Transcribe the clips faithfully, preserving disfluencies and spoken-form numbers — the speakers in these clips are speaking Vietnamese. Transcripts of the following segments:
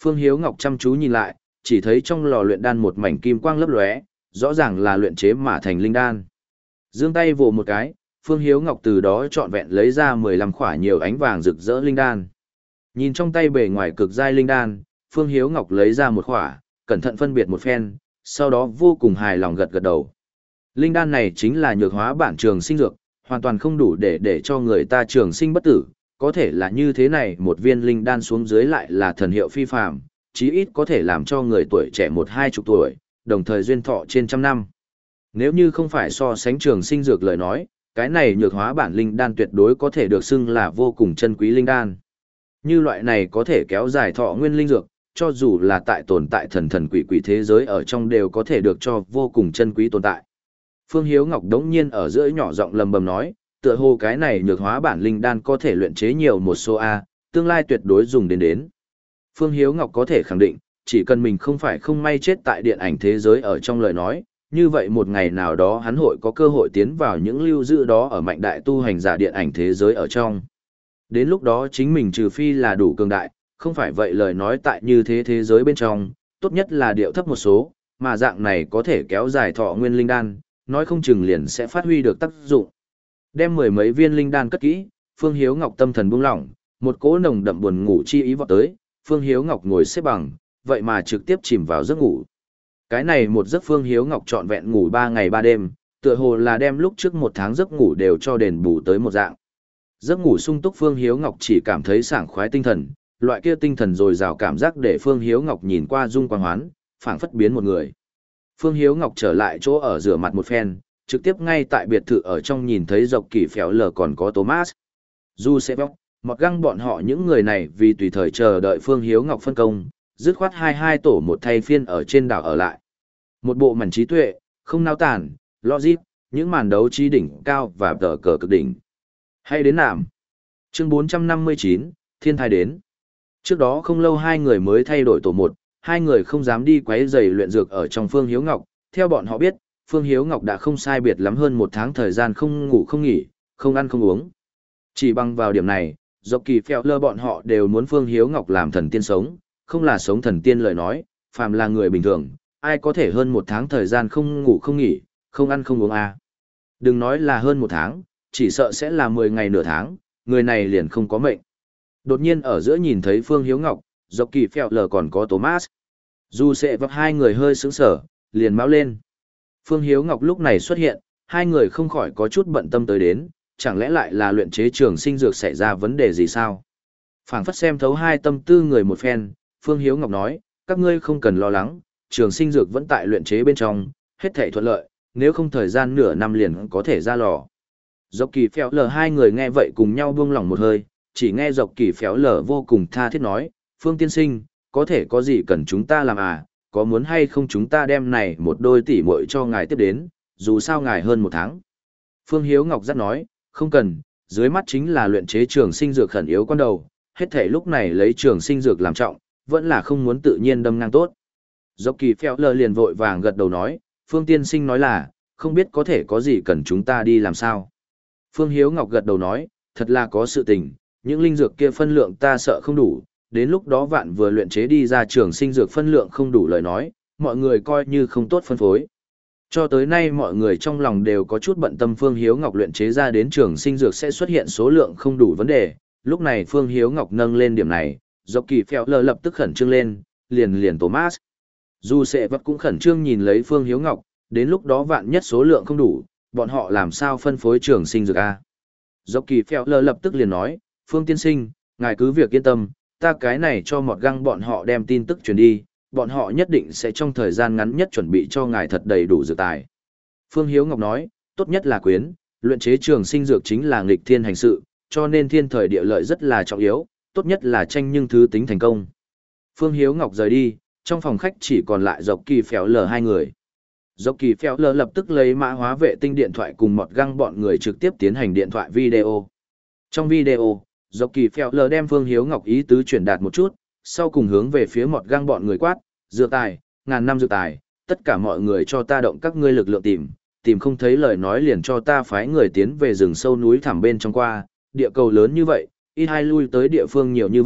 Phương Hiếu Ngọc chăm chú nhìn lại, chỉ thấy trong lò luyện đan một mảnh kim quang lấp lóe, rõ ràng là luyện chế mà thành linh đan. Giương tay vồ một cái, Phương Hiếu Ngọc từ đó trọn vẹn lấy ra mười lăm khỏa nhiều ánh vàng rực rỡ linh đan. Nhìn trong tay bề ngoài cực giai linh đan, Phương Hiếu Ngọc lấy ra một khỏa, cẩn thận phân biệt một phen, sau đó vô cùng hài lòng gật gật đầu. Linh đan này chính là nhược hóa bản trường sinh dược, hoàn toàn không đủ để để cho người ta trường sinh bất tử, có thể là như thế này một viên linh đan xuống dưới lại là thần hiệu phi phàm, chí ít có thể làm cho người tuổi trẻ một hai chục tuổi, đồng thời duyên thọ trên trăm năm. Nếu như không phải so sánh trường sinh dược lời nói, cái này nhược hóa bản linh đan tuyệt đối có thể được xưng là vô cùng chân quý linh đan. Như loại này có thể kéo dài thọ nguyên linh dược, cho dù là tại tồn tại thần thần quỷ quỷ thế giới ở trong đều có thể được cho vô cùng chân quý tồn tại. Phương Hiếu Ngọc đống nhiên ở giữa nhỏ giọng lầm bầm nói, tựa hồ cái này nhược hóa bản linh đan có thể luyện chế nhiều một số A, tương lai tuyệt đối dùng đến đến. Phương Hiếu Ngọc có thể khẳng định, chỉ cần mình không phải không may chết tại điện ảnh thế giới ở trong lời nói, như vậy một ngày nào đó hắn hội có cơ hội tiến vào những lưu giữ đó ở mạnh đại tu hành giả điện ảnh thế giới ở trong. Đến lúc đó chính mình trừ phi là đủ cường đại, không phải vậy lời nói tại như thế thế giới bên trong, tốt nhất là điệu thấp một số, mà dạng này có thể kéo dài thọ nguyên linh đan, nói không chừng liền sẽ phát huy được tác dụng. Đem mười mấy viên linh đan cất kỹ, Phương Hiếu Ngọc tâm thần buông lỏng, một cỗ nồng đậm buồn ngủ chi ý vọt tới, Phương Hiếu Ngọc ngồi xếp bằng, vậy mà trực tiếp chìm vào giấc ngủ. Cái này một giấc Phương Hiếu Ngọc trọn vẹn ngủ ba ngày ba đêm, tựa hồ là đem lúc trước một tháng giấc ngủ đều cho đền bù tới một dạng. Giấc ngủ sung túc Phương Hiếu Ngọc chỉ cảm thấy sảng khoái tinh thần, loại kia tinh thần dồi dào cảm giác để Phương Hiếu Ngọc nhìn qua dung quang hoán, phảng phất biến một người. Phương Hiếu Ngọc trở lại chỗ ở rửa mặt một phen, trực tiếp ngay tại biệt thự ở trong nhìn thấy Dọc Kỳ Phéo Lờ còn có Thomas. Du sẽ vóc, một găng bọn họ những người này vì tùy thời chờ đợi Phương Hiếu Ngọc phân công, dứt khoát hai hai tổ một thay phiên ở trên đảo ở lại. Một bộ màn trí tuệ, không nao tản, logic, những màn đấu trí đỉnh cao và tờ cờ cực đỉnh. Hay đến nạm. Chương bốn trăm năm mươi chín, Thiên thai đến. Trước đó không lâu hai người mới thay đổi tổ một, hai người không dám đi quấy rầy luyện dược ở trong Phương Hiếu Ngọc. Theo bọn họ biết, Phương Hiếu Ngọc đã không sai biệt lắm hơn một tháng thời gian không ngủ không nghỉ, không ăn không uống. Chỉ bằng vào điểm này, Dọc Kỳ Phèo Lơ bọn họ đều muốn Phương Hiếu Ngọc làm thần tiên sống, không là sống thần tiên lời nói, phàm là người bình thường, ai có thể hơn một tháng thời gian không ngủ không nghỉ, không ăn không uống à. Đừng nói là hơn một tháng, chỉ sợ sẽ là mười ngày nửa tháng, người này liền không có mệnh. Đột nhiên ở giữa nhìn thấy Phương Hiếu Ngọc, Dọc Kỳ Phèo Lờ còn có Thomas. Dù sẽ vấp hai người hơi sững sở, liền báo lên. Phương Hiếu Ngọc lúc này xuất hiện, hai người không khỏi có chút bận tâm tới đến, chẳng lẽ lại là luyện chế trường sinh dược xảy ra vấn đề gì sao? Phảng phất xem thấu hai tâm tư người một phen, Phương Hiếu Ngọc nói, các ngươi không cần lo lắng, trường sinh dược vẫn tại luyện chế bên trong, hết thảy thuận lợi, nếu không thời gian nửa năm liền có thể ra lò. Dọc Kỳ Phéo Lờ hai người nghe vậy cùng nhau buông lỏng một hơi, chỉ nghe Dọc Kỳ Phéo Lờ vô cùng tha thiết nói, Phương tiên sinh, có thể có gì cần chúng ta làm à, có muốn hay không chúng ta đem này một đôi tỷ muội cho ngài tiếp đến, dù sao ngài hơn một tháng. Phương Hiếu Ngọc dắt nói, không cần, dưới mắt chính là luyện chế trường sinh dược khẩn yếu quan đầu, hết thể lúc này lấy trường sinh dược làm trọng, vẫn là không muốn tự nhiên đâm ngang tốt. Dọc Kỳ Phéo Lờ liền vội vàng gật đầu nói, Phương tiên sinh nói là, không biết có thể có gì cần chúng ta đi làm sao. Phương Hiếu Ngọc gật đầu nói, thật là có sự tình, những linh dược kia phân lượng ta sợ không đủ, đến lúc đó vạn vừa luyện chế đi ra trường sinh dược phân lượng không đủ lời nói, mọi người coi như không tốt phân phối. Cho tới nay mọi người trong lòng đều có chút bận tâm Phương Hiếu Ngọc luyện chế ra đến trường sinh dược sẽ xuất hiện số lượng không đủ vấn đề, lúc này Phương Hiếu Ngọc nâng lên điểm này, Dọc Kỳ Phéo Lờ lập tức khẩn trương lên, liền liền Thomas. Dù sẽ vật cũng khẩn trương nhìn lấy Phương Hiếu Ngọc, đến lúc đó vạn nhất số lượng không đủ, bọn họ làm sao phân phối trường sinh dược a? Dọc Kỳ Phéo Lờ lập tức liền nói, Phương tiên sinh, ngài cứ việc yên tâm, ta cái này cho một găng bọn họ đem tin tức truyền đi, bọn họ nhất định sẽ trong thời gian ngắn nhất chuẩn bị cho ngài thật đầy đủ dược tài. Phương Hiếu Ngọc nói, tốt nhất là quyến, luyện chế trường sinh dược chính là nghịch thiên hành sự, cho nên thiên thời địa lợi rất là trọng yếu, tốt nhất là tranh nhưng thứ tính thành công. Phương Hiếu Ngọc rời đi, trong phòng khách chỉ còn lại Dọc Kỳ Phéo Lờ hai người. Dọc Kỳ Phéo Lờ lập tức lấy mã hóa vệ tinh điện thoại cùng một găng bọn người trực tiếp tiến hành điện thoại video. Trong video, Dọc Kỳ Phéo Lờ đem Phương Hiếu Ngọc ý tứ truyền đạt một chút, sau cùng hướng về phía một găng bọn người quát, dược tài, ngàn năm dược tài, tất cả mọi người cho ta động các ngươi lực lượng tìm, tìm không thấy lời nói liền cho ta phái người tiến về rừng sâu núi thẳm bên trong qua, địa cầu lớn như vậy, ít hai lui tới địa phương nhiều như vậy,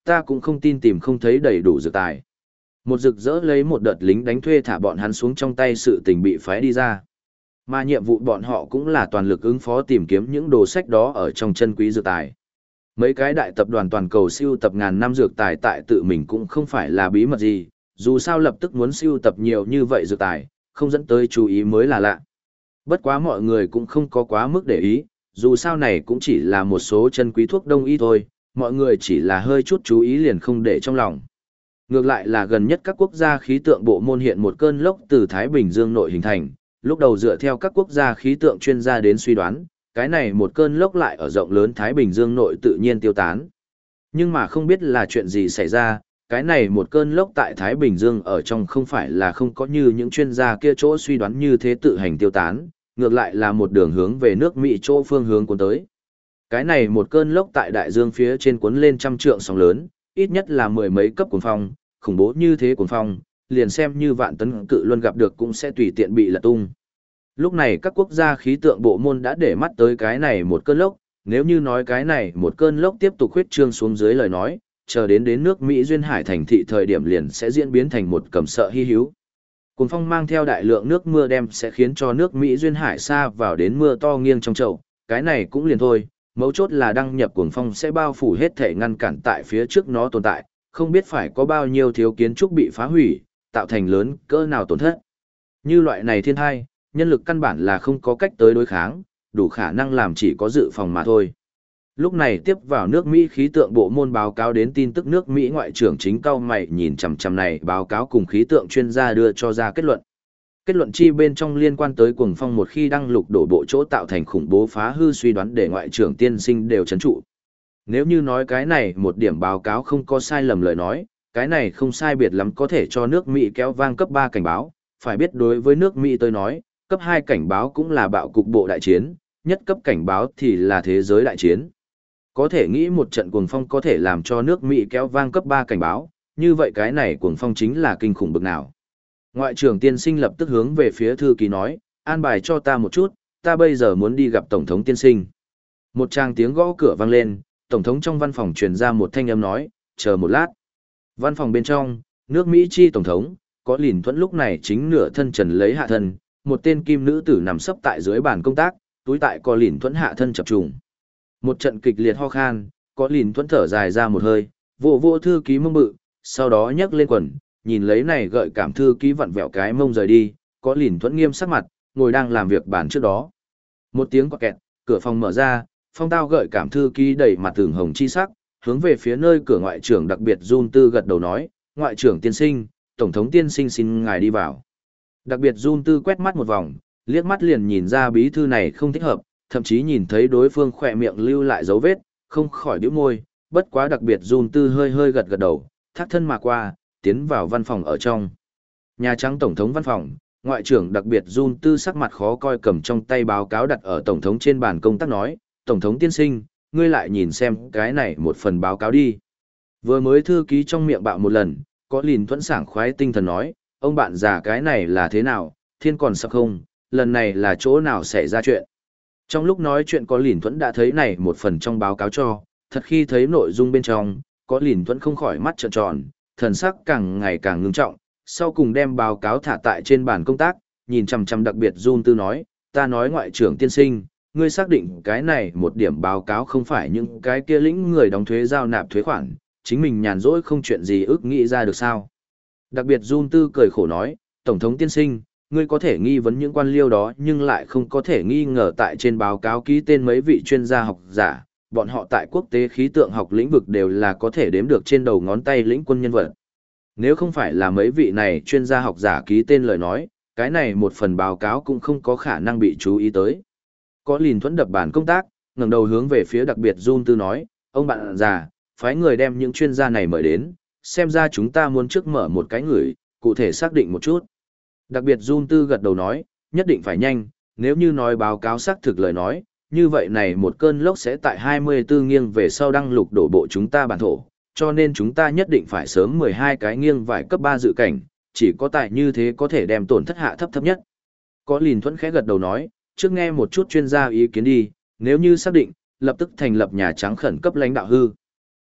ta cũng không tin tìm không thấy đầy đủ dược tài. Một rực rỡ lấy một đợt lính đánh thuê thả bọn hắn xuống trong tay sự tình bị phái đi ra. Mà nhiệm vụ bọn họ cũng là toàn lực ứng phó tìm kiếm những đồ sách đó ở trong chân quý dược tài. Mấy cái đại tập đoàn toàn cầu siêu tập ngàn năm dược tài tại tự mình cũng không phải là bí mật gì, dù sao lập tức muốn siêu tập nhiều như vậy dược tài, không dẫn tới chú ý mới là lạ. Bất quá mọi người cũng không có quá mức để ý, dù sao này cũng chỉ là một số chân quý thuốc đông y thôi, mọi người chỉ là hơi chút chú ý liền không để trong lòng. Ngược lại là gần nhất các quốc gia khí tượng bộ môn hiện một cơn lốc từ Thái Bình Dương nội hình thành, lúc đầu dựa theo các quốc gia khí tượng chuyên gia đến suy đoán, cái này một cơn lốc lại ở rộng lớn Thái Bình Dương nội tự nhiên tiêu tán. Nhưng mà không biết là chuyện gì xảy ra, cái này một cơn lốc tại Thái Bình Dương ở trong không phải là không có như những chuyên gia kia chỗ suy đoán như thế tự hành tiêu tán, ngược lại là một đường hướng về nước Mỹ chỗ phương hướng cuốn tới. Cái này một cơn lốc tại đại dương phía trên cuốn lên trăm trượng sóng lớn, ít nhất là mười mấy cấp cuồng phong, khủng bố như thế cuồng phong, liền xem như vạn tấn cự luân gặp được cũng sẽ tùy tiện bị lật tung. Lúc này các quốc gia khí tượng bộ môn đã để mắt tới cái này một cơn lốc, nếu như nói cái này một cơn lốc tiếp tục khuyết trương xuống dưới lời nói, chờ đến đến nước Mỹ duyên hải thành thị thời điểm liền sẽ diễn biến thành một cầm sợ hy hữu. Cuồng phong mang theo đại lượng nước mưa đem sẽ khiến cho nước Mỹ duyên hải xa vào đến mưa to nghiêng trong chậu, cái này cũng liền thôi, mấu chốt là đăng nhập cuồng phong sẽ bao phủ hết thể ngăn cản tại phía trước nó tồn tại, không biết phải có bao nhiêu thiếu kiến trúc bị phá hủy, tạo thành lớn cỡ nào tổn thất. Như loại này thiên tai, nhân lực căn bản là không có cách tới đối kháng, đủ khả năng làm chỉ có dự phòng mà thôi. Lúc này tiếp vào nước Mỹ khí tượng bộ môn báo cáo đến tin tức nước Mỹ ngoại trưởng chính cao mày nhìn chằm chằm này báo cáo cùng khí tượng chuyên gia đưa cho ra kết luận. Kết luận chi bên trong liên quan tới cuồng phong một khi đăng lục đổ bộ chỗ tạo thành khủng bố phá hư suy đoán để ngoại trưởng tiên sinh đều chấn trụ. Nếu như nói cái này một điểm báo cáo không có sai lầm lời nói, cái này không sai biệt lắm có thể cho nước Mỹ kéo vang cấp ba cảnh báo, phải biết đối với nước Mỹ tôi nói, cấp hai cảnh báo cũng là bạo cục bộ đại chiến, nhất cấp cảnh báo thì là thế giới đại chiến. Có thể nghĩ một trận cuồng phong có thể làm cho nước Mỹ kéo vang cấp ba cảnh báo, như vậy cái này cuồng phong chính là kinh khủng bực nào. Ngoại trưởng tiên sinh lập tức hướng về phía thư ký nói, an bài cho ta một chút, ta bây giờ muốn đi gặp Tổng thống tiên sinh. Một tràng tiếng gõ cửa vang lên, Tổng thống trong văn phòng truyền ra một thanh âm nói, chờ một lát. Văn phòng bên trong, nước Mỹ chi Tổng thống, có lìn thuẫn lúc này chính nửa thân trần lấy hạ thân, một tên kim nữ tử nằm sấp tại dưới bàn công tác, túi tại có lìn thuẫn hạ thân chập trùng. Một trận kịch liệt ho khan, có lìn thuẫn thở dài ra một hơi, vô vô thư ký mông bự, sau đó nhấc lên quần, nhìn lấy này gợi cảm thư ký vặn vẹo cái mông rời đi, có lìn thuẫn nghiêm sắc mặt, ngồi đang làm việc bàn trước đó. Một tiếng quạt kẹt, cửa phòng mở ra, phong tao gợi cảm thư ký đẩy mặt tường hồng chi sắc, hướng về phía nơi cửa ngoại trưởng đặc biệt Jun Tư gật đầu nói, ngoại trưởng tiên sinh, tổng thống tiên sinh xin ngài đi vào. Đặc biệt Jun Tư quét mắt một vòng, liếc mắt liền nhìn ra bí thư này không thích hợp, thậm chí nhìn thấy đối phương khỏe miệng lưu lại dấu vết, không khỏi nhíu môi, bất quá đặc biệt Jun Tư hơi hơi gật gật đầu, thác thân mà qua, tiến vào văn phòng ở trong. Nhà Trắng tổng thống văn phòng, ngoại trưởng đặc biệt Jun Tư sắc mặt khó coi cầm trong tay báo cáo đặt ở tổng thống trên bàn công tác nói, tổng thống tiên sinh, ngươi lại nhìn xem cái này một phần báo cáo đi. Vừa mới thư ký trong miệng bạo một lần, có lìn thuẫn sảng khoái tinh thần nói, ông bạn già cái này là thế nào, thiên còn sắp không, lần này là chỗ nào xảy ra chuyện. Trong lúc nói chuyện có lìn thuẫn đã thấy này một phần trong báo cáo cho, thật khi thấy nội dung bên trong, có lìn thuẫn không khỏi mắt trợn tròn, thần sắc càng ngày càng ngưng trọng, sau cùng đem báo cáo thả tại trên bàn công tác, nhìn chằm chằm đặc biệt Jun Tư nói, ta nói ngoại trưởng tiên sinh, ngươi xác định cái này một điểm báo cáo không phải những cái kia lĩnh người đóng thuế giao nạp thuế khoản, chính mình nhàn rỗi không chuyện gì ước nghĩ ra được sao. Đặc biệt Jun Tư cười khổ nói, tổng thống tiên sinh, ngươi có thể nghi vấn những quan liêu đó nhưng lại không có thể nghi ngờ tại trên báo cáo ký tên mấy vị chuyên gia học giả, bọn họ tại quốc tế khí tượng học lĩnh vực đều là có thể đếm được trên đầu ngón tay lĩnh quân nhân vật. Nếu không phải là mấy vị này chuyên gia học giả ký tên lời nói, cái này một phần báo cáo cũng không có khả năng bị chú ý tới. Có lìn thuẫn đập bàn công tác, ngẩng đầu hướng về phía đặc biệt Jun Tư nói, ông bạn già, phái người đem những chuyên gia này mời đến, xem ra chúng ta muốn trước mở một cái người, cụ thể xác định một chút. Đặc biệt Jun Tư gật đầu nói, nhất định phải nhanh, nếu như nói báo cáo xác thực lời nói, như vậy này một cơn lốc sẽ tại hai mươi tư nghiêng về sau đăng lục đổ bộ chúng ta bản thổ, cho nên chúng ta nhất định phải sớm mười hai cái nghiêng vài cấp ba dự cảnh, chỉ có tại như thế có thể đem tổn thất hạ thấp thấp nhất. Có lìn thuẫn khẽ gật đầu nói, trước nghe một chút chuyên gia ý kiến đi, nếu như xác định, lập tức thành lập Nhà Trắng khẩn cấp lãnh đạo hư.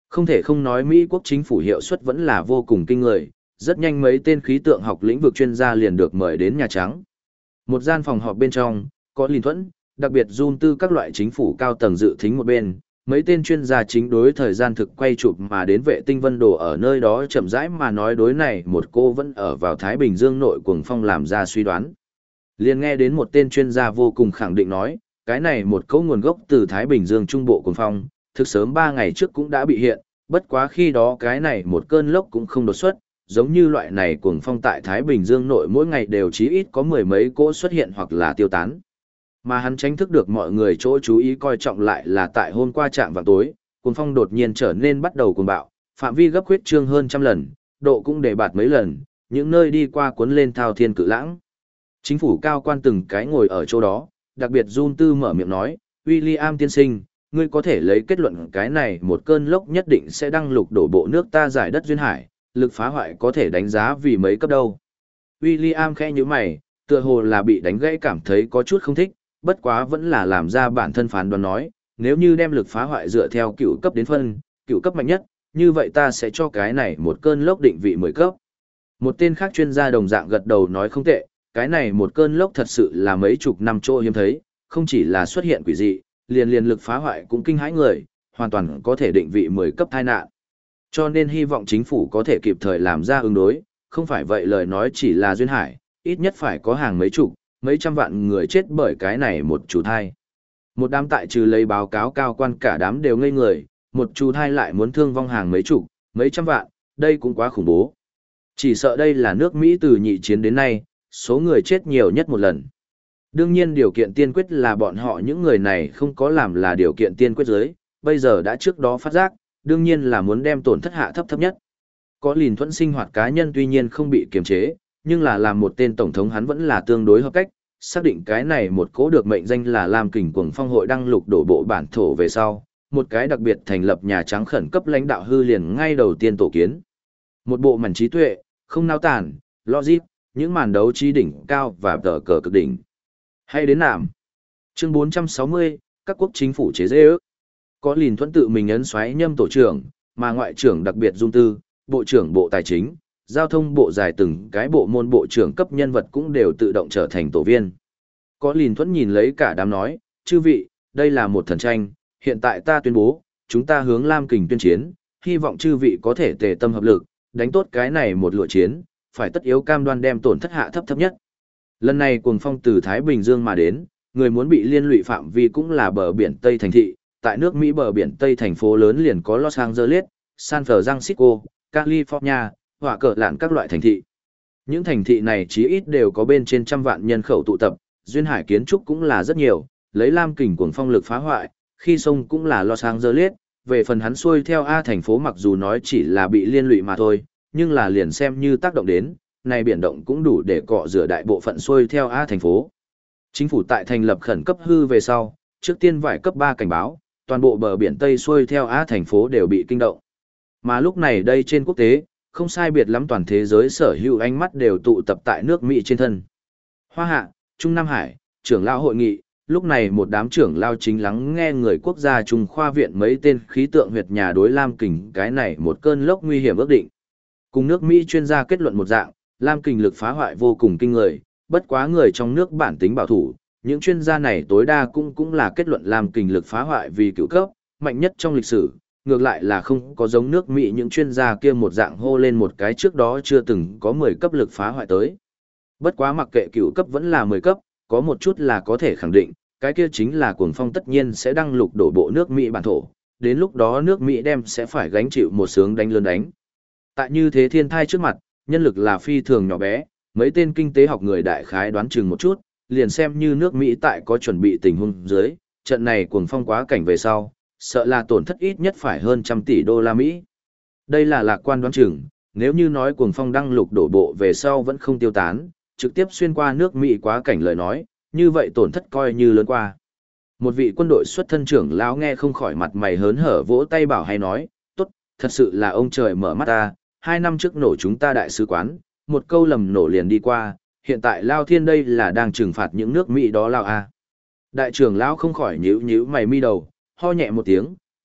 Không thể không nói Mỹ quốc chính phủ hiệu suất vẫn là vô cùng kinh người, rất nhanh mấy tên khí tượng học lĩnh vực chuyên gia liền được mời đến Nhà Trắng. Một gian phòng họp bên trong, có Lìn Thuẫn, đặc biệt Jun Tư các loại chính phủ cao tầng dự thính một bên, mấy tên chuyên gia chính đối thời gian thực quay chụp mà đến vệ tinh vân đồ ở nơi đó chậm rãi mà nói đối này một cô vẫn ở vào Thái Bình Dương nội cuồng phong làm ra suy đoán. Liền nghe đến một tên chuyên gia vô cùng khẳng định nói, cái này một cấu nguồn gốc từ Thái Bình Dương trung bộ cuồng phong, thực sớm ba ngày trước cũng đã bị hiện, bất quá khi đó cái này một cơn lốc cũng không đột xuất, giống như loại này cuồng phong tại Thái Bình Dương nội mỗi ngày đều chí ít có mười mấy cỗ xuất hiện hoặc là tiêu tán. Mà hắn tránh thức được mọi người chỗ chú ý coi trọng lại là tại hôm qua trạm vào tối, cuồng phong đột nhiên trở nên bắt đầu cuồng bạo, phạm vi gấp khuyết trương hơn trăm lần, độ cũng đề bạt mấy lần, những nơi đi qua cuốn lên thao thiên cự lãng. Chính phủ cao quan từng cái ngồi ở chỗ đó, đặc biệt Jun Tư mở miệng nói, William tiên sinh, ngươi có thể lấy kết luận cái này một cơn lốc nhất định sẽ đăng lục đổ bộ nước ta giải đất duyên hải, lực phá hoại có thể đánh giá vì mấy cấp đâu. William khẽ nhíu mày, tựa hồ là bị đánh gãy cảm thấy có chút không thích, bất quá vẫn là làm ra bản thân phán đoán nói, nếu như đem lực phá hoại dựa theo cựu cấp đến phân, cựu cấp mạnh nhất, như vậy ta sẽ cho cái này một cơn lốc định vị mười cấp. Một tên khác chuyên gia đồng dạng gật đầu nói không tệ, cái này một cơn lốc thật sự là mấy chục năm chỗ hiếm thấy, không chỉ là xuất hiện quỷ dị, liền liền lực phá hoại cũng kinh hãi người, hoàn toàn có thể định vị mười cấp tai nạn. Cho nên hy vọng chính phủ có thể kịp thời làm ra ứng đối, không phải vậy lời nói chỉ là duyên hải, ít nhất phải có hàng mấy chục, mấy trăm vạn người chết bởi cái này một chủ thai. Một đám tại trừ lấy báo cáo cao quan cả đám đều ngây người, một chủ thai lại muốn thương vong hàng mấy chục, mấy trăm vạn, đây cũng quá khủng bố. Chỉ sợ đây là nước Mỹ từ nhị chiến đến nay, số người chết nhiều nhất một lần. Đương nhiên điều kiện tiên quyết là bọn họ những người này không có làm là điều kiện tiên quyết giới, bây giờ đã trước đó phát giác, đương nhiên là muốn đem tổn thất hạ thấp thấp nhất. Có Lìn Thuẫn sinh hoạt cá nhân tuy nhiên không bị kiềm chế, nhưng là làm một tên tổng thống hắn vẫn là tương đối hợp cách, xác định cái này một cố được mệnh danh là Lam Kình Cuồng Phong hội đăng lục đổ bộ bản thổ về sau, một cái đặc biệt thành lập Nhà Trắng khẩn cấp lãnh đạo hư liền ngay đầu tiên tổ kiến. Một bộ màn trí tuệ, không nao tản, logic, những màn đấu trí đỉnh cao và tờ cờ cực đỉnh. Hay đến nạm. Chương bốn trăm sáu mươi, các quốc chính phủ chế dễ ước. Có Lìn Thuẫn tự mình ấn xoáy nhâm tổ trưởng, mà ngoại trưởng đặc biệt Dung Tư, bộ trưởng bộ tài chính, giao thông bộ dài từng cái bộ môn bộ trưởng cấp nhân vật cũng đều tự động trở thành tổ viên. Có Lìn Thuẫn nhìn lấy cả đám nói, chư vị, đây là một thần tranh, hiện tại ta tuyên bố, chúng ta hướng Lam Kình tuyên chiến, hy vọng chư vị có thể tề tâm hợp lực, đánh tốt cái này một lụa chiến, phải tất yếu cam đoan đem tổn thất hạ thấp thấp nhất. Lần này cuồng phong từ Thái Bình Dương mà đến, người muốn bị liên lụy phạm vi cũng là bờ biển Tây thành thị, tại nước Mỹ bờ biển Tây thành phố lớn liền có Los Angeles, San Francisco, California, hỏa cỡ lạn các loại thành thị. Những thành thị này chí ít đều có bên trên trăm vạn nhân khẩu tụ tập, duyên hải kiến trúc cũng là rất nhiều, lấy Lam Kình cuồng phong lực phá hoại, khi sông cũng là Los Angeles, về phần hắn xuôi theo A thành phố mặc dù nói chỉ là bị liên lụy mà thôi, nhưng là liền xem như tác động đến, này biển động cũng đủ để cọ rửa đại bộ phận xuôi theo A thành phố. Chính phủ tại thành lập khẩn cấp hư về sau, trước tiên vài cấp ba cảnh báo, toàn bộ bờ biển Tây xuôi theo A thành phố đều bị kinh động. Mà lúc này đây trên quốc tế, không sai biệt lắm toàn thế giới sở hữu ánh mắt đều tụ tập tại nước Mỹ trên thân. Hoa Hạ, Trung Nam Hải, trưởng lao hội nghị, lúc này một đám trưởng lao chính lắng nghe người quốc gia Trung khoa viện mấy tên khí tượng huyệt nhà đối Lam Kình cái này một cơn lốc nguy hiểm ước định. Cùng nước Mỹ chuyên gia kết luận một dạng, Lam Kình lực phá hoại vô cùng kinh người, bất quá người trong nước bản tính bảo thủ, những chuyên gia này tối đa cũng cũng là kết luận Lam Kình lực phá hoại vì cựu cấp, mạnh nhất trong lịch sử, ngược lại là không có giống nước Mỹ những chuyên gia kia một dạng hô lên một cái trước đó chưa từng có mười cấp lực phá hoại tới. Bất quá mặc kệ cựu cấp vẫn là mười cấp, có một chút là có thể khẳng định, cái kia chính là cuồng phong tất nhiên sẽ đăng lục đổ bộ nước Mỹ bản thổ, đến lúc đó nước Mỹ đem sẽ phải gánh chịu một sướng đánh lớn đánh. Tại như thế thiên thai trước mặt, nhân lực là phi thường nhỏ bé, mấy tên kinh tế học người đại khái đoán chừng một chút, liền xem như nước Mỹ tại có chuẩn bị tình huống dưới, trận này cuồng phong quá cảnh về sau, sợ là tổn thất ít nhất phải hơn trăm tỷ đô la Mỹ. Đây là lạc quan đoán chừng, nếu như nói cuồng phong đăng lục đổ bộ về sau vẫn không tiêu tán, trực tiếp xuyên qua nước Mỹ quá cảnh lời nói, như vậy tổn thất coi như lớn qua. Một vị quân đội xuất thân trưởng lão nghe không khỏi mặt mày hớn hở vỗ tay bảo hay nói, tốt, thật sự là ông trời mở mắt ta, hai năm trước nổ chúng ta đại sứ quán, một câu lầm nổ liền đi qua, hiện tại Lao Thiên đây là đang trừng phạt những nước Mỹ đó Lao A. Đại trưởng lão không khỏi nhíu nhíu mày mi đầu, ho nhẹ một tiếng,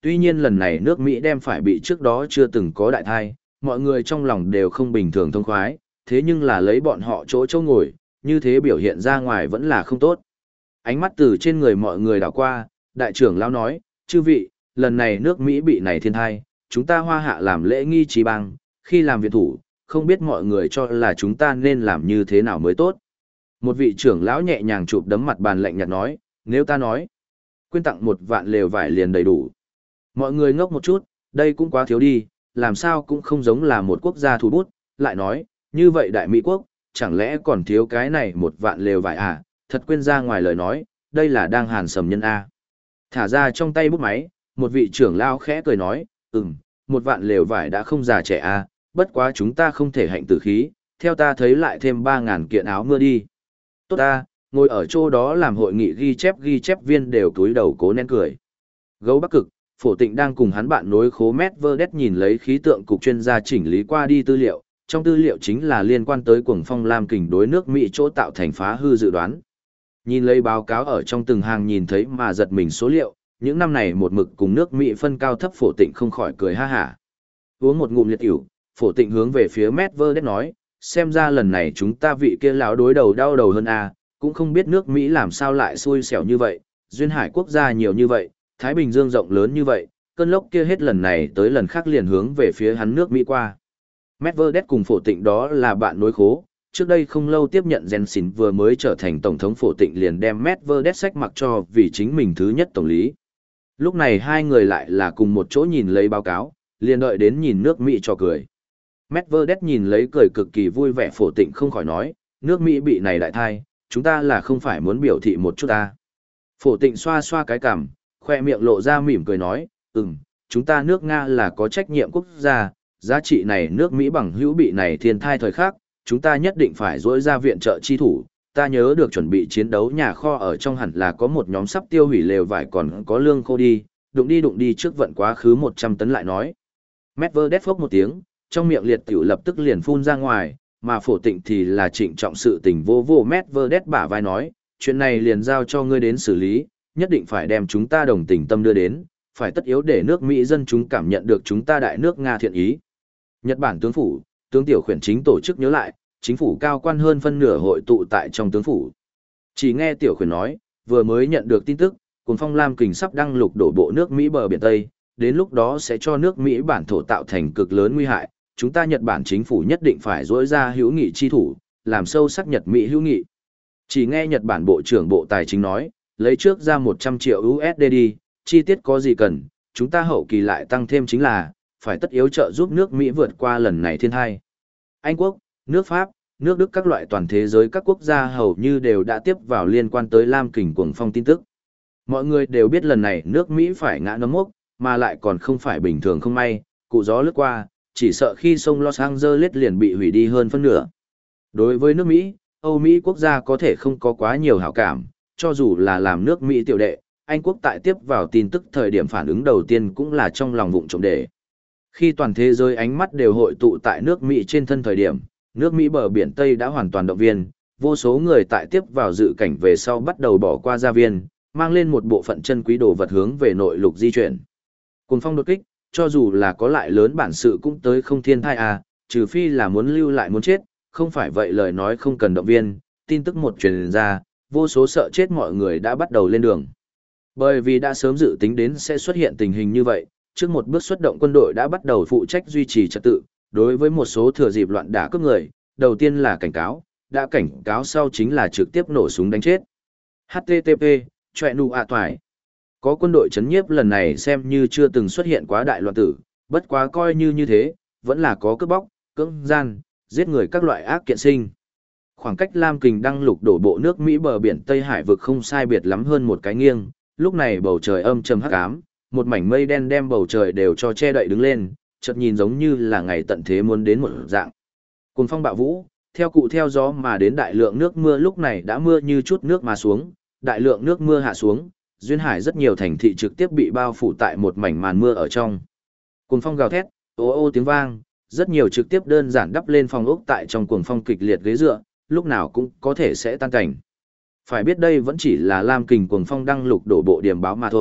tuy nhiên lần này nước Mỹ đem phải bị trước đó chưa từng có đại thai, mọi người trong lòng đều không bình thường thông khoái, thế nhưng là lấy bọn họ chỗ chỗ ngồi, như thế biểu hiện ra ngoài vẫn là không tốt. Ánh mắt từ trên người mọi người đảo qua, đại trưởng lão nói, chư vị, lần này nước Mỹ bị này thiên thai, chúng ta hoa hạ làm lễ nghi trí bang, khi làm viện thủ, không biết mọi người cho là chúng ta nên làm như thế nào mới tốt. Một vị trưởng lão nhẹ nhàng chụp đấm mặt bàn lạnh nhạt nói, nếu ta nói, quyên tặng một vạn lều vải liền đầy đủ. Mọi người ngốc một chút, đây cũng quá thiếu đi, làm sao cũng không giống là một quốc gia thủ bút, lại nói, như vậy đại Mỹ quốc, chẳng lẽ còn thiếu cái này một vạn lều vải à, thật quên ra ngoài lời nói, đây là đang hàn sầm nhân A. Thả ra trong tay bút máy, một vị trưởng lão khẽ cười nói, ừm, một vạn lều vải đã không già trẻ A, bất quá chúng ta không thể hạnh tử khí, theo ta thấy lại thêm ba ngàn kiện áo mưa đi. Tốt ta, ngồi ở chỗ đó làm hội nghị ghi chép ghi chép viên đều túi đầu cố nén cười. Gấu Bắc Cực, Phổ Tịnh đang cùng hắn bạn nối khố Medvedev nhìn lấy khí tượng cục chuyên gia chỉnh lý qua đi tư liệu, trong tư liệu chính là liên quan tới cuồng phong lam kình đối nước Mỹ chỗ tạo thành phá hư dự đoán. Nhìn lấy báo cáo ở trong từng hàng nhìn thấy mà giật mình số liệu, những năm này một mực cùng nước Mỹ phân cao thấp Phổ Tịnh không khỏi cười ha hả. Uống một ngụm liệt ỉu, Phổ Tịnh hướng về phía Medvedev nói, xem ra lần này chúng ta vị kia lão đối đầu đau đầu hơn a, cũng không biết nước Mỹ làm sao lại xui xẻo như vậy, duyên hải quốc gia nhiều như vậy, Thái Bình Dương rộng lớn như vậy, cơn lốc kia hết lần này tới lần khác liền hướng về phía hắn nước Mỹ qua. Medvedev cùng Phổ Tịnh đó là bạn nối khố, trước đây không lâu tiếp nhận Yeltsin vừa mới trở thành tổng thống, Phổ Tịnh liền đem Medvedev sách mặc cho vì chính mình thứ nhất tổng lý. Lúc này hai người lại là cùng một chỗ nhìn lấy báo cáo, liền đợi đến nhìn nước Mỹ cho cười. Medvedev nhìn lấy cười cực kỳ vui vẻ, Phổ Tịnh không khỏi nói, nước Mỹ bị này đại thai, chúng ta là không phải muốn biểu thị một chút ta. Phổ Tịnh xoa xoa cái cằm, khoe miệng lộ ra mỉm cười nói, ừm, chúng ta nước Nga là có trách nhiệm quốc gia, giá trị này nước Mỹ bằng hữu bị này thiên thai thời khắc, chúng ta nhất định phải dỗi ra viện trợ chi thủ. Ta nhớ được chuẩn bị chiến đấu nhà kho ở trong hẳn là có một nhóm sắp tiêu hủy lều vải còn có lương khô đi, đụng đi đụng đi trước vận quá khứ một trăm tấn lại nói. Medvedev phốc một tiếng, trong miệng liệt tiểu lập tức liền phun ra ngoài, mà Phổ Tịnh thì là trịnh trọng sự tình vô vô Medvedev bả vai nói, chuyện này liền giao cho ngươi đến xử lý, nhất định phải đem chúng ta đồng tình tâm đưa đến, phải tất yếu để nước Mỹ dân chúng cảm nhận được chúng ta đại nước Nga thiện ý. Nhật Bản tướng phủ, tướng tiểu khuyển chính tổ chức nhớ lại, chính phủ cao quan hơn phân nửa hội tụ tại trong tướng phủ. Chỉ nghe tiểu khuyển nói, vừa mới nhận được tin tức, cuồng phong lam kình sắp đăng lục đổ bộ nước Mỹ bờ biển Tây, đến lúc đó sẽ cho nước Mỹ bản thổ tạo thành cực lớn nguy hại, chúng ta Nhật Bản chính phủ nhất định phải dỗi ra hữu nghị chi thủ, làm sâu sắc Nhật Mỹ hữu nghị. Chỉ nghe Nhật Bản Bộ trưởng Bộ Tài chính nói, lấy trước ra một trăm triệu u ét đê đi, chi tiết có gì cần, chúng ta hậu kỳ lại tăng thêm chính là, phải tất yếu trợ giúp nước Mỹ vượt qua lần này thiên tai. Anh Quốc, nước Pháp, nước Đức các loại toàn thế giới các quốc gia hầu như đều đã tiếp vào liên quan tới lam kình cuồng phong tin tức. Mọi người đều biết lần này nước Mỹ phải ngã nấm mốc, mà lại còn không phải bình thường không may, cụ gió lướt qua, chỉ sợ khi sông Los Angeles liền bị hủy đi hơn phân nửa. Đối với nước Mỹ, Âu Mỹ quốc gia có thể không có quá nhiều hảo cảm, cho dù là làm nước Mỹ tiểu đệ, Anh quốc tại tiếp vào tin tức thời điểm phản ứng đầu tiên cũng là trong lòng vụng trộm để. Khi toàn thế giới ánh mắt đều hội tụ tại nước Mỹ trên thân thời điểm, nước Mỹ bờ biển Tây đã hoàn toàn động viên, vô số người tại tiếp vào dự cảnh về sau bắt đầu bỏ qua gia viên, mang lên một bộ phận chân quý đồ vật hướng về nội lục di chuyển. Cuồng phong đột kích, cho dù là có lại lớn bản sự cũng tới không thiên thai à, trừ phi là muốn lưu lại muốn chết, không phải vậy lời nói không cần động viên, tin tức một truyền ra, vô số sợ chết mọi người đã bắt đầu lên đường. Bởi vì đã sớm dự tính đến sẽ xuất hiện tình hình như vậy, trước một bước xuất động quân đội đã bắt đầu phụ trách duy trì trật tự, đối với một số thừa dịp loạn đả cướp người, đầu tiên là cảnh cáo, đã cảnh cáo sau chính là trực tiếp nổ súng đánh chết. hát tê tê pê, chọe nụ ạ toài. Có quân đội chấn nhiếp lần này xem như chưa từng xuất hiện quá đại loạn tử, bất quá coi như như thế, vẫn là có cướp bóc, cưỡng gian, giết người các loại ác kiện sinh. Khoảng cách Lam Kình đăng lục đổ bộ nước Mỹ bờ biển Tây Hải vực không sai biệt lắm hơn một cái nghiêng, lúc này bầu trời âm trầm hắc ám, một mảnh mây đen đem bầu trời đều cho che đậy đứng lên, chợt nhìn giống như là ngày tận thế muốn đến một dạng. Cuồng phong bạo vũ, theo cụ theo gió mà đến đại lượng nước mưa lúc này đã mưa như chút nước mà xuống, đại lượng nước mưa hạ xuống, duyên hải rất nhiều thành thị trực tiếp bị bao phủ tại một mảnh màn mưa ở trong. Cuồng phong gào thét, ô ô tiếng vang, rất nhiều trực tiếp đơn giản đắp lên phòng ốc tại trong cuồng phong kịch liệt ghế dựa, lúc nào cũng có thể sẽ tan cảnh. Phải biết đây vẫn chỉ là Lam Kình cuồng phong đăng lục đổ bộ điểm báo mà thôi,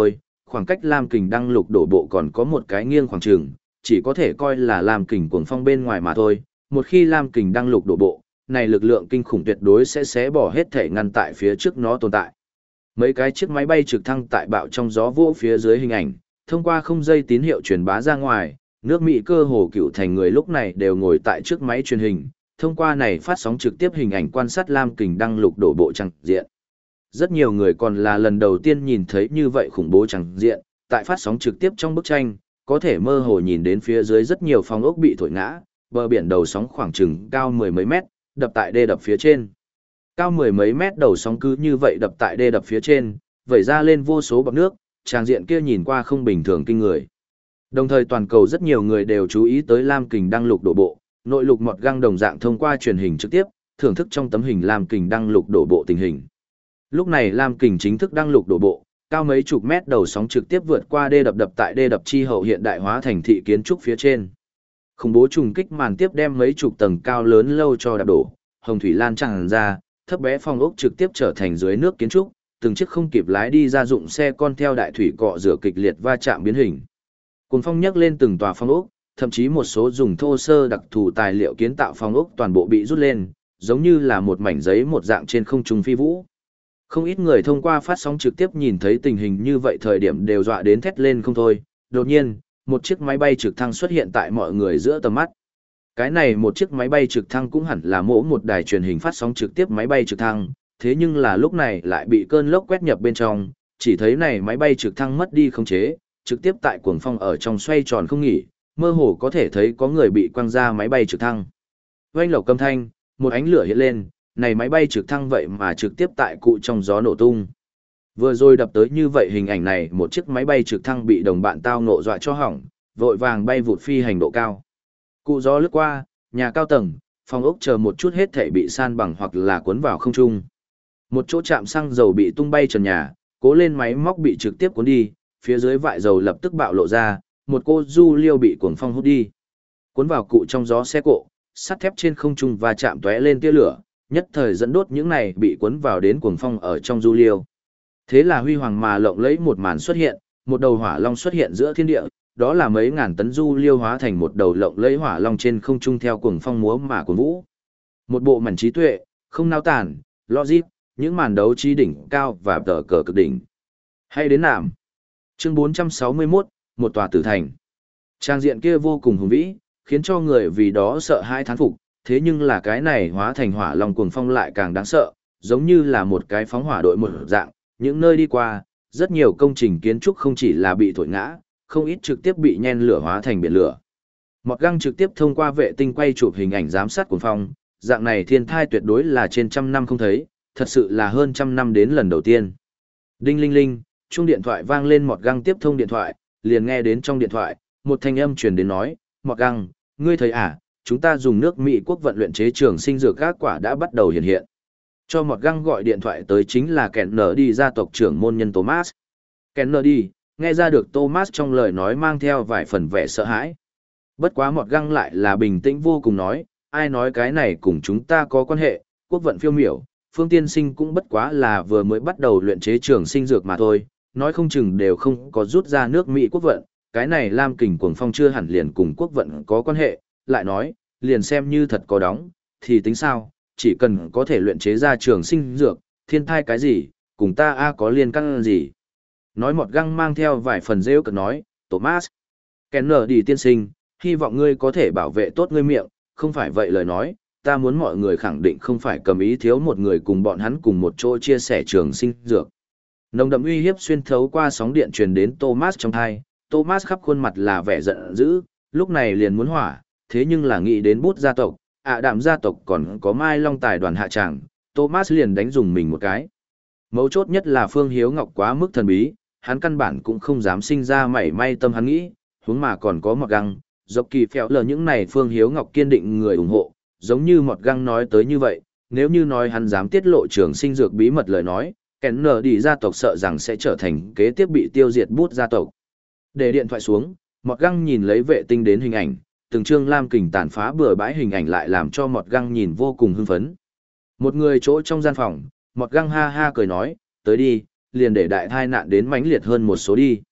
khoảng cách Lam Kình Đăng Lục đổ bộ còn có một cái nghiêng khoảng trường, chỉ có thể coi là Lam Kình cuồng phong bên ngoài mà thôi. Một khi Lam Kình Đăng Lục đổ bộ, này lực lượng kinh khủng tuyệt đối sẽ xé bỏ hết thể ngăn tại phía trước nó tồn tại. Mấy cái chiếc máy bay trực thăng tại bạo trong gió vỗ phía dưới hình ảnh, thông qua không dây tín hiệu truyền bá ra ngoài, nước Mỹ cơ hồ cựu thành người lúc này đều ngồi tại trước máy truyền hình, thông qua này phát sóng trực tiếp hình ảnh quan sát Lam Kình Đăng Lục đổ bộ chẳng diện. Rất nhiều người còn là lần đầu tiên nhìn thấy như vậy khủng bố chẳng diện, tại phát sóng trực tiếp trong bức tranh, có thể mơ hồ nhìn đến phía dưới rất nhiều phòng ốc bị thổi ngã, bờ biển đầu sóng khoảng chừng cao mười mấy mét, đập tại đê đập phía trên. Cao mười mấy mét đầu sóng cứ như vậy đập tại đê đập phía trên, vẩy ra lên vô số bọt nước, tràng diện kia nhìn qua không bình thường kinh người. Đồng thời toàn cầu rất nhiều người đều chú ý tới Lam Kình Đăng Lục đổ bộ, nội lục mọt găng đồng dạng thông qua truyền hình trực tiếp, thưởng thức trong tấm hình Lam Kình Đăng Lục đổ bộ tình hình. Lúc này Lam Kình chính thức đăng lục đổ bộ, cao mấy chục mét đầu sóng trực tiếp vượt qua đê đập đập tại đê đập chi hậu hiện đại hóa thành thị kiến trúc phía trên. Khủng bố trùng kích màn tiếp đem mấy chục tầng cao lớn lâu cho đạp đổ, hồng thủy lan tràn ra, thấp bé phong ốc trực tiếp trở thành dưới nước kiến trúc, từng chiếc không kịp lái đi ra dụng xe con theo đại thủy cọ rửa kịch liệt va chạm biến hình. Cuồng phong nhấc lên từng tòa phong ốc, thậm chí một số dùng thô sơ đặc thù tài liệu kiến tạo phong ốc toàn bộ bị rút lên, giống như là một mảnh giấy một dạng trên không trung phi vũ. Không ít người thông qua phát sóng trực tiếp nhìn thấy tình hình như vậy thời điểm đều dọa đến thét lên không thôi. Đột nhiên, một chiếc máy bay trực thăng xuất hiện tại mọi người giữa tầm mắt. Cái này một chiếc máy bay trực thăng cũng hẳn là mỗ một đài truyền hình phát sóng trực tiếp máy bay trực thăng, thế nhưng là lúc này lại bị cơn lốc quét nhập bên trong, chỉ thấy này máy bay trực thăng mất đi khống chế, trực tiếp tại cuồng phong ở trong xoay tròn không nghỉ, mơ hồ có thể thấy có người bị quăng ra máy bay trực thăng. Oanh lộc âm thanh, một ánh lửa hiện lên, này máy bay trực thăng vậy mà trực tiếp tại cụ trong gió nổ tung. Vừa rồi đập tới như vậy hình ảnh này, một chiếc máy bay trực thăng bị đồng bạn tao ngộ dọa cho hỏng, vội vàng bay vụt phi hành độ cao. Cụ gió lướt qua, nhà cao tầng, phòng ốc chờ một chút hết thảy bị san bằng hoặc là cuốn vào không trung. Một chỗ trạm xăng dầu bị tung bay trần nhà, cố lên máy móc bị trực tiếp cuốn đi, phía dưới vại dầu lập tức bạo lộ ra, một cô du liêu bị cuồng phong hút đi. Cuốn vào cụ trong gió xe cộ, sắt thép trên không trung và chạm tóe lên tia lửa, nhất thời dẫn đốt những này bị cuốn vào đến cuồng phong ở trong du liêu. Thế là huy hoàng mà lộng lẫy một màn xuất hiện, một đầu hỏa long xuất hiện giữa thiên địa, đó là mấy ngàn tấn du liêu hóa thành một đầu lộng lẫy hỏa long trên không trung theo cuồng phong múa mà cuồng vũ. Một bộ mảnh trí tuệ, không nao tản, logic, những màn đấu trí đỉnh cao và tờ cờ cực đỉnh. Hay đến nạm. Chương bốn trăm sáu mươi mốt, một tòa tử thành. Trang diện kia vô cùng hùng vĩ, khiến cho người vì đó sợ hãi thán phục, thế nhưng là cái này hóa thành hỏa long cuồng phong lại càng đáng sợ, giống như là một cái phóng hỏa đội một dạng, những nơi đi qua, rất nhiều công trình kiến trúc không chỉ là bị thổi ngã, không ít trực tiếp bị nhen lửa hóa thành biển lửa. Mọt găng trực tiếp thông qua vệ tinh quay chụp hình ảnh giám sát cuồng phong, dạng này thiên thai tuyệt đối là trên trăm năm không thấy, thật sự là hơn trăm năm đến lần đầu tiên. Đinh linh linh, chuông điện thoại vang lên, Mọt găng tiếp thông điện thoại, liền nghe đến trong điện thoại, một thanh âm truyền đến nói, Mọt găng, ngươi thấy à, chúng ta dùng nước Mỹ quốc vận luyện chế trường sinh dược các quả đã bắt đầu hiện hiện. Cho Mọt găng gọi điện thoại tới chính là Kennedy gia tộc trưởng môn nhân Thomas. Kennedy, nghe ra được Thomas trong lời nói mang theo vài phần vẻ sợ hãi. Bất quá Mọt găng lại là bình tĩnh vô cùng nói, ai nói cái này cùng chúng ta có quan hệ, quốc vận phiêu miểu, Phương Tiên Sinh cũng bất quá là vừa mới bắt đầu luyện chế trường sinh dược mà thôi, nói không chừng đều không có rút ra nước Mỹ quốc vận, cái này Lam Kình cuồng phong chưa hẳn liền cùng quốc vận có quan hệ, lại nói, liền xem như thật có đóng, thì tính sao, chỉ cần có thể luyện chế ra trường sinh dược, thiên thai cái gì, cùng ta a có liên căn gì. Nói Mọt găng mang theo vài phần rêu cực nói, Thomas, Kennedy tiên sinh, hy vọng ngươi có thể bảo vệ tốt ngươi miệng, không phải vậy lời nói, ta muốn mọi người khẳng định không phải cầm ý thiếu một người cùng bọn hắn cùng một chỗ chia sẻ trường sinh dược. Nồng đậm uy hiếp xuyên thấu qua sóng điện truyền đến Thomas trong thai, Thomas khắp khuôn mặt là vẻ giận dữ, lúc này liền muốn hỏa, thế nhưng là nghĩ đến bút gia tộc, ạ đạm gia tộc còn có Mai Long tài đoàn hạ tràng, Thomas liền đánh dùng mình một cái. Mấu chốt nhất là Phương Hiếu Ngọc quá mức thần bí, hắn căn bản cũng không dám sinh ra mảy may tâm hắn nghĩ, huống mà còn có Mọt găng, dọc kỳ phèo lờ những này Phương Hiếu Ngọc kiên định người ủng hộ, giống như Mọt găng nói tới như vậy, nếu như nói hắn dám tiết lộ trường sinh dược bí mật lời nói, Kennedy gia tộc sợ rằng sẽ trở thành kế tiếp bị tiêu diệt bút gia tộc. Để điện thoại xuống, Mọt găng nhìn lấy vệ tinh đến hình ảnh, từng chương Lam Kình tàn phá bừa bãi hình ảnh lại làm cho Mọt găng nhìn vô cùng hưng phấn. Một người chỗ trong gian phòng, Mọt găng ha ha cười nói, tới đi, liền để đại thai nạn đến mãnh liệt hơn một số đi.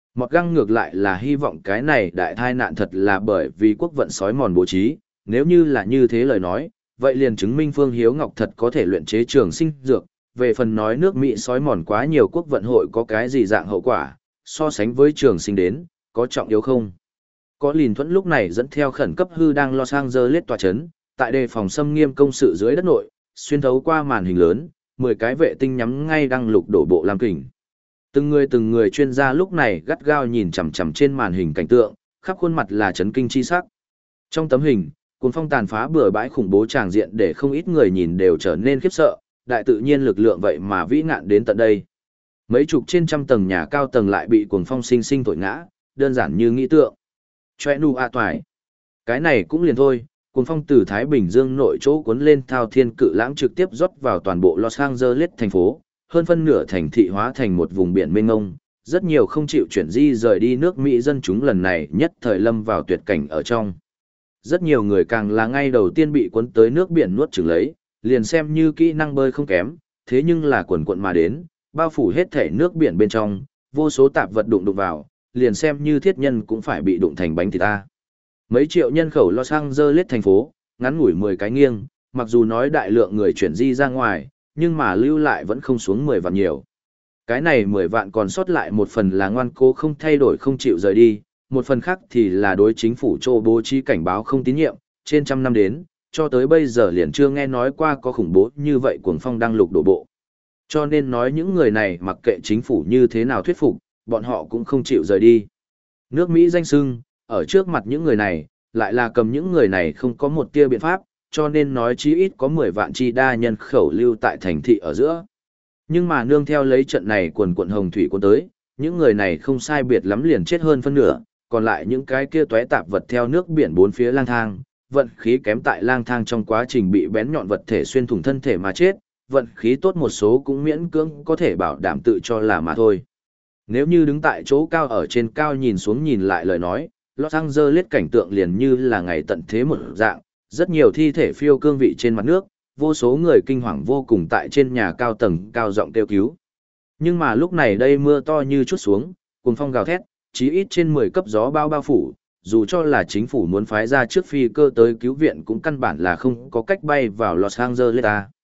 Mọt găng ngược lại là hy vọng cái này đại tai nạn thật là bởi vì quốc vận sói mòn bố trí, nếu như là như thế lời nói, vậy liền chứng minh Phương Hiếu Ngọc thật có thể luyện chế trường sinh dược, về phần nói nước Mỹ sói mòn quá nhiều quốc vận hội có cái gì dạng hậu quả, so sánh với trường sinh đến, có trọng yếu không? Có Lìn Thuẫn lúc này dẫn theo khẩn cấp hư đang Los Angeles tòa chấn, tại đề phòng xâm nghiêm công sự dưới đất nội, xuyên thấu qua màn hình lớn, mười cái vệ tinh nhắm ngay đang lục đổ bộ Lam Kình. Từng người từng người chuyên gia lúc này gắt gao nhìn chằm chằm trên màn hình cảnh tượng, khắp khuôn mặt là chấn kinh chi sắc. Trong tấm hình, cuồng phong tàn phá bừa bãi khủng bố tràng diện để không ít người nhìn đều trở nên khiếp sợ, đại tự nhiên lực lượng vậy mà vĩ ngạn đến tận đây. Mấy chục trên trăm tầng nhà cao tầng lại bị cuồng phong sinh sinh thổi ngã, đơn giản như nghĩ tượng. Choe nu a toài. Cái này cũng liền thôi, cuồng phong từ Thái Bình Dương nội chỗ cuốn lên thao thiên cự lãng trực tiếp rót vào toàn bộ Los Angeles thành phố, hơn phân nửa thành thị hóa thành một vùng biển mênh mông, rất nhiều không chịu chuyển di rời đi nước Mỹ dân chúng lần này nhất thời lâm vào tuyệt cảnh ở trong. Rất nhiều người càng là ngay đầu tiên bị cuốn tới nước biển nuốt chửng lấy, liền xem như kỹ năng bơi không kém, thế nhưng là quần quận mà đến, bao phủ hết thể nước biển bên trong, vô số tạp vật đụng đụng vào, liền xem như thiết nhân cũng phải bị đụng thành bánh thịt ta. Mấy triệu nhân khẩu Los Angeles thành phố, ngắn ngủi mười cái nghiêng, mặc dù nói đại lượng người chuyển di ra ngoài, nhưng mà lưu lại vẫn không xuống mười vạn nhiều. Cái này mười vạn còn sót lại một phần là ngoan cố không thay đổi không chịu rời đi, một phần khác thì là đối chính phủ châu bố trí cảnh báo không tín nhiệm, trên trăm năm đến, cho tới bây giờ liền chưa nghe nói qua có khủng bố như vậy cuồng phong đang lục đổ bộ. Cho nên nói những người này mặc kệ chính phủ như thế nào thuyết phục, bọn họ cũng không chịu rời đi. Nước Mỹ danh sưng, ở trước mặt những người này, lại là cầm những người này không có một tia biện pháp, cho nên nói chí ít có mười vạn chi đa nhân khẩu lưu tại thành thị ở giữa. Nhưng mà nương theo lấy trận này quần quận hồng thủy cuốn tới, những người này không sai biệt lắm liền chết hơn phân nửa, còn lại những cái kia toé tạp vật theo nước biển bốn phía lang thang, vận khí kém tại lang thang trong quá trình bị bén nhọn vật thể xuyên thủng thân thể mà chết, vận khí tốt một số cũng miễn cưỡng có thể bảo đảm tự cho là mà thôi. Nếu như đứng tại chỗ cao ở trên cao nhìn xuống nhìn lại lời nói, Los Angeles cảnh tượng liền như là ngày tận thế một dạng, rất nhiều thi thể phiêu cương vị trên mặt nước, vô số người kinh hoàng vô cùng tại trên nhà cao tầng cao giọng kêu cứu. Nhưng mà lúc này đây mưa to như chút xuống, cuồng phong gào thét, chí ít trên mười cấp gió bao bao phủ, dù cho là chính phủ muốn phái ra trước phi cơ tới cứu viện cũng căn bản là không có cách bay vào Los Angeles.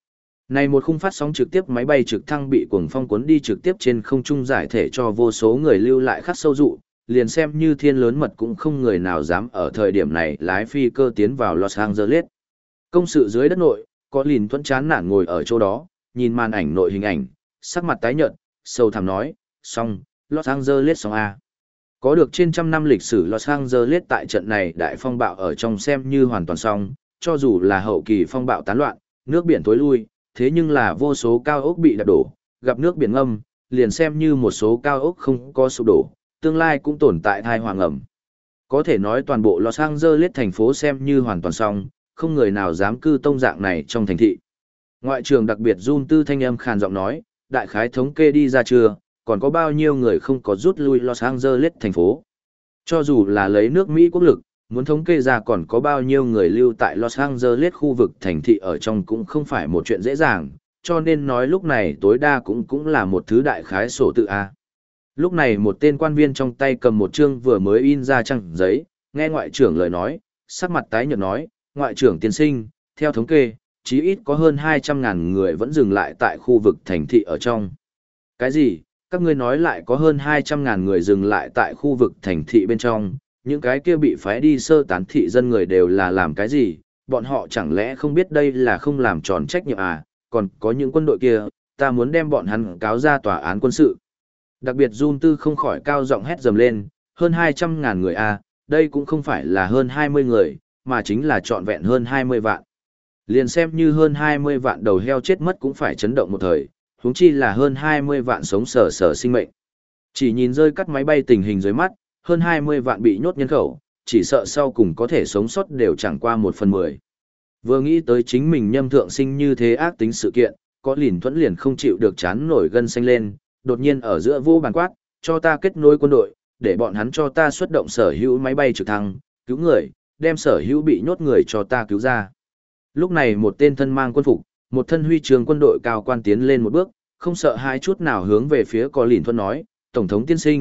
Này một khung phát sóng trực tiếp máy bay trực thăng bị cuồng phong cuốn đi trực tiếp trên không trung giải thể cho vô số người lưu lại khắc sâu dụ, liền xem như thiên lớn mật cũng không người nào dám ở thời điểm này lái phi cơ tiến vào Los Angeles. Công sự dưới đất nội, có Lìn Thuẫn chán nản ngồi ở chỗ đó, nhìn màn ảnh nội hình ảnh, sắc mặt tái nhợt, sâu thẳm nói, xong, Los Angeles xong A. Có được trên trăm năm lịch sử Los Angeles tại trận này đại phong bạo ở trong xem như hoàn toàn xong, cho dù là hậu kỳ phong bạo tán loạn, nước biển tối lui, thế nhưng là vô số cao ốc bị đập đổ, gặp nước biển ngâm, liền xem như một số cao ốc không có sụp đổ, tương lai cũng tồn tại thai hoàng ẩm. Có thể nói toàn bộ Los Angeles thành phố xem như hoàn toàn xong, không người nào dám cư tông dạng này trong thành thị. Ngoại trưởng đặc biệt Jun Tư thanh âm khàn giọng nói, đại khái thống kê đi ra chưa, còn có bao nhiêu người không có rút lui Los Angeles thành phố. Cho dù là lấy nước Mỹ quốc lực, muốn thống kê ra còn có bao nhiêu người lưu tại Los Angeles khu vực thành thị ở trong cũng không phải một chuyện dễ dàng, cho nên nói lúc này tối đa cũng cũng là một thứ đại khái sổ tự A. Lúc này một tên quan viên trong tay cầm một chương vừa mới in ra trang giấy, nghe ngoại trưởng lời nói, sắc mặt tái nhợt nói, ngoại trưởng tiên sinh, theo thống kê, chí ít có hơn hai trăm ngàn người vẫn dừng lại tại khu vực thành thị ở trong. Cái gì? Các ngươi nói lại có hơn hai trăm ngàn người dừng lại tại khu vực thành thị bên trong, những cái kia bị phái đi sơ tán thị dân người đều là làm cái gì, bọn họ chẳng lẽ không biết đây là không làm tròn trách nhiệm à, còn có những quân đội kia, ta muốn đem bọn hắn cáo ra tòa án quân sự. Đặc biệt Jun Tư không khỏi cao giọng hét dầm lên, hơn hai trăm ngàn người à, đây cũng không phải là hơn hai mươi người, mà chính là trọn vẹn hơn hai mươi vạn. Liền xem như hơn hai mươi vạn đầu heo chết mất cũng phải chấn động một thời, huống chi là hơn hai mươi vạn sống sờ sờ sinh mệnh. Chỉ nhìn rơi cắt máy bay tình hình dưới mắt, hơn hai mươi vạn bị nhốt nhân khẩu, chỉ sợ sau cùng có thể sống sót đều chẳng qua một phần mười. Vừa nghĩ tới chính mình nhâm thượng sinh như thế ác tính sự kiện, có Lìn Thuẫn liền không chịu được chán nổi gân xanh lên, đột nhiên ở giữa vô bàn quát, cho ta kết nối quân đội, để bọn hắn cho ta xuất động sở hữu máy bay trực thăng, cứu người, đem sở hữu bị nhốt người cho ta cứu ra. Lúc này một tên thân mang quân phục, một thân huy trường quân đội cao quan tiến lên một bước, không sợ hai chút nào hướng về phía có Lìn Thuẫn nói, Tổng thống tiên sinh,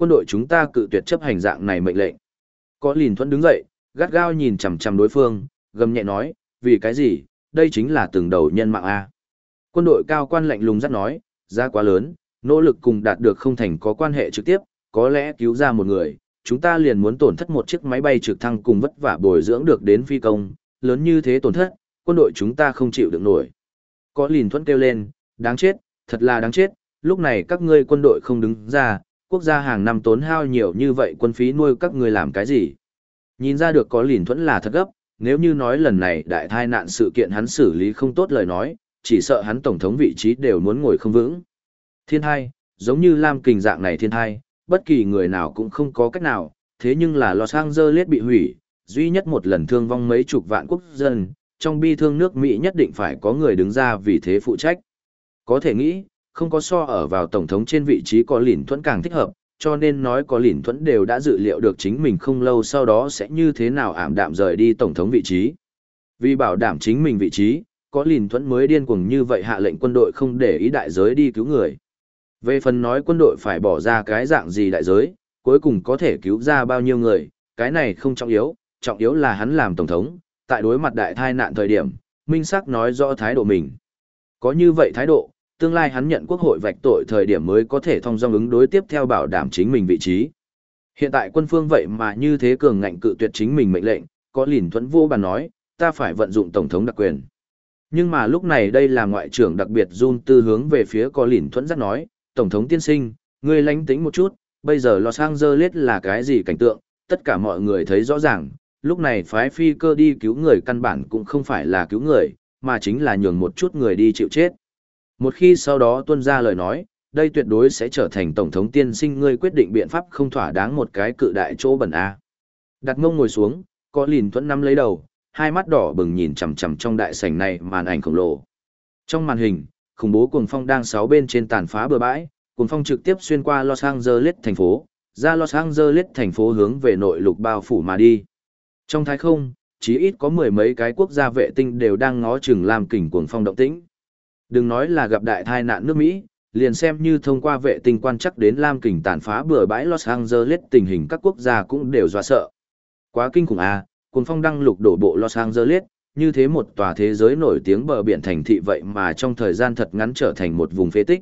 quân đội chúng ta cự tuyệt chấp hành dạng này mệnh lệnh. Có Lìn Thuẫn đứng dậy, gắt gao nhìn chằm chằm đối phương, gầm nhẹ nói, vì cái gì, đây chính là từng đầu nhân mạng A. Quân đội cao quan lạnh lùng dắt nói, giá quá lớn, nỗ lực cùng đạt được không thành có quan hệ trực tiếp, có lẽ cứu ra một người, chúng ta liền muốn tổn thất một chiếc máy bay trực thăng cùng vất vả bồi dưỡng được đến phi công, lớn như thế tổn thất, quân đội chúng ta không chịu được nổi. Có Lìn Thuẫn kêu lên, đáng chết, thật là đáng chết, lúc này các ngươi quân đội không đứng ra, quốc gia hàng năm tốn hao nhiều như vậy quân phí nuôi các ngươi làm cái gì. Nhìn ra được Có Lìn Thuẫn là thật gấp, nếu như nói lần này đại tai nạn sự kiện hắn xử lý không tốt lời nói, chỉ sợ hắn tổng thống vị trí đều muốn ngồi không vững. Thiên hai, giống như Lam Kình dạng này thiên hai, bất kỳ người nào cũng không có cách nào, thế nhưng là Los Angeles bị hủy, duy nhất một lần thương vong mấy chục vạn quốc dân, trong bi thương nước Mỹ nhất định phải có người đứng ra vì thế phụ trách. Có thể nghĩ, không có so ở vào tổng thống trên vị trí Có Lìn Thuẫn càng thích hợp, cho nên nói Có Lìn Thuẫn đều đã dự liệu được chính mình không lâu sau đó sẽ như thế nào ảm đạm rời đi tổng thống vị trí. Vì bảo đảm chính mình vị trí, Có Lìn Thuẫn mới điên cuồng như vậy hạ lệnh quân đội không để ý đại giới đi cứu người. Về phần nói quân đội phải bỏ ra cái dạng gì đại giới, cuối cùng có thể cứu ra bao nhiêu người, cái này không trọng yếu, trọng yếu là hắn làm tổng thống, tại đối mặt đại tai nạn thời điểm, minh xác nói rõ thái độ mình. Có như vậy thái độ, tương lai hắn nhận quốc hội vạch tội thời điểm mới có thể thông dong ứng đối tiếp theo bảo đảm chính mình vị trí. Hiện tại quân phương vậy mà như thế cường ngạnh cự tuyệt chính mình mệnh lệnh, Có Lìn Thuẫn vô bàn nói, ta phải vận dụng tổng thống đặc quyền. Nhưng mà lúc này đây là ngoại trưởng đặc biệt Jun Tư hướng về phía Có Lìn Thuẫn dắt nói, tổng thống tiên sinh, ngươi lánh tính một chút, bây giờ Los Angeles là cái gì cảnh tượng, tất cả mọi người thấy rõ ràng, lúc này phái phi cơ đi cứu người căn bản cũng không phải là cứu người, mà chính là nhường một chút người đi chịu chết. Một khi sau đó tuân ra lời nói, đây tuyệt đối sẽ trở thành tổng thống tiên sinh ngươi quyết định biện pháp không thỏa đáng một cái cự đại chỗ bẩn A. Đặt mông ngồi xuống, Có Lìn Thuẫn nắm lấy đầu, hai mắt đỏ bừng nhìn chằm chằm trong đại sảnh này màn ảnh khổng lồ. Trong màn hình, khủng bố cuồng phong đang sáu bên trên tàn phá bờ bãi, cuồng phong trực tiếp xuyên qua Los Angeles thành phố, ra Los Angeles thành phố hướng về nội lục bao phủ mà đi. Trong thái không, chí ít có mười mấy cái quốc gia vệ tinh đều đang ngó chừng Lam Kình cuồng phong động tĩnh. Đừng nói là gặp đại tai nạn nước Mỹ, liền xem như thông qua vệ tinh quan chắc đến Lam Kình tàn phá bừa bãi Los Angeles tình hình các quốc gia cũng đều dọa sợ. Quá kinh khủng à, cuồng phong đăng lục đổ bộ Los Angeles, như thế một tòa thế giới nổi tiếng bờ biển thành thị vậy mà trong thời gian thật ngắn trở thành một vùng phế tích.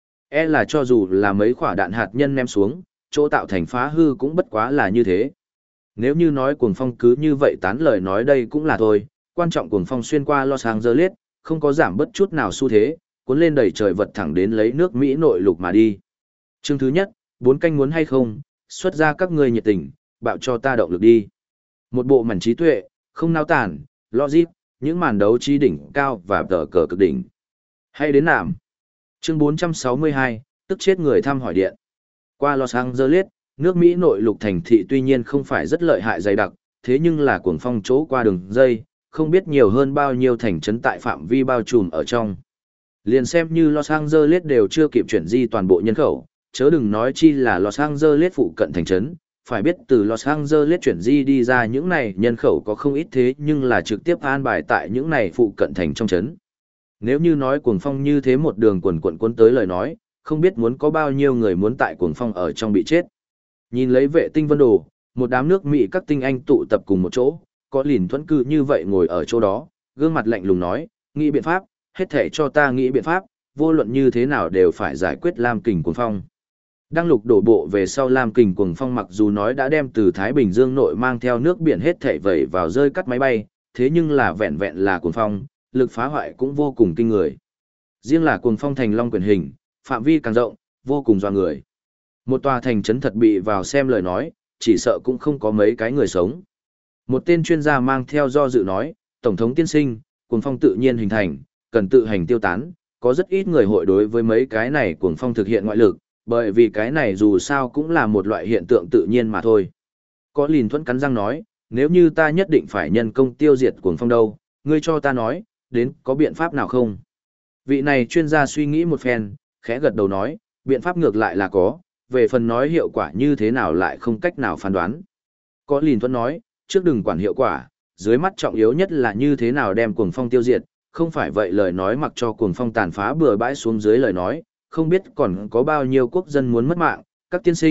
E là cho dù là mấy quả đạn hạt nhân ném xuống, chỗ tạo thành phá hư cũng bất quá là như thế. Nếu như nói cuồng phong cứ như vậy tán lời nói đây cũng là thôi, quan trọng cuồng phong xuyên qua Los Angeles, không có giảm bất chút nào xu thế, cuốn lên đầy trời vật thẳng đến lấy nước Mỹ nội lục mà đi. Chương thứ nhất, bốn canh muốn hay không, xuất ra các ngươi nhiệt tình, bạo cho ta động lực đi. Một bộ mảnh trí tuệ, không nao tản, logic, những màn đấu trí đỉnh cao và tờ cờ cực đỉnh. Hay đến nạm. Chương bốn trăm sáu mươi hai, tức chết người thăm hỏi điện. Qua Los Angeles, nước Mỹ nội lục thành thị tuy nhiên không phải rất lợi hại dày đặc, thế nhưng là cuồng phong chỗ qua đường dây, không biết nhiều hơn bao nhiêu thành trấn tại phạm vi bao trùm ở trong. Liền xem như Los Angeles đều chưa kịp chuyển di toàn bộ nhân khẩu, chớ đừng nói chi là Los Angeles phụ cận thành trấn, phải biết từ Los Angeles chuyển di đi ra những này nhân khẩu có không ít thế nhưng là trực tiếp an bài tại những này phụ cận thành trong trấn. Nếu như nói cuồng phong như thế một đường quần quần cuốn tới lời nói, không biết muốn có bao nhiêu người muốn tại cuồng phong ở trong bị chết. Nhìn lấy vệ tinh vân đồ, một đám nước Mỹ các tinh anh tụ tập cùng một chỗ, Có Lìn Thuẫn cư như vậy ngồi ở chỗ đó, gương mặt lạnh lùng nói, nghĩ biện pháp, hết thể cho ta nghĩ biện pháp, vô luận như thế nào đều phải giải quyết Lam Kình cuồng phong. Đăng lục đổ bộ về sau Lam Kình cuồng phong mặc dù nói đã đem từ Thái Bình Dương nội mang theo nước biển hết thảy vẩy vào rơi cắt máy bay, thế nhưng là vẹn vẹn là cuồng phong, lực phá hoại cũng vô cùng kinh người. Riêng là cuồng phong thành long quyền hình, phạm vi càng rộng, vô cùng doa người. Một tòa thành trấn thật bị vào xem lời nói, chỉ sợ cũng không có mấy cái người sống. Một tên chuyên gia mang theo do dự nói, Tổng thống tiên sinh, cuồng phong tự nhiên hình thành, cần tự hành tiêu tán, có rất ít người hội đối với mấy cái này cuồng phong thực hiện ngoại lực, bởi vì cái này dù sao cũng là một loại hiện tượng tự nhiên mà thôi. Có Lìn Thuẫn cắn răng nói, nếu như ta nhất định phải nhân công tiêu diệt cuồng phong đâu, ngươi cho ta nói, đến có biện pháp nào không? Vị này chuyên gia suy nghĩ một phen, khẽ gật đầu nói, biện pháp ngược lại là có, về phần nói hiệu quả như thế nào lại không cách nào phán đoán. Có Lìn Thuẫn nói, trước đừng quản hiệu quả, dưới mắt trọng yếu nhất là như thế nào đem cuồng phong tiêu diệt, không phải vậy lời nói mặc cho cuồng phong tàn phá bừa bãi xuống dưới lời nói, không biết còn có bao nhiêu quốc dân muốn mất mạng, các tiên sinh,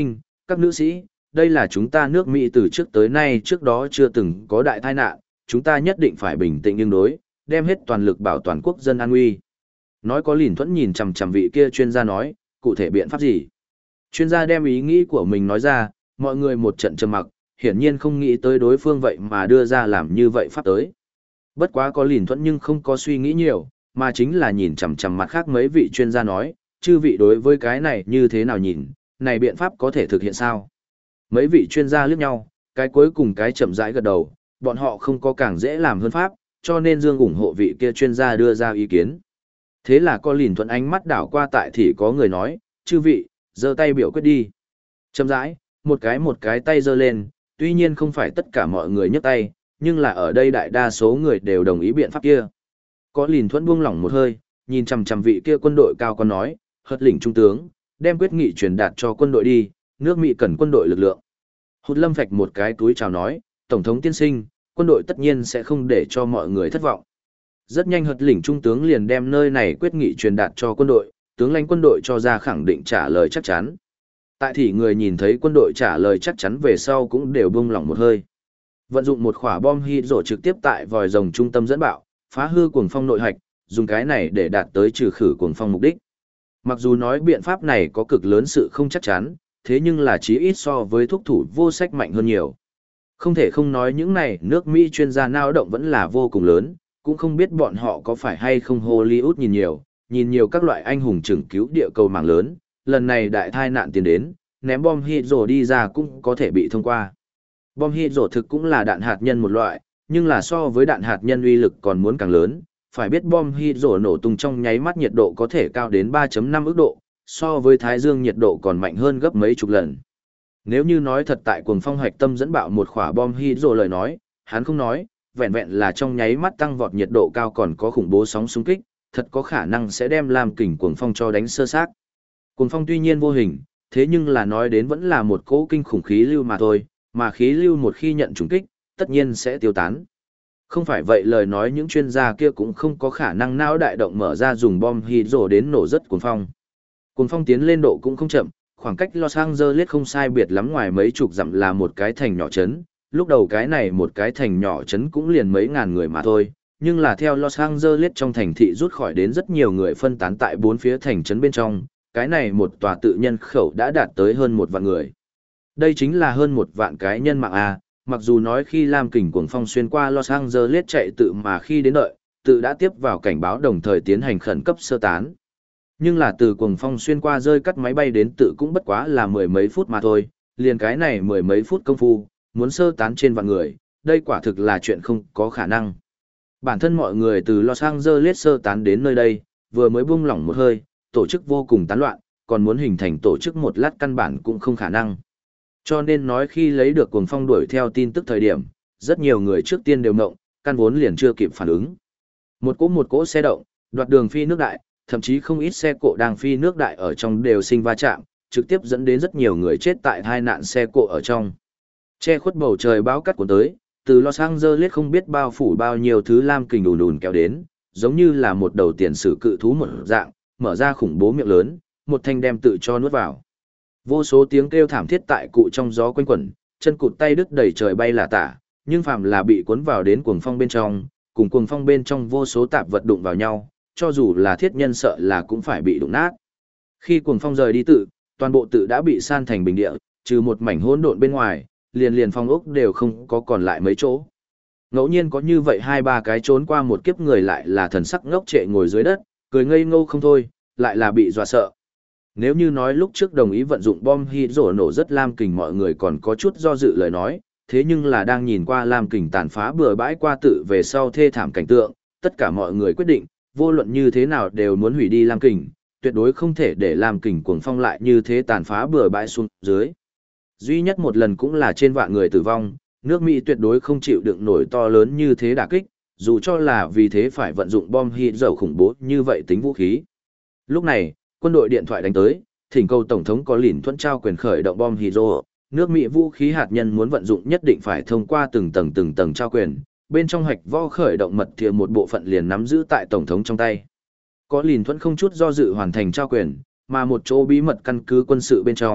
các nữ sĩ, đây là chúng ta nước Mỹ từ trước tới nay trước đó chưa từng có đại tai nạn, chúng ta nhất định phải bình tĩnh ứng đối, đem hết toàn lực bảo toàn quốc dân an nguy. Nói có Lìn Thuẫn nhìn chằm chằm vị kia chuyên gia nói, cụ thể biện pháp gì? Chuyên gia đem ý nghĩ của mình nói ra, mọi người một trận trầm mặc, hiển nhiên không nghĩ tới đối phương vậy mà đưa ra làm như vậy pháp tới. Bất quá có Lìn Thuẫn nhưng không có suy nghĩ nhiều, mà chính là nhìn chằm chằm mặt khác mấy vị chuyên gia nói, chư vị đối với cái này như thế nào nhìn, này biện pháp có thể thực hiện sao? Mấy vị chuyên gia liếc nhau, cái cuối cùng cái chậm rãi gật đầu, bọn họ không có càng dễ làm hơn pháp, cho nên Dương ủng hộ vị kia chuyên gia đưa ra ý kiến. Thế là có Lìn Thuận ánh mắt đảo qua tại thì có người nói, chư vị, giơ tay biểu quyết đi. Chậm rãi, một cái một cái tay giơ lên, tuy nhiên không phải tất cả mọi người nhấc tay, nhưng là ở đây đại đa số người đều đồng ý biện pháp kia. Có Lìn Thuận buông lỏng một hơi, nhìn chằm chằm vị kia quân đội cao có nói, hất lĩnh trung tướng, đem quyết nghị truyền đạt cho quân đội đi, nước Mỹ cần quân đội lực lượng. Hụt Lâm phạch một cái túi chào nói, Tổng thống tiên sinh, quân đội tất nhiên sẽ không để cho mọi người thất vọng. Rất nhanh hật lĩnh trung tướng liền đem nơi này quyết nghị truyền đạt cho quân đội, tướng lãnh quân đội cho ra khẳng định trả lời chắc chắn. Tại thì người nhìn thấy quân đội trả lời chắc chắn về sau cũng đều buông lỏng một hơi. Vận dụng một quả bom hydro trực tiếp tại vòi rồng trung tâm dẫn bạo, phá hư cuồng phong nội hạch, dùng cái này để đạt tới trừ khử cuồng phong mục đích. Mặc dù nói biện pháp này có cực lớn sự không chắc chắn, thế nhưng là chí ít so với thuốc thủ vô sách mạnh hơn nhiều. Không thể không nói những này nước Mỹ chuyên gia nao động vẫn là vô cùng lớn, cũng không biết bọn họ có phải hay không Hollywood nhìn nhiều, nhìn nhiều các loại anh hùng trưởng cứu địa cầu mạng lớn, lần này đại tai nạn tiến đến, ném bom hydro đi ra cũng có thể bị thông qua. Bom hydro thực cũng là đạn hạt nhân một loại, nhưng là so với đạn hạt nhân uy lực còn muốn càng lớn, phải biết bom hydro nổ tung trong nháy mắt nhiệt độ có thể cao đến ba phẩy năm ức độ, so với Thái Dương nhiệt độ còn mạnh hơn gấp mấy chục lần. Nếu như nói thật tại cuồng phong hoạch tâm dẫn bạo một quả bom hydro lời nói, hắn không nói, vẹn vẹn là trong nháy mắt tăng vọt nhiệt độ cao còn có khủng bố sóng xung kích, thật có khả năng sẽ đem làm kình cuồng phong cho đánh sơ xác. Cuồng phong tuy nhiên vô hình, thế nhưng là nói đến vẫn là một cỗ kinh khủng khí lưu mà thôi, mà khí lưu một khi nhận trùng kích, tất nhiên sẽ tiêu tán. Không phải vậy lời nói những chuyên gia kia cũng không có khả năng não đại động mở ra dùng bom hydro đến nổ rất cuồng phong. Cuồng phong tiến lên độ cũng không chậm, khoảng cách Los Angeles không sai biệt lắm ngoài mấy chục dặm là một cái thành nhỏ trấn. Lúc đầu cái này một cái thành nhỏ trấn cũng liền mấy ngàn người mà thôi, nhưng là theo Los Angeles trong thành thị rút khỏi đến rất nhiều người phân tán tại bốn phía thành trấn bên trong, cái này một tòa tự nhân khẩu đã đạt tới hơn một vạn người. Đây chính là hơn một vạn cái nhân mạng A, mặc dù nói khi Lam Kình cuồng phong xuyên qua Los Angeles chạy tự mà khi đến đợi, tự đã tiếp vào cảnh báo đồng thời tiến hành khẩn cấp sơ tán. Nhưng là từ cuồng phong xuyên qua rơi cắt máy bay đến tự cũng bất quá là mười mấy phút mà thôi, liền cái này mười mấy phút công phu, muốn sơ tán trên vạn người, đây quả thực là chuyện không có khả năng. Bản thân mọi người từ Los Angeles sơ tán đến nơi đây, vừa mới buông lỏng một hơi, tổ chức vô cùng tán loạn, còn muốn hình thành tổ chức một lát căn bản cũng không khả năng. Cho nên nói khi lấy được cuồng phong đuổi theo tin tức thời điểm, rất nhiều người trước tiên đều ngộng, căn vốn liền chưa kịp phản ứng. Một cỗ một cỗ xe động, đoạt đường phi nước đại, thậm chí không ít xe cộ đang phi nước đại ở trong đều sinh va chạm, trực tiếp dẫn đến rất nhiều người chết tại hai nạn xe cộ ở trong. Che khuất bầu trời bão cắt cuốn tới, từ Los Angeles không biết bao phủ bao nhiêu thứ lam kình đùn đùn kéo đến, giống như là một đầu tiền sử cự thú một dạng, mở ra khủng bố miệng lớn, một thanh đem tự cho nuốt vào. Vô số tiếng kêu thảm thiết tại cụ trong gió quanh quẩn, chân cụt tay đứt đầy trời bay là tả, nhưng phàm là bị cuốn vào đến cuồng phong bên trong, cùng cuồng phong bên trong vô số tạp vật đụng vào nhau, cho dù là thiết nhân sợ là cũng phải bị đụng nát. Khi cuồng phong rời đi tự, toàn bộ tự đã bị san thành bình địa, trừ một mảnh hỗn độn bên ngoài, liền liền phong ốc đều không có còn lại mấy chỗ. Ngẫu nhiên có như vậy hai ba cái trốn qua một kiếp người lại là thần sắc ngốc trệ ngồi dưới đất, cười ngây ngô không thôi, lại là bị dọa sợ. Nếu như nói lúc trước đồng ý vận dụng bom hydro nổ rất lam kình mọi người còn có chút do dự lời nói, thế nhưng là đang nhìn qua lam kình tàn phá bừa bãi qua tự về sau thê thảm cảnh tượng, tất cả mọi người quyết định, vô luận như thế nào đều muốn hủy đi lam kình, tuyệt đối không thể để lam kình cuồng phong lại như thế tàn phá bừa bãi xuống dưới. Duy nhất một lần cũng là trên vạn người tử vong, nước Mỹ tuyệt đối không chịu đựng nổi to lớn như thế đả kích, dù cho là vì thế phải vận dụng bom hydro khủng bố như vậy tính vũ khí. Lúc này, quân đội điện thoại đánh tới, thỉnh cầu Tổng thống có Lìn Thuận trao quyền khởi động bom hydro, nước Mỹ vũ khí hạt nhân muốn vận dụng nhất định phải thông qua từng tầng từng tầng trao quyền, bên trong hạch võ khởi động mật thiệp một bộ phận liền nắm giữ tại Tổng thống trong tay. Có Lìn Thuận không chút do dự hoàn thành trao quyền, mà một chỗ bí mật căn cứ quân sự bên trong,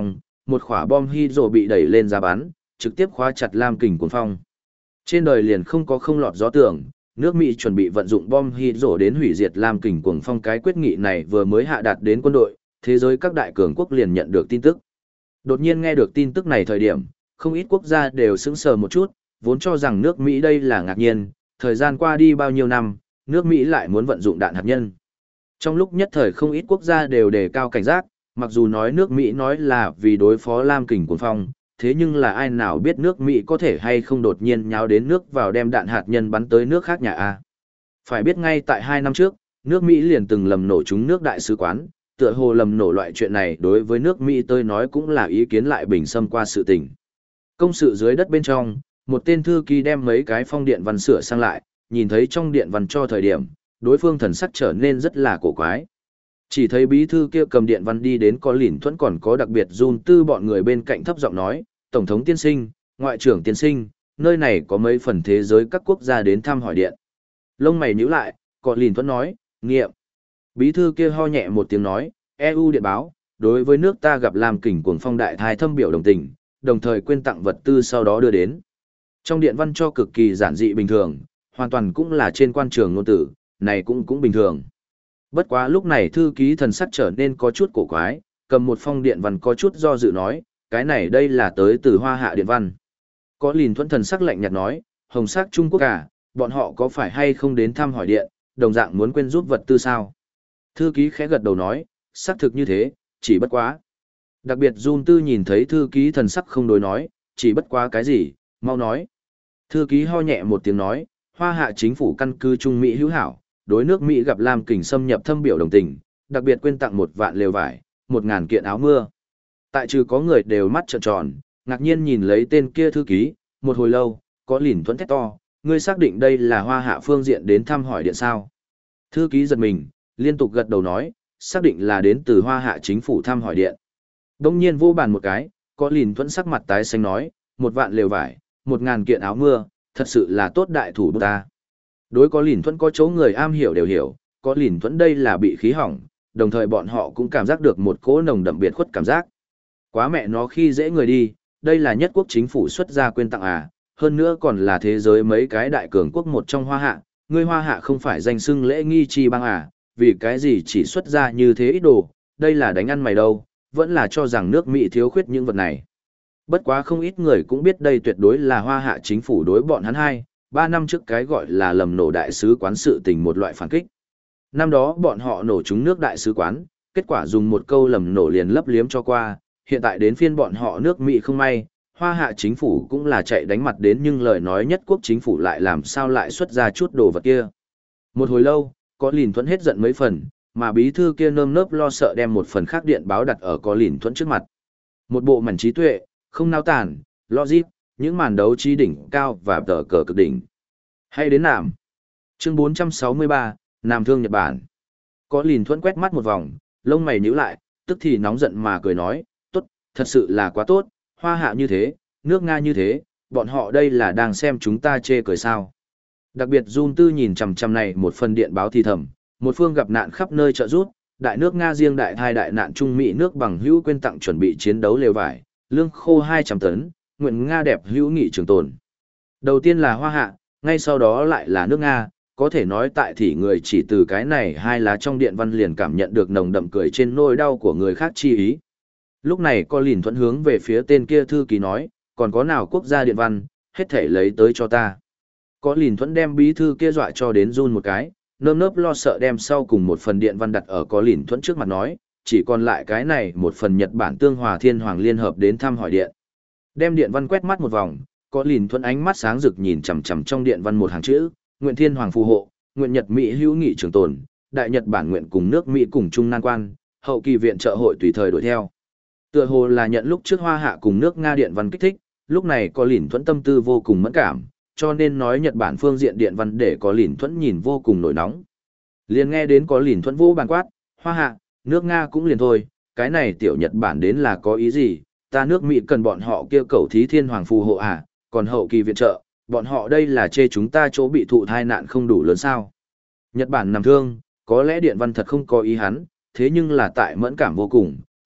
một quả bom hydro bị đẩy lên ra bắn, trực tiếp khóa chặt lam kình cuồng phong. Trên đời liền không có không lọt gió tưởng, nước Mỹ chuẩn bị vận dụng bom hydro đến hủy diệt lam kình cuồng phong. Cái quyết nghị này vừa mới hạ đạt đến quân đội, thế giới các đại cường quốc liền nhận được tin tức. Đột nhiên nghe được tin tức này thời điểm, không ít quốc gia đều sững sờ một chút, vốn cho rằng nước Mỹ đây là ngạc nhiên, thời gian qua đi bao nhiêu năm, nước Mỹ lại muốn vận dụng đạn hạt nhân. Trong lúc nhất thời không ít quốc gia đều đề cao cảnh giác, mặc dù nói nước Mỹ nói là vì đối phó lam kình cuồng phong, thế nhưng là ai nào biết nước Mỹ có thể hay không đột nhiên nháo đến nước vào đem đạn hạt nhân bắn tới nước khác nhà A. Phải biết ngay tại hai năm trước, nước Mỹ liền từng lầm nổ trúng nước đại sứ quán, tựa hồ lầm nổ loại chuyện này đối với nước Mỹ tôi nói cũng là ý kiến lại bình xâm qua sự tình. Công sự dưới đất bên trong, một tên thư ký đem mấy cái phong điện văn sửa sang lại, nhìn thấy trong điện văn cho thời điểm, đối phương thần sắc trở nên rất là cổ quái. Chỉ thấy bí thư kia cầm điện văn đi đến có lỉn thuẫn còn có đặc biệt run tư bọn người bên cạnh thấp giọng nói, Tổng thống tiên sinh, Ngoại trưởng tiên sinh, nơi này có mấy phần thế giới các quốc gia đến thăm hỏi điện. Lông mày nhíu lại, có lỉn thuẫn nói, nghiệm. Bí thư kia ho nhẹ một tiếng nói, e u điện báo, đối với nước ta gặp làm kình cuồng phong đại thai thâm biểu đồng tình, đồng thời quên tặng vật tư sau đó đưa đến. Trong điện văn cho cực kỳ giản dị bình thường, hoàn toàn cũng là trên quan trường ngôn tử, này cũng cũng bình thường. Bất quá lúc này thư ký thần sắc trở nên có chút cổ quái, cầm một phong điện văn có chút do dự nói, cái này đây là tới từ Hoa Hạ điện văn. Có lìn thuẫn thần sắc lạnh nhạt nói, hồng sắc Trung Quốc cả, bọn họ có phải hay không đến thăm hỏi điện, đồng dạng muốn quên giúp vật tư sao? Thư ký khẽ gật đầu nói, xác thực như thế, chỉ bất quá. Đặc biệt Jun Tư nhìn thấy thư ký thần sắc không đối nói, chỉ bất quá cái gì, mau nói. Thư ký ho nhẹ một tiếng nói, Hoa Hạ chính phủ căn cứ Trung Mỹ hữu hảo, đối nước Mỹ gặp Lam kình xâm nhập thâm biểu đồng tình, đặc biệt quên tặng một vạn lều vải, một ngàn kiện áo mưa. Tại trừ có người đều mắt trợn tròn, ngạc nhiên nhìn lấy tên kia thư ký, một hồi lâu, có lìn thuẫn thét to, ngươi xác định đây là Hoa Hạ phương diện đến thăm hỏi điện sao? Thư ký giật mình, liên tục gật đầu nói, xác định là đến từ Hoa Hạ chính phủ thăm hỏi điện. Đông nhiên vô bàn một cái, có lìn thuẫn sắc mặt tái xanh nói, một vạn lều vải, một ngàn kiện áo mưa, thật sự là tốt đại thủ bút ta. Đối có lìn thuẫn có chỗ người am hiểu đều hiểu, có lìn thuẫn đây là bị khí hỏng, đồng thời bọn họ cũng cảm giác được một cỗ nồng đậm biệt khuất cảm giác. Quá mẹ nó khi dễ người đi, đây là nhất quốc chính phủ xuất gia quên tặng à, hơn nữa còn là thế giới mấy cái đại cường quốc một trong Hoa Hạ, người Hoa Hạ không phải danh xưng lễ nghi chi băng à, vì cái gì chỉ xuất ra như thế ít đồ, đây là đánh ăn mày đâu, vẫn là cho rằng nước Mỹ thiếu khuyết những vật này. Bất quá không ít người cũng biết đây tuyệt đối là Hoa Hạ chính phủ đối bọn hắn hai, ba năm trước cái gọi là lầm nổ đại sứ quán sự tình một loại phản kích. Năm đó bọn họ nổ trúng nước đại sứ quán, kết quả dùng một câu lầm nổ liền lấp liếm cho qua, hiện tại đến phiên bọn họ nước Mỹ không may, Hoa Hạ chính phủ cũng là chạy đánh mặt đến nhưng lời nói nhất quốc chính phủ lại làm sao lại xuất ra chút đồ vật kia. Một hồi lâu, có lìn thuẫn hết giận mấy phần, mà bí thư kia nơm nớp lo sợ đem một phần khác điện báo đặt ở có lìn thuẫn trước mặt. Một bộ mảnh trí tuệ, không nao tản, logic, những màn đấu trí đỉnh cao và tờ cờ cực đỉnh. Hay đến Nam. Chương bốn trăm sáu mươi ba, Nam thương Nhật Bản. Có lìn thuẫn quét mắt một vòng, lông mày nhíu lại, tức thì nóng giận mà cười nói, tốt, thật sự là quá tốt, Hoa Hạ như thế, nước Nga như thế, bọn họ đây là đang xem chúng ta chê cười sao. Đặc biệt Jun Tư nhìn chằm chằm này một phần điện báo thì thầm, một phương gặp nạn khắp nơi trợ giúp, đại nước Nga riêng đại thai đại nạn Trung Mỹ nước bằng hữu quên tặng chuẩn bị chiến đấu lều vải, lương khô hai trăm tấn, nguyện Nga đẹp hữu nghị trường tồn. Đầu tiên là Hoa Hạ, ngay sau đó lại là nước Nga, có thể nói tại thì người chỉ từ cái này hai lá trong điện văn liền cảm nhận được nồng đậm cười trên nỗi đau của người khác chi ý. Lúc này có lìn thuẫn hướng về phía tên kia thư ký nói, còn có nào quốc gia điện văn, hết thể lấy tới cho ta. Có lìn thuẫn đem bí thư kia dọa cho đến run một cái, nơm nớp lo sợ đem sau cùng một phần điện văn đặt ở có lìn thuẫn trước mặt nói, chỉ còn lại cái này một phần Nhật Bản tương hòa thiên hoàng liên hợp đến thăm hỏi điện. Đem điện văn quét mắt một vòng, có lìn thuẫn ánh mắt sáng rực nhìn chằm chằm trong điện văn một hàng chữ, nguyện thiên hoàng phù hộ, nguyện Nhật Mỹ hữu nghị trường tồn, đại Nhật Bản nguyện cùng nước Mỹ cùng chung nan quan, hậu kỳ viện trợ hội tùy thời đổi theo. Tựa hồ là nhận lúc trước Hoa Hạ cùng nước Nga điện văn kích thích, lúc này có lìn thuẫn tâm tư vô cùng mẫn cảm, cho nên nói Nhật Bản phương diện điện văn để có lìn thuẫn nhìn vô cùng nổi nóng. Liền nghe đến có lìn thuẫn vô bàn quát, Hoa Hạ, nước Nga cũng liền thôi, cái này tiểu Nhật Bản đến là có ý gì, ta nước Mỹ cần bọn họ kêu cầu thí thiên hoàng phù hộ à, còn hậu kỳ viện trợ, bọn họ đây là chê chúng ta chỗ bị thụ thai nạn không đủ lớn sao. Nhật Bản nằm thương, có lẽ điện văn thật không có ý hắn, thế nhưng là tại mẫn cảm vô cùng,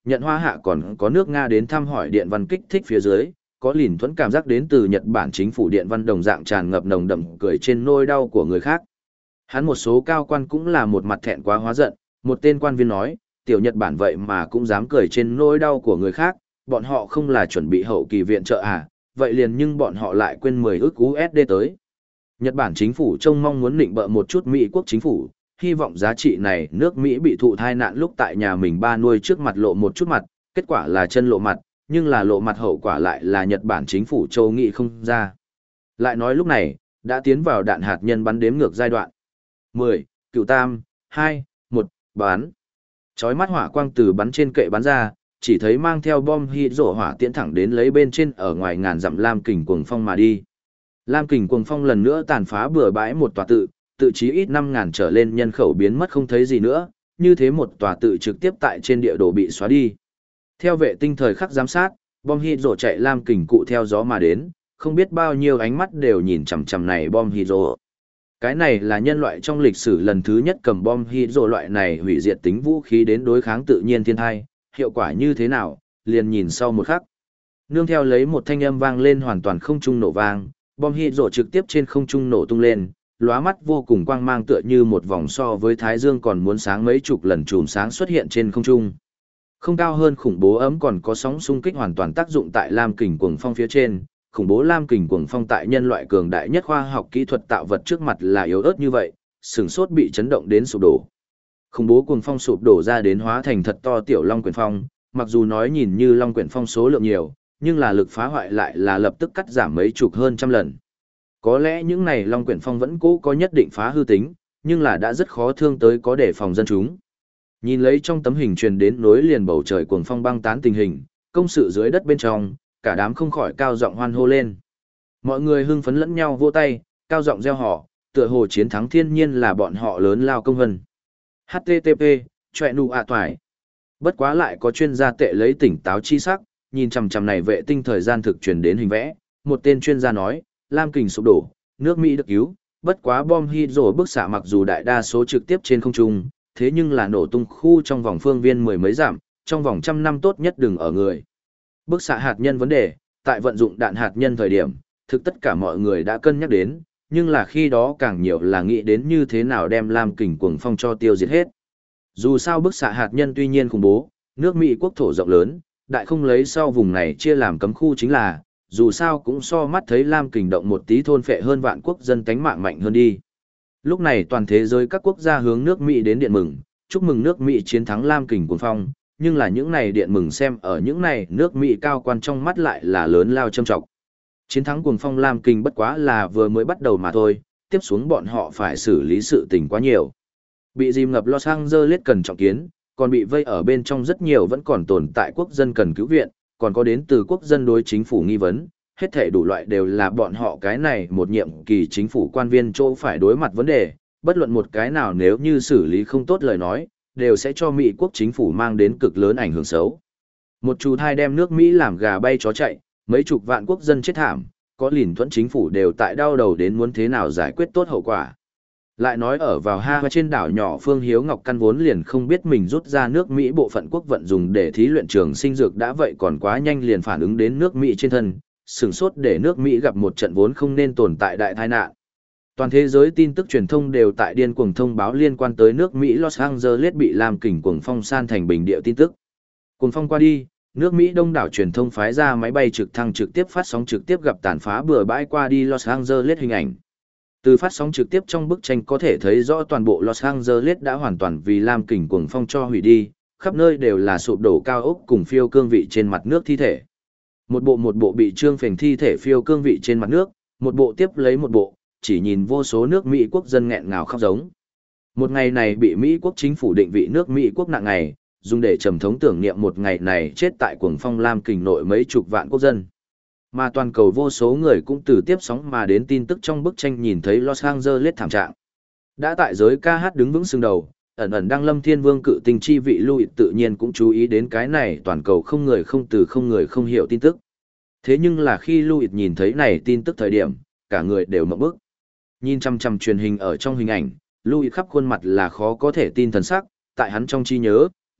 nhận hoa hạ còn có nước Nga đến thăm hỏi điện văn kích thích phía dưới, có lìn thuẫn cảm giác đến từ Nhật Bản chính phủ điện văn đồng dạng tràn ngập nồng đậm cười trên nỗi đau của người khác. Hắn một số cao quan cũng là một mặt thẹn quá hóa giận, một tên quan viên nói, tiểu Nhật Bản vậy mà cũng dám cười trên nỗi đau của người khác, bọn họ không là chuẩn bị hậu kỳ viện trợ à, vậy liền nhưng bọn họ lại quên mười ức u ét đê tới. Nhật Bản chính phủ trông mong muốn định bợ một chút Mỹ quốc chính phủ, hy vọng giá trị này nước Mỹ bị thụ thai nạn lúc tại nhà mình ba nuôi trước mặt lộ một chút mặt, kết quả là chân lộ mặt, nhưng là lộ mặt hậu quả lại là Nhật Bản chính phủ châu nghị không ra. Lại nói lúc này, đã tiến vào đạn hạt nhân bắn đếm ngược giai đoạn. mười, cựu tam, hai, một, bắn. Chói mắt hỏa quang từ bắn trên kệ bắn ra, chỉ thấy mang theo bom hít rổ hỏa tiễn thẳng đến lấy bên trên ở ngoài ngàn dặm lam kình cuồng phong mà đi. Lam kình cuồng phong lần nữa tàn phá bừa bãi một tòa tự, tự chí ít năm ngàn trở lên nhân khẩu biến mất không thấy gì nữa, như thế một tòa tự trực tiếp tại trên địa đồ bị xóa đi. Theo vệ tinh thời khắc giám sát, bom hít rổ chạy lam kình cụ theo gió mà đến, không biết bao nhiêu ánh mắt đều nhìn chằm chằm này bom hít rổ. Cái này là nhân loại trong lịch sử lần thứ nhất cầm bom hít rổ loại này hủy diệt tính vũ khí đến đối kháng tự nhiên thiên thai, hiệu quả như thế nào, liền nhìn sau một khắc. Nương theo lấy một thanh âm vang lên hoàn toàn không trung nổ vang, bom hít rổ trực tiếp trên không trung nổ tung lên, lóa mắt vô cùng quang mang tựa như một vòng so với thái dương còn muốn sáng mấy chục lần chùm sáng xuất hiện trên không trung. Không cao hơn khủng bố ấm còn có sóng xung kích hoàn toàn tác dụng tại lam kình cuồng phong phía trên, khủng bố lam kình cuồng phong tại nhân loại cường đại nhất khoa học kỹ thuật tạo vật trước mặt là yếu ớt như vậy, sừng sốt bị chấn động đến sụp đổ. Khủng bố cuồng phong sụp đổ ra đến hóa thành thật to tiểu long quyển phong, mặc dù nói nhìn như long quyển phong số lượng nhiều, nhưng là lực phá hoại lại là lập tức cắt giảm mấy chục hơn trăm lần. Có lẽ những này long quyển phong vẫn cố có nhất định phá hư tính, nhưng là đã rất khó thương tới có để phòng dân chúng. Nhìn lấy trong tấm hình truyền đến nối liền bầu trời cuồng phong băng tán tình hình, công sự dưới đất bên trong, cả đám không khỏi cao giọng hoan hô lên. Mọi người hưng phấn lẫn nhau vỗ tay, cao giọng reo hò, tựa hồ chiến thắng thiên nhiên là bọn họ lớn lao công vân. hát tê tê pê, chọe nụ ạ toài. Bất quá lại có chuyên gia tệ lấy tỉnh táo chi sắc, nhìn chằm chằm này vệ tinh thời gian thực truyền đến hình vẽ, một tên chuyên gia nói, lam kình sụp đổ, nước Mỹ được cứu, bất quá bom hydro bức xạ mặc dù đại đa số trực tiếp trên không trung, thế nhưng là nổ tung khu trong vòng phương viên mười mấy dặm, trong vòng trăm năm tốt nhất đừng ở người. Bức xạ hạt nhân vấn đề, tại vận dụng đạn hạt nhân thời điểm, thực tất cả mọi người đã cân nhắc đến, nhưng là khi đó càng nhiều là nghĩ đến như thế nào đem lam kình cuồng phong cho tiêu diệt hết. Dù sao bức xạ hạt nhân tuy nhiên khủng bố, nước Mỹ quốc thổ rộng lớn, đại không lấy sau vùng này chia làm cấm khu chính là, dù sao cũng so mắt thấy lam kình động một tí thôn phệ hơn vạn quốc dân tánh mạng mạnh hơn đi. Lúc này toàn thế giới các quốc gia hướng nước Mỹ đến điện mừng, chúc mừng nước Mỹ chiến thắng lam kình cuồng phong, nhưng là những này điện mừng xem ở những này nước Mỹ cao quan trong mắt lại là lớn lao châm trọng. Chiến thắng cuồng phong lam kình bất quá là vừa mới bắt đầu mà thôi, tiếp xuống bọn họ phải xử lý sự tình quá nhiều. Bị dìm ngập Los Angeles cần trọng kiến, còn bị vây ở bên trong rất nhiều vẫn còn tồn tại quốc dân cần cứu viện, còn có đến từ quốc dân đối chính phủ nghi vấn, hết thảy đủ loại đều là bọn họ cái này một nhiệm kỳ chính phủ quan viên chỗ phải đối mặt vấn đề, bất luận một cái nào nếu như xử lý không tốt lời nói, đều sẽ cho Mỹ quốc chính phủ mang đến cực lớn ảnh hưởng xấu. Một chú thai đem nước Mỹ làm gà bay chó chạy, mấy chục vạn quốc dân chết thảm, có lìn thuẫn chính phủ đều tại đau đầu đến muốn thế nào giải quyết tốt hậu quả. Lại nói ở vào Ha trên đảo nhỏ Phương Hiếu Ngọc căn vốn liền không biết mình rút ra nước Mỹ bộ phận quốc vận dùng để thí luyện trường sinh dược đã vậy còn quá nhanh liền phản ứng đến nước Mỹ trên thân, sửng sốt để nước Mỹ gặp một trận vốn không nên tồn tại đại tai nạn. Toàn thế giới tin tức truyền thông đều tại điên cuồng thông báo liên quan tới nước Mỹ Los Angeles bị làm kình cuồng phong san thành bình địa tin tức. Cuồng phong qua đi, nước Mỹ đông đảo truyền thông phái ra máy bay trực thăng trực tiếp phát sóng trực tiếp gặp tàn phá bừa bãi qua đi Los Angeles hình ảnh. Từ phát sóng trực tiếp trong bức tranh có thể thấy rõ toàn bộ Los Angeles đã hoàn toàn vì lam kình cuồng phong cho hủy đi, khắp nơi đều là sụp đổ cao ốc cùng phiêu cương vị trên mặt nước thi thể. Một bộ một bộ bị trương phình thi thể phiêu cương vị trên mặt nước, một bộ tiếp lấy một bộ, chỉ nhìn vô số nước Mỹ quốc dân nghẹn ngào khóc giống. Một ngày này bị Mỹ quốc chính phủ định vị nước Mỹ quốc nặng ngày, dùng để trầm thống tưởng niệm một ngày này chết tại cuồng phong lam kình nội mấy chục vạn quốc dân. Mà toàn cầu vô số người cũng từ tiếp sóng mà đến tin tức trong bức tranh nhìn thấy Los Angeles thảm trạng. Đã tại giới ca hát đứng vững xương đầu, ẩn ẩn đăng lâm thiên vương cự tinh chi vị Louis tự nhiên cũng chú ý đến cái này toàn cầu không người không từ không người không hiểu tin tức. Thế nhưng là khi Louis nhìn thấy này tin tức thời điểm, cả người đều mộng bức. Nhìn chăm chăm truyền hình ở trong hình ảnh, Louis khắp khuôn mặt là khó có thể tin thần sắc, tại hắn trong trí nhớ,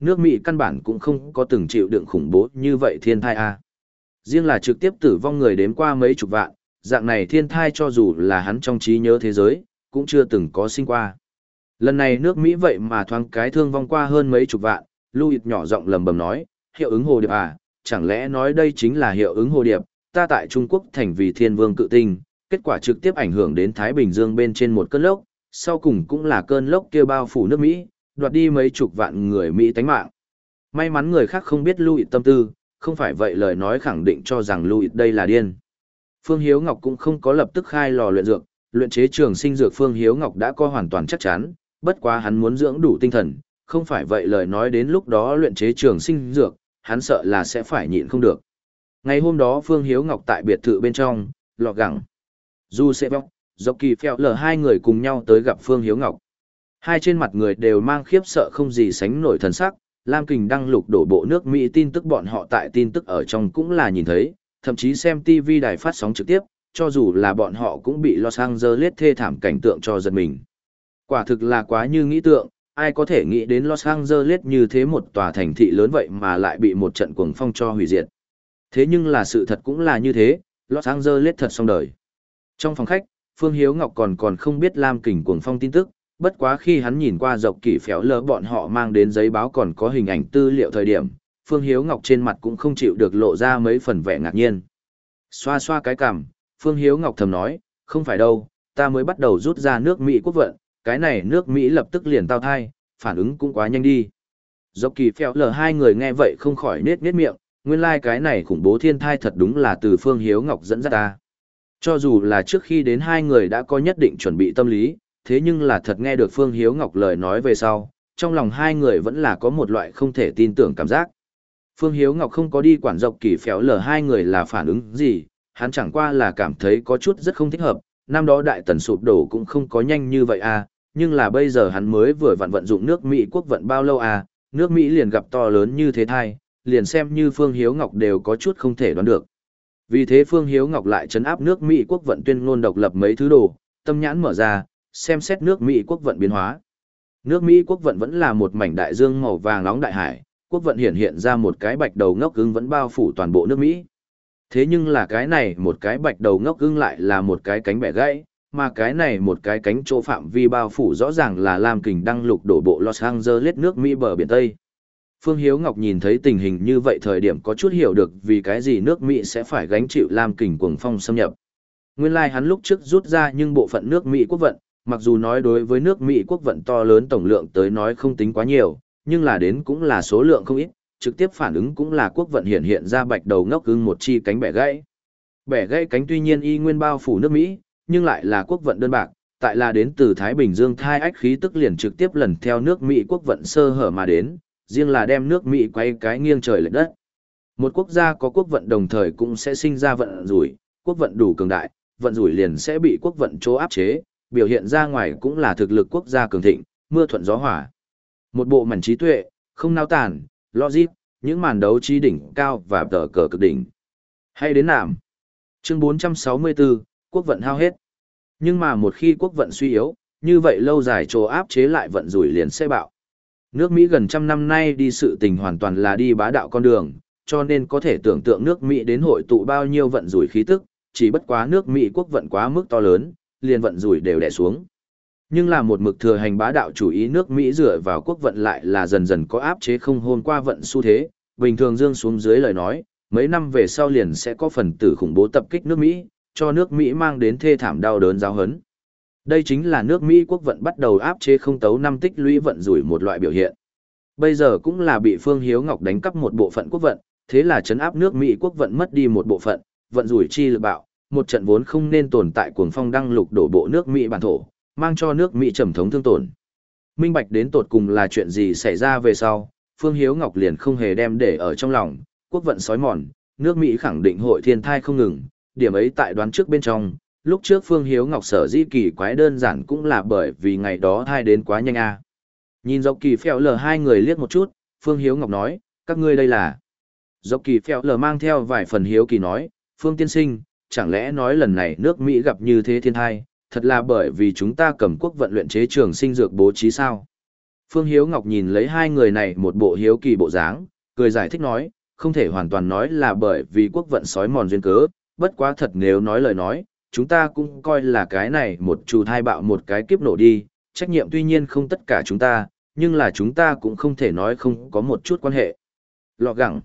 nước Mỹ căn bản cũng không có từng chịu đựng khủng bố như vậy thiên thai a. Riêng là trực tiếp tử vong người đếm qua mấy chục vạn, dạng này thiên thai cho dù là hắn trong trí nhớ thế giới, cũng chưa từng có sinh qua. Lần này nước Mỹ vậy mà thoáng cái thương vong qua hơn mấy chục vạn, Louis nhỏ giọng lầm bầm nói, hiệu ứng hồ điệp à, chẳng lẽ nói đây chính là hiệu ứng hồ điệp, ta tại Trung Quốc thành vì thiên vương cự tinh, kết quả trực tiếp ảnh hưởng đến Thái Bình Dương bên trên một cơn lốc, sau cùng cũng là cơn lốc kia bao phủ nước Mỹ, đoạt đi mấy chục vạn người Mỹ tánh mạng. May mắn người khác không biết Louis tâm tư, không phải vậy lời nói khẳng định cho rằng Louis đây là điên. Phương Hiếu Ngọc cũng không có lập tức khai lò luyện dược, luyện chế trường sinh dược Phương Hiếu Ngọc đã có hoàn toàn chắc chắn, bất quá hắn muốn dưỡng đủ tinh thần, không phải vậy lời nói đến lúc đó luyện chế trường sinh dược, hắn sợ là sẽ phải nhịn không được. Ngày hôm đó Phương Hiếu Ngọc tại biệt thự bên trong, lọ gẳng. Du sẽ vóc, dọc kỳ phèo lờ hai người cùng nhau tới gặp Phương Hiếu Ngọc. Hai trên mặt người đều mang khiếp sợ không gì sánh nổi thần sắc, Lam Kình đăng lục đổ bộ nước Mỹ tin tức bọn họ tại tin tức ở trong cũng là nhìn thấy, thậm chí xem ti vi đài phát sóng trực tiếp, cho dù là bọn họ cũng bị Los Angeles thê thảm cảnh tượng cho giật mình. Quả thực là quá như nghĩ tượng, ai có thể nghĩ đến Los Angeles như thế một tòa thành thị lớn vậy mà lại bị một trận cuồng phong cho hủy diệt. Thế nhưng là sự thật cũng là như thế, Los Angeles thật xong đời. Trong phòng khách, Phương Hiếu Ngọc còn còn không biết Lam Kình cuồng phong tin tức, bất quá khi hắn nhìn qua dọc kỷ phéo lờ bọn họ mang đến giấy báo còn có hình ảnh tư liệu thời điểm, Phương Hiếu Ngọc trên mặt cũng không chịu được lộ ra mấy phần vẻ ngạc nhiên. Xoa xoa cái cằm, Phương Hiếu Ngọc thầm nói, không phải đâu, ta mới bắt đầu rút ra nước Mỹ quốc vận, cái này nước Mỹ lập tức liền tao thai, phản ứng cũng quá nhanh đi. Dọc kỳ phèo lờ hai người nghe vậy không khỏi nết nết miệng, nguyên lai like cái này khủng bố thiên thai thật đúng là từ Phương Hiếu Ngọc dẫn dắt ta. Cho dù là trước khi đến hai người đã có nhất định chuẩn bị tâm lý, thế nhưng là thật nghe được Phương Hiếu Ngọc lời nói về sau, trong lòng hai người vẫn là có một loại không thể tin tưởng cảm giác. Phương Hiếu Ngọc không có đi quản dọc kỳ phéo lờ hai người là phản ứng gì, hắn chẳng qua là cảm thấy có chút rất không thích hợp, năm đó đại tần sụp đổ cũng không có nhanh như vậy à, nhưng là bây giờ hắn mới vừa vận vận dụng nước Mỹ quốc vận bao lâu à, nước Mỹ liền gặp to lớn như thế thai, liền xem như Phương Hiếu Ngọc đều có chút không thể đoán được. Vì thế Phương Hiếu Ngọc lại trấn áp nước Mỹ quốc vận tuyên ngôn độc lập mấy thứ đồ, tâm nhãn mở ra, xem xét nước Mỹ quốc vận biến hóa. Nước Mỹ quốc vận vẫn là một mảnh đại dương màu vàng nóng đại hải, quốc vận hiện hiện ra một cái bạch đầu ngốc ưng vẫn bao phủ toàn bộ nước Mỹ. Thế nhưng là cái này một cái bạch đầu ngốc ưng lại là một cái cánh bẻ gãy, mà cái này một cái cánh chỗ phạm vi bao phủ rõ ràng là Lam Kình đăng lục đổ bộ Los Angeles nước Mỹ bờ biển Tây. Phương Hiếu Ngọc nhìn thấy tình hình như vậy thời điểm có chút hiểu được vì cái gì nước Mỹ sẽ phải gánh chịu Lam Kình cuồng phong xâm nhập. Nguyên lai like hắn lúc trước rút ra nhưng bộ phận nước Mỹ quốc vận, mặc dù nói đối với nước Mỹ quốc vận to lớn tổng lượng tới nói không tính quá nhiều, nhưng là đến cũng là số lượng không ít, trực tiếp phản ứng cũng là quốc vận hiện hiện ra bạch đầu ngốc ưng một chi cánh bẻ gãy. Bẻ gãy cánh tuy nhiên y nguyên bao phủ nước Mỹ, nhưng lại là quốc vận đơn bạc, tại là đến từ Thái Bình Dương thai ách khí tức liền trực tiếp lần theo nước Mỹ quốc vận sơ hở mà đến, riêng là đem nước Mỹ quay cái nghiêng trời lệch đất. Một quốc gia có quốc vận đồng thời cũng sẽ sinh ra vận rủi, quốc vận đủ cường đại, vận rủi liền sẽ bị quốc vận chỗ áp chế, biểu hiện ra ngoài cũng là thực lực quốc gia cường thịnh, mưa thuận gió hòa. Một bộ mảnh trí tuệ, không nao tản, logic, những màn đấu trí đỉnh cao và tờ cờ cực đỉnh. Hay đến nàm. Chương bốn trăm sáu mươi tư, quốc vận hao hết. Nhưng mà một khi quốc vận suy yếu, như vậy lâu dài chỗ áp chế lại vận rủi liền sẽ bạo. Nước Mỹ gần trăm năm nay đi sự tình hoàn toàn là đi bá đạo con đường, cho nên có thể tưởng tượng nước Mỹ đến hội tụ bao nhiêu vận rủi khí tức, chỉ bất quá nước Mỹ quốc vận quá mức to lớn, liền vận rủi đều đè xuống. Nhưng là một mực thừa hành bá đạo chủ ý nước Mỹ dựa vào quốc vận lại là dần dần có áp chế không hôn qua vận xu thế, bình thường dương xuống dưới lời nói, mấy năm về sau liền sẽ có phần tử khủng bố tập kích nước Mỹ, cho nước Mỹ mang đến thê thảm đau đớn giáo hấn. Đây chính là nước Mỹ quốc vận bắt đầu áp chế không tấu năm tích lũy vận rủi một loại biểu hiện. Bây giờ cũng là bị Phương Hiếu Ngọc đánh cắp một bộ phận quốc vận, thế là chấn áp nước Mỹ quốc vận mất đi một bộ phận, vận rủi chi lực bạo, một trận vốn không nên tồn tại cuồng phong đăng lục đổ bộ nước Mỹ bản thổ, mang cho nước Mỹ trầm thống thương tổn. Minh bạch đến tột cùng là chuyện gì xảy ra về sau, Phương Hiếu Ngọc liền không hề đem để ở trong lòng, quốc vận sói mòn, nước Mỹ khẳng định hội thiên thai không ngừng, điểm ấy tại đoán trước bên trong, lúc trước Phương Hiếu Ngọc sở di kỳ quái đơn giản cũng là bởi vì ngày đó thai đến quá nhanh a. Nhìn dọc kỳ phèo lờ hai người liếc một chút, Phương Hiếu Ngọc nói, các ngươi đây là. Dọc kỳ phèo lờ mang theo vài phần hiếu kỳ nói, Phương tiên sinh, chẳng lẽ nói lần này nước Mỹ gặp như thế thiên thai, thật là bởi vì chúng ta cầm quốc vận luyện chế trường sinh dược bố trí sao? Phương Hiếu Ngọc nhìn lấy hai người này một bộ hiếu kỳ bộ dáng, cười giải thích nói, không thể hoàn toàn nói là bởi vì quốc vận sói mòn duyên cớ, bất quá thật nếu nói lời nói, chúng ta cũng coi là cái này một trù thai bạo một cái kiếp nổ đi, trách nhiệm tuy nhiên không tất cả chúng ta, nhưng là chúng ta cũng không thể nói không có một chút quan hệ. Lọ gẳng.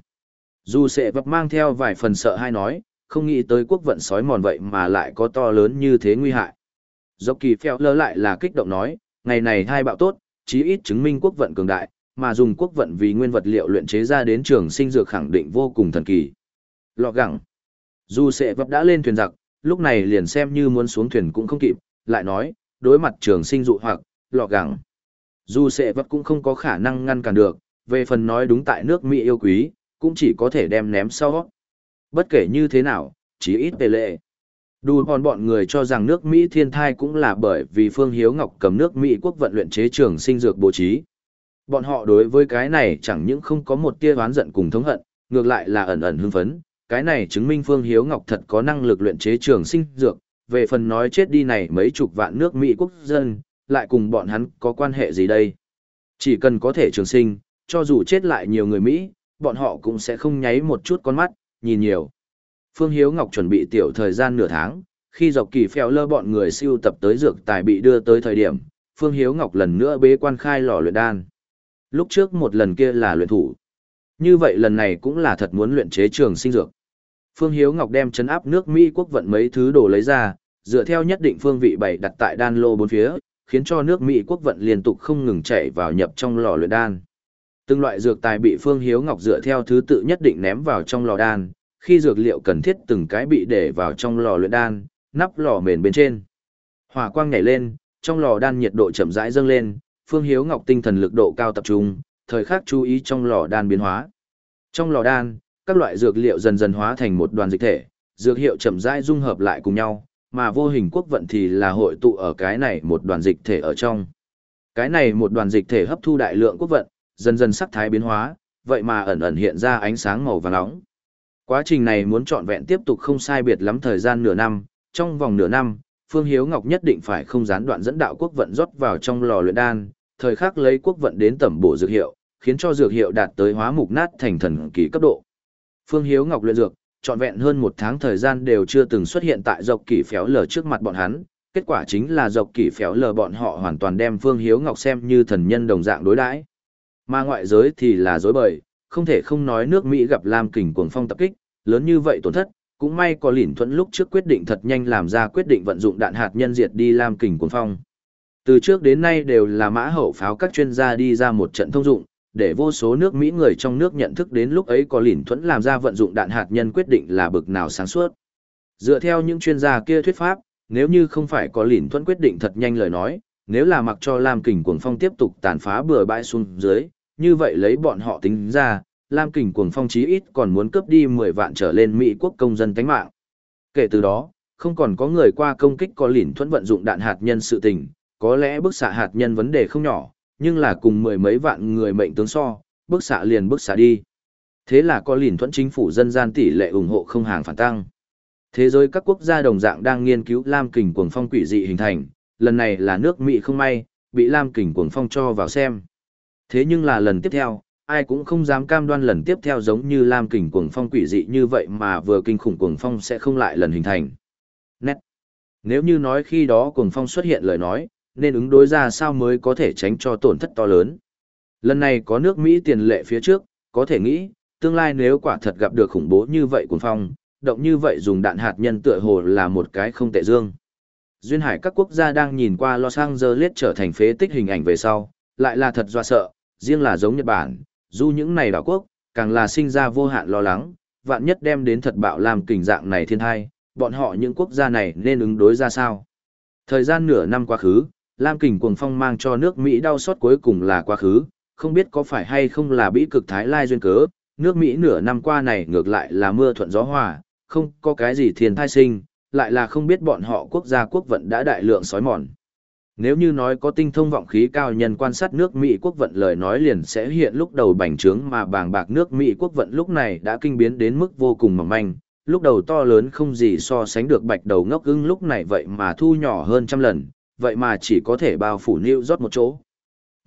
Dù sẽ vấp mang theo vài phần sợ hay nói, không nghĩ tới quốc vận sói mòn vậy mà lại có to lớn như thế nguy hại. Dọc kỳ phèo lơ lại là kích động nói, ngày này hai bạo tốt, chí ít chứng minh quốc vận cường đại, mà dùng quốc vận vì nguyên vật liệu luyện chế ra đến trường sinh dược khẳng định vô cùng thần kỳ. Lọ gẳng. Dù sẽ vấp đã lên thuyền giặc, lúc này liền xem như muốn xuống thuyền cũng không kịp, lại nói, đối mặt trường sinh dụ hoặc, lọ gẳng. Dù sẽ vấp cũng không có khả năng ngăn cản được, về phần nói đúng tại nước Mỹ yêu quý, cũng chỉ có thể đem ném sau. Bất kể như thế nào, chỉ ít về lệ. Đù hòn bọn người cho rằng nước Mỹ thiên thai cũng là bởi vì Phương Hiếu Ngọc cầm nước Mỹ quốc vận luyện chế trường sinh dược bố trí. Bọn họ đối với cái này chẳng những không có một tia oán giận cùng thống hận, ngược lại là ẩn ẩn hưng phấn. Cái này chứng minh Phương Hiếu Ngọc thật có năng lực luyện chế trường sinh dược, về phần nói chết đi này mấy chục vạn nước Mỹ quốc dân, lại cùng bọn hắn có quan hệ gì đây? Chỉ cần có thể trường sinh, cho dù chết lại nhiều người Mỹ, bọn họ cũng sẽ không nháy một chút con mắt, nhìn nhiều. Phương Hiếu Ngọc chuẩn bị tiểu thời gian nửa tháng, khi dọc kỳ phèo lơ bọn người siêu tập tới dược tài bị đưa tới thời điểm, Phương Hiếu Ngọc lần nữa bế quan khai lò luyện đan. Lúc trước một lần kia là luyện thủ. Như vậy lần này cũng là thật muốn luyện chế trường sinh dược. Phương Hiếu Ngọc đem chấn áp nước Mỹ quốc vận mấy thứ đồ lấy ra, dựa theo nhất định phương vị bày đặt tại đan lô bốn phía, khiến cho nước Mỹ quốc vận liên tục không ngừng chảy vào nhập trong lò luyện đan. Từng loại dược tài bị Phương Hiếu Ngọc dựa theo thứ tự nhất định ném vào trong lò đan, khi dược liệu cần thiết từng cái bị để vào trong lò luyện đan, nắp lò mền bên trên. Hỏa quang nhảy lên, trong lò đan nhiệt độ chậm rãi dâng lên, Phương Hiếu Ngọc tinh thần lực độ cao tập trung, thời khắc chú ý trong lò đan biến hóa. Trong lò đan, các loại dược liệu dần dần hóa thành một đoàn dịch thể, dược hiệu chậm rãi dung hợp lại cùng nhau, mà vô hình quốc vận thì là hội tụ ở cái này một đoàn dịch thể ở trong. Cái này một đoàn dịch thể hấp thu đại lượng quốc vận, dần dần sắc thái biến hóa, vậy mà ẩn ẩn hiện ra ánh sáng màu vàng nóng. Quá trình này muốn trọn vẹn tiếp tục không sai biệt lắm thời gian nửa năm, trong vòng nửa năm, Phương Hiếu Ngọc nhất định phải không gián đoạn dẫn đạo quốc vận rót vào trong lò luyện đan, thời khắc lấy quốc vận đến tẩm bổ dược hiệu, khiến cho dược hiệu đạt tới hóa mục nát thành thần kỳ cấp độ. Phương Hiếu Ngọc luyện dược, trọn vẹn hơn một tháng thời gian đều chưa từng xuất hiện tại dọc kỷ phéo lờ trước mặt bọn hắn, kết quả chính là dọc kỷ phéo lờ bọn họ hoàn toàn đem Phương Hiếu Ngọc xem như thần nhân đồng dạng đối đãi. Mà ngoại giới thì là dối bời, không thể không nói nước Mỹ gặp Lam Kình cuồng phong tập kích, lớn như vậy tổn thất, cũng may có Lĩnh Thuẫn lúc trước quyết định thật nhanh làm ra quyết định vận dụng đạn hạt nhân diệt đi Lam Kình cuồng phong. Từ trước đến nay đều là mã hậu pháo các chuyên gia đi ra một trận thông dụng, để vô số nước Mỹ người trong nước nhận thức đến lúc ấy có Lĩnh Thuẫn làm ra vận dụng đạn hạt nhân quyết định là bực nào sáng suốt. Dựa theo những chuyên gia kia thuyết pháp, nếu như không phải có Lĩnh Thuẫn quyết định thật nhanh lời nói, nếu là mặc cho Lam Kình cuồng phong tiếp tục tàn phá bừa bãi xuống dưới, như vậy lấy bọn họ tính ra, Lam Kình cuồng phong chí ít còn muốn cướp đi mười vạn trở lên Mỹ quốc công dân tánh mạng. Kể từ đó, không còn có người qua công kích có Lĩnh Thuẫn vận dụng đạn hạt nhân sự tình, có lẽ bức xạ hạt nhân vấn đề không nhỏ, nhưng là cùng mười mấy vạn người mệnh tướng so, bức xạ liền bức xạ đi. Thế là có Lĩnh Thuẫn chính phủ dân gian tỷ lệ ủng hộ không hàng phản tăng. Thế giới các quốc gia đồng dạng đang nghiên cứu Lam Kình cuồng phong quỷ dị hình thành, lần này là nước Mỹ không may, bị Lam Kình cuồng phong cho vào xem. Thế nhưng là lần tiếp theo, ai cũng không dám cam đoan lần tiếp theo giống như Lam Kình cuồng phong quỷ dị như vậy mà vừa kinh khủng cuồng phong sẽ không lại lần hình thành. Nét. Nếu như nói khi đó cuồng phong xuất hiện lời nói, nên ứng đối ra sao mới có thể tránh cho tổn thất to lớn. Lần này có nước Mỹ tiền lệ phía trước, có thể nghĩ, tương lai nếu quả thật gặp được khủng bố như vậy cuồng phong, động như vậy dùng đạn hạt nhân tựa hồ là một cái không tệ dương. Duyên hải các quốc gia đang nhìn qua Los Angeles trở thành phế tích hình ảnh về sau, lại là thật dọa sợ, riêng là giống Nhật Bản, dù những này đảo quốc, càng là sinh ra vô hạn lo lắng, vạn nhất đem đến thật bạo làm kình dạng này thiên thai, bọn họ những quốc gia này nên ứng đối ra sao. Thời gian nửa năm quá khứ, Lam Kình cuồng phong mang cho nước Mỹ đau xót cuối cùng là quá khứ, không biết có phải hay không là bĩ cực Thái Lai duyên cớ, nước Mỹ nửa năm qua này ngược lại là mưa thuận gió hòa, không có cái gì thiên thai sinh, lại là không biết bọn họ quốc gia quốc vận đã đại lượng sói mòn. Nếu như nói có tinh thông vọng khí cao nhân quan sát nước Mỹ quốc vận lời nói liền sẽ hiện lúc đầu bành trướng mà bàng bạc nước Mỹ quốc vận lúc này đã kinh biến đến mức vô cùng mỏng manh, lúc đầu to lớn không gì so sánh được bạch đầu ngốc ưng lúc này vậy mà thu nhỏ hơn trăm lần, vậy mà chỉ có thể bao phủ New York một chỗ.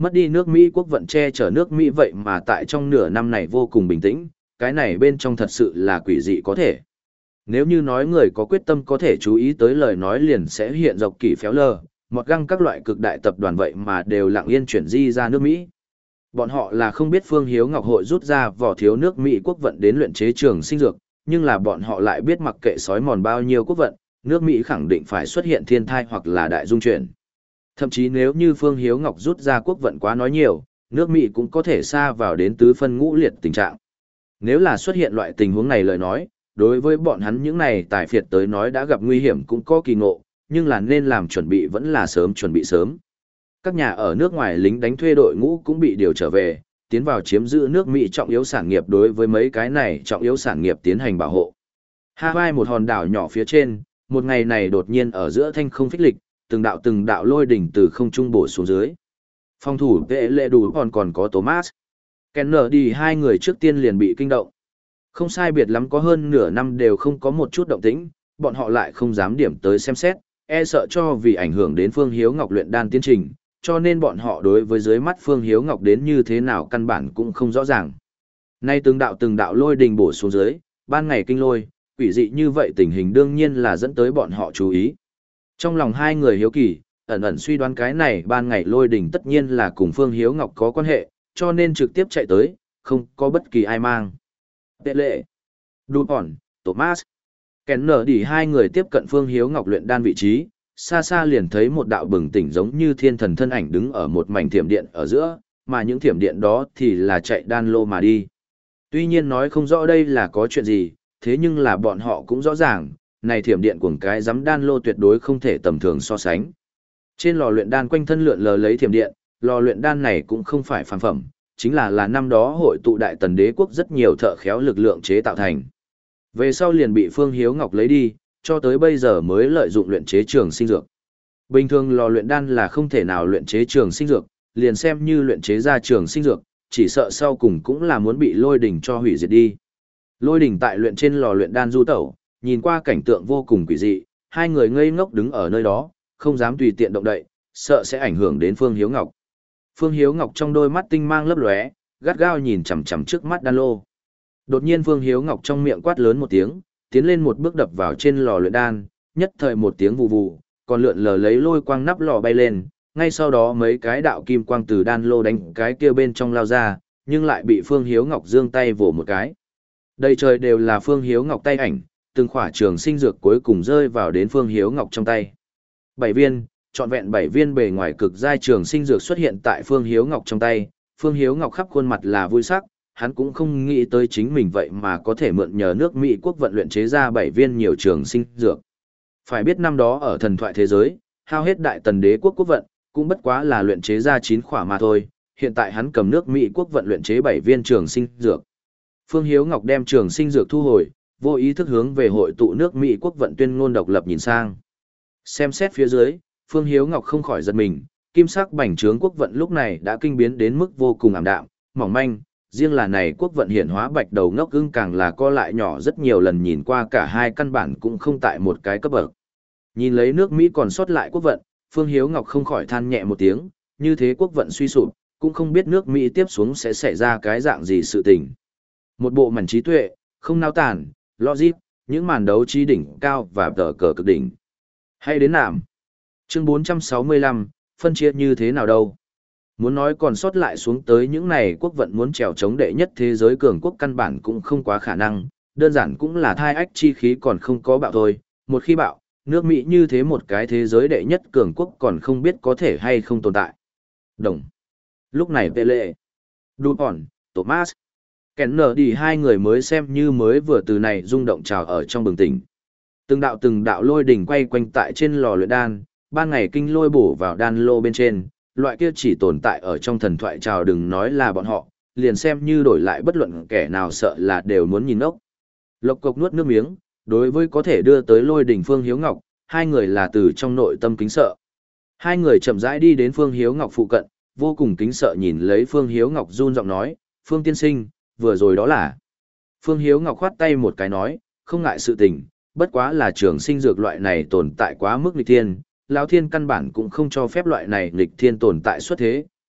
Mất đi nước Mỹ quốc vận che chở nước Mỹ vậy mà tại trong nửa năm này vô cùng bình tĩnh, cái này bên trong thật sự là quỷ dị có thể. Nếu như nói người có quyết tâm có thể chú ý tới lời nói liền sẽ hiện dọc kỳ phéo lờ, một găng các loại cực đại tập đoàn vậy mà đều lặng yên chuyển di ra nước Mỹ. Bọn họ là không biết Phương Hiếu Ngọc hội rút ra vỏ thiếu nước Mỹ quốc vận đến luyện chế trường sinh dược, nhưng là bọn họ lại biết mặc kệ sói mòn bao nhiêu quốc vận, nước Mỹ khẳng định phải xuất hiện thiên thai hoặc là đại dung chuyển. Thậm chí nếu như Phương Hiếu Ngọc rút ra quốc vận quá nói nhiều, nước Mỹ cũng có thể xa vào đến tứ phân ngũ liệt tình trạng. Nếu là xuất hiện loại tình huống này lời nói, đối với bọn hắn những này tài phiệt tới nói đã gặp nguy hiểm cũng có kỳ ngộ, nhưng là nên làm chuẩn bị vẫn là sớm chuẩn bị sớm. Các nhà ở nước ngoài lính đánh thuê đội ngũ cũng bị điều trở về, tiến vào chiếm giữ nước Mỹ trọng yếu sản nghiệp đối với mấy cái này trọng yếu sản nghiệp tiến hành bảo hộ. Hawaii một hòn đảo nhỏ phía trên, một ngày này đột nhiên ở giữa thanh không phích lịch, từng đạo từng đạo lôi đỉnh từ không trung bổ xuống dưới. Phòng thủ vệ lệ đủ còn còn có Thomas. Kennedy hai người trước tiên liền bị kinh động. Không sai biệt lắm có hơn nửa năm đều không có một chút động tĩnh, bọn họ lại không dám điểm tới xem xét, e sợ cho vì ảnh hưởng đến Phương Hiếu Ngọc luyện đan tiến trình, cho nên bọn họ đối với dưới mắt Phương Hiếu Ngọc đến như thế nào căn bản cũng không rõ ràng. Nay từng đạo từng đạo lôi đình bổ xuống dưới, ban ngày kinh lôi, quỷ dị như vậy tình hình đương nhiên là dẫn tới bọn họ chú ý. Trong lòng hai người hiếu kỳ, ẩn ẩn suy đoán cái này ban ngày lôi đình tất nhiên là cùng Phương Hiếu Ngọc có quan hệ, cho nên trực tiếp chạy tới, không có bất kỳ ai mang. Tệ lệ, Dupont, Thomas, Kennedy hai người tiếp cận Phương Hiếu Ngọc luyện đan vị trí, xa xa liền thấy một đạo bừng tỉnh giống như thiên thần thân ảnh đứng ở một mảnh thiểm điện ở giữa, mà những thiểm điện đó thì là chạy đan lô mà đi. Tuy nhiên nói không rõ đây là có chuyện gì, thế nhưng là bọn họ cũng rõ ràng, này thiểm điện của cái giám đan lô tuyệt đối không thể tầm thường so sánh. Trên lò luyện đan quanh thân lượn lờ lấy thiểm điện, lò luyện đan này cũng không phải phàm phẩm, chính là là năm đó hội tụ đại tần đế quốc rất nhiều thợ khéo lực lượng chế tạo thành. Về sau liền bị Phương Hiếu Ngọc lấy đi, cho tới bây giờ mới lợi dụng luyện chế trường sinh dược. Bình thường lò luyện đan là không thể nào luyện chế trường sinh dược, liền xem như luyện chế ra trường sinh dược, chỉ sợ sau cùng cũng là muốn bị lôi đỉnh cho hủy diệt đi. Lôi đỉnh tại luyện trên lò luyện đan du tẩu, nhìn qua cảnh tượng vô cùng quỷ dị, hai người ngây ngốc đứng ở nơi đó, không dám tùy tiện động đậy, sợ sẽ ảnh hưởng đến Phương Hiếu Ngọc. Phương Hiếu Ngọc trong đôi mắt tinh mang lấp lóe, gắt gao nhìn chằm chằm trước mắt đan lô. Đột nhiên Phương Hiếu Ngọc trong miệng quát lớn một tiếng, tiến lên một bước đập vào trên lò luyện đan, nhất thời một tiếng vù vù, còn lượn lờ lấy lôi quang nắp lò bay lên, ngay sau đó mấy cái đạo kim quang từ đan lô đánh cái kia bên trong lao ra, nhưng lại bị Phương Hiếu Ngọc giương tay vỗ một cái. Đầy trời đều là Phương Hiếu Ngọc tay ảnh, từng khỏa trường sinh dược cuối cùng rơi vào đến Phương Hiếu Ngọc trong tay. Bảy viên, trọn vẹn bảy viên bề ngoài cực giai trường sinh dược xuất hiện tại Phương Hiếu Ngọc trong tay, Phương Hiếu Ngọc khắp khuôn mặt là vui sắc, hắn cũng không nghĩ tới chính mình vậy mà có thể mượn nhờ nước Mỹ quốc vận luyện chế ra bảy viên nhiều trường sinh dược. Phải biết năm đó ở thần thoại thế giới, hao hết đại tần đế quốc quốc vận, cũng bất quá là luyện chế ra chín khỏa mà thôi, hiện tại hắn cầm nước Mỹ quốc vận luyện chế bảy viên trường sinh dược. Phương Hiếu Ngọc đem trường sinh dược thu hồi, vô ý thức hướng về hội tụ nước Mỹ quốc vận tuyên ngôn độc lập nhìn sang. Xem xét phía dưới, Phương Hiếu Ngọc không khỏi giật mình, kim sắc bành trướng quốc vận lúc này đã kinh biến đến mức vô cùng ảm đạm, mỏng manh, riêng là này quốc vận hiển hóa bạch đầu ngốc ưng càng là co lại nhỏ rất nhiều lần, nhìn qua cả hai căn bản cũng không tại một cái cấp bậc. Nhìn lấy nước Mỹ còn sót lại quốc vận, Phương Hiếu Ngọc không khỏi than nhẹ một tiếng, như thế quốc vận suy sụp, cũng không biết nước Mỹ tiếp xuống sẽ xảy ra cái dạng gì sự tình. Một bộ mảnh trí tuệ, không nao tản, logic, những màn đấu trí đỉnh cao và tờ cờ cực đỉnh. Hay đến nạm. Chương bốn trăm sáu mươi lăm, phân chia như thế nào đâu? Muốn nói còn sót lại xuống tới những này quốc vận muốn trèo chống đệ nhất thế giới cường quốc căn bản cũng không quá khả năng, đơn giản cũng là thai ách chi khí còn không có bạo thôi, một khi bạo, nước Mỹ như thế một cái thế giới đệ nhất cường quốc còn không biết có thể hay không tồn tại. Đồng. Lúc này Pele, Dupont, Thomas, Kennedy hai người mới xem như mới vừa từ này rung động trào ở trong bừng tỉnh. Từng đạo từng đạo lôi đỉnh quay quanh tại trên lò luyện đan, ban ngày kinh lôi bổ vào đan lô bên trên, loại kia chỉ tồn tại ở trong thần thoại trào đừng nói là bọn họ, liền xem như đổi lại bất luận kẻ nào sợ là đều muốn nhìn ốc. Lộc cộc nuốt nước miếng, đối với có thể đưa tới lôi đỉnh Phương Hiếu Ngọc, hai người là từ trong nội tâm kính sợ. Hai người chậm rãi đi đến Phương Hiếu Ngọc phụ cận, vô cùng kính sợ nhìn lấy Phương Hiếu Ngọc run giọng nói, Phương tiên sinh, vừa rồi đó là. Phương Hiếu Ngọc khoát tay một cái nói, không ngại sự tình, bất quá là trường sinh dược loại này tồn tại quá mức nghịch thiên, lão thiên căn bản cũng không cho phép loại này nghịch thiên tồn tại xuất thế,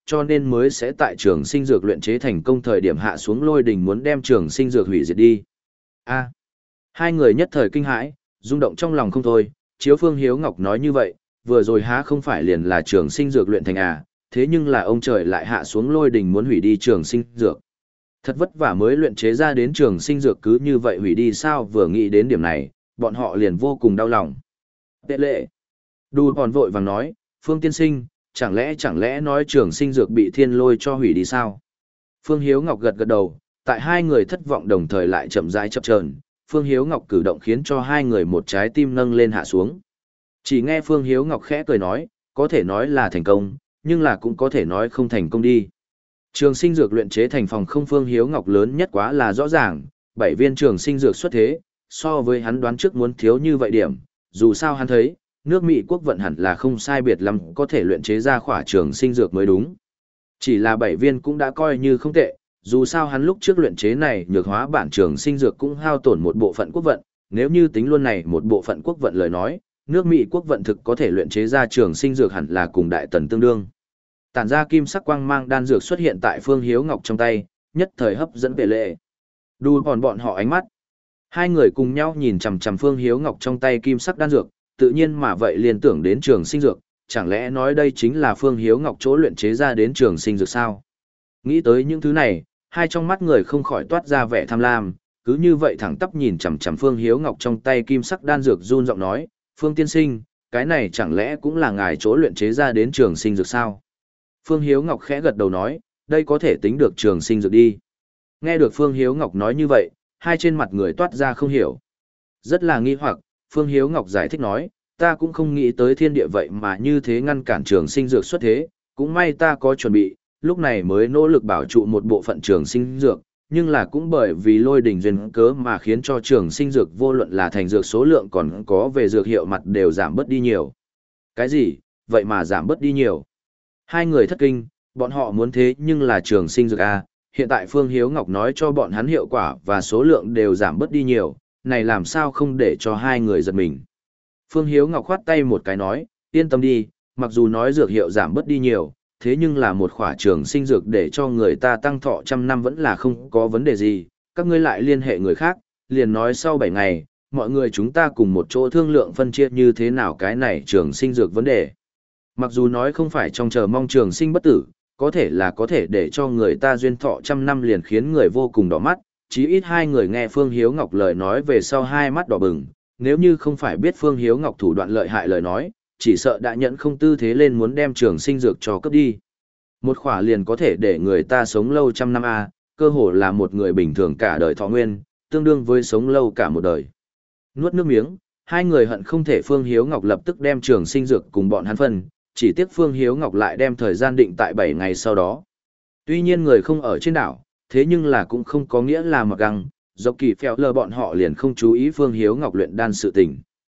cho nên mới sẽ tại trường sinh dược luyện chế thành công thời điểm hạ xuống lôi đình muốn đem trường sinh dược hủy diệt đi. A. Hai người nhất thời kinh hãi, rung động trong lòng không thôi, chiếu Phương Hiếu Ngọc nói như vậy, vừa rồi há không phải liền là trường sinh dược luyện thành à, thế nhưng là ông trời lại hạ xuống lôi đình muốn hủy đi trường sinh dược. Thật vất vả mới luyện chế ra đến trường sinh dược cứ như vậy hủy đi sao, vừa nghĩ đến điểm này, bọn họ liền vô cùng đau lòng. Tệ lệ. Đù còn vội vàng nói, Phương tiên sinh, chẳng lẽ chẳng lẽ nói trường sinh dược bị thiên lôi cho hủy đi sao? Phương Hiếu Ngọc gật gật đầu, tại hai người thất vọng đồng thời lại chậm rãi chập chờn, Phương Hiếu Ngọc cử động khiến cho hai người một trái tim nâng lên hạ xuống. Chỉ nghe Phương Hiếu Ngọc khẽ cười nói, có thể nói là thành công, nhưng là cũng có thể nói không thành công đi. Trường sinh dược luyện chế thành phòng không, Phương Hiếu Ngọc lớn nhất quá là rõ ràng, bảy viên trường sinh dược xuất thế, so với hắn đoán trước muốn thiếu như vậy điểm, dù sao hắn thấy, nước Mỹ quốc vận hẳn là không sai biệt lắm có thể luyện chế ra khỏa trường sinh dược mới đúng. Chỉ là bảy viên cũng đã coi như không tệ, dù sao hắn lúc trước luyện chế này nhược hóa bản trường sinh dược cũng hao tổn một bộ phận quốc vận, nếu như tính luôn này một bộ phận quốc vận lời nói, nước Mỹ quốc vận thực có thể luyện chế ra trường sinh dược hẳn là cùng đại tần tương đương. Tản ra kim sắc quang mang đan dược xuất hiện tại Phương Hiếu Ngọc trong tay, nhất thời hấp dẫn Vệ Lệ. Đu còn bọn họ ánh mắt. Hai người cùng nhau nhìn chằm chằm Phương Hiếu Ngọc trong tay kim sắc đan dược, tự nhiên mà vậy liên tưởng đến trường sinh dược, chẳng lẽ nói đây chính là Phương Hiếu Ngọc chỗ luyện chế ra đến trường sinh dược sao? Nghĩ tới những thứ này, hai trong mắt người không khỏi toát ra vẻ tham lam, cứ như vậy thẳng tắp nhìn chằm chằm Phương Hiếu Ngọc trong tay kim sắc đan dược, run giọng nói, Phương tiên sinh, cái này chẳng lẽ cũng là ngài chỗ luyện chế ra đến trường sinh dược sao? Phương Hiếu Ngọc khẽ gật đầu nói, đây có thể tính được trường sinh dược đi. Nghe được Phương Hiếu Ngọc nói như vậy, hai trên mặt người toát ra không hiểu. Rất là nghi hoặc, Phương Hiếu Ngọc giải thích nói, ta cũng không nghĩ tới thiên địa vậy mà như thế ngăn cản trường sinh dược xuất thế, cũng may ta có chuẩn bị, lúc này mới nỗ lực bảo trụ một bộ phận trường sinh dược, nhưng là cũng bởi vì lôi đỉnh duyên cớ mà khiến cho trường sinh dược vô luận là thành dược số lượng còn có về dược hiệu mặt đều giảm bớt đi nhiều. Cái gì, vậy mà giảm bớt đi nhiều? Hai người thất kinh, bọn họ muốn thế nhưng là trường sinh dược A, hiện tại Phương Hiếu Ngọc nói cho bọn hắn hiệu quả và số lượng đều giảm bớt đi nhiều, này làm sao không để cho hai người giật mình. Phương Hiếu Ngọc khoát tay một cái nói, yên tâm đi, mặc dù nói dược hiệu giảm bớt đi nhiều, thế nhưng là một khỏa trường sinh dược để cho người ta tăng thọ trăm năm vẫn là không có vấn đề gì, các ngươi lại liên hệ người khác, liền nói sau bảy ngày, mọi người chúng ta cùng một chỗ thương lượng phân chia như thế nào cái này trường sinh dược vấn đề. Mặc dù nói không phải trong chờ mong trường sinh bất tử, có thể là có thể để cho người ta duyên thọ trăm năm liền khiến người vô cùng đỏ mắt, chí ít hai người nghe Phương Hiếu Ngọc lời nói về sau hai mắt đỏ bừng, nếu như không phải biết Phương Hiếu Ngọc thủ đoạn lợi hại lời nói, chỉ sợ đã nhận không tư thế lên muốn đem trường sinh dược cho cướp đi. Một khỏa liền có thể để người ta sống lâu trăm năm a, cơ hồ là một người bình thường cả đời thọ nguyên, tương đương với sống lâu cả một đời. Nuốt nước miếng, hai người hận không thể Phương Hiếu Ngọc lập tức đem trường sinh dược cùng bọn hắn phân, chỉ tiếc Phương Hiếu Ngọc lại đem thời gian định tại bảy ngày sau đó. Tuy nhiên người không ở trên đảo, thế nhưng là cũng không có nghĩa là mặc găng, dọc kỳ phèo lờ bọn họ liền không chú ý Phương Hiếu Ngọc luyện đan sự tình.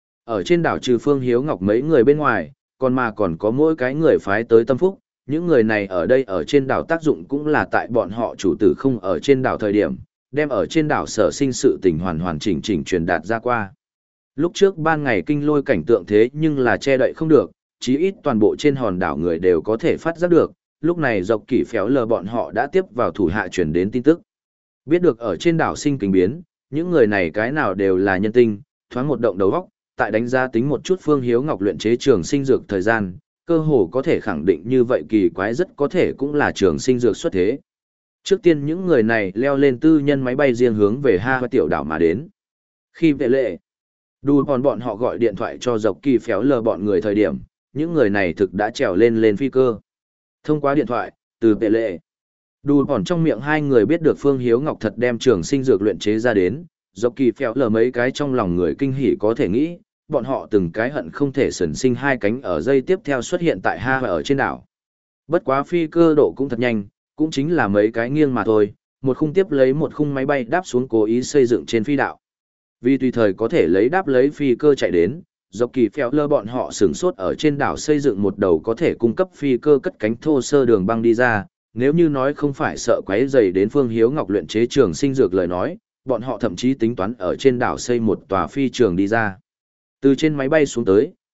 Ở trên đảo trừ Phương Hiếu Ngọc mấy người bên ngoài, còn mà còn có mỗi cái người phái tới tâm phúc, những người này ở đây ở trên đảo tác dụng cũng là tại bọn họ chủ tử không ở trên đảo thời điểm, đem ở trên đảo sở sinh sự tình hoàn hoàn chỉnh chỉnh truyền đạt ra qua. Lúc trước ban ngày kinh lôi cảnh tượng thế nhưng là che đậy không được, chí ít toàn bộ trên hòn đảo người đều có thể phát giác được, lúc này dọc kỳ phéo lờ bọn họ đã tiếp vào thủ hạ truyền đến tin tức. Biết được ở trên đảo sinh kinh biến, những người này cái nào đều là nhân tinh, thoáng một động đầu óc, tại đánh giá tính một chút Phương Hiếu Ngọc luyện chế trường sinh dược thời gian, cơ hồ có thể khẳng định như vậy kỳ quái rất có thể cũng là trường sinh dược xuất thế. Trước tiên những người này leo lên tư nhân máy bay riêng hướng về Ha và tiểu đảo mà đến. Khi Vệ Lệ, Đù còn bọn họ gọi điện thoại cho dọc kỳ phéo lờ bọn người thời điểm, những người này thực đã trèo lên lên phi cơ. Thông qua điện thoại, từ Vệ Lệ, Đù còn trong miệng hai người biết được Phương Hiếu Ngọc thật đem trường sinh dược luyện chế ra đến, dọc kỳ phéo lờ mấy cái trong lòng người kinh hỉ có thể nghĩ, bọn họ từng cái hận không thể sần sinh hai cánh ở dây tiếp theo xuất hiện tại Ha và ở trên đảo. Bất quá phi cơ độ cũng thật nhanh, cũng chính là mấy cái nghiêng mà thôi, một khung tiếp lấy một khung máy bay đáp xuống cố ý xây dựng trên phi đạo. Vì tùy thời có thể lấy đáp lấy phi cơ chạy đến, dọc kỳ phèo lơ bọn họ sửng sốt ở trên đảo xây dựng một đầu có thể cung cấp phi cơ cất cánh thô sơ đường băng đi ra, nếu như nói không phải sợ quấy rầy đến Phương Hiếu Ngọc luyện chế trường sinh dược lời nói, bọn họ thậm chí tính toán ở trên đảo xây một tòa phi trường đi ra. Từ trên máy bay xuống tới,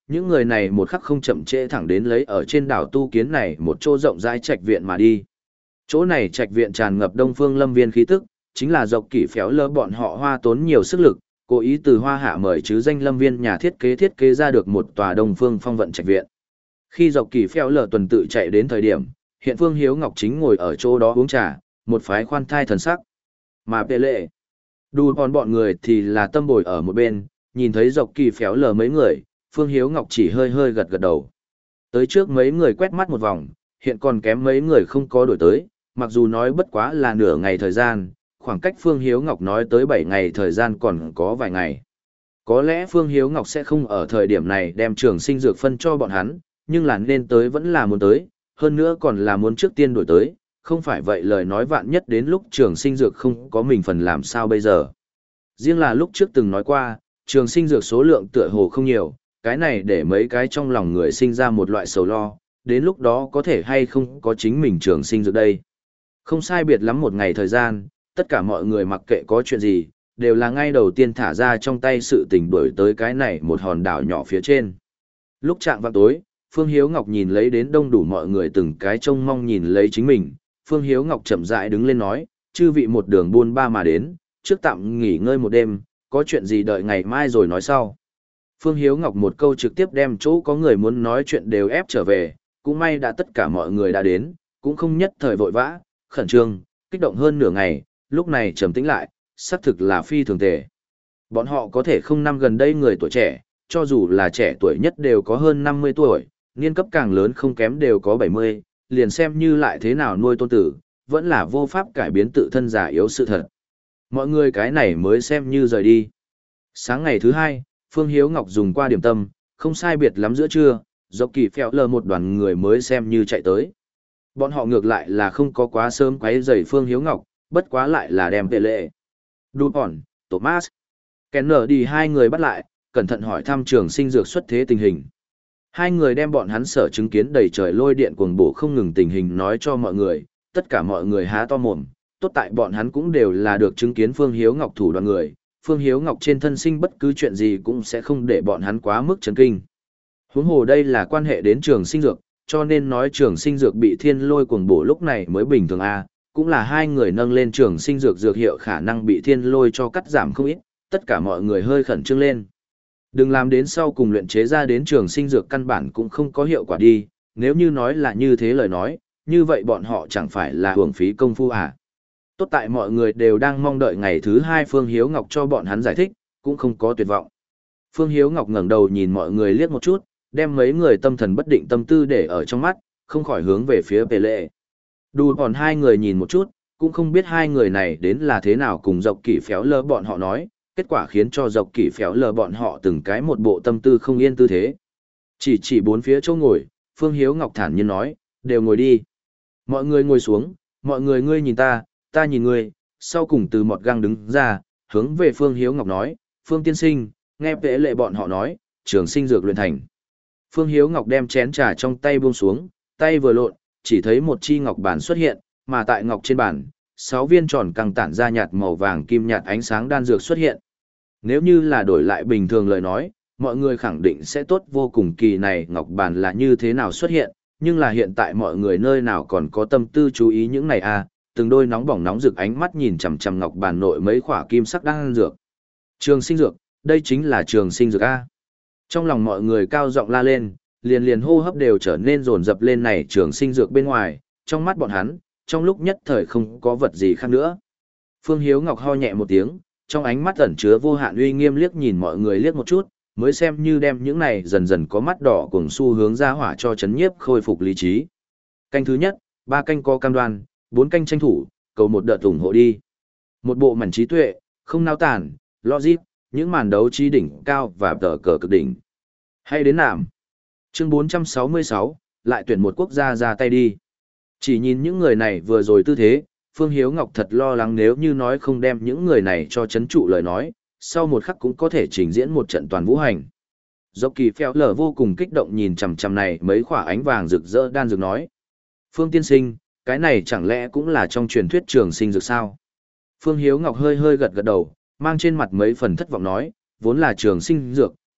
Những người này một khắc không chậm trễ thẳng đến lấy ở trên đảo tu kiến này một chỗ rộng rãi trạch viện mà đi. Chỗ này trạch viện tràn ngập Đông Phương Lâm Viên khí tức, chính là dọc kỷ phéo lơ bọn họ hoa tốn nhiều sức lực, cố ý từ Hoa Hạ mời chứ danh Lâm Viên nhà thiết kế thiết kế ra được một tòa Đông Phương Phong vận trạch viện. Khi dọc kỷ phéo lơ tuần tự chạy đến thời điểm, hiện Phương Hiếu Ngọc chính ngồi ở chỗ đó uống trà, một phái khoan thai thần sắc. Mà Pê Lệ, đù còn bọn người thì là tâm bồi ở một bên, nhìn thấy dọc kỷ phéo lơ mấy người, Phương Hiếu Ngọc chỉ hơi hơi gật gật đầu. Tới trước mấy người quét mắt một vòng, hiện còn kém mấy người không có đổi tới, mặc dù nói bất quá là nửa ngày thời gian, khoảng cách Phương Hiếu Ngọc nói tới bảy ngày thời gian còn có vài ngày. Có lẽ Phương Hiếu Ngọc sẽ không ở thời điểm này đem trường sinh dược phân cho bọn hắn, nhưng là nên tới vẫn là muốn tới, hơn nữa còn là muốn trước tiên đổi tới, không phải vậy lời nói vạn nhất đến lúc trường sinh dược không có mình phần làm sao bây giờ. Riêng là lúc trước từng nói qua, trường sinh dược số lượng tựa hồ không nhiều, cái này để mấy cái trong lòng người sinh ra một loại sầu lo, đến lúc đó có thể hay không có chính mình trường sinh dược đây. Không sai biệt lắm một ngày thời gian, tất cả mọi người mặc kệ có chuyện gì, đều là ngay đầu tiên thả ra trong tay sự tình đuổi tới cái này một hòn đảo nhỏ phía trên. Lúc chạng vào tối, Phương Hiếu Ngọc nhìn lấy đến đông đủ mọi người từng cái trông mong nhìn lấy chính mình, Phương Hiếu Ngọc chậm rãi đứng lên nói, chư vị một đường buôn ba mà đến, trước tạm nghỉ ngơi một đêm, có chuyện gì đợi ngày mai rồi nói sau. Phương Hiếu Ngọc một câu trực tiếp đem chỗ có người muốn nói chuyện đều ép trở về, cũng may đã tất cả mọi người đã đến, cũng không nhất thời vội vã, khẩn trương, kích động hơn nửa ngày, lúc này trầm tĩnh lại, xác thực là phi thường tệ. Bọn họ có thể không năm gần đây người tuổi trẻ, cho dù là trẻ tuổi nhất đều có hơn năm mươi tuổi, niên cấp càng lớn không kém đều có bảy mươi, liền xem như lại thế nào nuôi tôn tử, vẫn là vô pháp cải biến tự thân già yếu sự thật. Mọi người cái này mới xem như rời đi. Sáng ngày thứ hai, Phương Hiếu Ngọc dùng qua điểm tâm, không sai biệt lắm giữa trưa, dọc kỳ phèo lờ một đoàn người mới xem như chạy tới. Bọn họ ngược lại là không có quá sớm quấy rầy Phương Hiếu Ngọc, bất quá lại là đem Pê Lệ, Dupont, Thomas, Kennedy hai người bắt lại, cẩn thận hỏi thăm trường sinh dược xuất thế tình hình. Hai người đem bọn hắn sở chứng kiến đầy trời lôi điện cuồng bổ không ngừng tình hình nói cho mọi người, tất cả mọi người há to mồm, tốt tại bọn hắn cũng đều là được chứng kiến Phương Hiếu Ngọc thủ đoàn người, Phương Hiếu Ngọc trên thân sinh bất cứ chuyện gì cũng sẽ không để bọn hắn quá mức chấn kinh. Huống hồ đây là quan hệ đến trường sinh dược, cho nên nói trường sinh dược bị thiên lôi cuồng bổ lúc này mới bình thường a, cũng là hai người nâng lên trường sinh dược dược hiệu khả năng bị thiên lôi cho cắt giảm không ít, tất cả mọi người hơi khẩn trương lên. Đừng làm đến sau cùng luyện chế ra đến trường sinh dược căn bản cũng không có hiệu quả đi, nếu như nói là như thế lời nói, như vậy bọn họ chẳng phải là hưởng phí công phu à. Tốt tại mọi người đều đang mong đợi ngày thứ hai Phương Hiếu Ngọc cho bọn hắn giải thích, cũng không có tuyệt vọng. Phương Hiếu Ngọc ngẩng đầu nhìn mọi người liếc một chút, đem mấy người tâm thần bất định tâm tư để ở trong mắt, không khỏi hướng về phía Pê Lệ. Đù còn hai người nhìn một chút, cũng không biết hai người này đến là thế nào cùng dọc kỷ phéo lơ bọn họ nói, kết quả khiến cho dọc kỷ phéo lơ bọn họ từng cái một bộ tâm tư không yên tư thế. Chỉ chỉ bốn phía chỗ ngồi, Phương Hiếu Ngọc thản nhiên nói, đều ngồi đi. Mọi người ngồi xuống, mọi người ngươi nhìn ta, ta nhìn ngươi, sau cùng từ một găng đứng ra, hướng về Phương Hiếu Ngọc nói, Phương tiên sinh, nghe Pê Lệ bọn họ nói, trường sinh dược luyện thành. Phương Hiếu Ngọc đem chén trà trong tay buông xuống, tay vừa lộn, chỉ thấy một chi ngọc bản xuất hiện, mà tại ngọc trên bản, sáu viên tròn căng tản ra nhạt màu vàng kim nhạt ánh sáng đan dược xuất hiện. Nếu như là đổi lại bình thường lời nói, mọi người khẳng định sẽ tốt vô cùng kỳ này ngọc bản là như thế nào xuất hiện, nhưng là hiện tại mọi người nơi nào còn có tâm tư chú ý những này à, từng đôi nóng bỏng nóng rực ánh mắt nhìn chằm chằm ngọc bản nội mấy khỏa kim sắc đan dược. Trường sinh dược, đây chính là trường sinh dược a. Trong lòng mọi người cao giọng la lên, liền liền hô hấp đều trở nên dồn dập lên này trường sinh dược bên ngoài, trong mắt bọn hắn, trong lúc nhất thời không có vật gì khác nữa. Phương Hiếu Ngọc ho nhẹ một tiếng, trong ánh mắt ẩn chứa vô hạn uy nghiêm liếc nhìn mọi người liếc một chút, mới xem như đem những này dần dần có mắt đỏ cùng xu hướng ra hỏa cho chấn nhiếp khôi phục lý trí. Canh thứ nhất, ba canh có cam đoan, bốn canh tranh thủ, cầu một đợt ủng hộ đi. Một bộ mảnh trí tuệ, không nao tản, logic, những màn đấu trí đỉnh cao và tờ cờ cực đỉnh. Hay đến nạm. Chương bốn trăm sáu mươi sáu, lại tuyển một quốc gia ra tay đi. Chỉ nhìn những người này vừa rồi tư thế, Phương Hiếu Ngọc thật lo lắng nếu như nói không đem những người này cho chấn trụ lời nói, sau một khắc cũng có thể trình diễn một trận toàn vũ hành. Dọc kỳ phèo lở vô cùng kích động nhìn chằm chằm này mấy khỏa ánh vàng rực rỡ đan dược nói. Phương tiên sinh, cái này chẳng lẽ cũng là trong truyền thuyết trường sinh dược sao? Phương Hiếu Ngọc hơi hơi gật gật đầu, mang trên mặt mấy phần thất vọng nói, vốn là trường sinh dược,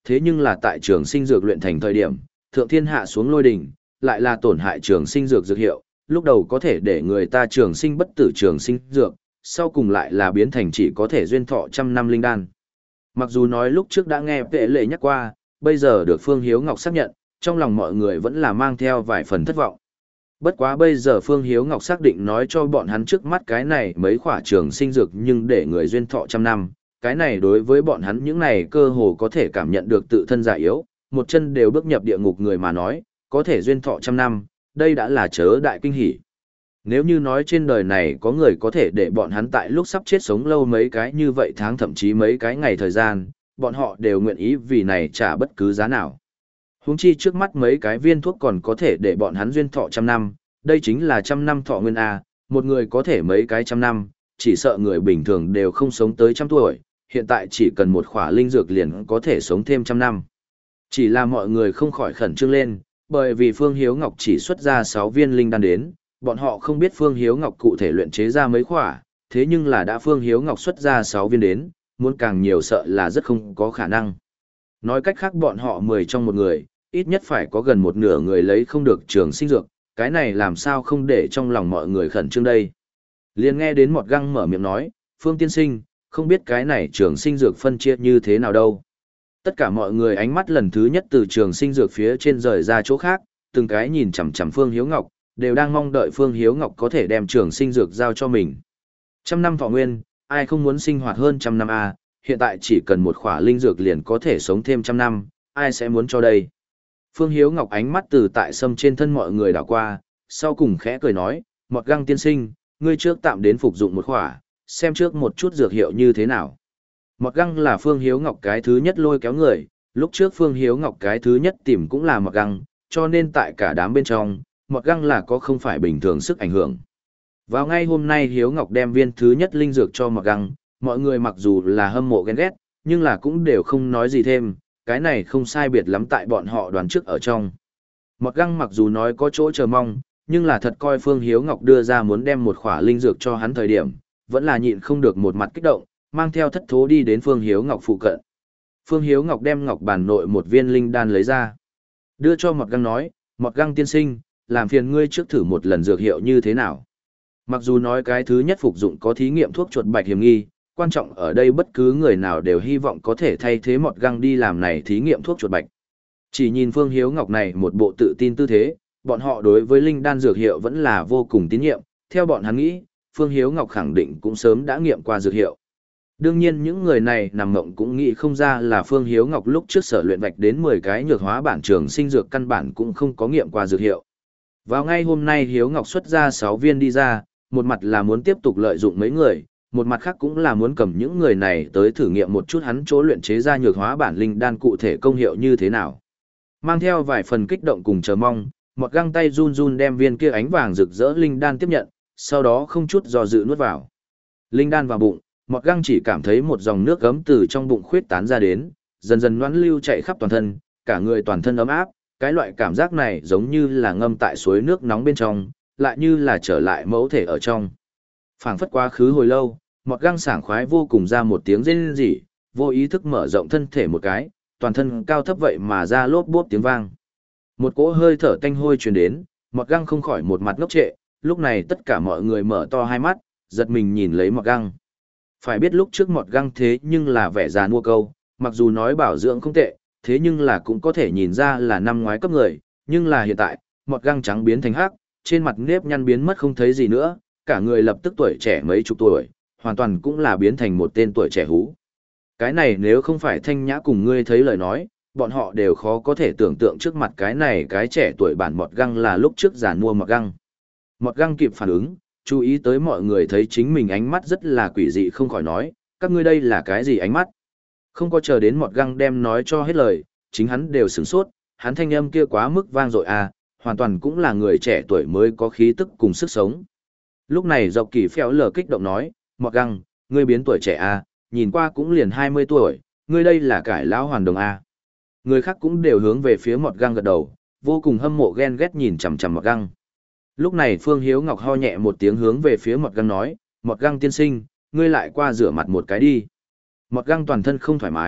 thế nhưng là tại trường sinh dược luyện thành thời điểm, thượng thiên hạ xuống lôi đỉnh, lại là tổn hại trường sinh dược dược hiệu, lúc đầu có thể để người ta trường sinh bất tử trường sinh dược, sau cùng lại là biến thành chỉ có thể duyên thọ trăm năm linh đan. Mặc dù nói lúc trước đã nghe vệ lệ nhắc qua, bây giờ được Phương Hiếu Ngọc xác nhận, trong lòng mọi người vẫn là mang theo vài phần thất vọng. Bất quá bây giờ Phương Hiếu Ngọc xác định nói cho bọn hắn trước mắt cái này mấy khỏa trường sinh dược nhưng để người duyên thọ trăm năm, cái này đối với bọn hắn những này cơ hồ có thể cảm nhận được tự thân già yếu, một chân đều bước nhập địa ngục người mà nói, có thể duyên thọ trăm năm, đây đã là chớ đại kinh hỷ. Nếu như nói trên đời này có người có thể để bọn hắn tại lúc sắp chết sống lâu mấy cái như vậy tháng thậm chí mấy cái ngày thời gian, bọn họ đều nguyện ý vì này trả bất cứ giá nào. Huống chi trước mắt mấy cái viên thuốc còn có thể để bọn hắn duyên thọ trăm năm, đây chính là trăm năm thọ nguyên A, một người có thể mấy cái trăm năm, chỉ sợ người bình thường đều không sống tới trăm tuổi, hiện tại chỉ cần một khỏa linh dược liền có thể sống thêm trăm năm. Chỉ là mọi người không khỏi khẩn trương lên, bởi vì Phương Hiếu Ngọc chỉ xuất ra sáu viên linh đan đến, bọn họ không biết Phương Hiếu Ngọc cụ thể luyện chế ra mấy khỏa, thế nhưng là đã Phương Hiếu Ngọc xuất ra sáu viên đến, muốn càng nhiều sợ là rất không có khả năng. Nói cách khác bọn họ mười trong một người, ít nhất phải có gần một nửa người lấy không được trường sinh dược, cái này làm sao không để trong lòng mọi người khẩn trương đây. Liền nghe đến Mọt Găng mở miệng nói, Phương tiên sinh, không biết cái này trường sinh dược phân chia như thế nào đâu. Tất cả mọi người ánh mắt lần thứ nhất từ trường sinh dược phía trên rời ra chỗ khác, từng cái nhìn chằm chằm Phương Hiếu Ngọc, đều đang mong đợi Phương Hiếu Ngọc có thể đem trường sinh dược giao cho mình. Trăm năm thọ nguyên, ai không muốn sinh hoạt hơn trăm năm a? Hiện tại chỉ cần một khỏa linh dược liền có thể sống thêm trăm năm, ai sẽ muốn cho đây? Phương Hiếu Ngọc ánh mắt từ tại sâm trên thân mọi người đảo qua, sau cùng khẽ cười nói, Mọt Găng tiên sinh, ngươi trước tạm đến phục dụng một khỏa, xem trước một chút dược hiệu như thế nào. Mọt Găng là Phương Hiếu Ngọc cái thứ nhất lôi kéo người, lúc trước Phương Hiếu Ngọc cái thứ nhất tìm cũng là Mọt Găng, cho nên tại cả đám bên trong, Mọt Găng là có không phải bình thường sức ảnh hưởng. Vào ngay hôm nay Hiếu Ngọc đem viên thứ nhất linh dược cho Mọt Găng, mọi người mặc dù là hâm mộ ghen ghét, nhưng là cũng đều không nói gì thêm, cái này không sai biệt lắm tại bọn họ đoàn trước ở trong. Mọt Găng mặc dù nói có chỗ chờ mong, nhưng là thật coi Phương Hiếu Ngọc đưa ra muốn đem một khỏa linh dược cho hắn thời điểm, vẫn là nhịn không được một mặt kích động, mang theo thất thố đi đến Phương Hiếu Ngọc phụ cận. Phương Hiếu Ngọc đem ngọc bản nội một viên linh đan lấy ra, đưa cho Mọt Găng nói, Mọt Găng tiên sinh, làm phiền ngươi trước thử một lần dược hiệu như thế nào. Mặc dù nói cái thứ nhất phục dụng có thí nghiệm thuốc chuột bạch hiểm nghi, quan trọng ở đây bất cứ người nào đều hy vọng có thể thay thế Mọt Găng đi làm này thí nghiệm thuốc chuột bạch. Chỉ nhìn Phương Hiếu Ngọc này một bộ tự tin tư thế, bọn họ đối với linh đan dược hiệu vẫn là vô cùng tín nhiệm, theo bọn hắn nghĩ, Phương Hiếu Ngọc khẳng định cũng sớm đã nghiệm qua dược hiệu. Đương nhiên những người này nằm mộng cũng nghĩ không ra là Phương Hiếu Ngọc lúc trước sở luyện vạch đến mười cái nhược hóa bản trường sinh dược căn bản cũng không có nghiệm qua dược hiệu. Vào ngay hôm nay Hiếu Ngọc xuất ra sáu viên đi ra, một mặt là muốn tiếp tục lợi dụng mấy người, một mặt khác cũng là muốn cầm những người này tới thử nghiệm một chút hắn chỗ luyện chế ra nhược hóa bản linh đan cụ thể công hiệu như thế nào. Mang theo vài phần kích động cùng chờ mong, Mọt Găng tay run run đem viên kia ánh vàng rực rỡ linh đan tiếp nhận, sau đó không chút do dự nuốt vào. Linh đan vào bụng, Mọt Găng chỉ cảm thấy một dòng nước gấm từ trong bụng khuyết tán ra đến, dần dần loãng lưu chạy khắp toàn thân, cả người toàn thân ấm áp, cái loại cảm giác này giống như là ngâm tại suối nước nóng bên trong, lại như là trở lại mẫu thể ở trong. Phảng phất quá khứ hồi lâu, Mọt Găng sảng khoái vô cùng ra một tiếng rên rỉ, vô ý thức mở rộng thân thể một cái, toàn thân cao thấp vậy mà ra lốp bốp tiếng vang. Một cỗ hơi thở tanh hôi truyền đến, Mọt Găng không khỏi một mặt ngốc trệ, lúc này tất cả mọi người mở to hai mắt, giật mình nhìn lấy Mọt Găng. Phải biết lúc trước Mọt Găng thế nhưng là vẻ già nua câu, mặc dù nói bảo dưỡng không tệ, thế nhưng là cũng có thể nhìn ra là năm ngoái cấp người, nhưng là hiện tại, Mọt Găng trắng biến thành hắc, trên mặt nếp nhăn biến mất không thấy gì nữa, cả người lập tức tuổi trẻ mấy chục tuổi, hoàn toàn cũng là biến thành một tên tuổi trẻ hú. Cái này nếu không phải Thanh Nhã cùng ngươi thấy lời nói, bọn họ đều khó có thể tưởng tượng trước mặt cái này cái trẻ tuổi bản Mọt Găng là lúc trước già nua Mọt Găng. Mọt Găng kịp phản ứng, chú ý tới mọi người thấy chính mình ánh mắt rất là quỷ dị không khỏi nói, các ngươi đây là cái gì ánh mắt? Không có chờ đến Mọt Găng đem nói cho hết lời, chính hắn đều sửng sốt, hắn thanh âm kia quá mức vang dội à, hoàn toàn cũng là người trẻ tuổi mới có khí tức cùng sức sống. Lúc này Dọc Kỳ Phèo lờ kích động nói, Mọt Găng, ngươi biến tuổi trẻ à, nhìn qua cũng liền hai mươi tuổi, ngươi đây là cải lão hoàn đồng à. Người khác cũng đều hướng về phía Mọt Găng gật đầu, vô cùng hâm mộ ghen ghét nhìn chằm chằm Mọt Găng. Lúc này Phương Hiếu Ngọc ho nhẹ một tiếng hướng về phía Mọt Găng nói, Mọt Găng tiên sinh, ngươi lại qua rửa mặt một cái đi. Mọt Găng toàn thân không thoải mái,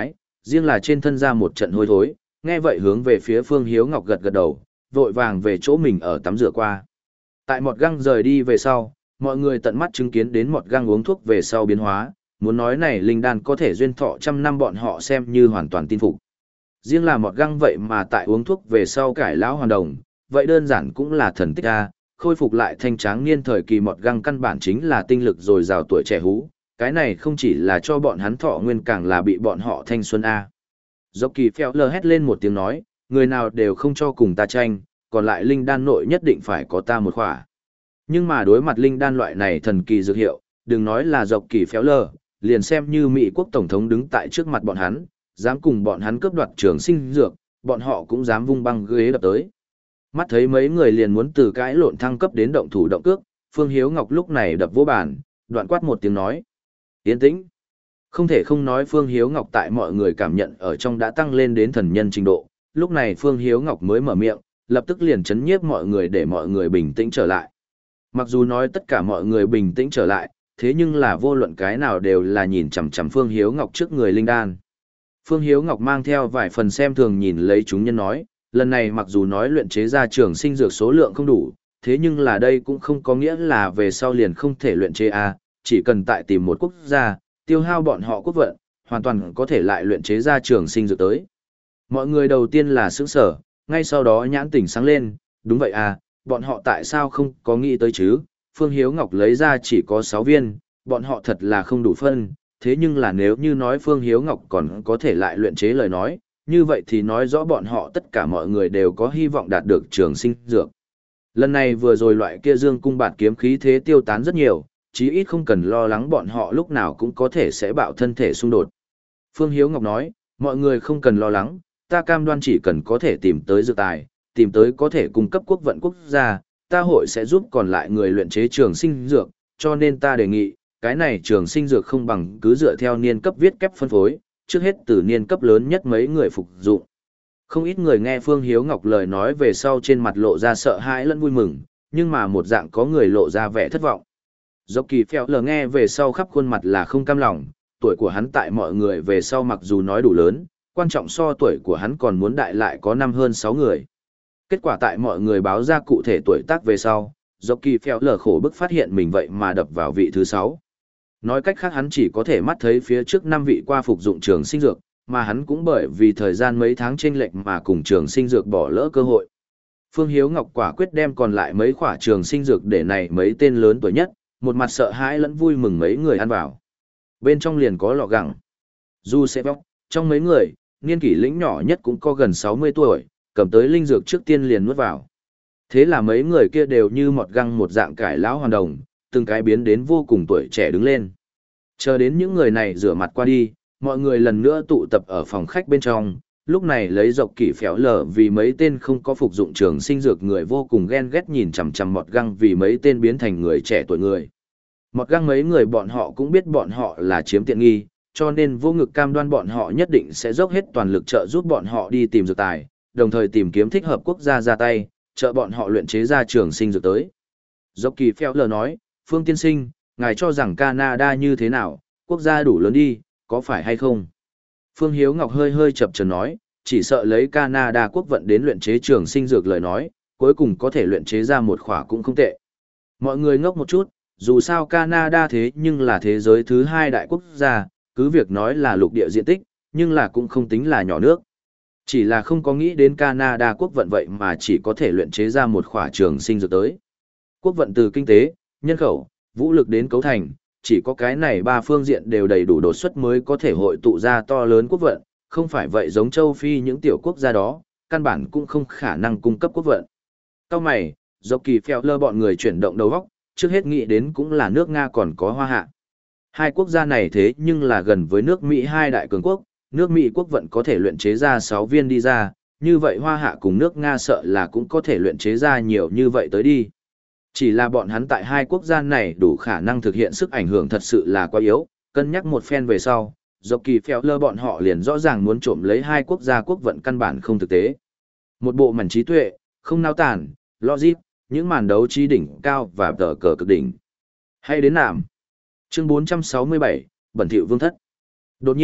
riêng là trên thân ra một trận hôi thối, nghe vậy hướng về phía Phương Hiếu Ngọc gật gật đầu, vội vàng về chỗ mình ở tắm rửa qua. Tại Mọt Găng rời đi về sau, mọi người tận mắt chứng kiến đến Mọt Găng uống thuốc về sau biến hóa, muốn nói này linh đan có thể duyên thọ trăm năm bọn họ xem như hoàn toàn tin phục. Riêng là Mọt Găng vậy mà tại uống thuốc về sau cải lão hoàn đồng, vậy đơn giản cũng là thần tích a, khôi phục lại thanh tráng niên thời kỳ Mọt Găng căn bản chính là tinh lực dồi dào tuổi trẻ hú, cái này không chỉ là cho bọn hắn thọ nguyên càng là bị bọn họ thanh xuân a. Dốc Kỳ Phèo lờ hét lên một tiếng nói, người nào đều không cho cùng ta tranh, còn lại linh đan nội nhất định phải có ta một khỏa. Nhưng mà đối mặt linh đan loại này thần kỳ dược hiệu, đừng nói là Dốc Kỳ Phèo lờ, liền xem như Mỹ quốc tổng thống đứng tại trước mặt bọn hắn, dám cùng bọn hắn cướp đoạt trường sinh dược, bọn họ cũng dám vung băng ghế đập tới. Mắt thấy mấy người liền muốn từ cãi lộn thăng cấp đến động thủ động cước, Phương Hiếu Ngọc lúc này đập vô bàn, đoạn quát một tiếng nói. Yên tĩnh. Không thể không nói Phương Hiếu Ngọc tại mọi người cảm nhận ở trong đã tăng lên đến thần nhân trình độ, lúc này Phương Hiếu Ngọc mới mở miệng, lập tức liền chấn nhiếp mọi người để mọi người bình tĩnh trở lại. Mặc dù nói tất cả mọi người bình tĩnh trở lại, thế nhưng là vô luận cái nào đều là nhìn chằm chằm Phương Hiếu Ngọc trước người linh đan. Phương Hiếu Ngọc mang theo vài phần xem thường nhìn lấy chúng nhân nói, lần này mặc dù nói luyện chế ra trường sinh dược số lượng không đủ, thế nhưng là đây cũng không có nghĩa là về sau liền không thể luyện chế a, chỉ cần tại tìm một quốc gia, tiêu hao bọn họ quốc vận, hoàn toàn có thể lại luyện chế ra trường sinh dược tới. Mọi người đầu tiên là sững sở, ngay sau đó nhãn tỉnh sáng lên, đúng vậy à, bọn họ tại sao không có nghĩ tới chứ, Phương Hiếu Ngọc lấy ra chỉ có sáu viên, bọn họ thật là không đủ phân, thế nhưng là nếu như nói Phương Hiếu Ngọc còn có thể lại luyện chế lời nói, như vậy thì nói rõ bọn họ tất cả mọi người đều có hy vọng đạt được trường sinh dược. Lần này vừa rồi loại kia dương cung bạt kiếm khí thế tiêu tán rất nhiều, chí ít không cần lo lắng bọn họ lúc nào cũng có thể sẽ bạo thân thể xung đột. Phương Hiếu Ngọc nói, mọi người không cần lo lắng, ta cam đoan chỉ cần có thể tìm tới dược tài, tìm tới có thể cung cấp quốc vận quốc gia, ta hội sẽ giúp còn lại người luyện chế trường sinh dược, cho nên ta đề nghị, cái này trường sinh dược không bằng cứ dựa theo niên cấp viết kép phân phối, trước hết từ niên cấp lớn nhất mấy người phục dụng. Không ít người nghe Phương Hiếu Ngọc lời nói về sau trên mặt lộ ra sợ hãi lẫn vui mừng, nhưng mà một dạng có người lộ ra vẻ thất vọng. Dốc Kỳ Phèo lờ nghe về sau khắp khuôn mặt là không cam lòng, tuổi của hắn tại mọi người về sau mặc dù nói đủ lớn, quan trọng so tuổi của hắn còn muốn đại lại có năm hơn sáu người. Kết quả tại mọi người báo ra cụ thể tuổi tác về sau, Dốc Kỳ Phèo lờ khổ bức phát hiện mình vậy mà đập vào vị thứ sáu. Nói cách khác hắn chỉ có thể mắt thấy phía trước năm vị qua phục dụng trường sinh dược, mà hắn cũng bởi vì thời gian mấy tháng chênh lệch mà cùng trường sinh dược bỏ lỡ cơ hội. Phương Hiếu Ngọc quả quyết đem còn lại mấy khỏa trường sinh dược để này mấy tên lớn tuổi nhất, một mặt sợ hãi lẫn vui mừng mấy người ăn vào. Bên trong liền có lọ gẳng. Du sẽ vóc, trong mấy người, niên kỷ lĩnh nhỏ nhất cũng có gần sáu mươi tuổi, cầm tới linh dược trước tiên liền nuốt vào. Thế là mấy người kia đều như mọt găng một dạng cải lão hoàn đồng, từng cái biến đến vô cùng tuổi trẻ đứng lên. Chờ đến những người này rửa mặt qua đi, mọi người lần nữa tụ tập ở phòng khách bên trong, lúc này lấy Dọc Kỷ Phèo lờ vì mấy tên không có phục dụng trường sinh dược người vô cùng ghen ghét nhìn chằm chằm Mọt Găng vì mấy tên biến thành người trẻ tuổi người. Mọt Găng mấy người bọn họ cũng biết bọn họ là chiếm tiện nghi, cho nên vô ngực cam đoan bọn họ nhất định sẽ dốc hết toàn lực trợ giúp bọn họ đi tìm dược tài, đồng thời tìm kiếm thích hợp quốc gia ra tay, trợ bọn họ luyện chế ra trường sinh dược tới. Dọc Kỷ Phèo lờ nói, Phương tiên sinh, ngài cho rằng Canada như thế nào, quốc gia đủ lớn đi, có phải hay không? Phương Hiếu Ngọc hơi hơi chập chờn nói, chỉ sợ lấy Canada quốc vận đến luyện chế trường sinh dược lời nói, cuối cùng có thể luyện chế ra một khỏa cũng không tệ. Mọi người ngốc một chút, dù sao Canada thế nhưng là thế giới thứ hai đại quốc gia, cứ việc nói là lục địa diện tích, nhưng là cũng không tính là nhỏ nước. Chỉ là không có nghĩ đến Canada quốc vận vậy mà chỉ có thể luyện chế ra một khỏa trường sinh dược tới. Quốc vận từ kinh tế, nhân khẩu, vũ lực đến cấu thành, chỉ có cái này ba phương diện đều đầy đủ đột xuất mới có thể hội tụ ra to lớn quốc vận, không phải vậy giống châu Phi những tiểu quốc gia đó, căn bản cũng không khả năng cung cấp quốc vận. Cao mày, Dọc Kỷ Phèo lờ bọn người chuyển động đầu óc, trước hết nghĩ đến cũng là nước Nga còn có Hoa Hạ. Hai quốc gia này thế nhưng là gần với nước Mỹ hai đại cường quốc, nước Mỹ quốc vận có thể luyện chế ra sáu viên đi ra, như vậy Hoa Hạ cùng nước Nga sợ là cũng có thể luyện chế ra nhiều như vậy tới đi. Chỉ là bọn hắn tại hai quốc gia này đủ khả năng thực hiện sức ảnh hưởng thật sự là quá yếu, cân nhắc một phen về sau, Dọc Kỷ Phèo lờ bọn họ liền rõ ràng muốn trộm lấy hai quốc gia quốc vận căn bản không thực tế. Một bộ mảnh trí tuệ, không nao tản, logic, những màn đấu trí đỉnh cao và tờ cờ cực đỉnh. Hay đến nạm. Chương bốn trăm sáu mươi bảy, Bẩn thỉu vương thất. Đột nhiên,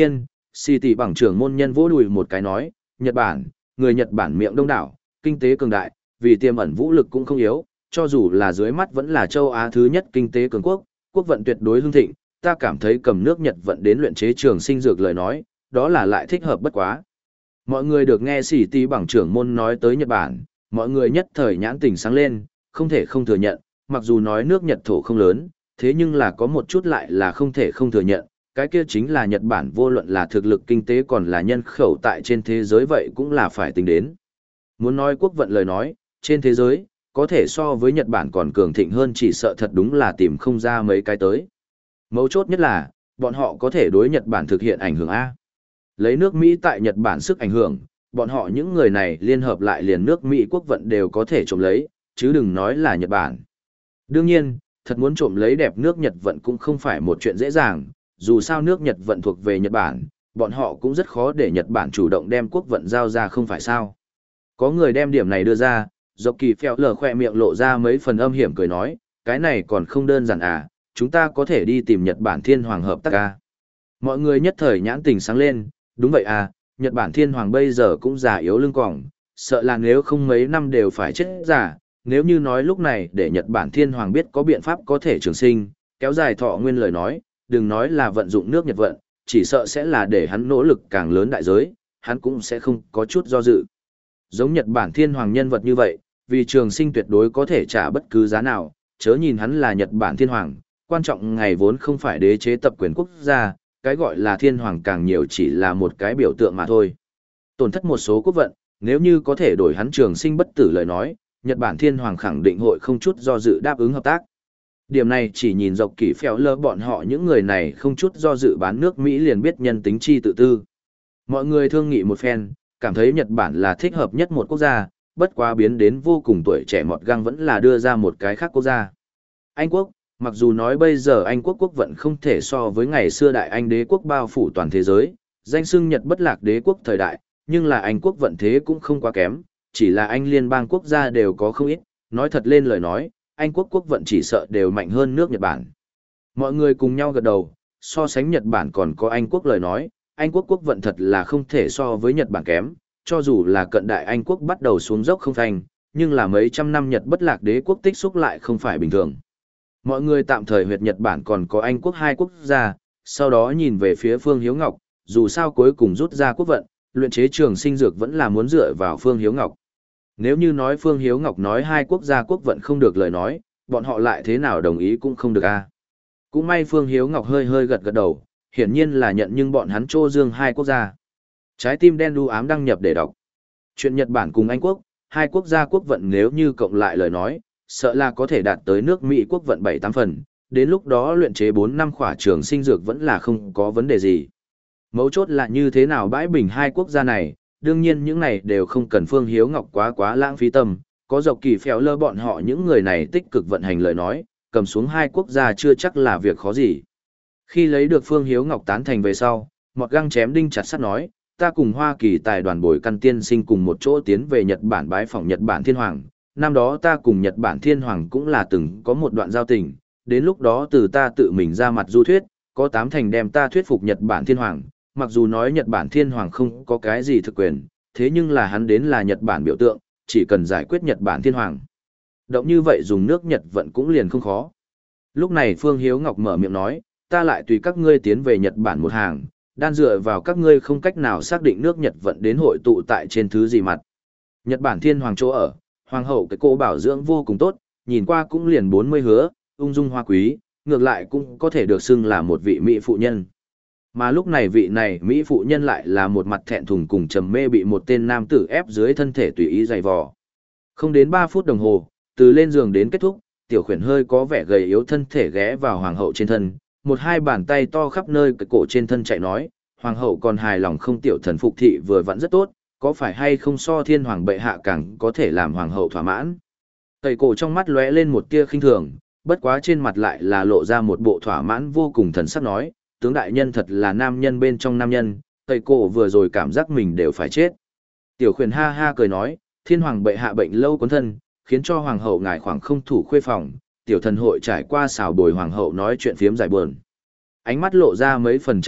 Xì tỷ bằng trưởng môn nhân vỗ đùi một cái nói, Nhật Bản, người Nhật Bản miệng đông đảo, kinh tế cường đại, vì tiềm ẩn vũ lực cũng không yếu, cho dù là dưới mắt vẫn là châu Á thứ nhất kinh tế cường quốc, quốc vận tuyệt đối hưng thịnh, ta cảm thấy cầm nước Nhật vận đến luyện chế trường sinh dược lời nói, đó là lại thích hợp bất quá. Mọi người được nghe xỉ tỷ bằng trưởng môn nói tới Nhật Bản, mọi người nhất thời nhãn tình sáng lên, không thể không thừa nhận, mặc dù nói nước Nhật thổ không lớn, thế nhưng là có một chút lại là không thể không thừa nhận, cái kia chính là Nhật Bản vô luận là thực lực kinh tế còn là nhân khẩu tại trên thế giới vậy cũng là phải tính đến. Muốn nói quốc vận lời nói, trên thế giới, có thể so với Nhật Bản còn cường thịnh hơn chỉ sợ thật đúng là tìm không ra mấy cái tới. Mấu chốt nhất là, bọn họ có thể đối Nhật Bản thực hiện ảnh hưởng A. Lấy nước Mỹ tại Nhật Bản sức ảnh hưởng, bọn họ những người này liên hợp lại liền nước Mỹ quốc vận đều có thể trộm lấy, chứ đừng nói là Nhật Bản. Đương nhiên, thật muốn trộm lấy đẹp nước Nhật vận cũng không phải một chuyện dễ dàng, dù sao nước Nhật vận thuộc về Nhật Bản, bọn họ cũng rất khó để Nhật Bản chủ động đem quốc vận giao ra không phải sao. Có người đem điểm này đưa ra, Dọc Kỳ phèo lờ khoe miệng lộ ra mấy phần âm hiểm cười nói, cái này còn không đơn giản à, chúng ta có thể đi tìm Nhật Bản Thiên Hoàng hợp tác à. Mọi người nhất thời nhãn tình sáng lên, đúng vậy à, Nhật Bản Thiên Hoàng bây giờ cũng già yếu lưng còng, sợ là nếu không mấy năm đều phải chết già, nếu như nói lúc này để Nhật Bản Thiên Hoàng biết có biện pháp có thể trường sinh, kéo dài thọ nguyên lời nói, đừng nói là vận dụng nước Nhật vận, chỉ sợ sẽ là để hắn nỗ lực càng lớn đại giới, hắn cũng sẽ không có chút do dự. Giống Nhật Bản Thiên Hoàng nhân vật như vậy, vì trường sinh tuyệt đối có thể trả bất cứ giá nào, chớ nhìn hắn là Nhật Bản Thiên Hoàng, quan trọng ngày vốn không phải đế chế tập quyền quốc gia, cái gọi là Thiên Hoàng càng nhiều chỉ là một cái biểu tượng mà thôi. Tổn thất một số quốc vận, nếu như có thể đổi hắn trường sinh bất tử lời nói, Nhật Bản Thiên Hoàng khẳng định hội không chút do dự đáp ứng hợp tác. Điểm này chỉ nhìn Dọc Kỳ phèo lơ bọn họ những người này không chút do dự bán nước Mỹ liền biết nhân tính chi tự tư. Mọi người thương nghị một phen, cảm thấy Nhật Bản là thích hợp nhất một quốc gia, bất quá biến đến vô cùng tuổi trẻ mọt găng vẫn là đưa ra một cái khác quốc gia. Anh quốc, mặc dù nói bây giờ Anh quốc quốc vận không thể so với ngày xưa đại Anh đế quốc bao phủ toàn thế giới, danh xưng Nhật bất lạc đế quốc thời đại, nhưng là Anh quốc vận thế cũng không quá kém, chỉ là Anh liên bang quốc gia đều có không ít, nói thật lên lời nói, Anh quốc quốc vận chỉ sợ đều mạnh hơn nước Nhật Bản. Mọi người cùng nhau gật đầu, so sánh Nhật Bản còn có Anh quốc lời nói, Anh quốc quốc vận thật là không thể so với Nhật Bản kém, cho dù là cận đại Anh quốc bắt đầu xuống dốc không thành, nhưng là mấy trăm năm Nhật bất lạc đế quốc tích xúc lại không phải bình thường. Mọi người tạm thời huyệt Nhật Bản còn có Anh quốc hai quốc gia, sau đó nhìn về phía Phương Hiếu Ngọc, dù sao cuối cùng rút ra quốc vận, luyện chế trường sinh dược vẫn là muốn dựa vào Phương Hiếu Ngọc. Nếu như nói Phương Hiếu Ngọc nói hai quốc gia quốc vận không được lời nói, bọn họ lại thế nào đồng ý cũng không được a. Cũng may Phương Hiếu Ngọc hơi hơi gật gật đầu, hiển nhiên là nhận nhưng bọn hắn trô dương hai quốc gia. Trái tim đen đu ám đăng nhập để đọc. Chuyện Nhật Bản cùng Anh quốc, hai quốc gia quốc vận nếu như cộng lại lời nói, sợ là có thể đạt tới nước Mỹ quốc vận bảy tám phần, đến lúc đó luyện chế bốn năm khỏa trường sinh dược vẫn là không có vấn đề gì. Mấu chốt là như thế nào bãi bình hai quốc gia này, đương nhiên những này đều không cần Phương Hiếu Ngọc quá quá lãng phí tâm, có Dọc Kỳ phèo lơ bọn họ những người này tích cực vận hành lời nói, cầm xuống hai quốc gia chưa chắc là việc khó gì. Khi lấy được Phương Hiếu Ngọc tán thành về sau, Mọt Găng chém đinh chặt sắt nói, ta cùng Hoa Kỳ tài đoàn bồi căn tiên sinh cùng một chỗ tiến về Nhật Bản bái phỏng Nhật Bản Thiên Hoàng, năm đó ta cùng Nhật Bản Thiên Hoàng cũng là từng có một đoạn giao tình, đến lúc đó từ ta tự mình ra mặt du thuyết, có tám thành đem ta thuyết phục Nhật Bản Thiên Hoàng, mặc dù nói Nhật Bản Thiên Hoàng không có cái gì thực quyền, thế nhưng là hắn đến là Nhật Bản biểu tượng, chỉ cần giải quyết Nhật Bản Thiên Hoàng. Động như vậy dùng nước Nhật vận cũng liền không khó. Lúc này Phương Hiếu Ngọc mở miệng nói, ta lại tùy các ngươi tiến về Nhật Bản một hàng, đan dựa vào các ngươi không cách nào xác định nước Nhật vận đến hội tụ tại trên thứ gì mặt. Nhật Bản Thiên Hoàng chỗ ở, Hoàng hậu cái cô bảo dưỡng vô cùng tốt, nhìn qua cũng liền bốn mươi hứa, ung dung hoa quý, ngược lại cũng có thể được xưng là một vị mỹ phụ nhân. Mà lúc này vị này mỹ phụ nhân lại là một mặt thẹn thùng cùng trầm mê bị một tên nam tử ép dưới thân thể tùy ý giày vò. Không đến ba phút đồng hồ, từ lên giường đến kết thúc, tiểu khuyển hơi có vẻ gầy yếu thân thể ghé vào hoàng hậu trên thân, một hai bàn tay to khắp nơi cái cổ trên thân chạy nói, hoàng hậu còn hài lòng không, tiểu thần phục thị vừa vặn rất tốt, có phải hay không so thiên hoàng bệ hạ càng có thể làm hoàng hậu thỏa mãn. Tẩy cổ trong mắt lóe lên một tia khinh thường, bất quá trên mặt lại là lộ ra một bộ thỏa mãn vô cùng thần sắc nói, tướng đại nhân thật là nam nhân bên trong nam nhân, tẩy cổ vừa rồi cảm giác mình đều phải chết. Tiểu khuyển ha ha cười nói, thiên hoàng bệ hạ bệnh lâu cuốn thân, khiến cho hoàng hậu ngài khoảng không thủ khuê phòng, tiểu thần hội trải qua xào bồi hoàng hậu nói chuyện phiếm giải buồn. Ánh mắt lộ ra mấy phần chán ghét,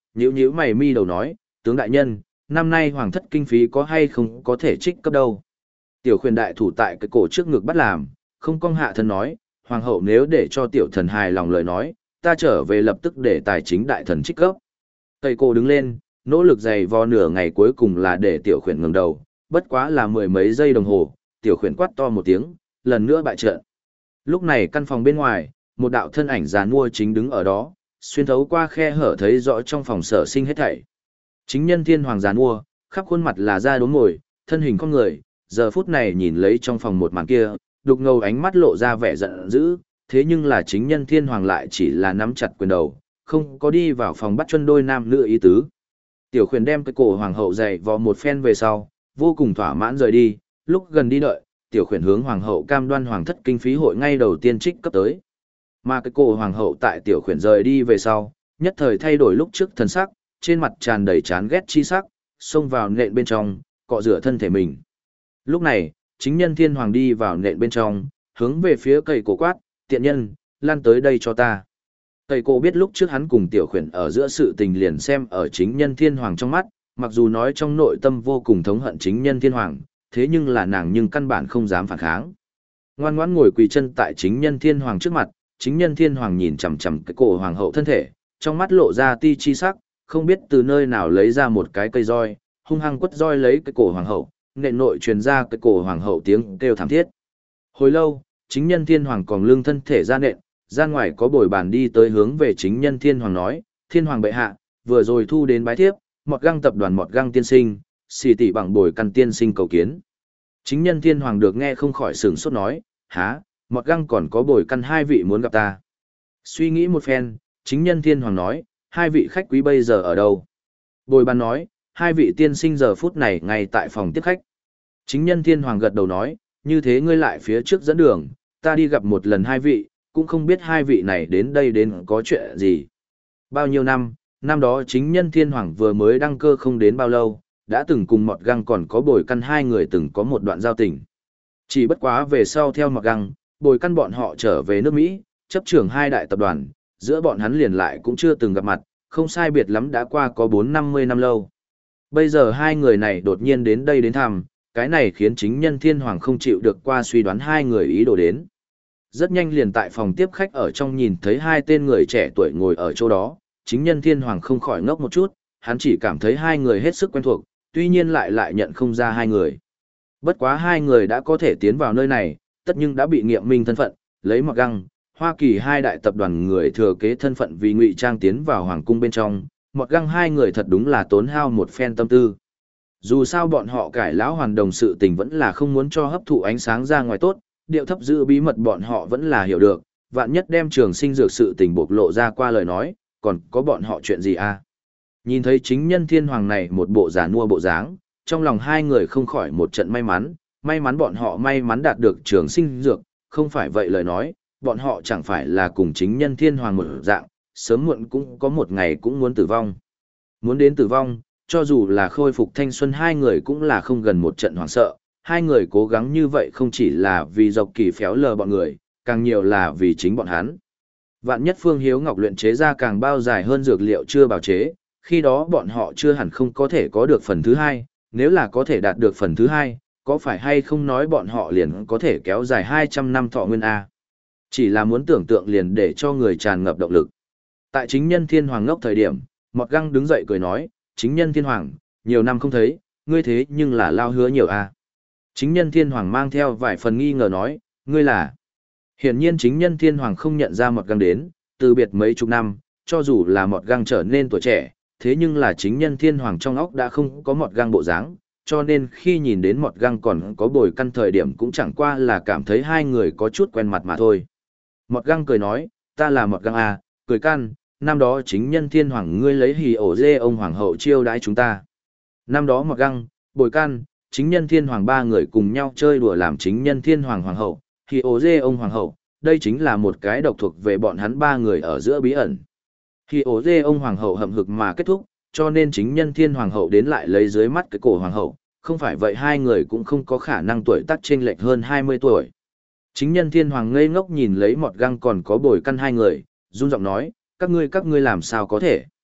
nhíu nhíu mày mi đầu nói, tướng đại nhân, năm nay hoàng thất kinh phí có hay không có thể trích cấp đâu. Tiểu khuyển đại thủ tại cái cổ trước ngực bắt làm, không cong hạ thân nói, hoàng hậu nếu để cho tiểu thần hài lòng lời nói, ta trở về lập tức để tài chính đại thần trích cấp. Tây cô đứng lên, nỗ lực giày vò nửa ngày cuối cùng là để tiểu khuyển ngẩng đầu, bất quá là mười mấy giây đồng hồ, tiểu khuyển quát to một tiếng, lần nữa bại trận. Lúc này căn phòng bên ngoài, một đạo thân ảnh già nua chính đứng ở đó, xuyên thấu qua khe hở thấy rõ trong phòng sở sinh hết thảy. Chính nhân thiên hoàng già nua, khắp khuôn mặt là da đốm mồi, thân hình con người, giờ phút này nhìn lấy trong phòng một màn kia, đục ngầu ánh mắt lộ ra vẻ giận dữ, thế nhưng là chính nhân thiên hoàng lại chỉ là nắm chặt quyền đầu, không có đi vào phòng bắt chân đôi nam nữ ý tứ. Tiểu khuyển đem cái cổ hoàng hậu dày vò một phen về sau, vô cùng thỏa mãn rời đi, lúc gần đi đợi, tiểu khuyển hướng hoàng hậu cam đoan hoàng thất kinh phí hội ngay đầu tiên trích cấp tới. Mà cái cổ hoàng hậu tại tiểu khuyển rời đi về sau, nhất thời thay đổi lúc trước thần sắc, trên mặt tràn đầy chán ghét chi sắc, xông vào nện bên trong, cọ rửa thân thể mình. Lúc này, chính nhân thiên hoàng đi vào nện bên trong, hướng về phía cây cổ quát, tiện nhân, lan tới đây cho ta. Cây cổ biết lúc trước hắn cùng tiểu khuyển ở giữa sự tình liền xem ở chính nhân thiên hoàng trong mắt, mặc dù nói trong nội tâm vô cùng thống hận chính nhân thiên hoàng, thế nhưng là nàng nhưng căn bản không dám phản kháng. Ngoan ngoãn ngồi quỳ chân tại chính nhân thiên hoàng trước mặt, chính nhân thiên hoàng nhìn chằm chằm cái cổ hoàng hậu thân thể, trong mắt lộ ra ti chi sắc, không biết từ nơi nào lấy ra một cái cây roi, hung hăng quất roi lấy cái cổ hoàng hậu, nện nội truyền ra cái cổ hoàng hậu tiếng kêu thảm thiết. Hồi lâu, chính nhân thiên hoàng còn lưng thân thể ra nện, ra ngoài có bồi bàn đi tới hướng về chính nhân thiên hoàng nói, thiên hoàng bệ hạ, vừa rồi thu đến bái thiếp, mọt găng tập đoàn mọt găng tiên sinh, xì tỷ bằng bồi căn tiên sinh cầu kiến. Chính nhân thiên hoàng được nghe không khỏi sửng sốt nói, há, mọt găng còn có bồi căn hai vị muốn gặp ta. Suy nghĩ một phen, chính nhân thiên hoàng nói, hai vị khách quý bây giờ ở đâu? Bồi bàn nói, hai vị tiên sinh giờ phút này ngay tại phòng tiếp khách. Chính nhân thiên hoàng gật đầu nói, như thế ngươi lại phía trước dẫn đường, ta đi gặp một lần hai vị, cũng không biết hai vị này đến đây đến có chuyện gì. Bao nhiêu năm, năm đó chính nhân thiên hoàng vừa mới đăng cơ không đến bao lâu, đã từng cùng mọt găng còn có bồi căn hai người từng có một đoạn giao tình. Chỉ bất quá về sau theo mọt găng, bồi căn bọn họ trở về nước Mỹ, chấp trưởng hai đại tập đoàn, giữa bọn hắn liền lại cũng chưa từng gặp mặt, không sai biệt lắm đã qua có bốn năm mươi năm lâu. Bây giờ hai người này đột nhiên đến đây đến thăm, cái này khiến chính nhân thiên hoàng không chịu được qua suy đoán hai người ý đồ đến. Rất nhanh liền tại phòng tiếp khách ở trong nhìn thấy hai tên người trẻ tuổi ngồi ở chỗ đó, chính nhân thiên hoàng không khỏi ngốc một chút, hắn chỉ cảm thấy hai người hết sức quen thuộc, tuy nhiên lại lại nhận không ra hai người. Bất quá hai người đã có thể tiến vào nơi này, tất nhưng đã bị nghiệm minh thân phận, lấy mặc găng, Hoa Kỳ hai đại tập đoàn người thừa kế thân phận vì ngụy trang tiến vào hoàng cung bên trong, mọt găng hai người thật đúng là tốn hao một phen tâm tư. Dù sao bọn họ cải lão hoàn đồng sự tình vẫn là không muốn cho hấp thụ ánh sáng ra ngoài tốt, điệu thấp giữ bí mật bọn họ vẫn là hiểu được, vạn nhất đem trường sinh dược sự tình bộc lộ ra qua lời nói, còn có bọn họ chuyện gì à? Nhìn thấy chính nhân thiên hoàng này một bộ giả nua bộ dáng, trong lòng hai người không khỏi một trận may mắn, may mắn bọn họ may mắn đạt được trường sinh dược, không phải vậy lời nói, bọn họ chẳng phải là cùng chính nhân thiên hoàng một dạng, sớm muộn cũng có một ngày cũng muốn tử vong. Muốn đến tử vong, cho dù là khôi phục thanh xuân hai người cũng là không gần một trận hoảng sợ, hai người cố gắng như vậy không chỉ là vì dọc kỳ phéo lờ bọn người, càng nhiều là vì chính bọn hắn. Vạn nhất Phương Hiếu Ngọc luyện chế ra càng bao dài hơn dược liệu chưa bào chế, khi đó bọn họ chưa hẳn không có thể có được phần thứ hai, nếu là có thể đạt được phần thứ hai, có phải hay không nói bọn họ liền có thể kéo dài hai trăm năm thọ nguyên A. Chỉ là muốn tưởng tượng liền để cho người tràn ngập động lực. Tại chính nhân thiên hoàng ngốc thời điểm, Mọt Găng đứng dậy cười nói, chính nhân thiên hoàng, nhiều năm không thấy, ngươi thế nhưng là lao hứa nhiều A. Chính nhân thiên hoàng mang theo vài phần nghi ngờ nói, ngươi là... Hiển nhiên chính nhân thiên hoàng không nhận ra Mọt Găng đến, từ biệt mấy chục năm, cho dù là Mọt Găng trở nên tuổi trẻ, thế nhưng là chính nhân thiên hoàng trong óc đã không có Mọt Găng bộ dáng, cho nên khi nhìn đến Mọt Găng còn có bồi căn thời điểm cũng chẳng qua là cảm thấy hai người có chút quen mặt mà thôi. Mọt Găng cười nói, ta là Mọt Găng A, cười căn, năm đó chính nhân thiên hoàng ngươi lấy hì ổ dê ông hoàng hậu chiêu đãi chúng ta. Năm đó Mọt Găng, bồi căn, chính nhân thiên hoàng ba người cùng nhau chơi đùa làm chính nhân thiên hoàng hoàng hậu, hì ổ dê ông hoàng hậu, đây chính là một cái độc thuộc về bọn hắn ba người ở giữa bí ẩn. Hì ổ dê ông hoàng hậu hậm hực mà kết thúc, cho nên chính nhân thiên hoàng hậu đến lại lấy dưới mắt cái cổ hoàng hậu, không phải vậy hai người cũng không có khả năng tuổi tác chênh lệch hơn hai mươi tuổi. Chính nhân thiên hoàng ngây ngốc nhìn lấy Mọt Găng còn có bồi căn hai người, run giọng nói, các ngươi các ngươi làm sao có thể.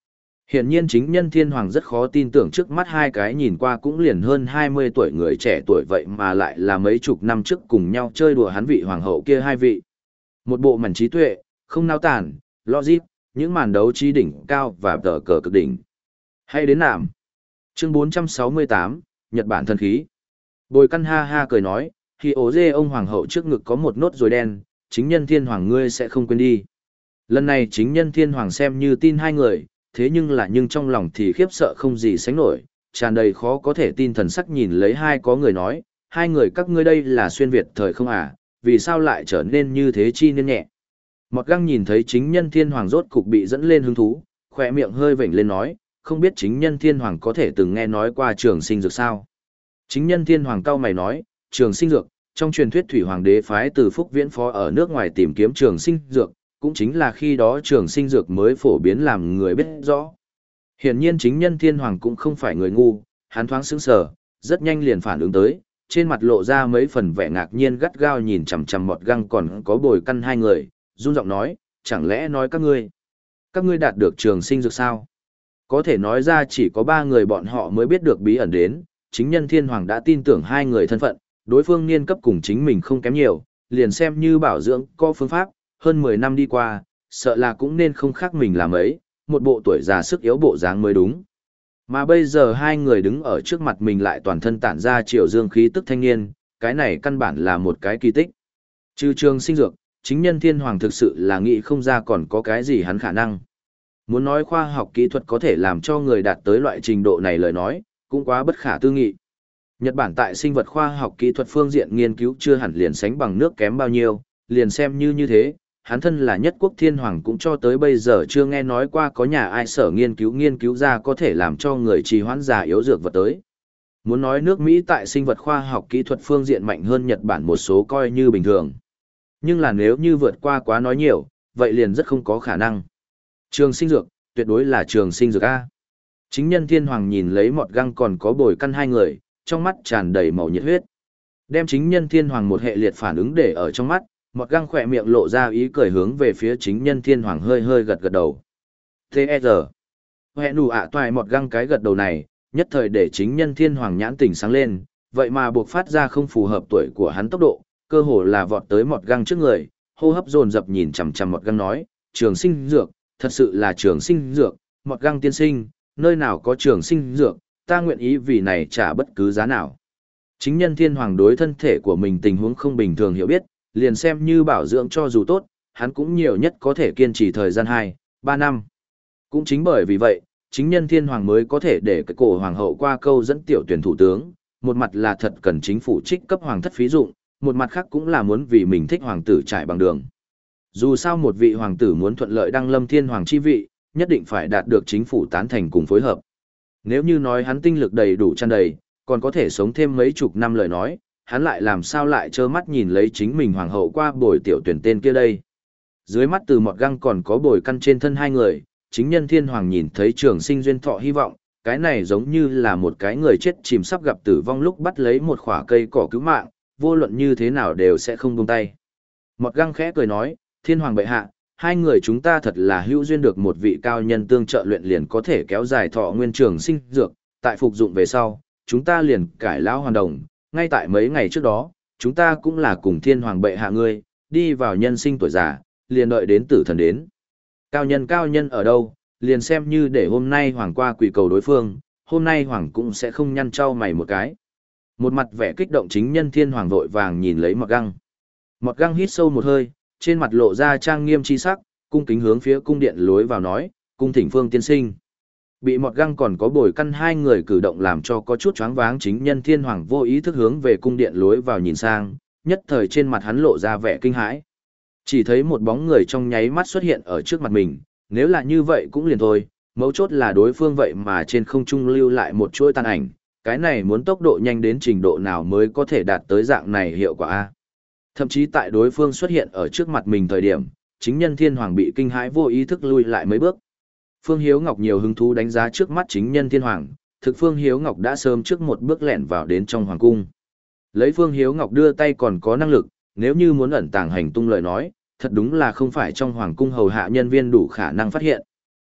Hiển nhiên chính nhân thiên hoàng rất khó tin tưởng trước mắt hai cái nhìn qua cũng liền hơn hai mươi tuổi người trẻ tuổi vậy mà lại là mấy chục năm trước cùng nhau chơi đùa hắn vị hoàng hậu kia hai vị. Một bộ màn trí tuệ, không nao tản, logic, những màn đấu trí đỉnh cao và tờ cờ cực đỉnh. Hay đến nạm. Chương bốn trăm sáu mươi tám, Nhật Bản thần khí. Bồi căn ha ha cười nói, khi ố dê ông hoàng hậu trước ngực có một nốt ruồi đen, chính nhân thiên hoàng ngươi sẽ không quên đi. Lần này chính nhân thiên hoàng xem như tin hai người, thế nhưng là nhưng trong lòng thì khiếp sợ không gì sánh nổi, tràn đầy khó có thể tin thần sắc nhìn lấy hai có người nói, hai người các ngươi đây là xuyên Việt thời không à, vì sao lại trở nên như thế chi nên nhẹ. Mọt găng nhìn thấy chính nhân thiên hoàng rốt cục bị dẫn lên hứng thú, khỏe miệng hơi vểnh lên nói, không biết chính nhân thiên hoàng có thể từng nghe nói qua trường sinh dược sao. Chính nhân thiên hoàng cao mày nói, trường sinh dược, trong truyền thuyết thủy hoàng đế phái từ Phúc Viễn Phó ở nước ngoài tìm kiếm trường sinh dược, cũng chính là khi đó trường sinh dược mới phổ biến làm người biết rõ. Hiển nhiên chính nhân thiên hoàng cũng không phải người ngu, hắn thoáng sững sờ, rất nhanh liền phản ứng tới, trên mặt lộ ra mấy phần vẻ ngạc nhiên gắt gao nhìn chằm chằm Mọt găng còn có bồi căn hai người, run giọng nói, chẳng lẽ nói các ngươi, các ngươi đạt được trường sinh dược sao? Có thể nói ra chỉ có ba người bọn họ mới biết được bí ẩn đến, chính nhân thiên hoàng đã tin tưởng hai người thân phận, đối phương niên cấp cùng chính mình không kém nhiều, liền xem như bảo dưỡng có phương pháp, hơn mười năm đi qua, sợ là cũng nên không khác mình làm ấy, một bộ tuổi già sức yếu bộ dáng mới đúng. Mà bây giờ hai người đứng ở trước mặt mình lại toàn thân tản ra triều dương khí tức thanh niên, cái này căn bản là một cái kỳ tích. Trừ trường sinh dược, chính nhân thiên hoàng thực sự là nghĩ không ra còn có cái gì hắn khả năng. Muốn nói khoa học kỹ thuật có thể làm cho người đạt tới loại trình độ này lời nói, cũng quá bất khả tư nghị. Nhật Bản tại sinh vật khoa học kỹ thuật phương diện nghiên cứu chưa hẳn liền sánh bằng nước kém bao nhiêu, liền xem như như thế, hắn thân là nhất quốc thiên hoàng cũng cho tới bây giờ chưa nghe nói qua có nhà ai sở nghiên cứu nghiên cứu ra có thể làm cho người trì hoãn già yếu dược vật tới. Muốn nói nước Mỹ tại sinh vật khoa học kỹ thuật phương diện mạnh hơn Nhật Bản một số coi như bình thường. Nhưng là nếu như vượt qua quá nói nhiều, vậy liền rất không có khả năng. Trường sinh dược, tuyệt đối là trường sinh dược A. Chính nhân thiên hoàng nhìn lấy Mọt găng còn có bồi căn hai người, trong mắt tràn đầy màu nhiệt huyết. Đem chính nhân thiên hoàng một hệ liệt phản ứng để ở trong mắt, Mọt găng khỏe miệng lộ ra ý cười hướng về phía chính nhân thiên hoàng hơi hơi gật gật đầu. tê e rờ. Hệ nụ ạ toài Mọt găng cái gật đầu này, nhất thời để chính nhân thiên hoàng nhãn tỉnh sáng lên, vậy mà buộc phát ra không phù hợp tuổi của hắn tốc độ, cơ hồ là vọt tới Mọt găng trước người, hô hấp dồn dập nhìn chằm chằm Mọt găng nói, trường sinh dược, thật sự là trường sinh dược, Mọt găng tiên sinh, nơi nào có trường sinh dược, ta nguyện ý vì này trả bất cứ giá nào. Chính nhân thiên hoàng đối thân thể của mình tình huống không bình thường hiểu biết, liền xem như bảo dưỡng cho dù tốt, hắn cũng nhiều nhất có thể kiên trì thời gian hai, ba năm. Cũng chính bởi vì vậy, chính nhân thiên hoàng mới có thể để cái cổ hoàng hậu qua câu dẫn tiểu tuyển thủ tướng, một mặt là thật cần chính phủ trích cấp hoàng thất phí dụng, một mặt khác cũng là muốn vì mình thích hoàng tử trải bằng đường. Dù sao một vị hoàng tử muốn thuận lợi đăng lâm thiên hoàng chi vị, nhất định phải đạt được chính phủ tán thành cùng phối hợp. Nếu như nói hắn tinh lực đầy đủ tràn đầy, còn có thể sống thêm mấy chục năm lời nói, hắn lại làm sao lại trơ mắt nhìn lấy chính mình hoàng hậu qua bồi tiểu tuyển tên kia đây. Dưới mắt từ Mọt găng còn có bồi căn trên thân hai người, chính nhân thiên hoàng nhìn thấy trường sinh duyên thọ hy vọng, cái này giống như là một cái người chết chìm sắp gặp tử vong lúc bắt lấy một khỏa cây cỏ cứu mạng, vô luận như thế nào đều sẽ không buông tay. Mọt găng khẽ cười nói, thiên hoàng bệ hạ, hai người chúng ta thật là hữu duyên được một vị cao nhân tương trợ luyện liền có thể kéo dài thọ nguyên trường sinh dược, tại phục dụng về sau, chúng ta liền cải lão hoàn đồng, ngay tại mấy ngày trước đó, chúng ta cũng là cùng thiên hoàng bệ hạ ngươi, đi vào nhân sinh tuổi già, liền đợi đến tử thần đến. Cao nhân cao nhân ở đâu, liền xem như để hôm nay hoàng qua quỳ cầu đối phương, hôm nay hoàng cũng sẽ không nhăn trao mày một cái. Một mặt vẻ kích động chính nhân thiên hoàng vội vàng nhìn lấy Mọt găng. Mọt găng hít sâu một hơi, trên mặt lộ ra trang nghiêm chi sắc, cung kính hướng phía cung điện lối vào nói, cung thỉnh phương tiên sinh. Bị Mọt găng còn có bồi căn hai người cử động làm cho có chút choáng váng chính nhân thiên hoàng vô ý thức hướng về cung điện lối vào nhìn sang, nhất thời trên mặt hắn lộ ra vẻ kinh hãi. Chỉ thấy một bóng người trong nháy mắt xuất hiện ở trước mặt mình, nếu là như vậy cũng liền thôi, mấu chốt là đối phương vậy mà trên không trung lưu lại một chuỗi tàn ảnh, cái này muốn tốc độ nhanh đến trình độ nào mới có thể đạt tới dạng này hiệu quả a. Thậm chí tại đối phương xuất hiện ở trước mặt mình thời điểm, chính nhân thiên hoàng bị kinh hãi vô ý thức lui lại mấy bước. Phương Hiếu Ngọc nhiều hứng thú đánh giá trước mắt chính nhân thiên hoàng, thực Phương Hiếu Ngọc đã sớm trước một bước lẻn vào đến trong hoàng cung. Lấy Phương Hiếu Ngọc đưa tay còn có năng lực, nếu như muốn ẩn tàng hành tung lời nói, thật đúng là không phải trong hoàng cung hầu hạ nhân viên đủ khả năng phát hiện.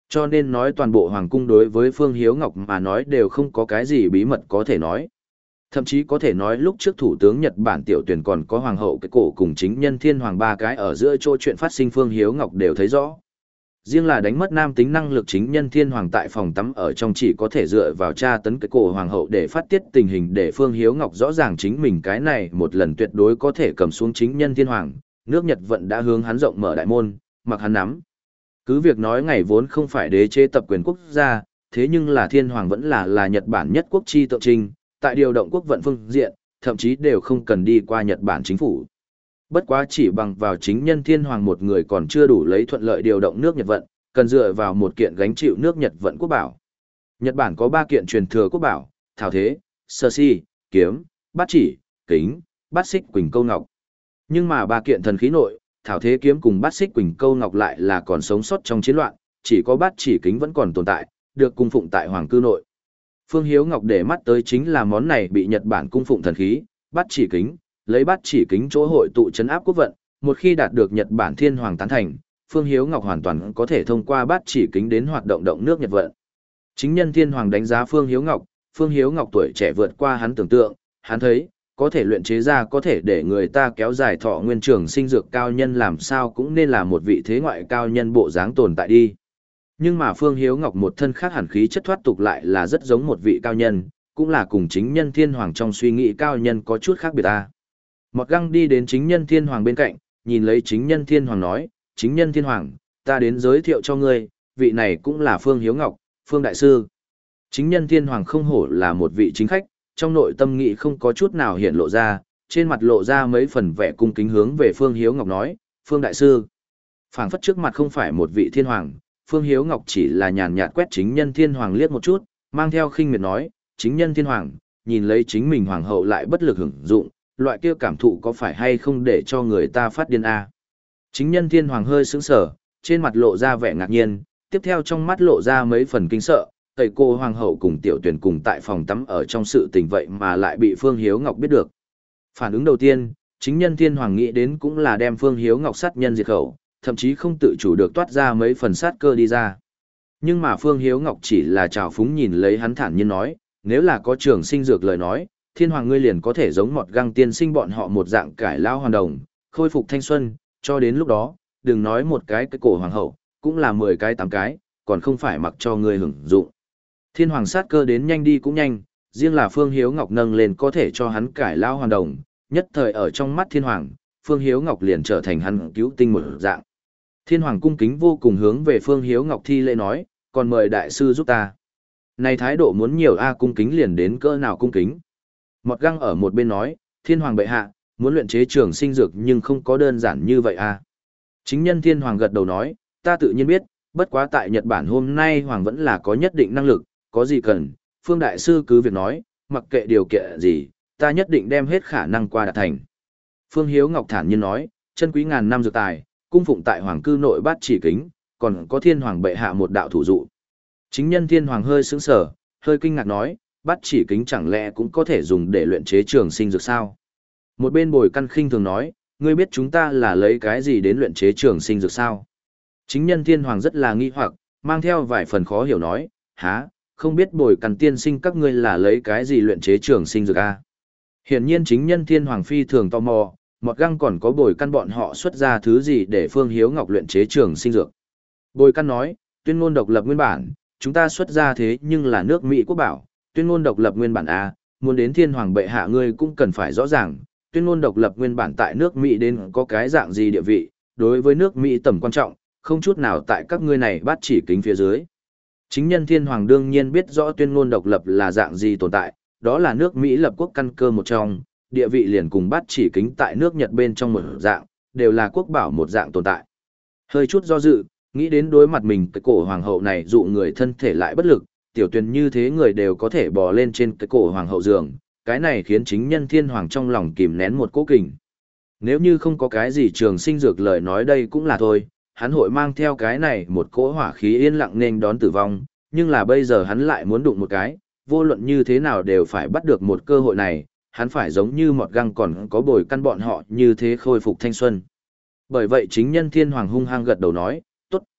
Cho nên nói toàn bộ hoàng cung đối với Phương Hiếu Ngọc mà nói đều không có cái gì bí mật có thể nói. Thậm chí có thể nói lúc trước thủ tướng Nhật Bản Tiểu Tuyển còn có hoàng hậu cái cổ cùng chính nhân thiên hoàng ba cái ở giữa chỗ chuyện phát sinh Phương Hiếu Ngọc đều thấy rõ. Riêng là đánh mất nam tính năng lực chính nhân thiên hoàng tại phòng tắm ở trong chỉ có thể dựa vào tra tấn cái cổ hoàng hậu để phát tiết tình hình để Phương Hiếu Ngọc rõ ràng chính mình cái này một lần tuyệt đối có thể cầm xuống chính nhân thiên hoàng, nước Nhật vận đã hướng hắn rộng mở đại môn, mặc hắn nắm. Cứ việc nói ngày vốn không phải đế chế tập quyền quốc gia, thế nhưng là thiên hoàng vẫn là là Nhật Bản nhất quốc chi tượng trưng, tại điều động quốc vận phương diện, thậm chí đều không cần đi qua Nhật Bản chính phủ. Bất quá chỉ bằng vào chính nhân thiên hoàng một người còn chưa đủ lấy thuận lợi điều động nước Nhật vận, cần dựa vào một kiện gánh chịu nước Nhật vận quốc bảo. Nhật Bản có ba kiện truyền thừa quốc bảo, thảo thế, sơ si, kiếm, bát chỉ, kính, bát xích quỳnh câu ngọc. Nhưng mà ba kiện thần khí nội, thảo thế kiếm cùng bát xích quỳnh câu ngọc lại là còn sống sót trong chiến loạn, chỉ có bát chỉ kính vẫn còn tồn tại, được cung phụng tại hoàng cư nội. Phương Hiếu Ngọc để mắt tới chính là món này bị Nhật Bản cung phụng thần khí, bát chỉ kính, lấy bát chỉ kính chỗ hội tụ trấn áp quốc vận, một khi đạt được Nhật Bản thiên hoàng tán thành, Phương Hiếu Ngọc hoàn toàn có thể thông qua bát chỉ kính đến hoạt động động nước Nhật vận. Chính nhân thiên hoàng đánh giá Phương Hiếu Ngọc, Phương Hiếu Ngọc tuổi trẻ vượt qua hắn tưởng tượng, hắn thấy, có thể luyện chế ra có thể để người ta kéo dài thọ nguyên trường sinh dược cao nhân làm sao cũng nên là một vị thế ngoại cao nhân bộ dáng tồn tại đi. Nhưng mà Phương Hiếu Ngọc một thân khác hẳn khí chất thoát tục lại là rất giống một vị cao nhân, cũng là cùng chính nhân thiên hoàng trong suy nghĩ cao nhân có chút khác biệt ta. Mọt Găng đi đến chính nhân thiên hoàng bên cạnh, nhìn lấy chính nhân thiên hoàng nói, chính nhân thiên hoàng, ta đến giới thiệu cho ngươi, vị này cũng là Phương Hiếu Ngọc, Phương Đại Sư. Chính nhân thiên hoàng không hổ là một vị chính khách, trong nội tâm nghị không có chút nào hiện lộ ra, trên mặt lộ ra mấy phần vẻ cung kính hướng về Phương Hiếu Ngọc nói, Phương Đại Sư. Phảng phất trước mặt không phải một vị thiên hoàng, Phương Hiếu Ngọc chỉ là nhàn nhạt quét chính nhân thiên hoàng liếc một chút, mang theo khinh miệt nói, chính nhân thiên hoàng, nhìn lấy chính mình hoàng hậu lại bất lực hưởng dụng, loại kia cảm thụ có phải hay không để cho người ta phát điên a? Chính nhân thiên hoàng hơi sững sờ, trên mặt lộ ra vẻ ngạc nhiên, tiếp theo trong mắt lộ ra mấy phần kinh sợ, tẩy cô hoàng hậu cùng tiểu tuyển cùng tại phòng tắm ở trong sự tình vậy mà lại bị Phương Hiếu Ngọc biết được. Phản ứng đầu tiên, chính nhân thiên hoàng nghĩ đến cũng là đem Phương Hiếu Ngọc sát nhân diệt khẩu, thậm chí không tự chủ được toát ra mấy phần sát cơ đi ra. Nhưng mà Phương Hiếu Ngọc chỉ là trào phúng nhìn lấy hắn thản nhiên nói, nếu là có trường sinh dược lời nói, thiên hoàng ngươi liền có thể giống Mọt Găng tiên sinh bọn họ một dạng cải lao hoàn đồng, khôi phục thanh xuân, cho đến lúc đó, đừng nói một cái cái cổ hoàng hậu, cũng là mười cái tám cái, còn không phải mặc cho ngươi hưởng dụng. Thiên hoàng sát cơ đến nhanh đi cũng nhanh, riêng là Phương Hiếu Ngọc nâng lên có thể cho hắn cải lao hoàn đồng, nhất thời ở trong mắt thiên hoàng, Phương Hiếu Ngọc liền trở thành hắn cứu tinh một dạng. Thiên hoàng cung kính vô cùng hướng về Phương Hiếu Ngọc thi lễ nói, còn mời đại sư giúp ta. Này thái độ muốn nhiều a cung kính liền đến cỡ nào cung kính. Mọt Găng ở một bên nói, thiên hoàng bệ hạ, muốn luyện chế trường sinh dược nhưng không có đơn giản như vậy a. Chính nhân thiên hoàng gật đầu nói, ta tự nhiên biết, bất quá tại Nhật Bản hôm nay hoàng vẫn là có nhất định năng lực, có gì cần, Phương đại sư cứ việc nói, mặc kệ điều kiện gì, ta nhất định đem hết khả năng qua đạt thành. Phương Hiếu Ngọc thản nhiên nói, chân quý ngàn năm dược tài, cung phụng tại hoàng cư nội bát chỉ kính, còn có thiên hoàng bệ hạ một đạo thủ dụ. Chính nhân thiên hoàng hơi sững sờ, hơi kinh ngạc nói, bát chỉ kính chẳng lẽ cũng có thể dùng để luyện chế trường sinh dược sao? Một bên Bồi Căn khinh thường nói, ngươi biết chúng ta là lấy cái gì đến luyện chế trường sinh dược sao? Chính nhân thiên hoàng rất là nghi hoặc, mang theo vài phần khó hiểu nói, há, không biết Bồi Căn tiên sinh các ngươi là lấy cái gì luyện chế trường sinh dược a? Hiển nhiên chính nhân thiên hoàng phi thường tò mò, Mọt Găng còn có Bồi Căn bọn họ xuất ra thứ gì để Phương Hiếu Ngọc luyện chế trường sinh dược. Bồi Căn nói, tuyên ngôn độc lập nguyên bản, chúng ta xuất ra thế nhưng là nước Mỹ quốc bảo, tuyên ngôn độc lập nguyên bản a, muốn đến thiên hoàng bệ hạ ngươi cũng cần phải rõ ràng, tuyên ngôn độc lập nguyên bản tại nước Mỹ đến có cái dạng gì địa vị, đối với nước Mỹ tầm quan trọng, không chút nào tại các ngươi này bắt chỉ kính phía dưới. Chính nhân thiên hoàng đương nhiên biết rõ tuyên ngôn độc lập là dạng gì tồn tại, đó là nước Mỹ lập quốc căn cơ một trong, địa vị liền cùng bắt chỉ kính tại nước Nhật bên trong một dạng, đều là quốc bảo một dạng tồn tại. Hơi chút do dự, nghĩ đến đối mặt mình cái cổ hoàng hậu này dụ người thân thể lại bất lực, tiểu tuyền như thế người đều có thể bò lên trên cái cổ hoàng hậu giường, cái này khiến chính nhân thiên hoàng trong lòng kìm nén một cố kình. Nếu như không có cái gì trường sinh dược lời nói đây cũng là thôi, hắn hội mang theo cái này một cỗ hỏa khí yên lặng nên đón tử vong, nhưng là bây giờ hắn lại muốn đụng một cái, vô luận như thế nào đều phải bắt được một cơ hội này, hắn phải giống như Mọt Găng còn có Bồi Căn bọn họ như thế khôi phục thanh xuân. Bởi vậy chính nhân thiên hoàng hung hăng gật đầu nói, tốt,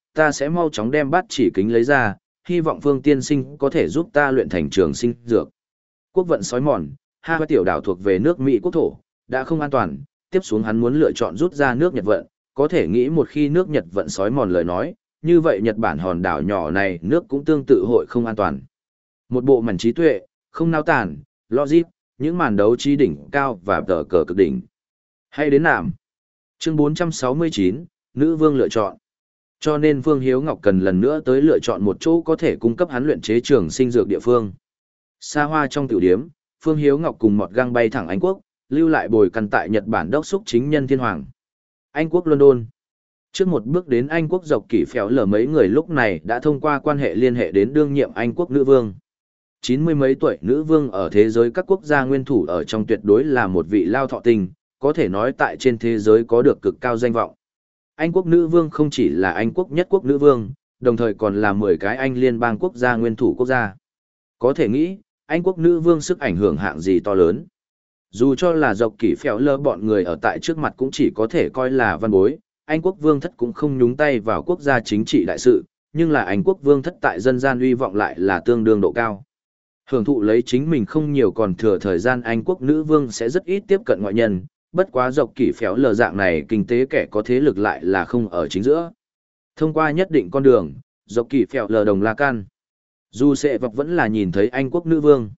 ta sẽ mau chóng đem bát chỉ kính lấy ra, hy vọng Phương tiên sinh có thể giúp ta luyện thành trường sinh dược. Quốc vận sói mòn, hai tiểu đảo thuộc về nước Mỹ quốc thổ, đã không an toàn, tiếp xuống hắn muốn lựa chọn rút ra nước Nhật vận, có thể nghĩ một khi nước Nhật vận sói mòn lời nói, như vậy Nhật Bản hòn đảo nhỏ này nước cũng tương tự hội không an toàn. Một bộ mảnh trí tuệ, không nao tản, logic, những màn đấu trí đỉnh cao và tờ cờ cực đỉnh. Hay đến nạm. Chương bốn trăm sáu mươi chín, Nữ Vương lựa chọn. Cho nên Phương Hiếu Ngọc cần lần nữa tới lựa chọn một chỗ có thể cung cấp hắn luyện chế trường sinh dược địa phương. Xa hoa trong tiểu điếm, Phương Hiếu Ngọc cùng một găng bay thẳng Anh Quốc, lưu lại bồi căn tại Nhật Bản đốc xúc chính nhân thiên hoàng. Anh Quốc London. Trước một bước đến Anh Quốc dọc kỷ phèo lở mấy người lúc này đã thông qua quan hệ liên hệ đến đương nhiệm Anh Quốc nữ vương. Chín mươi mấy tuổi nữ vương ở thế giới các quốc gia nguyên thủ ở trong tuyệt đối là một vị lao thọ tình, có thể nói tại trên thế giới có được cực cao danh vọng. Anh Quốc nữ vương không chỉ là Anh Quốc nhất quốc nữ vương, đồng thời còn là mười cái Anh liên bang quốc gia nguyên thủ quốc gia. Có thể nghĩ, Anh Quốc nữ vương sức ảnh hưởng hạng gì to lớn. Dù cho là dọc kỷ phèo lơ bọn người ở tại trước mặt cũng chỉ có thể coi là văn bối, Anh Quốc vương thất cũng không nhúng tay vào quốc gia chính trị đại sự, nhưng là Anh Quốc vương thất tại dân gian uy vọng lại là tương đương độ cao. Hưởng thụ lấy chính mình không nhiều còn thừa thời gian Anh Quốc nữ vương sẽ rất ít tiếp cận ngoại nhân, bất quá dọc kỷ phéo lờ dạng này kinh tế kẻ có thế lực lại là không ở chính giữa. Thông qua nhất định con đường, dọc kỷ phéo lờ đồng la can. Dù sẽ vật vẫn là nhìn thấy Anh Quốc nữ vương.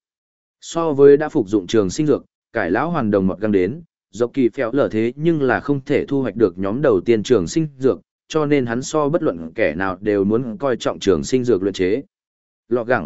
So với đã phục dụng trường sinh dược, cải lão hoàn đồng mọt găng đến, dọc kỷ phéo lờ thế nhưng là không thể thu hoạch được nhóm đầu tiên trường sinh dược, cho nên hắn so bất luận kẻ nào đều muốn coi trọng trường sinh dược luyện chế. Lọ gẳng.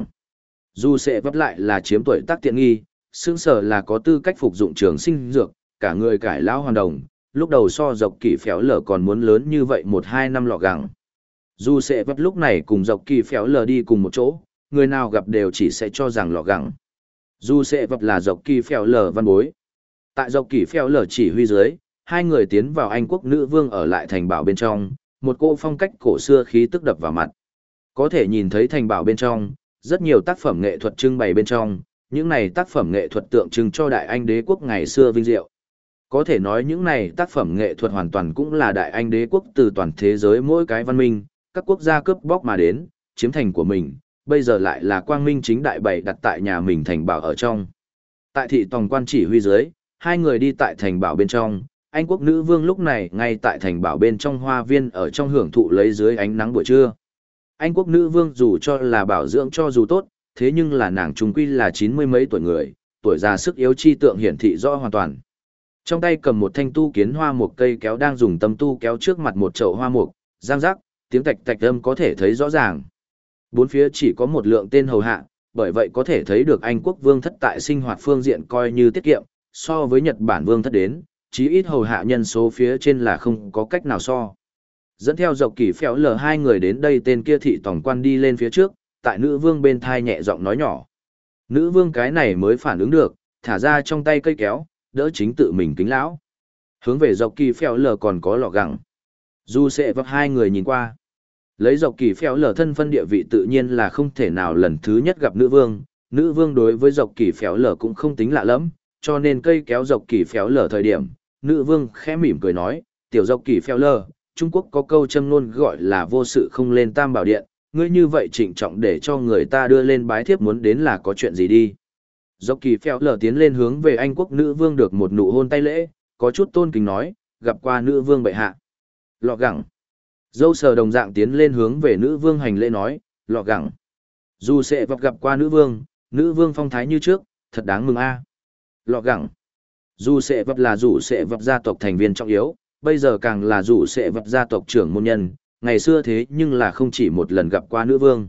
Dù sẽ vấp lại là chiếm tuổi tác tiện nghi, xương sở là có tư cách phục dụng trường sinh dược, cả người cải lão hoàn đồng, lúc đầu so dọc kỳ phéo lở còn muốn lớn như vậy một hai năm lọ gẳng. Dù sẽ vấp lúc này cùng dọc kỳ phéo lở đi cùng một chỗ, người nào gặp đều chỉ sẽ cho rằng lọ gẳng. Dù sẽ vấp là dọc kỳ phéo lở văn bối. Tại dọc kỳ phéo lở chỉ huy dưới, hai người tiến vào Anh Quốc nữ vương ở lại thành bảo bên trong, một cô phong cách cổ xưa khí tức đập vào mặt. Có thể nhìn thấy thành bảo bên trong, rất nhiều tác phẩm nghệ thuật trưng bày bên trong, những này tác phẩm nghệ thuật tượng trưng cho Đại Anh đế quốc ngày xưa vinh diệu. Có thể nói những này tác phẩm nghệ thuật hoàn toàn cũng là Đại Anh đế quốc từ toàn thế giới mỗi cái văn minh, các quốc gia cướp bóc mà đến, chiếm thành của mình, bây giờ lại là quang minh chính đại bày đặt tại nhà mình thành bảo ở trong. Tại thị tòng quan chỉ huy dưới, hai người đi tại thành bảo bên trong, Anh Quốc nữ vương lúc này ngay tại thành bảo bên trong hoa viên ở trong hưởng thụ lấy dưới ánh nắng buổi trưa. Anh Quốc nữ vương dù cho là bảo dưỡng cho dù tốt, thế nhưng là nàng trung quy là chín mươi mấy tuổi người, tuổi già sức yếu chi tượng hiển thị rõ hoàn toàn. Trong tay cầm một thanh tu kiến hoa mục cây kéo đang dùng tâm tu kéo trước mặt một chậu hoa mục, giang rắc, tiếng tạch tạch âm có thể thấy rõ ràng. Bốn phía chỉ có một lượng tên hầu hạ, bởi vậy có thể thấy được Anh Quốc vương thất tại sinh hoạt phương diện coi như tiết kiệm, so với Nhật Bản vương thất đến, chí ít hầu hạ nhân số phía trên là không có cách nào so. Dẫn theo dọc kỷ phéo lờ hai người đến đây tên kia thị tổng quan đi lên phía trước, tại nữ vương bên thai nhẹ giọng nói nhỏ. Nữ vương cái này mới phản ứng được, thả ra trong tay cây kéo, đỡ chính tự mình kính lão. Hướng về dọc kỷ phéo lờ còn có lọ gẳng. Dù sẽ vấp hai người nhìn qua. Lấy dọc kỷ phéo lờ thân phân địa vị tự nhiên là không thể nào lần thứ nhất gặp nữ vương. Nữ vương đối với dọc kỷ phéo lờ cũng không tính lạ lắm, cho nên cây kéo dọc kỷ phéo lờ thời điểm, nữ vương khẽ mỉm cười nói, tiểu dọc kỷ phéo lờ. Trung Quốc có câu châm ngôn gọi là vô sự không lên tam bảo điện, ngươi như vậy trịnh trọng để cho người ta đưa lên bái thiếp muốn đến là có chuyện gì đi. Dọc kỳ phèo lờ tiến lên hướng về Anh Quốc nữ vương được một nụ hôn tay lễ, có chút tôn kính nói, gặp qua nữ vương bệ hạ. Lọ gẳng. Dâu sờ đồng dạng tiến lên hướng về nữ vương hành lễ nói, lọ gẳng. Dù sẽ vấp gặp qua nữ vương, nữ vương phong thái như trước, thật đáng mừng a. Lọ gẳng. Dù sẽ vấp là dù sẽ vấp gia tộc thành viên trọng yếu, bây giờ càng là dù sẽ vấp gia tộc trưởng môn nhân, ngày xưa thế nhưng là không chỉ một lần gặp qua nữ vương.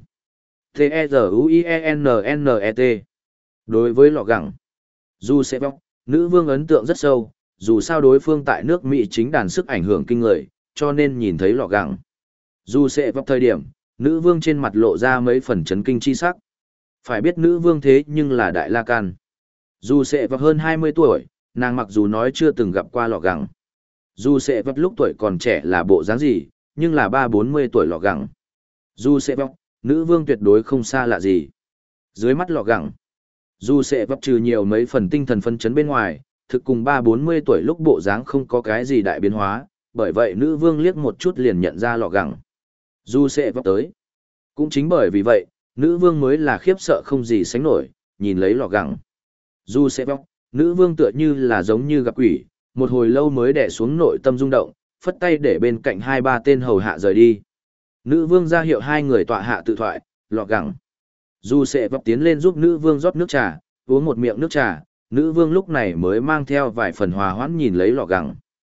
T-E-Z-U-I-E-N-N-E-T. Đối với lọ gẳng, dù sẽ vấp, nữ vương ấn tượng rất sâu, dù sao đối phương tại nước Mỹ chính đàn sức ảnh hưởng kinh người, cho nên nhìn thấy lọ gẳng. Dù sẽ vấp thời điểm, nữ vương trên mặt lộ ra mấy phần chấn kinh chi sắc. Phải biết nữ vương thế nhưng là đại la can. Dù sẽ vấp hơn hai mươi tuổi, nàng mặc dù nói chưa từng gặp qua lọ gẳng. Dù sẽ vấp lúc tuổi còn trẻ là bộ dáng gì, nhưng là ba bốn mươi tuổi lọ gẳng. Dù sẽ vấp, nữ vương tuyệt đối không xa lạ gì. Dưới mắt lọ gẳng, dù sẽ vấp trừ nhiều mấy phần tinh thần phân chấn bên ngoài, thực cùng ba bốn mươi tuổi lúc bộ dáng không có cái gì đại biến hóa, bởi vậy nữ vương liếc một chút liền nhận ra lọ gẳng. Du sẽ vấp tới. Cũng chính bởi vì vậy, nữ vương mới là khiếp sợ không gì sánh nổi, nhìn lấy lọ gẳng. Du sẽ vấp, nữ vương tựa như là giống như gặp quỷ, một hồi lâu mới đè xuống nội tâm rung động, phất tay để bên cạnh hai ba tên hầu hạ rời đi. Nữ vương ra hiệu hai người tọa hạ tự thoại, lọ gẳng. Du sẽ vấp tiến lên giúp nữ vương rót nước trà, uống một miệng nước trà, nữ vương lúc này mới mang theo vài phần hòa hoãn nhìn lấy lọ gẳng.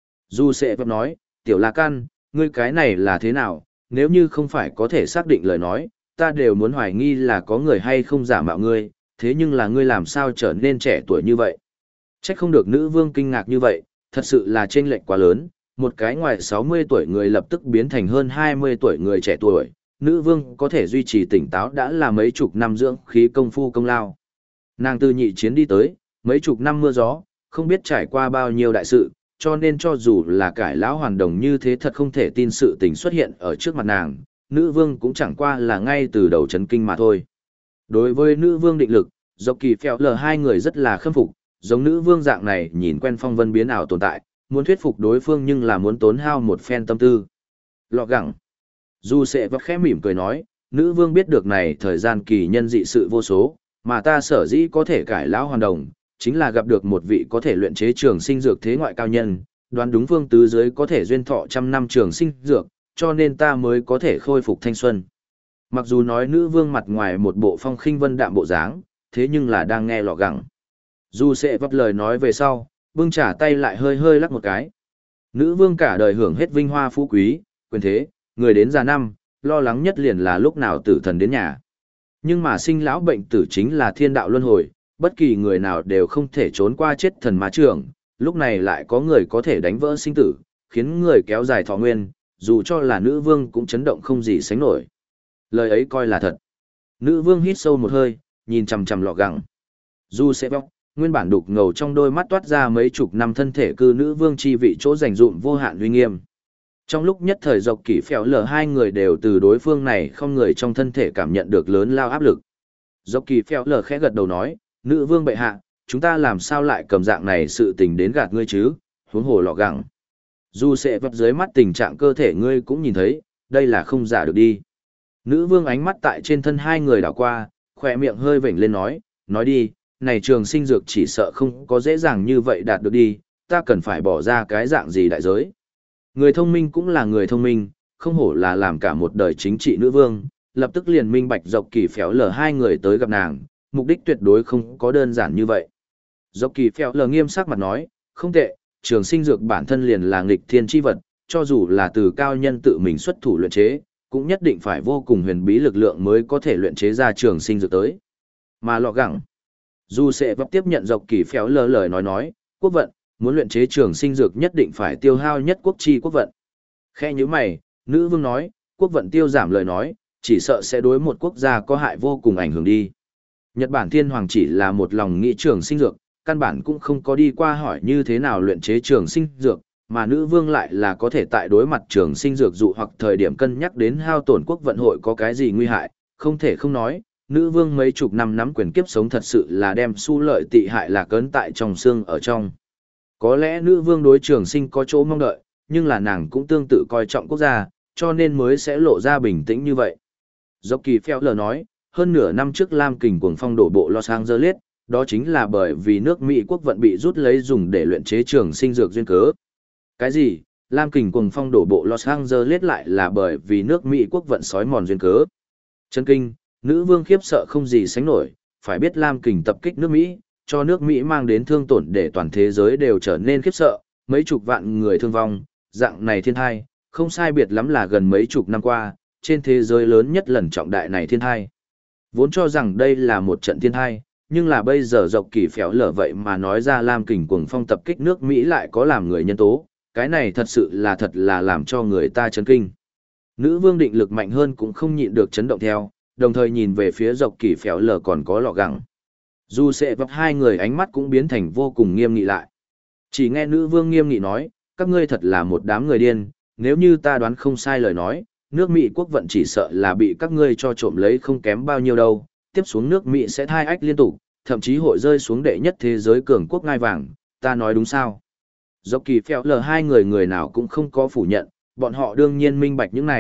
Du sẽ vấp nói, tiểu la căn, ngươi cái này là thế nào, nếu như không phải có thể xác định lời nói, ta đều muốn hoài nghi là có người hay không giả mạo ngươi, thế nhưng là ngươi làm sao trở nên trẻ tuổi như vậy. Trách không được nữ vương kinh ngạc như vậy, thật sự là chênh lệch quá lớn, một cái ngoài sáu mươi tuổi người lập tức biến thành hơn hai mươi tuổi người trẻ tuổi, nữ vương có thể duy trì tỉnh táo đã là mấy chục năm dưỡng khí công phu công lao. Nàng từ nhị chiến đi tới, mấy chục năm mưa gió, không biết trải qua bao nhiêu đại sự, cho nên cho dù là cải lão hoàn đồng như thế thật không thể tin sự tình xuất hiện ở trước mặt nàng, nữ vương cũng chẳng qua là ngay từ đầu chấn kinh mà thôi. Đối với nữ vương định lực, dọc kỳ phèo lờ hai người rất là khâm phục, giống nữ vương dạng này nhìn quen phong vân biến ảo tồn tại, muốn thuyết phục đối phương nhưng là muốn tốn hao một phen tâm tư. Lọ gẳng. Dù sẽ vấp khẽ mỉm cười nói, nữ vương biết được này thời gian kỳ nhân dị sự vô số, mà ta sở dĩ có thể cải lão hoàn đồng, chính là gặp được một vị có thể luyện chế trường sinh dược thế ngoại cao nhân, đoán đúng vương tứ giới có thể duyên thọ trăm năm trường sinh dược, cho nên ta mới có thể khôi phục thanh xuân. Mặc dù nói nữ vương mặt ngoài một bộ phong khinh vân đạm bộ dáng, thế nhưng là đang nghe lọ gẳng. Dù sẽ vấp lời nói về sau, bưng trả tay lại hơi hơi lắc một cái. Nữ vương cả đời hưởng hết vinh hoa phú quý, quyền thế, người đến già năm, lo lắng nhất liền là lúc nào tử thần đến nhà. Nhưng mà sinh lão bệnh tử chính là thiên đạo luân hồi, bất kỳ người nào đều không thể trốn qua chết thần ma trưởng, lúc này lại có người có thể đánh vỡ sinh tử, khiến người kéo dài thọ nguyên, dù cho là nữ vương cũng chấn động không gì sánh nổi. Lời ấy coi là thật. Nữ vương hít sâu một hơi, nhìn chằm chằm lọ gẳng. Du sẽ vóc, nguyên bản đục ngầu trong đôi mắt toát ra mấy chục năm thân thể cư nữ vương chi vị chỗ dành dụm vô hạn uy nghiêm. Trong lúc nhất thời dọc kỷ phèo lờ hai người đều từ đối phương này không người trong thân thể cảm nhận được lớn lao áp lực. Dọc kỷ phèo lờ khẽ gật đầu nói, nữ vương bệ hạ, chúng ta làm sao lại cầm dạng này sự tình đến gạt ngươi chứ, huống hồ lọ gẳng. Dù sẽ vấp dưới mắt tình trạng cơ thể ngươi cũng nhìn thấy, đây là không giả được đi. Nữ vương ánh mắt tại trên thân hai người đảo qua, khỏe miệng hơi vểnh lên nói, nói đi, này trường sinh dược chỉ sợ không có dễ dàng như vậy đạt được đi, ta cần phải bỏ ra cái dạng gì đại giới. Người thông minh cũng là người thông minh, không hổ là làm cả một đời chính trị nữ vương, lập tức liền minh bạch dọc kỳ phéo lờ hai người tới gặp nàng, mục đích tuyệt đối không có đơn giản như vậy. Dọc kỳ phéo lờ nghiêm sắc mặt nói, không tệ, trường sinh dược bản thân liền là nghịch thiên chi vật, cho dù là từ cao nhân tự mình xuất thủ luyện chế, cũng nhất định phải vô cùng huyền bí lực lượng mới có thể luyện chế ra trường sinh dược tới. Mà lọ gẳng, dù sẽ vấp tiếp nhận dọc kỳ phéo lờ lời nói nói, quốc vận, muốn luyện chế trường sinh dược nhất định phải tiêu hao nhất quốc chi quốc vận. Khe như mày, nữ vương nói, quốc vận tiêu giảm lời nói, chỉ sợ sẽ đối một quốc gia có hại vô cùng ảnh hưởng đi. Nhật Bản thiên hoàng chỉ là một lòng nghĩ trường sinh dược, căn bản cũng không có đi qua hỏi như thế nào luyện chế trường sinh dược, mà nữ vương lại là có thể tại đối mặt trường sinh dược dụ hoặc thời điểm cân nhắc đến hao tổn quốc vận hội có cái gì nguy hại, không thể không nói, nữ vương mấy chục năm nắm quyền kiếp sống thật sự là đem su lợi tị hại là cấn tại trong xương ở trong. Có lẽ nữ vương đối trường sinh có chỗ mong đợi, nhưng là nàng cũng tương tự coi trọng quốc gia, cho nên mới sẽ lộ ra bình tĩnh như vậy. Dọc kỳ phèo lờ nói, hơn nửa năm trước Lam Kình cuồng phong đổ bộ Los Angeles, đó chính là bởi vì nước Mỹ quốc vận bị rút lấy dùng để luyện chế trường sinh dược duyên cớ. Cái gì? Lam Kình cuồng phong đổ bộ Los Angeles lại là bởi vì nước Mỹ quốc vận sói mòn duyên cớ. Chân kinh, nữ vương khiếp sợ không gì sánh nổi, phải biết Lam Kình tập kích nước Mỹ, cho nước Mỹ mang đến thương tổn để toàn thế giới đều trở nên khiếp sợ, mấy chục vạn người thương vong, dạng này thiên thai, không sai biệt lắm là gần mấy chục năm qua, trên thế giới lớn nhất lần trọng đại này thiên thai. Vốn cho rằng đây là một trận thiên thai, nhưng là bây giờ dọc kỳ phéo lở vậy mà nói ra Lam Kình cuồng phong tập kích nước Mỹ lại có làm người nhân tố, cái này thật sự là thật là làm cho người ta chấn kinh. Nữ vương định lực mạnh hơn cũng không nhịn được chấn động theo, đồng thời nhìn về phía dọc kỳ phéo lở còn có lọ gẳng. Dù sẽ vấp hai người ánh mắt cũng biến thành vô cùng nghiêm nghị lại. Chỉ nghe nữ vương nghiêm nghị nói, các ngươi thật là một đám người điên, nếu như ta đoán không sai lời nói, nước Mỹ quốc vận chỉ sợ là bị các ngươi cho trộm lấy không kém bao nhiêu đâu, tiếp xuống nước Mỹ sẽ thai ách liên tục, thậm chí hội rơi xuống đệ nhất thế giới cường quốc ngai vàng, ta nói đúng sao? Dọc kỳ phèo lờ hai người người nào cũng không có phủ nhận, bọn họ đương nhiên minh bạch những này,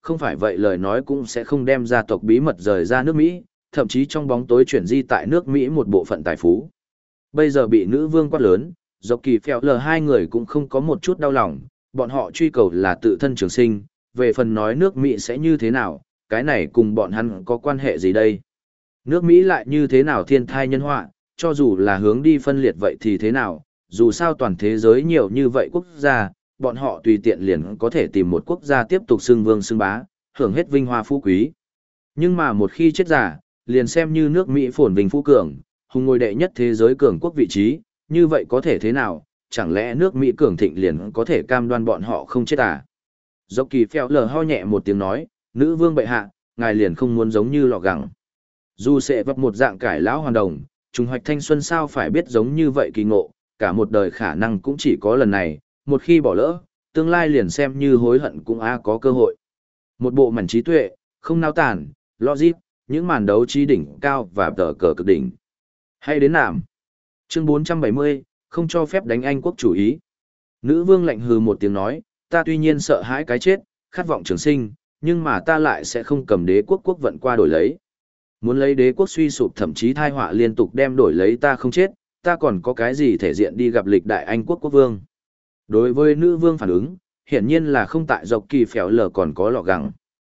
không phải vậy lời nói cũng sẽ không đem gia tộc bí mật rời ra nước Mỹ, thậm chí trong bóng tối chuyển di tại nước Mỹ một bộ phận tài phú. Bây giờ bị nữ vương quát lớn, dọc kỳ phèo lờ hai người cũng không có một chút đau lòng, bọn họ truy cầu là tự thân trường sinh, về phần nói nước Mỹ sẽ như thế nào, cái này cùng bọn hắn có quan hệ gì đây? Nước Mỹ lại như thế nào thiên thai nhân họa, cho dù là hướng đi phân liệt vậy thì thế nào, dù sao toàn thế giới nhiều như vậy quốc gia, bọn họ tùy tiện liền có thể tìm một quốc gia tiếp tục xưng vương xưng bá, hưởng hết vinh hoa phú quý. Nhưng mà một khi chết giả, liền xem như nước Mỹ phồn vinh phú cường, hùng ngôi đệ nhất thế giới cường quốc vị trí, như vậy có thể thế nào, chẳng lẽ nước Mỹ cường thịnh liền có thể cam đoan bọn họ không chết à? Dọc kỳ phèo lờ ho nhẹ một tiếng nói, nữ vương bệ hạ, ngài liền không muốn giống như lọ gẳng. Dù sẽ vấp một dạng cải lão hoàn đồng, trùng hoạch thanh xuân sao phải biết giống như vậy kỳ ngộ, cả một đời khả năng cũng chỉ có lần này, một khi bỏ lỡ, tương lai liền xem như hối hận cũng á có cơ hội. Một bộ mảnh trí tuệ, không nao tản, logic, những màn đấu trí đỉnh cao và tờ cờ cực đỉnh. Hay đến nạm. Chương bốn trăm bảy mươi, không cho phép đánh Anh quốc chủ ý. Nữ vương lạnh hừ một tiếng nói, ta tuy nhiên sợ hãi cái chết, khát vọng trường sinh, nhưng mà ta lại sẽ không cầm đế quốc quốc vận qua đổi lấy. Muốn lấy đế quốc suy sụp thậm chí thai họa liên tục đem đổi lấy ta không chết, ta còn có cái gì thể diện đi gặp lịch đại Anh quốc quốc vương. Đối với nữ vương phản ứng, hiển nhiên là không tại dọc kỳ phèo lờ còn có lọ gẳng.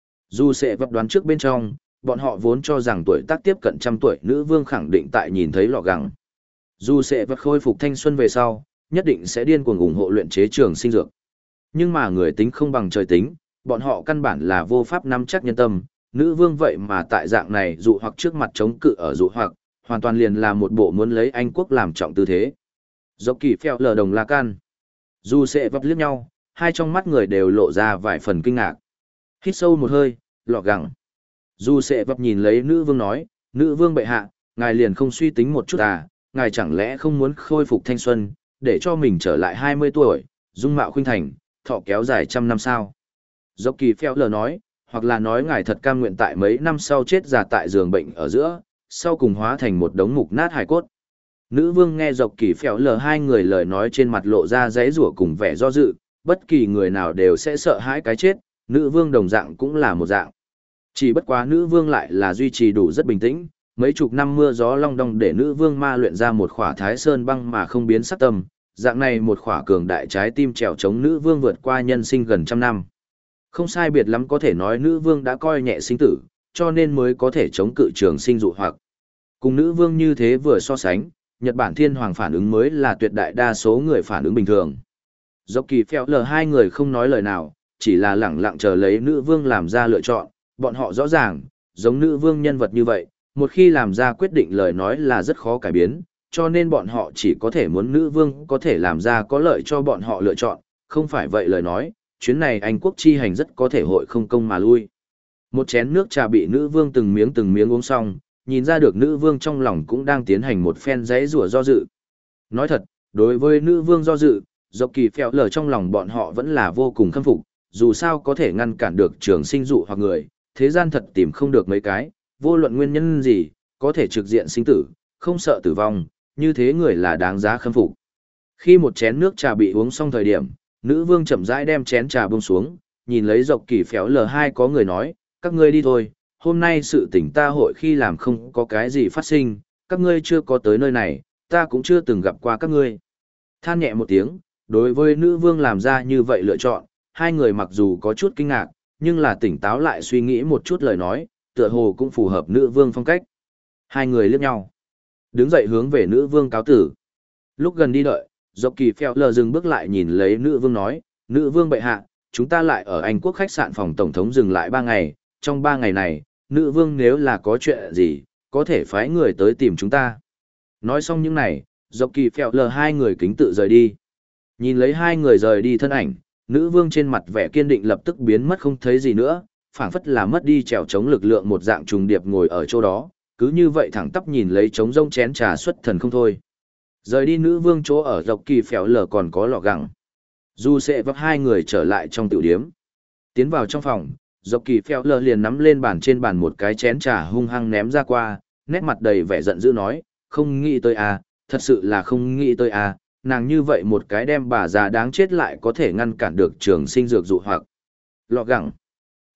Dù sẽ vấp đoán trước bên trong, bọn họ vốn cho rằng tuổi tác tiếp cận trăm tuổi nữ vương khẳng định tại nhìn thấy lọ gẳng. Dù sẽ vấp khôi phục thanh xuân về sau, nhất định sẽ điên cuồng ủng hộ luyện chế trường sinh dược. Nhưng mà người tính không bằng trời tính, bọn họ căn bản là vô pháp nắm chắc nhân tâm, nữ vương vậy mà tại dạng này dụ hoặc trước mặt chống cự ở dụ hoặc, hoàn toàn liền là một bộ muốn lấy Anh quốc làm trọng tư thế. Dọc kỳ phèo lờ đồng la can. Dù sẽ vấp liếc nhau, hai trong mắt người đều lộ ra vài phần kinh ngạc. Hít sâu một hơi, lọ gẳng. Dù sẽ vấp nhìn lấy nữ vương nói, nữ vương bệ hạ, ngài liền không suy tính một chút à, ngài chẳng lẽ không muốn khôi phục thanh xuân, để cho mình trở lại hai mươi tuổi, dung mạo khuynh thành, thọ kéo dài trăm năm sao. Dọc kỳ phèo lờ nói, hoặc là nói ngài thật cam nguyện tại mấy năm sau chết già tại giường bệnh ở giữa, sau cùng hóa thành một đống mục nát hài cốt. Nữ vương nghe dọc kỳ phèo lờ hai người lời nói trên mặt lộ ra giấy rủa cùng vẻ do dự, bất kỳ người nào đều sẽ sợ hãi cái chết, nữ vương đồng dạng cũng là một dạng. Chỉ bất quá nữ vương lại là duy trì đủ rất bình tĩnh, mấy chục năm mưa gió long đong để nữ vương ma luyện ra một khỏa thái sơn băng mà không biến sắc tâm, dạng này một khỏa cường đại trái tim trèo chống nữ vương vượt qua nhân sinh gần trăm năm. Không sai biệt lắm có thể nói nữ vương đã coi nhẹ sinh tử, cho nên mới có thể chống cự trường sinh dụ hoặc. Cùng nữ vương như thế vừa so sánh, Nhật Bản thiên hoàng phản ứng mới là tuyệt đại đa số người phản ứng bình thường. Dọc kỳ phèo lờ hai người không nói lời nào, chỉ là lẳng lặng chờ lấy nữ vương làm ra lựa chọn, bọn họ rõ ràng, giống nữ vương nhân vật như vậy, một khi làm ra quyết định lời nói là rất khó cải biến, cho nên bọn họ chỉ có thể muốn nữ vương có thể làm ra có lợi cho bọn họ lựa chọn, không phải vậy lời nói, chuyến này Anh quốc chi hành rất có thể hội không công mà lui. Một chén nước trà bị nữ vương từng miếng từng miếng uống xong, nhìn ra được nữ vương trong lòng cũng đang tiến hành một phen giấy rủa do dự. Nói thật, đối với nữ vương do dự, dọc kỳ phèo lờ trong lòng bọn họ vẫn là vô cùng khâm phục, dù sao có thể ngăn cản được trường sinh dụ hoặc người, thế gian thật tìm không được mấy cái, vô luận nguyên nhân gì, có thể trực diện sinh tử, không sợ tử vong, như thế người là đáng giá khâm phục. Khi một chén nước trà bị uống xong thời điểm, nữ vương chậm rãi đem chén trà buông xuống, nhìn lấy dọc kỳ phèo lờ hai có người nói, các ngươi đi thôi, hôm nay sự tỉnh ta hội khi làm không có cái gì phát sinh, các ngươi chưa có tới nơi này, ta cũng chưa từng gặp qua các ngươi. Than nhẹ một tiếng, đối với nữ vương làm ra như vậy lựa chọn, hai người mặc dù có chút kinh ngạc, nhưng là tỉnh táo lại suy nghĩ một chút lời nói, tựa hồ cũng phù hợp nữ vương phong cách. Hai người liếc nhau, đứng dậy hướng về nữ vương cáo tử. Lúc gần đi đợi, dọc kỳ phèo lờ dừng bước lại nhìn lấy nữ vương nói, nữ vương bệ hạ, chúng ta lại ở Anh quốc khách sạn phòng tổng thống dừng lại ba ngày, trong ba ngày này, nữ vương nếu là có chuyện gì, có thể phái người tới tìm chúng ta. Nói xong những này, dọc kỳ phèo lờ hai người kính tự rời đi. Nhìn lấy hai người rời đi thân ảnh, nữ vương trên mặt vẻ kiên định lập tức biến mất không thấy gì nữa, phảng phất là mất đi trèo chống lực lượng một dạng trùng điệp ngồi ở chỗ đó, cứ như vậy thẳng tắp nhìn lấy trống rông chén trà xuất thần không thôi. Rời đi nữ vương chỗ ở dọc kỳ phèo lờ còn có lọ gẳng. Dù sẽ vấp hai người trở lại trong tiểu điếm. Tiến vào trong phòng, dọc kỳ phèo lờ liền nắm lên bàn trên bàn một cái chén trà hung hăng ném ra qua, nét mặt đầy vẻ giận dữ nói, không nghĩ tới à, thật sự là không nghĩ tới à, nàng như vậy một cái đem bà già đáng chết lại có thể ngăn cản được trường sinh dược dụ hoặc. Lọ gẳng.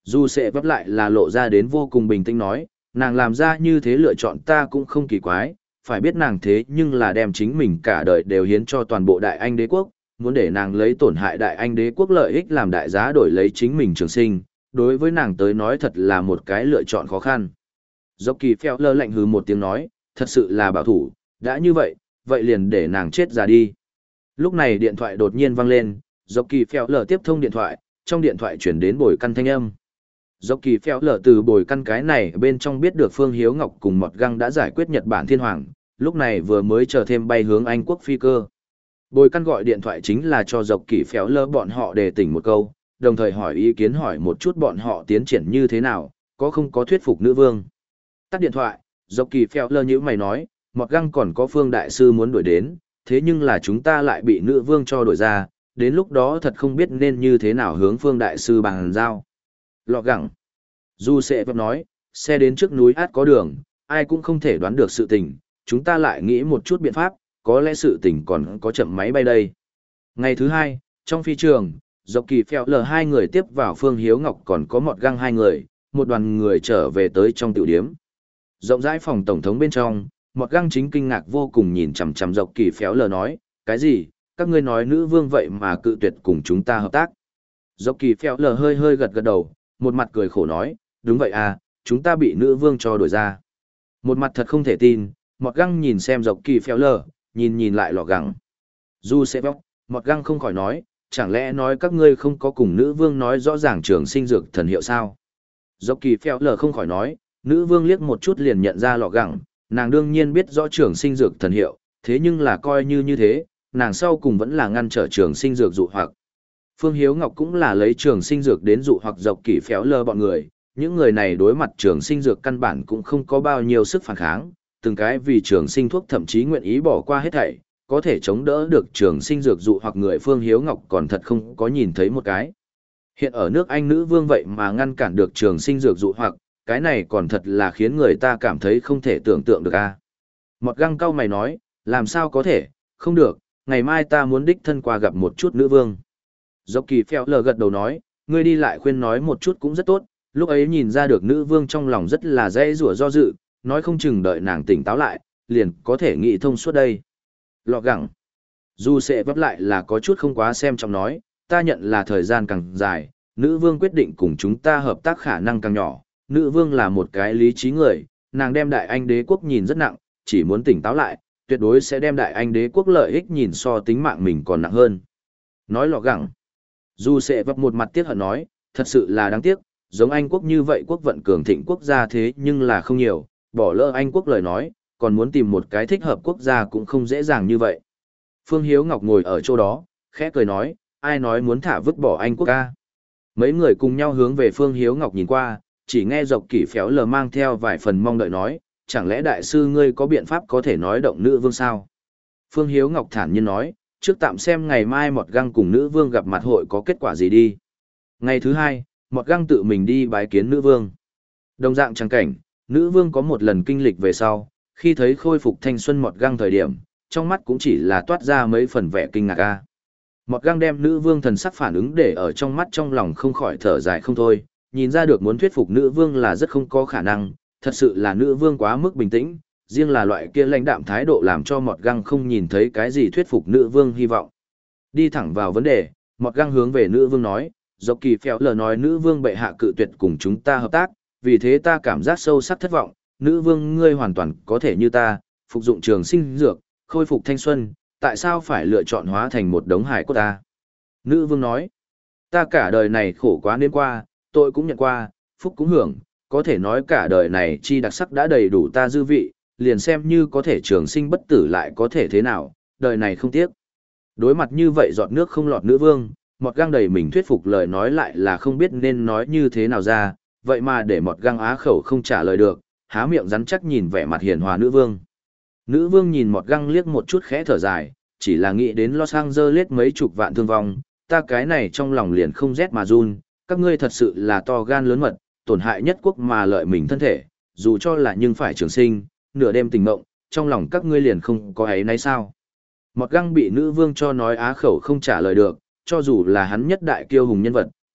Dù sẽ vấp lại là lộ ra đến vô cùng bình tĩnh nói, nàng làm ra như thế lựa chọn ta cũng không kỳ quái, phải biết nàng thế nhưng là đem chính mình cả đời đều hiến cho toàn bộ Đại Anh đế quốc, muốn để nàng lấy tổn hại Đại Anh đế quốc lợi ích làm đại giá đổi lấy chính mình trường sinh, đối với nàng tới nói thật là một cái lựa chọn khó khăn. Dốc kỳ phèo lơ lạnh hứ một tiếng nói, thật sự là bảo thủ, đã như vậy, vậy liền để nàng chết ra đi. Lúc này điện thoại đột nhiên vang lên, dốc kỳ phèo lơ tiếp thông điện thoại, trong điện thoại chuyển đến bồi căn thanh âm. Dốc kỳ phèo lở từ bồi căn cái này bên trong biết được Phương Hiếu Ngọc cùng Mọt Găng đã giải quyết Nhật Bản thiên hoàng, lúc này vừa mới chờ thêm bay hướng Anh quốc phi cơ. Bồi căn gọi điện thoại chính là cho dốc kỳ phèo lở bọn họ đề tỉnh một câu, đồng thời hỏi ý kiến hỏi một chút bọn họ tiến triển như thế nào, có không có thuyết phục nữ vương. Tắt điện thoại, dốc kỳ phèo lở như mày nói, Mọt Găng còn có Phương Đại Sư muốn đuổi đến, thế nhưng là chúng ta lại bị nữ vương cho đuổi ra, đến lúc đó thật không biết nên như thế nào hướng Phương Đại Sư bằng giao. Lọ gẳng. Dù sẽ vấp nói, xe đến trước núi át có đường, ai cũng không thể đoán được sự tình, chúng ta lại nghĩ một chút biện pháp, có lẽ sự tình còn có chậm máy bay đây. Ngày thứ hai, trong phi trường, dọc kỳ phèo lờ hai người tiếp vào Phương Hiếu Ngọc còn có Mọt Găng hai người, một đoàn người trở về tới trong tiểu điếm. Rộng rãi phòng tổng thống bên trong, Mọt Găng chính kinh ngạc vô cùng nhìn chằm chằm dọc kỳ phèo lờ nói, cái gì, các ngươi nói nữ vương vậy mà cự tuyệt cùng chúng ta hợp tác. Dọc kỳ phèo lờ hơi hơi gật gật đầu, một mặt cười khổ nói, đúng vậy à, chúng ta bị nữ vương cho đuổi ra. Một mặt thật không thể tin, Mọt Găng nhìn xem dọc kỳ phèo lờ, nhìn nhìn lại lọ gẳng. Dù sẽ vóc, Mọt Găng không khỏi nói, chẳng lẽ nói các ngươi không có cùng nữ vương nói rõ ràng trường sinh dược thần hiệu sao? Dọc kỳ phèo lờ không khỏi nói, nữ vương liếc một chút liền nhận ra lọ gẳng, nàng đương nhiên biết rõ trường sinh dược thần hiệu, thế nhưng là coi như như thế, nàng sau cùng vẫn là ngăn trở trường sinh dược dụ hoặc. Phương Hiếu Ngọc cũng là lấy trường sinh dược đến dụ hoặc dọc kỳ phéo lơ bọn người, những người này đối mặt trường sinh dược căn bản cũng không có bao nhiêu sức phản kháng, từng cái vì trường sinh thuốc thậm chí nguyện ý bỏ qua hết thảy, có thể chống đỡ được trường sinh dược dụ hoặc người Phương Hiếu Ngọc còn thật không có nhìn thấy một cái. Hiện ở nước Anh nữ vương vậy mà ngăn cản được trường sinh dược dụ hoặc, cái này còn thật là khiến người ta cảm thấy không thể tưởng tượng được a. Mọt Găng cau mày nói, làm sao có thể, không được, ngày mai ta muốn đích thân qua gặp một chút nữ vương. Dốc kỳ phèo lờ gật đầu nói, ngươi đi lại khuyên nói một chút cũng rất tốt, lúc ấy nhìn ra được nữ vương trong lòng rất là dễ rủa do dự, nói không chừng đợi nàng tỉnh táo lại, liền có thể nghĩ thông suốt đây. Lọ gẳng. Dù sẽ vấp lại là có chút không quá xem trọng nói, ta nhận là thời gian càng dài, nữ vương quyết định cùng chúng ta hợp tác khả năng càng nhỏ, nữ vương là một cái lý trí người, nàng đem đại anh đế quốc nhìn rất nặng, chỉ muốn tỉnh táo lại, tuyệt đối sẽ đem đại anh đế quốc lợi ích nhìn so tính mạng mình còn nặng hơn. Nói lọ gẳng. Dù sẽ vấp một mặt tiếc hận nói, thật sự là đáng tiếc, giống Anh quốc như vậy quốc vận cường thịnh quốc gia thế nhưng là không nhiều, bỏ lỡ Anh quốc lời nói, còn muốn tìm một cái thích hợp quốc gia cũng không dễ dàng như vậy. Phương Hiếu Ngọc ngồi ở chỗ đó, khẽ cười nói, ai nói muốn thả vứt bỏ Anh quốc ca. Mấy người cùng nhau hướng về Phương Hiếu Ngọc nhìn qua, chỉ nghe dọc kỷ phéo lờ mang theo vài phần mong đợi nói, chẳng lẽ đại sư ngươi có biện pháp có thể nói động nữ vương sao? Phương Hiếu Ngọc thản nhiên nói, trước tạm xem ngày mai Mọt Găng cùng nữ vương gặp mặt hội có kết quả gì đi. Ngày thứ hai, Mọt Găng tự mình đi bái kiến nữ vương. Đồng dạng trang cảnh, nữ vương có một lần kinh lịch về sau, khi thấy khôi phục thanh xuân Mọt Găng thời điểm, trong mắt cũng chỉ là toát ra mấy phần vẻ kinh ngạc a. Mọt Găng đem nữ vương thần sắc phản ứng để ở trong mắt trong lòng không khỏi thở dài không thôi, nhìn ra được muốn thuyết phục nữ vương là rất không có khả năng, thật sự là nữ vương quá mức bình tĩnh, riêng là loại kia lãnh đạm thái độ làm cho Mọt Găng không nhìn thấy cái gì thuyết phục nữ vương hy vọng. Đi thẳng vào vấn đề, Mọt Găng hướng về nữ vương nói, dọc kỳ phèo lờ nói nữ vương bệ hạ cự tuyệt cùng chúng ta hợp tác, vì thế ta cảm giác sâu sắc thất vọng, nữ vương ngươi hoàn toàn có thể như ta, phục dụng trường sinh dược, khôi phục thanh xuân, tại sao phải lựa chọn hóa thành một đống hải cốt ta? Nữ vương nói, ta cả đời này khổ quá nên qua, tội cũng nhận qua, phúc cũng hưởng, có thể nói cả đời này chi đặc sắc đã đầy đủ ta dư vị, liền xem như có thể trường sinh bất tử lại có thể thế nào, đời này không tiếc. Đối mặt như vậy giọt nước không lọt nữ vương, Mọt Găng đầy mình thuyết phục lời nói lại là không biết nên nói như thế nào ra, vậy mà để Mọt Găng á khẩu không trả lời được, há miệng rắn chắc nhìn vẻ mặt hiền hòa nữ vương. Nữ vương nhìn Mọt Găng liếc một chút khẽ thở dài, chỉ là nghĩ đến Los Angeles mấy chục vạn thương vong, ta cái này trong lòng liền không rét mà run, các ngươi thật sự là to gan lớn mật, tổn hại nhất quốc mà lợi mình thân thể, dù cho là nhưng phải trường sinh, nửa đêm tình mộng, trong lòng các ngươi liền không có ấy nấy sao. Mọt Găng bị nữ vương cho nói á khẩu không trả lời được, cho dù là hắn nhất đại kiêu hùng nhân vật,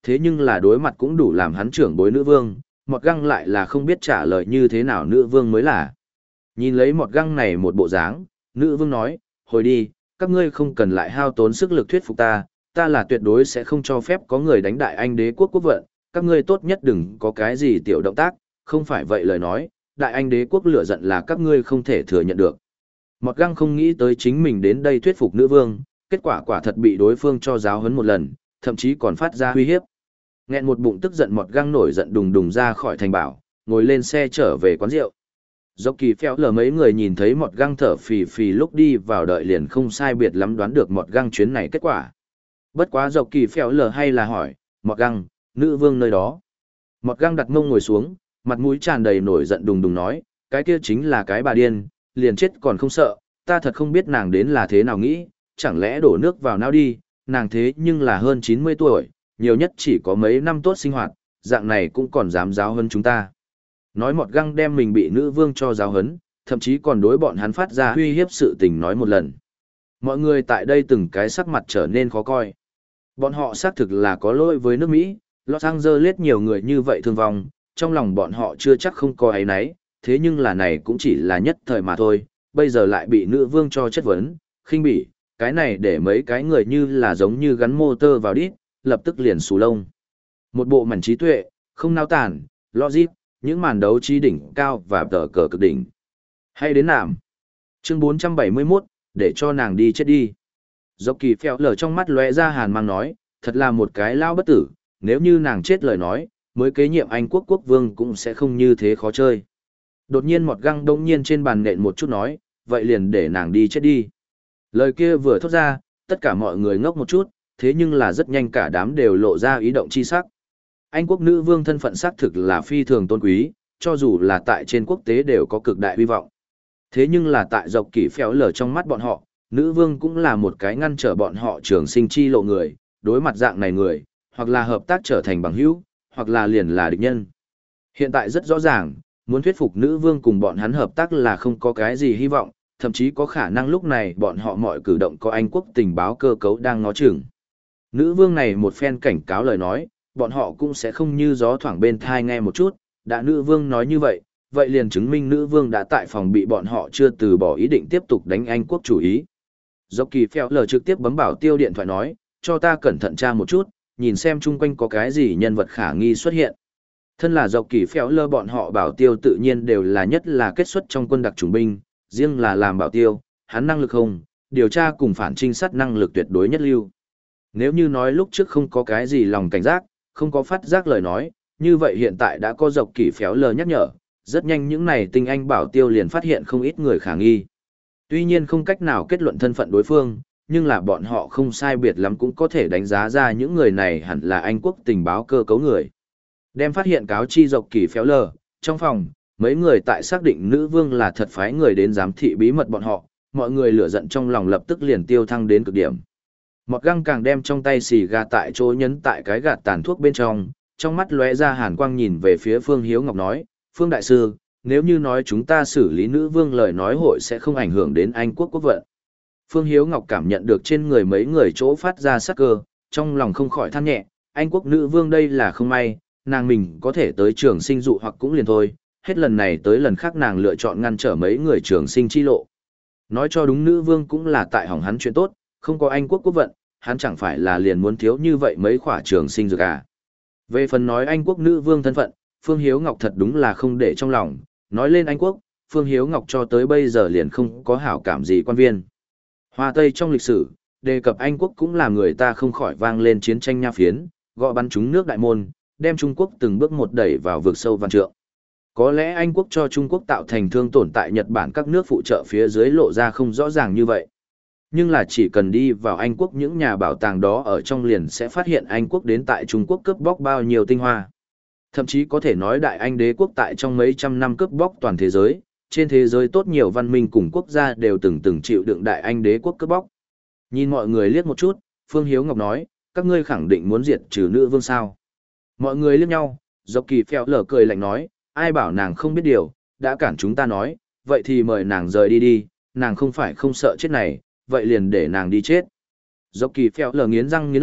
Thế nhưng là đối mặt cũng đủ làm hắn trưởng bối nữ vương, Mọt Găng lại là không biết trả lời như thế nào nữ vương mới là. Nhìn lấy Mọt Găng này một bộ dáng, nữ vương nói, hồi đi, các ngươi không cần lại hao tốn sức lực thuyết phục ta, ta là tuyệt đối sẽ không cho phép có người đánh đại anh đế quốc quốc vận, các ngươi tốt nhất đừng có cái gì tiểu động tác, không phải vậy lời nói, đại anh đế quốc lửa giận là các ngươi không thể thừa nhận được. Mọt Găng không nghĩ tới chính mình đến đây thuyết phục nữ vương, kết quả quả thật bị đối phương cho giáo huấn một lần, thậm chí còn phát ra uy hiếp. Nghẹn một bụng tức giận Mọt Găng nổi giận đùng đùng ra khỏi thành bảo, ngồi lên xe trở về quán rượu. Dọc kỳ phèo lờ mấy người nhìn thấy Mọt Găng thở phì phì lúc đi vào đợi liền không sai biệt lắm đoán được Mọt Găng chuyến này kết quả. Bất quá dọc kỳ phèo lờ hay là hỏi, Mọt Găng, nữ vương nơi đó. Mọt Găng đặt mông ngồi xuống, mặt mũi tràn đầy nổi giận đùng đùng nói, cái kia chính là cái bà điên, liền chết còn không sợ, ta thật không biết nàng đến là thế nào nghĩ, chẳng lẽ đổ nước vào não đi, nàng thế nhưng là hơn chín mươi tuổi, nhiều nhất chỉ có mấy năm tốt sinh hoạt, dạng này cũng còn dám giáo hơn chúng ta. Nói Mọt Găng đem mình bị nữ vương cho giáo hấn, thậm chí còn đối bọn hắn phát ra uy hiếp sự tình nói một lần. Mọi người tại đây từng cái sắc mặt trở nên khó coi. Bọn họ xác thực là có lỗi với nước Mỹ, Los Angeles nhiều người như vậy thương vong, trong lòng bọn họ chưa chắc không có ấy nấy, thế nhưng là này cũng chỉ là nhất thời mà thôi, bây giờ lại bị nữ vương cho chất vấn, khinh bỉ, cái này để mấy cái người như là giống như gắn motor vào đít, lập tức liền xù lông. Một bộ mảnh trí tuệ, không nao tản, logic, những màn đấu trí đỉnh cao và tờ cờ cực đỉnh. Hay đến nàm. Chương bốn trăm bảy mươi mốt, để cho nàng đi chết đi. Dọc kỳ phèo lở trong mắt lóe ra hàn mang nói, thật là một cái lao bất tử, nếu như nàng chết lời nói, mới kế nhiệm Anh quốc quốc vương cũng sẽ không như thế khó chơi. Đột nhiên Mọt Găng đông nhiên trên bàn nện một chút nói, vậy liền để nàng đi chết đi. Lời kia vừa thốt ra, tất cả mọi người ngốc một chút, thế nhưng là rất nhanh cả đám đều lộ ra ý động chi sắc. Anh quốc nữ vương thân phận xác thực là phi thường tôn quý, cho dù là tại trên quốc tế đều có cực đại hy vọng. Thế nhưng là tại dọc kỷ phéo lở trong mắt bọn họ, nữ vương cũng là một cái ngăn trở bọn họ trường sinh chi lộ người, đối mặt dạng này người, hoặc là hợp tác trở thành bằng hữu, hoặc là liền là địch nhân. Hiện tại rất rõ ràng, muốn thuyết phục nữ vương cùng bọn hắn hợp tác là không có cái gì hy vọng, thậm chí có khả năng lúc này bọn họ mọi cử động có Anh quốc tình báo cơ cấu đang ngó chừng. Nữ vương này một phen cảnh cáo lời nói, bọn họ cũng sẽ không như gió thoảng bên thai nghe một chút, đã nữ vương nói như vậy, vậy liền chứng minh nữ vương đã tại phòng bị bọn họ chưa từ bỏ ý định tiếp tục đánh Anh quốc chủ ý. Dọc kỳ phèo lờ trực tiếp bấm bảo tiêu điện thoại nói, cho ta cẩn thận tra một chút, nhìn xem chung quanh có cái gì nhân vật khả nghi xuất hiện. Thân là dọc kỳ phèo lờ bọn họ bảo tiêu tự nhiên đều là nhất là kết xuất trong quân đặc chủng binh, riêng là làm bảo tiêu, hắn năng lực không, điều tra cùng phản trinh sát năng lực tuyệt đối nhất lưu. Nếu như nói lúc trước không có cái gì lòng cảnh giác, không có phát giác lời nói, như vậy hiện tại đã có dọc kỳ phéo lờ nhắc nhở, rất nhanh những này tinh anh bảo tiêu liền phát hiện không ít người khả nghi. Tuy nhiên không cách nào kết luận thân phận đối phương, nhưng là bọn họ không sai biệt lắm cũng có thể đánh giá ra những người này hẳn là Anh quốc tình báo cơ cấu người. Đem phát hiện cáo chi dọc kỳ phéo lờ, trong phòng, mấy người tại xác định nữ vương là thật phái người đến giám thị bí mật bọn họ, mọi người lửa giận trong lòng lập tức liền tiêu thăng đến cực điểm. Mọt Găng càng đem trong tay xì gà tại chỗ nhấn tại cái gạt tàn thuốc bên trong, trong mắt lóe ra hàn quang nhìn về phía Phương Hiếu Ngọc nói, Phương Đại Sư, nếu như nói chúng ta xử lý nữ vương lời nói hội sẽ không ảnh hưởng đến Anh quốc quốc vận. Phương Hiếu Ngọc cảm nhận được trên người mấy người chỗ phát ra sắc cơ, trong lòng không khỏi than nhẹ, Anh quốc nữ vương đây là không may, nàng mình có thể tới trường sinh dụ hoặc cũng liền thôi, hết lần này tới lần khác nàng lựa chọn ngăn trở mấy người trường sinh chi lộ. Nói cho đúng nữ vương cũng là tại hỏng hắn chuyện tốt, không có Anh quốc quốc vận, hắn chẳng phải là liền muốn thiếu như vậy mấy khỏa trường sinh dược à. Về phần nói Anh quốc nữ vương thân phận, Phương Hiếu Ngọc thật đúng là không để trong lòng, nói lên Anh quốc, Phương Hiếu Ngọc cho tới bây giờ liền không có hảo cảm gì quan viên. Hoa Tây trong lịch sử, đề cập Anh quốc cũng là người ta không khỏi vang lên chiến tranh nha phiến, gọi bắn trúng nước đại môn, đem Trung Quốc từng bước một đẩy vào vực sâu văn trượng. Có lẽ Anh quốc cho Trung Quốc tạo thành thương tổn tại Nhật Bản các nước phụ trợ phía dưới lộ ra không rõ ràng như vậy. Nhưng là chỉ cần đi vào Anh quốc những nhà bảo tàng đó ở trong liền sẽ phát hiện Anh quốc đến tại Trung Quốc cướp bóc bao nhiêu tinh hoa. Thậm chí có thể nói Đại Anh đế quốc tại trong mấy trăm năm cướp bóc toàn thế giới, trên thế giới tốt nhiều văn minh cùng quốc gia đều từng từng chịu đựng Đại Anh đế quốc cướp bóc. Nhìn mọi người liếc một chút, Phương Hiếu Ngọc nói, các ngươi khẳng định muốn diệt trừ nữ vương sao. Mọi người liếc nhau, Dọc Kỳ phèo lở cười lạnh nói, ai bảo nàng không biết điều, đã cản chúng ta nói, vậy thì mời nàng rời đi đi, nàng không phải không sợ chết này, vậy liền để nàng đi chết. Dọc Kỳ phèo lở nghiến răng nghiến lợi,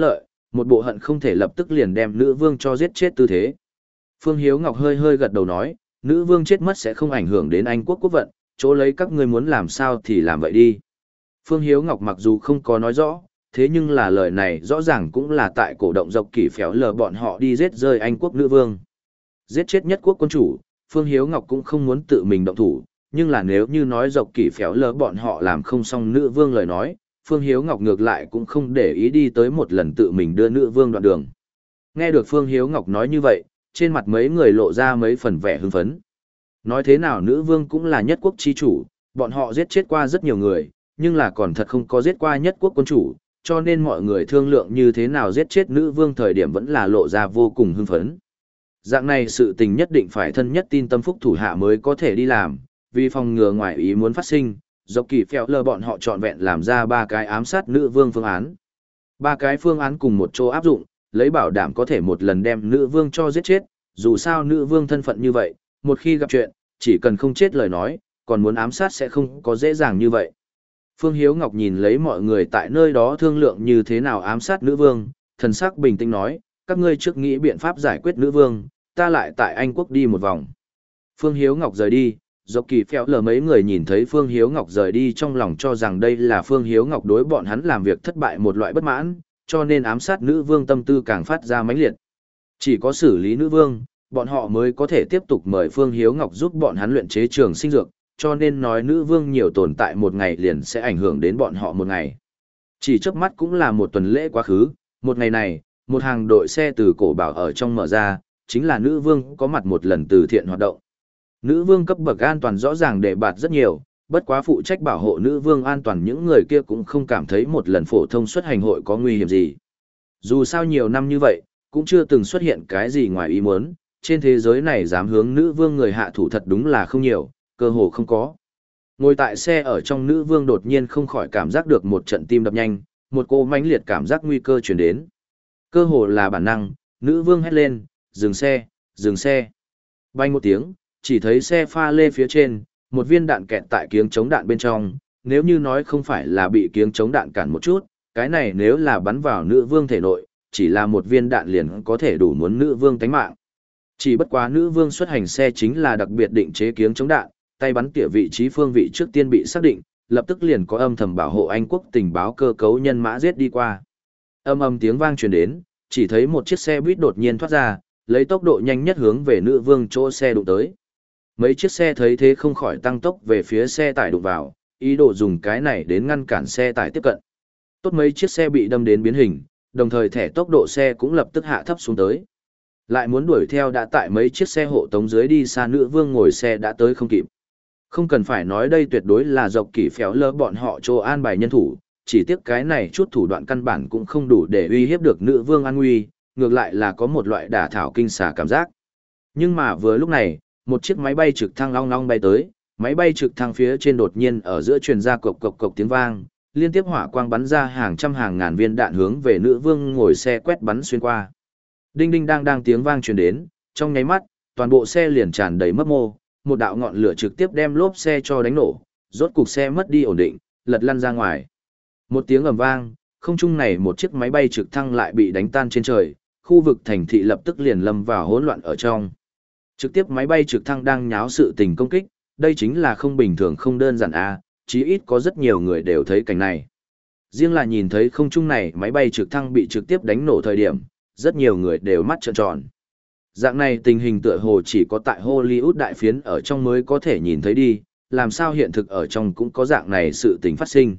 một bộ hận không thể lập tức liền đem nữ vương cho giết chết tư thế. Phương Hiếu Ngọc hơi hơi gật đầu nói, nữ vương chết mất sẽ không ảnh hưởng đến Anh quốc quốc vận, chỗ lấy các ngươi muốn làm sao thì làm vậy đi. Phương Hiếu Ngọc mặc dù không có nói rõ, thế nhưng là lời này rõ ràng cũng là tại cổ động dọc kỷ phéo lờ bọn họ đi giết rơi Anh quốc nữ vương. Giết chết nhất quốc quân chủ, Phương Hiếu Ngọc cũng không muốn tự mình động thủ, nhưng là nếu như nói dọc kỷ phéo lờ bọn họ làm không xong nữ vương lời nói, Phương Hiếu Ngọc ngược lại cũng không để ý đi tới một lần tự mình đưa nữ vương đoạn đường. Nghe được Phương Hiếu Ngọc nói như vậy, trên mặt mấy người lộ ra mấy phần vẻ hưng phấn. Nói thế nào nữ vương cũng là nhất quốc chi chủ, bọn họ giết chết qua rất nhiều người, nhưng là còn thật không có giết qua nhất quốc quân chủ, cho nên mọi người thương lượng như thế nào giết chết nữ vương thời điểm vẫn là lộ ra vô cùng hưng phấn. Dạng này sự tình nhất định phải thân nhất tin tâm phúc thủ hạ mới có thể đi làm, vì phòng ngừa ngoại ý muốn phát sinh, dọc kỳ phèo lờ bọn họ chọn vẹn làm ra ba cái ám sát nữ vương phương án. Ba cái phương án cùng một chỗ áp dụng, lấy bảo đảm có thể một lần đem nữ vương cho giết chết, dù sao nữ vương thân phận như vậy, một khi gặp chuyện, chỉ cần không chết lời nói, còn muốn ám sát sẽ không có dễ dàng như vậy. Phương Hiếu Ngọc nhìn lấy mọi người tại nơi đó thương lượng như thế nào ám sát nữ vương, thần sắc bình tĩnh nói, các ngươi trước nghĩ biện pháp giải quyết nữ vương, ta lại tại Anh quốc đi một vòng. Phương Hiếu Ngọc rời đi, dọc kỳ phèo lờ mấy người nhìn thấy Phương Hiếu Ngọc rời đi trong lòng cho rằng đây là Phương Hiếu Ngọc đối bọn hắn làm việc thất bại một loại bất mãn, cho nên ám sát nữ vương tâm tư càng phát ra mãnh liệt. Chỉ có xử lý nữ vương, bọn họ mới có thể tiếp tục mời Phương Hiếu Ngọc giúp bọn hắn luyện chế trường sinh dược, cho nên nói nữ vương nhiều tồn tại một ngày liền sẽ ảnh hưởng đến bọn họ một ngày. Chỉ chớp mắt cũng là một tuần lễ quá khứ, một ngày này, một hàng đội xe từ cổ bảo ở trong mở ra, chính là nữ vương có mặt một lần từ thiện hoạt động. Nữ vương cấp bậc an toàn rõ ràng để bạt rất nhiều, bất quá phụ trách bảo hộ nữ vương an toàn những người kia cũng không cảm thấy một lần phổ thông xuất hành hội có nguy hiểm gì. Dù sao nhiều năm như vậy, cũng chưa từng xuất hiện cái gì ngoài ý muốn, trên thế giới này dám hướng nữ vương người hạ thủ thật đúng là không nhiều, cơ hồ không có. Ngồi tại xe ở trong nữ vương đột nhiên không khỏi cảm giác được một trận tim đập nhanh, một cô mãnh liệt cảm giác nguy cơ chuyển đến. Cơ hồ là bản năng, nữ vương hét lên, dừng xe, dừng xe. Bay một tiếng, chỉ thấy xe pha lê phía trên, một viên đạn kẹt tại kiếng chống đạn bên trong, nếu như nói không phải là bị kiếng chống đạn cản một chút, cái này nếu là bắn vào nữ vương thể nội, chỉ là một viên đạn liền có thể đủ muốn nữ vương tánh mạng. Chỉ bất quá nữ vương xuất hành xe chính là đặc biệt định chế kiếng chống đạn, tay bắn tỉa vị trí phương vị trước tiên bị xác định, lập tức liền có âm thầm bảo hộ Anh quốc tình báo cơ cấu nhân mã giết đi qua. Âm âm tiếng vang truyền đến, chỉ thấy một chiếc xe buýt đột nhiên thoát ra, lấy tốc độ nhanh nhất hướng về nữ vương chỗ xe đụng tới. Mấy chiếc xe thấy thế không khỏi tăng tốc về phía xe tải đụng vào, ý đồ dùng cái này đến ngăn cản xe tải tiếp cận. Tốt mấy chiếc xe bị đâm đến biến hình, đồng thời thẻ tốc độ xe cũng lập tức hạ thấp xuống tới. Lại muốn đuổi theo đã tại mấy chiếc xe hộ tống dưới đi xa nữ vương ngồi xe đã tới không kịp. Không cần phải nói đây tuyệt đối là dọc kỷ phéo lơ bọn họ cho an bài nhân thủ, chỉ tiếc cái này chút thủ đoạn căn bản cũng không đủ để uy hiếp được nữ vương an nguy, ngược lại là có một loại đả thảo kinh xà cảm giác. Nhưng mà vừa lúc này, một chiếc máy bay trực thăng long long bay tới, máy bay trực thăng phía trên đột nhiên ở giữa truyền ra cộc cộc cộc tiếng vang, liên tiếp hỏa quang bắn ra hàng trăm hàng ngàn viên đạn hướng về nữ vương ngồi xe quét bắn xuyên qua. Đinh đinh đang đang tiếng vang truyền đến, trong nháy mắt, toàn bộ xe liền tràn đầy mấp mô, một đạo ngọn lửa trực tiếp đem lốp xe cho đánh nổ, rốt cục xe mất đi ổn định, lật lăn ra ngoài. Một tiếng ầm vang, không trung này một chiếc máy bay trực thăng lại bị đánh tan trên trời, khu vực thành thị lập tức liền lâm vào hỗn loạn ở trong. Trực tiếp máy bay trực thăng đang nháo sự tình công kích, đây chính là không bình thường không đơn giản a, chí ít có rất nhiều người đều thấy cảnh này. Riêng là nhìn thấy không trung này máy bay trực thăng bị trực tiếp đánh nổ thời điểm, rất nhiều người đều mắt trợn tròn. Dạng này tình hình tựa hồ chỉ có tại Hollywood đại phiến ở trong mới có thể nhìn thấy đi, làm sao hiện thực ở trong cũng có dạng này sự tình phát sinh.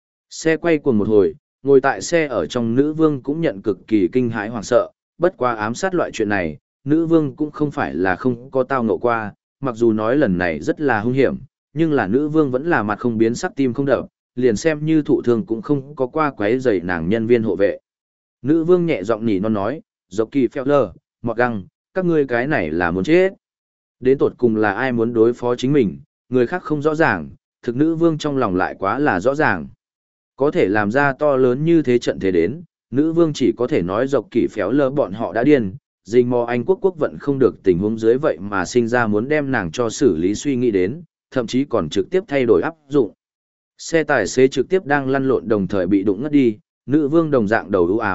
Xe quay cuồng một hồi, ngồi tại xe ở trong nữ vương cũng nhận cực kỳ kinh hãi hoảng sợ, bất quá ám sát loại chuyện này, nữ vương cũng không phải là không có tao ngộ qua, mặc dù nói lần này rất là hung hiểm, nhưng là nữ vương vẫn là mặt không biến sắc tim không đập, liền xem như thụ thương cũng không có qua quấy rầy nàng nhân viên hộ vệ. Nữ vương nhẹ giọng nỉ non nói, dọc kỳ phèo lờ, mọt găng, các ngươi cái này là muốn chết. Đến tột cùng là ai muốn đối phó chính mình, người khác không rõ ràng, thực nữ vương trong lòng lại quá là rõ ràng. Có thể làm ra to lớn như thế trận thế đến, nữ vương chỉ có thể nói dọc kỳ phéo lơ bọn họ đã điên, dình mò Anh quốc quốc vận không được tình huống dưới vậy mà sinh ra muốn đem nàng cho xử lý suy nghĩ đến, thậm chí còn trực tiếp thay đổi áp dụng. Xe tài xế trực tiếp đang lăn lộn đồng thời bị đụng ngất đi, nữ vương đồng dạng đầu ưu ám,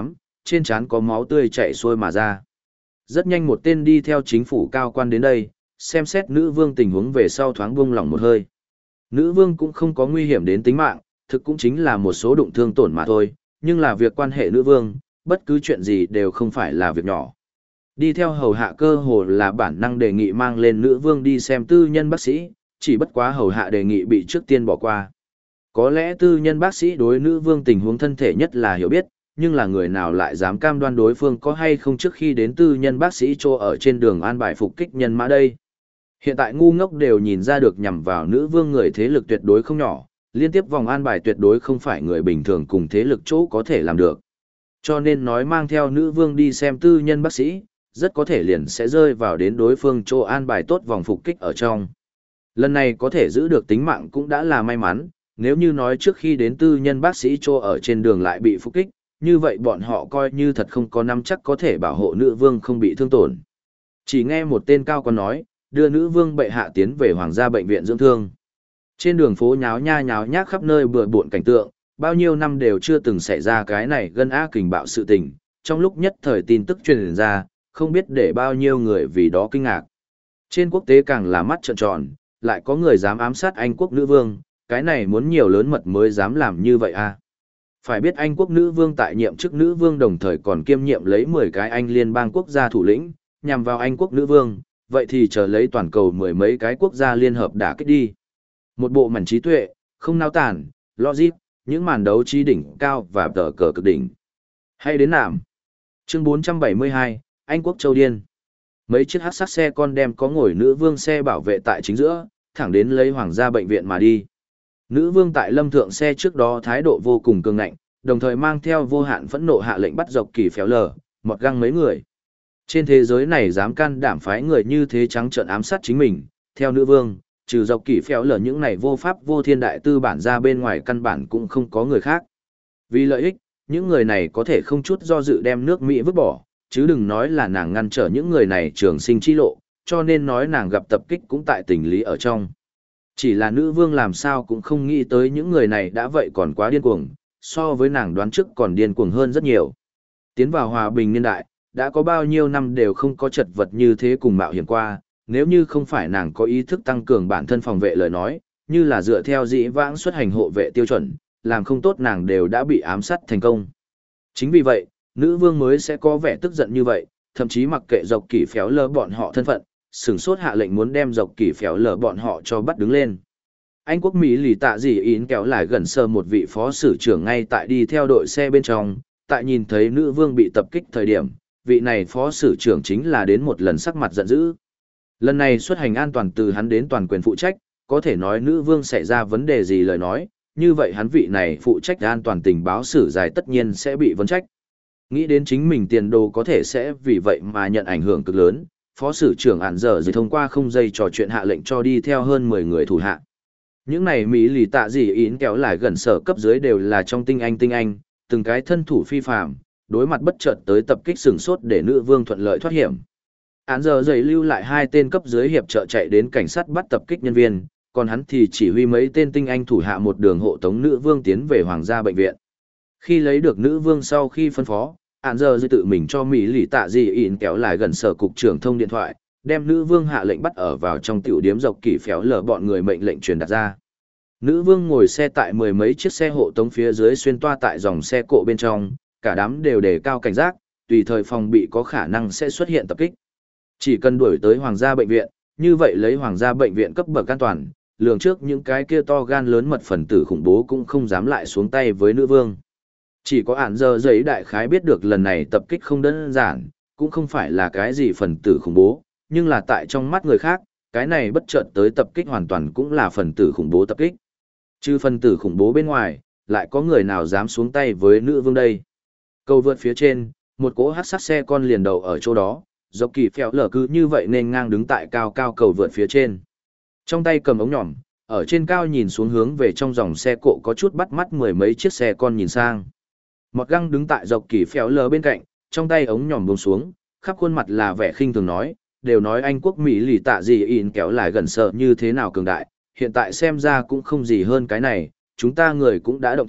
trên trán có máu tươi chảy xuôi mà ra. Rất nhanh một tên đi theo chính phủ cao quan đến đây, xem xét nữ vương tình huống về sau thoáng buông lỏng một hơi. Nữ vương cũng không có nguy hiểm đến tính mạng, thực cũng chính là một số đụng thương tổn mà thôi, nhưng là việc quan hệ nữ vương, bất cứ chuyện gì đều không phải là việc nhỏ. Đi theo hầu hạ cơ hồ là bản năng đề nghị mang lên nữ vương đi xem tư nhân bác sĩ, chỉ bất quá hầu hạ đề nghị bị trước tiên bỏ qua. Có lẽ tư nhân bác sĩ đối nữ vương tình huống thân thể nhất là hiểu biết, nhưng là người nào lại dám cam đoan đối phương có hay không trước khi đến tư nhân bác sĩ cho ở trên đường an bài phục kích nhân mã đây. Hiện tại ngu ngốc đều nhìn ra được nhằm vào nữ vương người thế lực tuyệt đối không nhỏ, liên tiếp vòng an bài tuyệt đối không phải người bình thường cùng thế lực chỗ có thể làm được. Cho nên nói mang theo nữ vương đi xem tư nhân bác sĩ, rất có thể liền sẽ rơi vào đến đối phương chỗ an bài tốt vòng phục kích ở trong. Lần này có thể giữ được tính mạng cũng đã là may mắn, nếu như nói trước khi đến tư nhân bác sĩ chỗ ở trên đường lại bị phục kích, như vậy bọn họ coi như thật không có nắm chắc có thể bảo hộ nữ vương không bị thương tổn. Chỉ nghe một tên cao quan nói, đưa nữ vương bệ hạ tiến về hoàng gia bệnh viện dưỡng thương. Trên đường phố nháo nha nháo nhác khắp nơi bừa bộn cảnh tượng, bao nhiêu năm đều chưa từng xảy ra cái này gân á kình bạo sự tình, trong lúc nhất thời tin tức truyền ra, không biết để bao nhiêu người vì đó kinh ngạc. Trên quốc tế càng là mắt trợn tròn, lại có người dám ám sát Anh quốc nữ vương, cái này muốn nhiều lớn mật mới dám làm như vậy à. Phải biết Anh quốc nữ vương tại nhiệm chức nữ vương đồng thời còn kiêm nhiệm lấy mười cái Anh liên bang quốc gia thủ lĩnh, nhằm vào Anh quốc nữ vương, vậy thì chờ lấy toàn cầu mười mấy cái quốc gia liên hợp đả kích đi. Một bộ mảnh trí tuệ, không nao tản, logic, những màn đấu trí đỉnh cao và tờ cờ cực đỉnh. Hay đến nạm. Chương bốn trăm bảy mươi hai, Anh quốc châu điên. Mấy chiếc hắc sắc xe con đem có ngồi nữ vương xe bảo vệ tại chính giữa, thẳng đến lấy hoàng gia bệnh viện mà đi. Nữ vương tại lâm thượng xe trước đó thái độ vô cùng cường ngạnh, đồng thời mang theo vô hạn phẫn nộ hạ lệnh bắt dọc kỳ phéo lờ, mọt găng mấy người. Trên thế giới này dám can đảm phái người như thế trắng trợn ám sát chính mình, theo nữ vương, trừ dọc kỳ phéo lờ những này vô pháp vô thiên đại tư bản ra bên ngoài căn bản cũng không có người khác. Vì lợi ích, những người này có thể không chút do dự đem nước Mỹ vứt bỏ, chứ đừng nói là nàng ngăn trở những người này trường sinh chi lộ, cho nên nói nàng gặp tập kích cũng tại tình lý ở trong. Chỉ là nữ vương làm sao cũng không nghĩ tới những người này đã vậy còn quá điên cuồng, so với nàng đoán trước còn điên cuồng hơn rất nhiều. Tiến vào hòa bình niên đại, đã có bao nhiêu năm đều không có chật vật như thế cùng mạo hiểm qua, nếu như không phải nàng có ý thức tăng cường bản thân phòng vệ lời nói, như là dựa theo dĩ vãng xuất hành hộ vệ tiêu chuẩn, làm không tốt nàng đều đã bị ám sát thành công. Chính vì vậy, nữ vương mới sẽ có vẻ tức giận như vậy, thậm chí mặc kệ dọc kỷ phéo lơ bọn họ thân phận, sửng sốt hạ lệnh muốn đem dọc kỷ phéo lơ bọn họ cho bắt đứng lên. Anh quốc Mỹ lì tạ gì ín kéo lại gần sờ một vị phó sử trưởng ngay tại đi theo đội xe bên trong, tại nhìn thấy nữ vương bị tập kích thời điểm, vị này phó sử trưởng chính là đến một lần sắc mặt giận dữ. Lần này xuất hành an toàn từ hắn đến toàn quyền phụ trách, có thể nói nữ vương xảy ra vấn đề gì lời nói, như vậy hắn vị này phụ trách an toàn tình báo sử dài tất nhiên sẽ bị vấn trách. Nghĩ đến chính mình tiền đồ có thể sẽ vì vậy mà nhận ảnh hưởng cực lớn, phó sử trưởng ản giờ gì thông qua không dây trò chuyện hạ lệnh cho đi theo hơn mười người thủ hạ. Những này Mỹ lì tạ gì ín kéo lại gần sở cấp dưới đều là trong tinh anh tinh anh, từng cái thân thủ phi phàm, đối mặt bất chợt tới tập kích sừng sốt để nữ vương thuận lợi thoát hiểm. Án giờ dày lưu lại hai tên cấp dưới hiệp trợ chạy đến cảnh sát bắt tập kích nhân viên, còn hắn thì chỉ huy mấy tên tinh anh thủ hạ một đường hộ tống nữ vương tiến về hoàng gia bệnh viện. Khi lấy được nữ vương sau khi phân phó, án giờ dày tự mình cho Mỹ lì tạ gì ín kéo lại gần sở cục trưởng thông điện thoại, đem nữ vương hạ lệnh bắt ở vào trong tiểu điếm dọc kỷ phéo lờ bọn người mệnh lệnh truyền đạt ra. Nữ vương ngồi xe tại mười mấy chiếc xe hộ tống phía dưới xuyên toa tại dòng xe cộ bên trong, cả đám đều đề cao cảnh giác, tùy thời phòng bị có khả năng sẽ xuất hiện tập kích. Chỉ cần đuổi tới hoàng gia bệnh viện, như vậy lấy hoàng gia bệnh viện cấp bậc an toàn, lường trước những cái kia to gan lớn mật phần tử khủng bố cũng không dám lại xuống tay với nữ vương. Chỉ có ản giờ giấy đại khái biết được lần này tập kích không đơn giản, cũng không phải là cái gì phần tử khủng bố, nhưng là tại trong mắt người khác, cái này bất chợt tới tập kích hoàn toàn cũng là phần tử khủng bố tập kích. Trừ phần tử khủng bố bên ngoài, lại có người nào dám xuống tay với nữ vương đây. Cầu vượt phía trên, một cỗ hát sắc xe con liền đầu ở chỗ đó, dọc kỳ phèo lở cứ như vậy nên ngang đứng tại cao cao cầu vượt phía trên. Trong tay cầm ống nhỏm, ở trên cao nhìn xuống hướng về trong dòng xe cộ có chút bắt mắt mười mấy chiếc xe con nhìn sang. Mọt găng đứng tại dọc kỳ phèo lở bên cạnh, trong tay ống nhỏm buông xuống, khắp khuôn mặt là vẻ khinh thường nói, đều nói Anh quốc Mỹ lì tạ gì in kéo lại gần sợ như thế nào cường đại, hiện tại xem ra cũng không gì hơn cái này, chúng ta người cũng đã động thủ,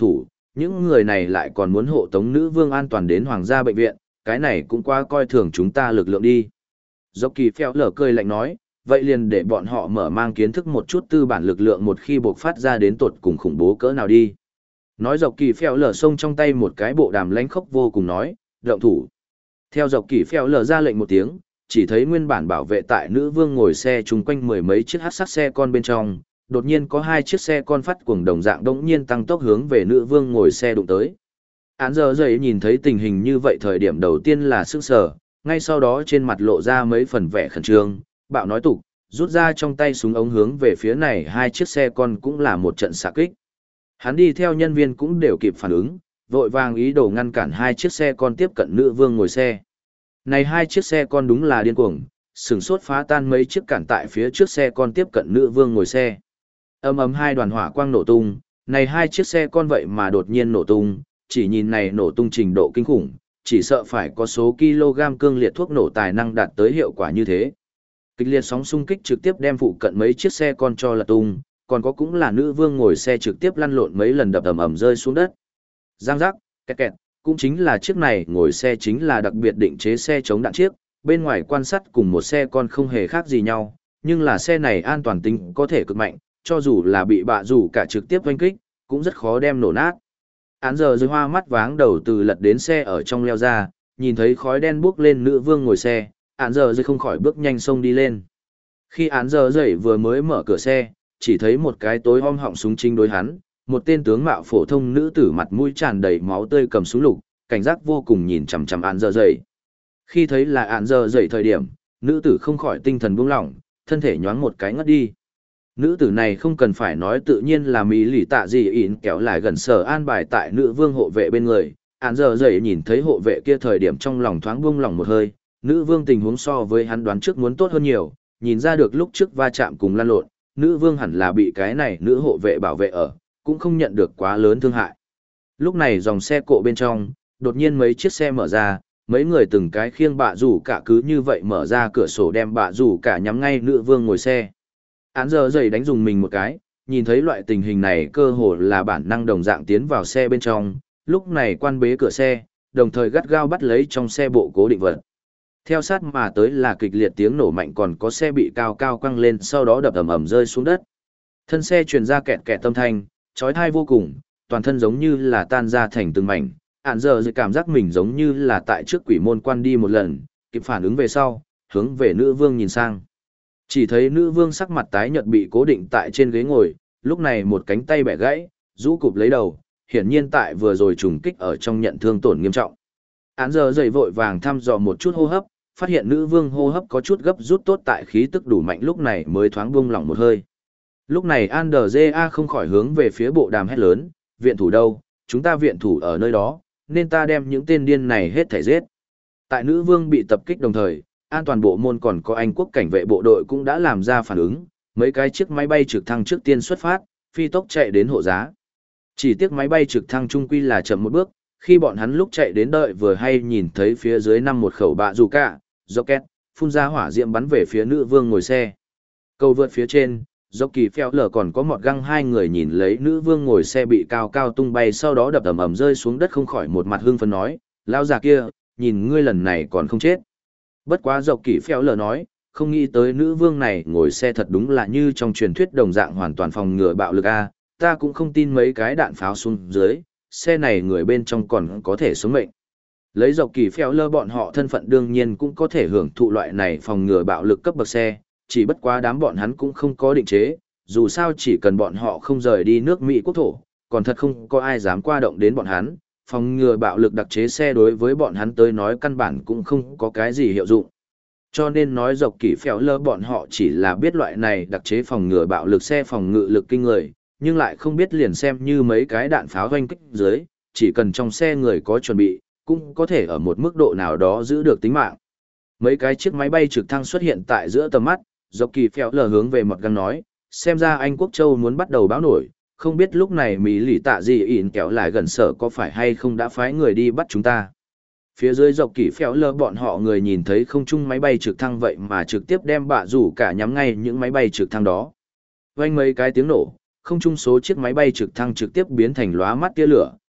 những người này lại còn muốn hộ tống nữ vương an toàn đến hoàng gia bệnh viện, cái này cũng quá coi thường chúng ta lực lượng đi. Dọc kỳ phèo lở cười lạnh nói, vậy liền để bọn họ mở mang kiến thức một chút tư bản lực lượng một khi buộc phát ra đến tột cùng khủng bố cỡ nào đi. Nói dọc kỳ phèo lở xông trong tay một cái bộ đàm lánh khốc vô cùng nói, động thủ. Theo dọc kỳ phèo lở ra lệnh một tiếng, chỉ thấy nguyên bản bảo vệ tại nữ vương ngồi xe chung quanh mười mấy chiếc hắc sắc xe con bên trong, đột nhiên có hai chiếc xe con phát cuồng đồng dạng đống nhiên tăng tốc hướng về nữ vương ngồi xe đụng tới. Án giờ dậy nhìn thấy tình hình như vậy thời điểm đầu tiên là sững sờ, ngay sau đó trên mặt lộ ra mấy phần vẻ khẩn trương, bạo nói tục, rút ra trong tay súng ống hướng về phía này hai chiếc xe con cũng là một trận xạ kích. Hắn đi theo nhân viên cũng đều kịp phản ứng, vội vàng ý đồ ngăn cản hai chiếc xe con tiếp cận nữ vương ngồi xe. Này hai chiếc xe con đúng là điên cuồng, sừng sốt phá tan mấy chiếc cản tại phía trước xe con tiếp cận nữ vương ngồi xe. Ầm ầm hai đoàn hỏa quang nổ tung, này hai chiếc xe con vậy mà đột nhiên nổ tung, chỉ nhìn này nổ tung trình độ kinh khủng, chỉ sợ phải có số kg cương liệt thuốc nổ tài năng đạt tới hiệu quả như thế. Kịch liệt sóng xung kích trực tiếp đem phụ cận mấy chiếc xe con cho lật tung, còn có cũng là nữ vương ngồi xe trực tiếp lăn lộn mấy lần đập ầm ầm rơi xuống đất. Giang giác, kẹt kẹt, cũng chính là chiếc này ngồi xe chính là đặc biệt định chế xe chống đạn chiếc, bên ngoài quan sát cùng một xe con không hề khác gì nhau, nhưng là xe này an toàn tính có thể cực mạnh, cho dù là bị bạ rủ cả trực tiếp oanh kích, cũng rất khó đem nổ nát. Án giờ dưới hoa mắt váng đầu từ lật đến xe ở trong leo ra, nhìn thấy khói đen bốc lên nữ vương ngồi xe, án giờ dưới không khỏi bước nhanh xông đi lên. Khi án giờ dậy vừa mới mở cửa xe, chỉ thấy một cái tối om họng súng chính đối hắn, một tên tướng mạo phổ thông nữ tử mặt mũi tràn đầy máu tươi cầm súng lục, cảnh giác vô cùng nhìn chằm chằm án giờ dậy. Khi thấy là án giờ dậy thời điểm, nữ tử không khỏi tinh thần buông lỏng, thân thể nhoáng một cái ngất đi. Nữ tử này không cần phải nói tự nhiên là mỹ lì tạ gì ỉn kéo lại gần sở an bài tại nữ vương hộ vệ bên người. Án giờ dậy nhìn thấy hộ vệ kia thời điểm trong lòng thoáng buông lỏng một hơi, nữ vương tình huống so với hắn đoán trước muốn tốt hơn nhiều, nhìn ra được lúc trước va chạm cùng lan lộn, nữ vương hẳn là bị cái này nữ hộ vệ bảo vệ ở, cũng không nhận được quá lớn thương hại. Lúc này dòng xe cộ bên trong, đột nhiên mấy chiếc xe mở ra, mấy người từng cái khiêng bạ rủ cả cứ như vậy mở ra cửa sổ đem bạ rủ cả nhắm ngay nữ vương ngồi xe. Án giờ dậy đánh dùng mình một cái, nhìn thấy loại tình hình này cơ hồ là bản năng đồng dạng tiến vào xe bên trong, lúc này quan bế cửa xe, đồng thời gắt gao bắt lấy trong xe bộ cố định vật. Theo sát mà tới là kịch liệt tiếng nổ mạnh còn có xe bị cao cao quăng lên sau đó đập ầm ầm rơi xuống đất. Thân xe truyền ra kẹt kẹt âm thanh, chói tai vô cùng, toàn thân giống như là tan ra thành từng mảnh. Án giờ dậy cảm giác mình giống như là tại trước quỷ môn quan đi một lần, kịp phản ứng về sau, hướng về nữ vương nhìn sang. Chỉ thấy nữ vương sắc mặt tái nhợt bị cố định tại trên ghế ngồi, lúc này một cánh tay bẻ gãy, rũ cụp lấy đầu, hiển nhiên tại vừa rồi trùng kích ở trong nhận thương tổn nghiêm trọng. Án giờ dậy vội vàng thăm dò một chút hô hấp, phát hiện nữ vương hô hấp có chút gấp rút tốt tại khí tức đủ mạnh lúc này mới thoáng buông lỏng một hơi. Lúc này Andrea không khỏi hướng về phía bộ đàm hét lớn, viện thủ đâu, chúng ta viện thủ ở nơi đó, nên ta đem những tên điên này hết thảy giết. Tại nữ vương bị tập kích đồng thời, an toàn bộ môn còn có Anh quốc cảnh vệ bộ đội cũng đã làm ra phản ứng, mấy cái chiếc máy bay trực thăng trước tiên xuất phát, phi tốc chạy đến hộ giá. Chỉ tiếc máy bay trực thăng trung quy là chậm một bước, khi bọn hắn lúc chạy đến đợi vừa hay nhìn thấy phía dưới năm một khẩu bạ dù cả, rocket, phun ra hỏa diệm bắn về phía nữ vương ngồi xe. Cầu vượt phía trên, dốc kỳ phèo lở còn có một găng hai người nhìn lấy nữ vương ngồi xe bị cao cao tung bay sau đó đập ầm ầm rơi xuống đất không khỏi một mặt hưng phấn nói, lão già kia, nhìn ngươi lần này còn không chết. Bất quá dọc kỳ phèo lở nói, không nghĩ tới nữ vương này ngồi xe thật đúng là như trong truyền thuyết đồng dạng hoàn toàn phòng ngừa bạo lực a, ta cũng không tin mấy cái đạn pháo xuống dưới, xe này người bên trong còn có thể sống mệnh. Lấy dọc kỳ phèo lơ bọn họ thân phận đương nhiên cũng có thể hưởng thụ loại này phòng ngừa bạo lực cấp bậc xe, chỉ bất quá đám bọn hắn cũng không có định chế, dù sao chỉ cần bọn họ không rời đi nước Mỹ quốc thổ, còn thật không có ai dám qua động đến bọn hắn, phòng ngừa bạo lực đặc chế xe đối với bọn hắn tới nói căn bản cũng không có cái gì hiệu dụng. Cho nên nói dọc kỳ phèo lơ bọn họ chỉ là biết loại này đặc chế phòng ngừa bạo lực xe phòng ngự lực kinh người, nhưng lại không biết liền xem như mấy cái đạn pháo hoanh kích dưới, chỉ cần trong xe người có chuẩn bị, cũng có thể ở một mức độ nào đó giữ được tính mạng. Mấy cái chiếc máy bay trực thăng xuất hiện tại giữa tầm mắt, dọc kỳ phèo lờ hướng về một găng nói, xem ra Anh Quốc Châu muốn bắt đầu báo nổi, không biết lúc này Mỹ lì tạ gì ỉn kéo lại gần sở có phải hay không đã phái người đi bắt chúng ta. Phía dưới dọc kỳ phèo lờ bọn họ người nhìn thấy không trung máy bay trực thăng vậy mà trực tiếp đem bạ rủ cả nhắm ngay những máy bay trực thăng đó. Vang mấy cái tiếng nổ, không trung số chiếc máy bay trực thăng trực tiếp biến thành lóa mắt tia lửa,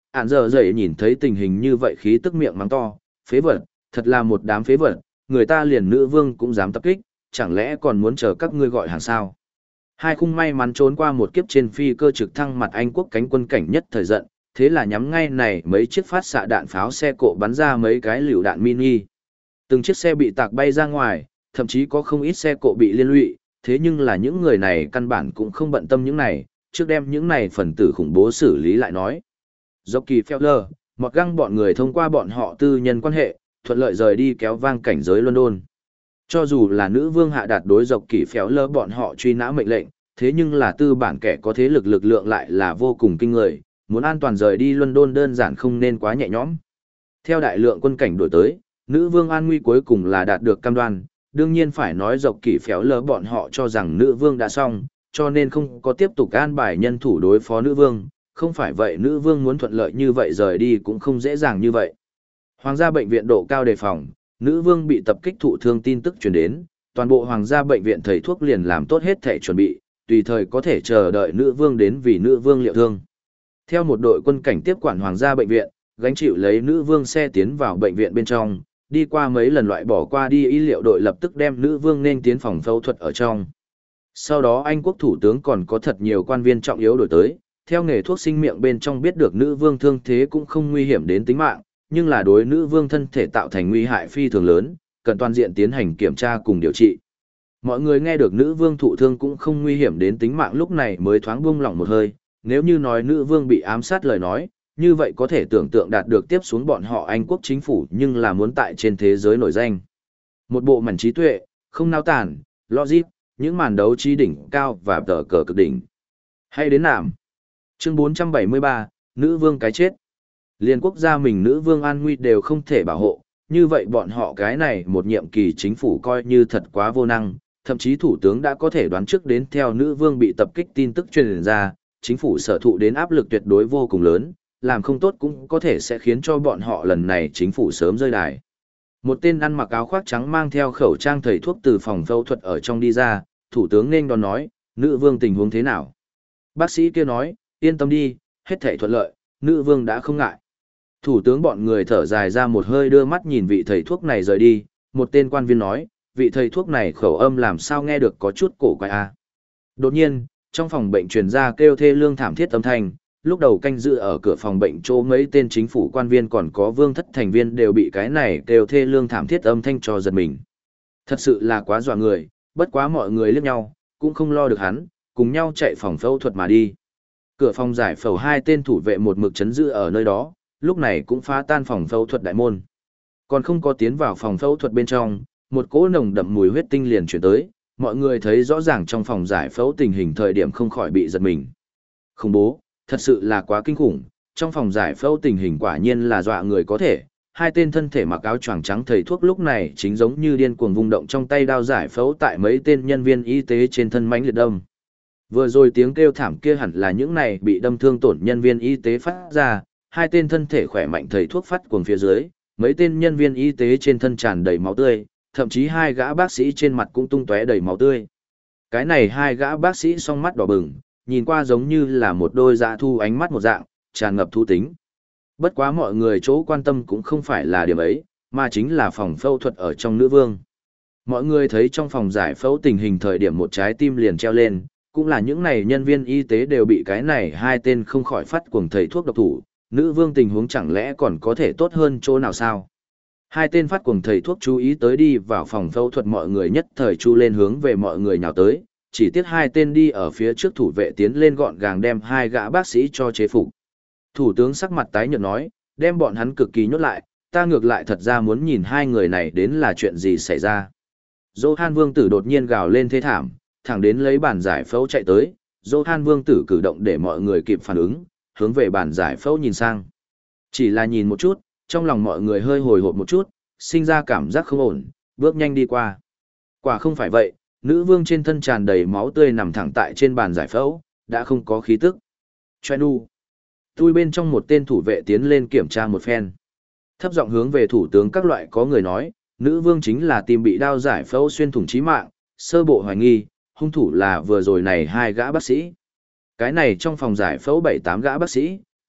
Ản giờ dậy nhìn thấy tình hình như vậy khí tức miệng mắng to, phế vật, thật là một đám phế vật, người ta liền nữ vương cũng dám tập kích, chẳng lẽ còn muốn chờ các ngươi gọi hàng sao? Hai khung may mắn trốn qua một kiếp trên phi cơ trực thăng mặt Anh quốc cánh quân cảnh nhất thời giận, thế là nhắm ngay này mấy chiếc phát xạ đạn pháo xe cộ bắn ra mấy cái lựu đạn mini. Từng chiếc xe bị tạc bay ra ngoài, thậm chí có không ít xe cộ bị liên lụy, thế nhưng là những người này căn bản cũng không bận tâm những này, trước đem những này phần tử khủng bố xử lý lại nói. Dọc kỳ Feller, một găng bọn người thông qua bọn họ tư nhân quan hệ, thuận lợi rời đi kéo vang cảnh giới London. Cho dù là nữ vương hạ đạt đối dọc kỳ Feller bọn họ truy nã mệnh lệnh, thế nhưng là tư bản kẻ có thế lực lực lượng lại là vô cùng kinh người, muốn an toàn rời đi London đơn giản không nên quá nhẹ nhõm. Theo đại lượng quân cảnh đổi tới, nữ vương an nguy cuối cùng là đạt được cam đoan, đương nhiên phải nói dọc kỳ Feller bọn họ cho rằng nữ vương đã xong, cho nên không có tiếp tục an bài nhân thủ đối phó nữ vương, không phải vậy nữ vương muốn thuận lợi như vậy rời đi cũng không dễ dàng như vậy. Hoàng gia bệnh viện độ cao đề phòng, nữ vương bị tập kích thụ thương tin tức truyền đến, toàn bộ hoàng gia bệnh viện thầy thuốc liền làm tốt hết thể chuẩn bị, tùy thời có thể chờ đợi nữ vương đến vì nữ vương liệu thương. Theo một đội quân cảnh tiếp quản hoàng gia bệnh viện, gánh chịu lấy nữ vương xe tiến vào bệnh viện bên trong, đi qua mấy lần loại bỏ qua đi y liệu đội lập tức đem nữ vương nên tiến phòng phẫu thuật ở trong. Sau đó Anh quốc thủ tướng còn có thật nhiều quan viên trọng yếu đổi tới, theo nghề thuốc sinh miệng bên trong biết được nữ vương thương thế cũng không nguy hiểm đến tính mạng, nhưng là đối nữ vương thân thể tạo thành nguy hại phi thường lớn, cần toàn diện tiến hành kiểm tra cùng điều trị. Mọi người nghe được nữ vương thụ thương cũng không nguy hiểm đến tính mạng lúc này mới thoáng buông lỏng một hơi, nếu như nói nữ vương bị ám sát lời nói, như vậy có thể tưởng tượng đạt được tiếp xuống bọn họ Anh quốc chính phủ nhưng là muốn tại trên thế giới nổi danh. Một bộ mảnh trí tuệ, không nao tản, logic, những màn đấu trí đỉnh cao và tờ cờ cực đỉnh. Hay đến nạm. Chương bốn trăm bảy mươi ba, Nữ vương cái chết. Liên quốc gia mình nữ vương an nguy đều không thể bảo hộ, như vậy bọn họ cái này một nhiệm kỳ chính phủ coi như thật quá vô năng, thậm chí thủ tướng đã có thể đoán trước đến theo nữ vương bị tập kích tin tức truyền ra, chính phủ sở thụ đến áp lực tuyệt đối vô cùng lớn, làm không tốt cũng có thể sẽ khiến cho bọn họ lần này chính phủ sớm rơi đài. Một tên ăn mặc áo khoác trắng mang theo khẩu trang thầy thuốc từ phòng phẫu thuật ở trong đi ra, thủ tướng nên đón nói, nữ vương tình huống thế nào? Bác sĩ kia nói, yên tâm đi, hết thảy thuận lợi, nữ vương đã không ngại. Thủ tướng bọn người thở dài ra một hơi đưa mắt nhìn vị thầy thuốc này rời đi, một tên quan viên nói, vị thầy thuốc này khẩu âm làm sao nghe được có chút cổ quái a. Đột nhiên, trong phòng bệnh truyền ra kêu thê lương thảm thiết âm thanh, lúc đầu canh giữ ở cửa phòng bệnh chỗ mấy tên chính phủ quan viên còn có vương thất thành viên đều bị cái này kêu thê lương thảm thiết âm thanh cho giật mình. Thật sự là quá dọa người, bất quá mọi người liếc nhau, cũng không lo được hắn, cùng nhau chạy phòng phẫu thuật mà đi. Cửa phòng giải phẫu hai tên thủ vệ một mực chấn giữ ở nơi đó, lúc này cũng phá tan phòng phẫu thuật đại môn. Còn không có tiến vào phòng phẫu thuật bên trong, một cỗ nồng đậm mùi huyết tinh liền chuyển tới, mọi người thấy rõ ràng trong phòng giải phẫu tình hình thời điểm không khỏi bị giật mình. Khủng bố, thật sự là quá kinh khủng, trong phòng giải phẫu tình hình quả nhiên là dọa người có thể. Hai tên thân thể mặc áo choàng trắng thầy thuốc lúc này chính giống như điên cuồng vung động trong tay đao giải phẫu tại mấy tên nhân viên y tế trên thân mãnh liệt đâm. Vừa rồi tiếng kêu thảm kia hẳn là những này bị đâm thương tổn nhân viên y tế phát ra, hai tên thân thể khỏe mạnh thầy thuốc phát cuồng phía dưới, mấy tên nhân viên y tế trên thân tràn đầy máu tươi, thậm chí hai gã bác sĩ trên mặt cũng tung tóe đầy máu tươi. Cái này hai gã bác sĩ song mắt đỏ bừng, nhìn qua giống như là một đôi dạ thu ánh mắt một dạng, tràn ngập thú tính. Bất quá mọi người chỗ quan tâm cũng không phải là điểm ấy, mà chính là phòng phẫu thuật ở trong nữ vương. Mọi người thấy trong phòng giải phẫu tình hình thời điểm một trái tim liền treo lên, cũng là những này nhân viên y tế đều bị cái này hai tên không khỏi phát cuồng thầy thuốc độc thủ, nữ vương tình huống chẳng lẽ còn có thể tốt hơn chỗ nào sao? Hai tên phát cuồng thầy thuốc chú ý tới đi vào phòng phẫu thuật mọi người nhất thời chu lên hướng về mọi người nhào tới, chỉ tiếc hai tên đi ở phía trước thủ vệ tiến lên gọn gàng đem hai gã bác sĩ cho chế phục. Thủ tướng sắc mặt tái nhợt nói, đem bọn hắn cực kỳ nhốt lại, ta ngược lại thật ra muốn nhìn hai người này đến là chuyện gì xảy ra. Johann Vương tử đột nhiên gào lên thê thảm, thẳng đến lấy bàn giải phẫu chạy tới, Johann Vương tử cử động để mọi người kịp phản ứng, hướng về bàn giải phẫu nhìn sang. Chỉ là nhìn một chút, trong lòng mọi người hơi hồi hộp một chút, sinh ra cảm giác không ổn, bước nhanh đi qua. Quả không phải vậy, nữ vương trên thân tràn đầy máu tươi nằm thẳng tại trên bàn giải phẫu, đã không có khí tức. Chuanu. Tôi bên trong một tên thủ vệ tiến lên kiểm tra một phen. Thấp giọng hướng về thủ tướng các loại có người nói, nữ vương chính là tìm bị đao giải phẫu xuyên thủng chí mạng, sơ bộ hoài nghi, hung thủ là vừa rồi này hai gã bác sĩ. Cái này trong phòng giải phẫu bảy tám gã bác sĩ,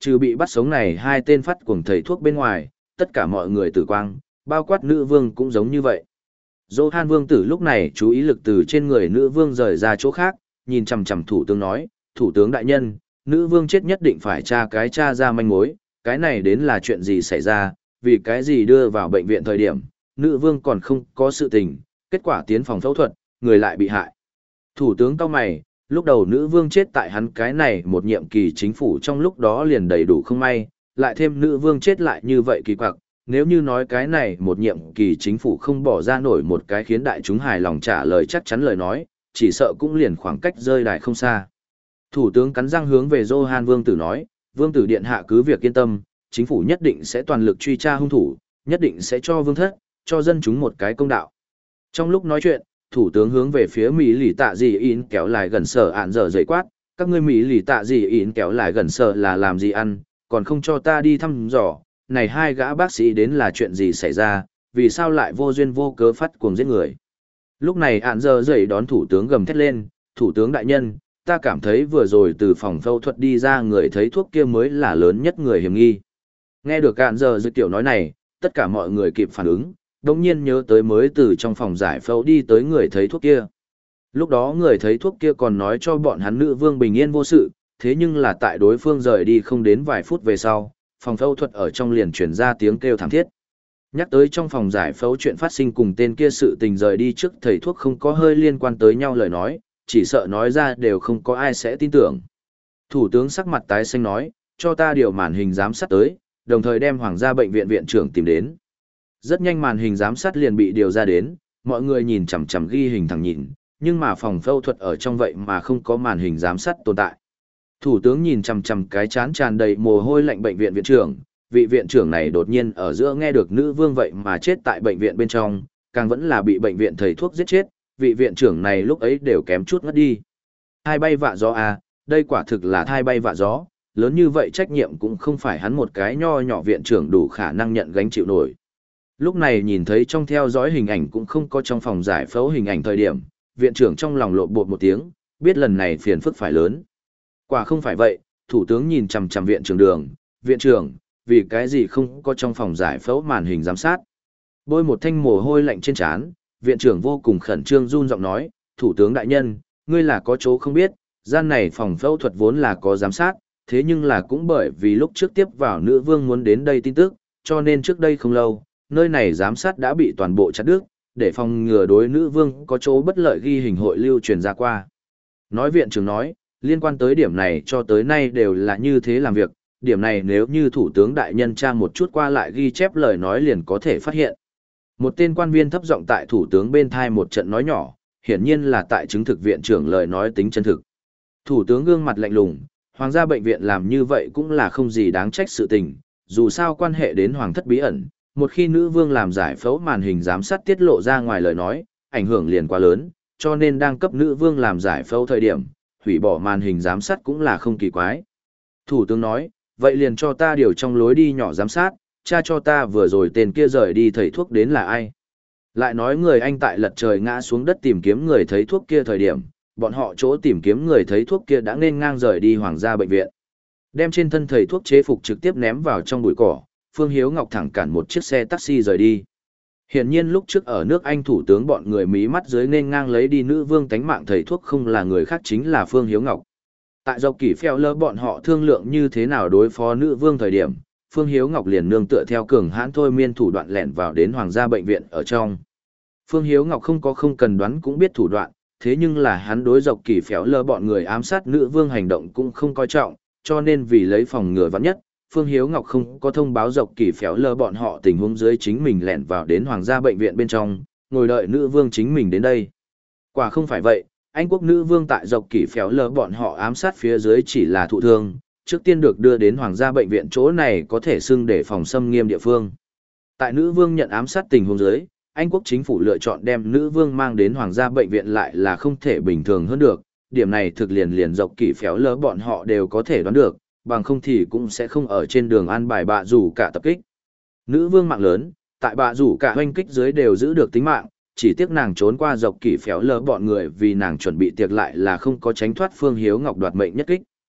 trừ bị bắt sống này hai tên phát cuồng thầy thuốc bên ngoài, tất cả mọi người tử quang, bao quát nữ vương cũng giống như vậy. Johann vương tử lúc này chú ý lực từ trên người nữ vương rời ra chỗ khác, nhìn chằm chằm thủ tướng nói, thủ tướng đại nhân, nữ vương chết nhất định phải tra cái tra ra manh mối, cái này đến là chuyện gì xảy ra, vì cái gì đưa vào bệnh viện thời điểm, nữ vương còn không có sự tình, kết quả tiến phòng phẫu thuật, người lại bị hại. Thủ tướng cao mày, lúc đầu nữ vương chết tại hắn cái này một nhiệm kỳ chính phủ trong lúc đó liền đầy đủ không may, lại thêm nữ vương chết lại như vậy kỳ quặc, nếu như nói cái này một nhiệm kỳ chính phủ không bỏ ra nổi một cái khiến đại chúng hài lòng trả lời chắc chắn lời nói, chỉ sợ cũng liền khoảng cách rơi đài không xa. Thủ tướng cắn răng hướng về Johann vương tử nói, vương tử điện hạ cứ việc yên tâm, chính phủ nhất định sẽ toàn lực truy tra hung thủ, nhất định sẽ cho vương thất, cho dân chúng một cái công đạo. Trong lúc nói chuyện, thủ tướng hướng về phía Mỹ lì tạ gì in kéo lại gần sở ạn dở dậy quát, các ngươi Mỹ lì tạ gì in kéo lại gần sở là làm gì ăn, còn không cho ta đi thăm dò, này hai gã bác sĩ đến là chuyện gì xảy ra, vì sao lại vô duyên vô cớ phát cuồng giết người. Lúc này ạn dở dậy đón thủ tướng gầm thét lên, thủ tướng đại nhân, ta cảm thấy vừa rồi từ phòng phẫu thuật đi ra người thấy thuốc kia mới là lớn nhất người hiểm nghi. Nghe được ạn dở dậy tiểu nói này, tất cả mọi người kịp phản ứng, đồng nhiên nhớ tới mới từ trong phòng giải phẫu đi tới người thấy thuốc kia. Lúc đó người thấy thuốc kia còn nói cho bọn hắn nữ vương bình yên vô sự, thế nhưng là tại đối phương rời đi không đến vài phút về sau, phòng phẫu thuật ở trong liền truyền ra tiếng kêu thảm thiết. Nhắc tới trong phòng giải phẫu chuyện phát sinh cùng tên kia sự tình rời đi trước thầy thuốc không có hơi liên quan tới nhau lời nói, chỉ sợ nói ra đều không có ai sẽ tin tưởng. Thủ tướng sắc mặt tái xanh nói, cho ta điều màn hình giám sát tới, đồng thời đem hoàng gia bệnh viện viện trưởng tìm đến. Rất nhanh màn hình giám sát liền bị điều ra đến, mọi người nhìn chằm chằm ghi hình thẳng nhìn, nhưng mà phòng phẫu thuật ở trong vậy mà không có màn hình giám sát tồn tại. Thủ tướng nhìn chằm chằm cái chán tràn đầy mồ hôi lạnh bệnh viện viện trưởng, vị viện trưởng này đột nhiên ở giữa nghe được nữ vương vậy mà chết tại bệnh viện bên trong, càng vẫn là bị bệnh viện thầy thuốc giết chết, vị viện trưởng này lúc ấy đều kém chút ngất đi. Thai bay vạ gió à, đây quả thực là thai bay vạ gió, lớn như vậy trách nhiệm cũng không phải hắn một cái nho nhỏ viện trưởng đủ khả năng nhận gánh chịu nổi. Lúc này nhìn thấy trong theo dõi hình ảnh cũng không có trong phòng giải phẫu hình ảnh thời điểm, viện trưởng trong lòng lộn bột một tiếng, biết lần này phiền phức phải lớn. Quả không phải vậy, thủ tướng nhìn chằm chằm viện trưởng đường, viện trưởng, vì cái gì không có trong phòng giải phẫu màn hình giám sát. Bôi một thanh mồ hôi lạnh trên trán, viện trưởng vô cùng khẩn trương run giọng nói, thủ tướng đại nhân, ngươi là có chỗ không biết, gian này phòng phẫu thuật vốn là có giám sát, thế nhưng là cũng bởi vì lúc trước tiếp vào nữ vương muốn đến đây tin tức, cho nên trước đây không lâu, nơi này giám sát đã bị toàn bộ chặt đứt, để phòng ngừa đối nữ vương có chỗ bất lợi ghi hình hội lưu truyền ra qua. Nói viện trưởng nói, liên quan tới điểm này cho tới nay đều là như thế làm việc, điểm này nếu như thủ tướng đại nhân tra một chút qua lại ghi chép lời nói liền có thể phát hiện. Một tên quan viên thấp giọng tại thủ tướng bên thai một trận nói nhỏ, hiển nhiên là tại chứng thực viện trưởng lời nói tính chân thực. Thủ tướng gương mặt lạnh lùng, hoàng gia bệnh viện làm như vậy cũng là không gì đáng trách sự tình, dù sao quan hệ đến hoàng thất bí ẩn, một khi nữ vương làm giải phẫu màn hình giám sát tiết lộ ra ngoài lời nói, ảnh hưởng liền quá lớn, cho nên đang cấp nữ vương làm giải phẫu thời điểm, hủy bỏ màn hình giám sát cũng là không kỳ quái. Thủ tướng nói, vậy liền cho ta điều trong lối đi nhỏ giám sát, cha cho ta vừa rồi tên kia rời đi thầy thuốc đến là ai. Lại nói người Anh tại lật trời ngã xuống đất tìm kiếm người thấy thuốc kia thời điểm, bọn họ chỗ tìm kiếm người thấy thuốc kia đã nên ngang rời đi hoàng gia bệnh viện. Đem trên thân thầy thuốc chế phục trực tiếp ném vào trong bụi cỏ, Phương Hiếu Ngọc thẳng cản một chiếc xe taxi rời đi. Hiển nhiên lúc trước ở nước Anh thủ tướng bọn người mí mắt dưới nên ngang lấy đi nữ vương tánh mạng thầy thuốc không là người khác chính là Phương Hiếu Ngọc. Tại dọc kỷ phèo lơ bọn họ thương lượng như thế nào đối phó nữ vương thời điểm, Phương Hiếu Ngọc liền nương tựa theo cường hãn thôi miên thủ đoạn lẻn vào đến hoàng gia bệnh viện ở trong. Phương Hiếu Ngọc không có không cần đoán cũng biết thủ đoạn, thế nhưng là hắn đối dọc kỷ phèo lơ bọn người ám sát nữ vương hành động cũng không coi trọng, cho nên vì lấy phòng ngừa vắn nhất, Phương Hiếu Ngọc không có thông báo dọc kỷ phèo lơ bọn họ tình huống dưới chính mình lẻn vào đến hoàng gia bệnh viện bên trong, ngồi đợi nữ vương chính mình đến đây. Quả không phải vậy, Anh quốc nữ vương tại dọc kỷ phèo lơ bọn họ ám sát phía dưới chỉ là thụ thương, trước tiên được đưa đến hoàng gia bệnh viện chỗ này có thể xưng để phòng xâm nghiêm địa phương. Tại nữ vương nhận ám sát tình huống dưới, Anh quốc chính phủ lựa chọn đem nữ vương mang đến hoàng gia bệnh viện lại là không thể bình thường hơn được, điểm này thực liền liền dọc kỷ phèo lơ bọn họ đều có thể đoán được, bằng không thì cũng sẽ không ở trên đường an bài bạ rủ cả tập kích. Nữ vương mạng lớn, tại bạ rủ cả hoanh kích dưới đều giữ được tính mạng, chỉ tiếc nàng trốn qua dọc kỷ phéo lơ bọn người vì nàng chuẩn bị tiệc lại là không có tránh thoát Phương Hiếu Ngọc đoạt mệnh nhất kích.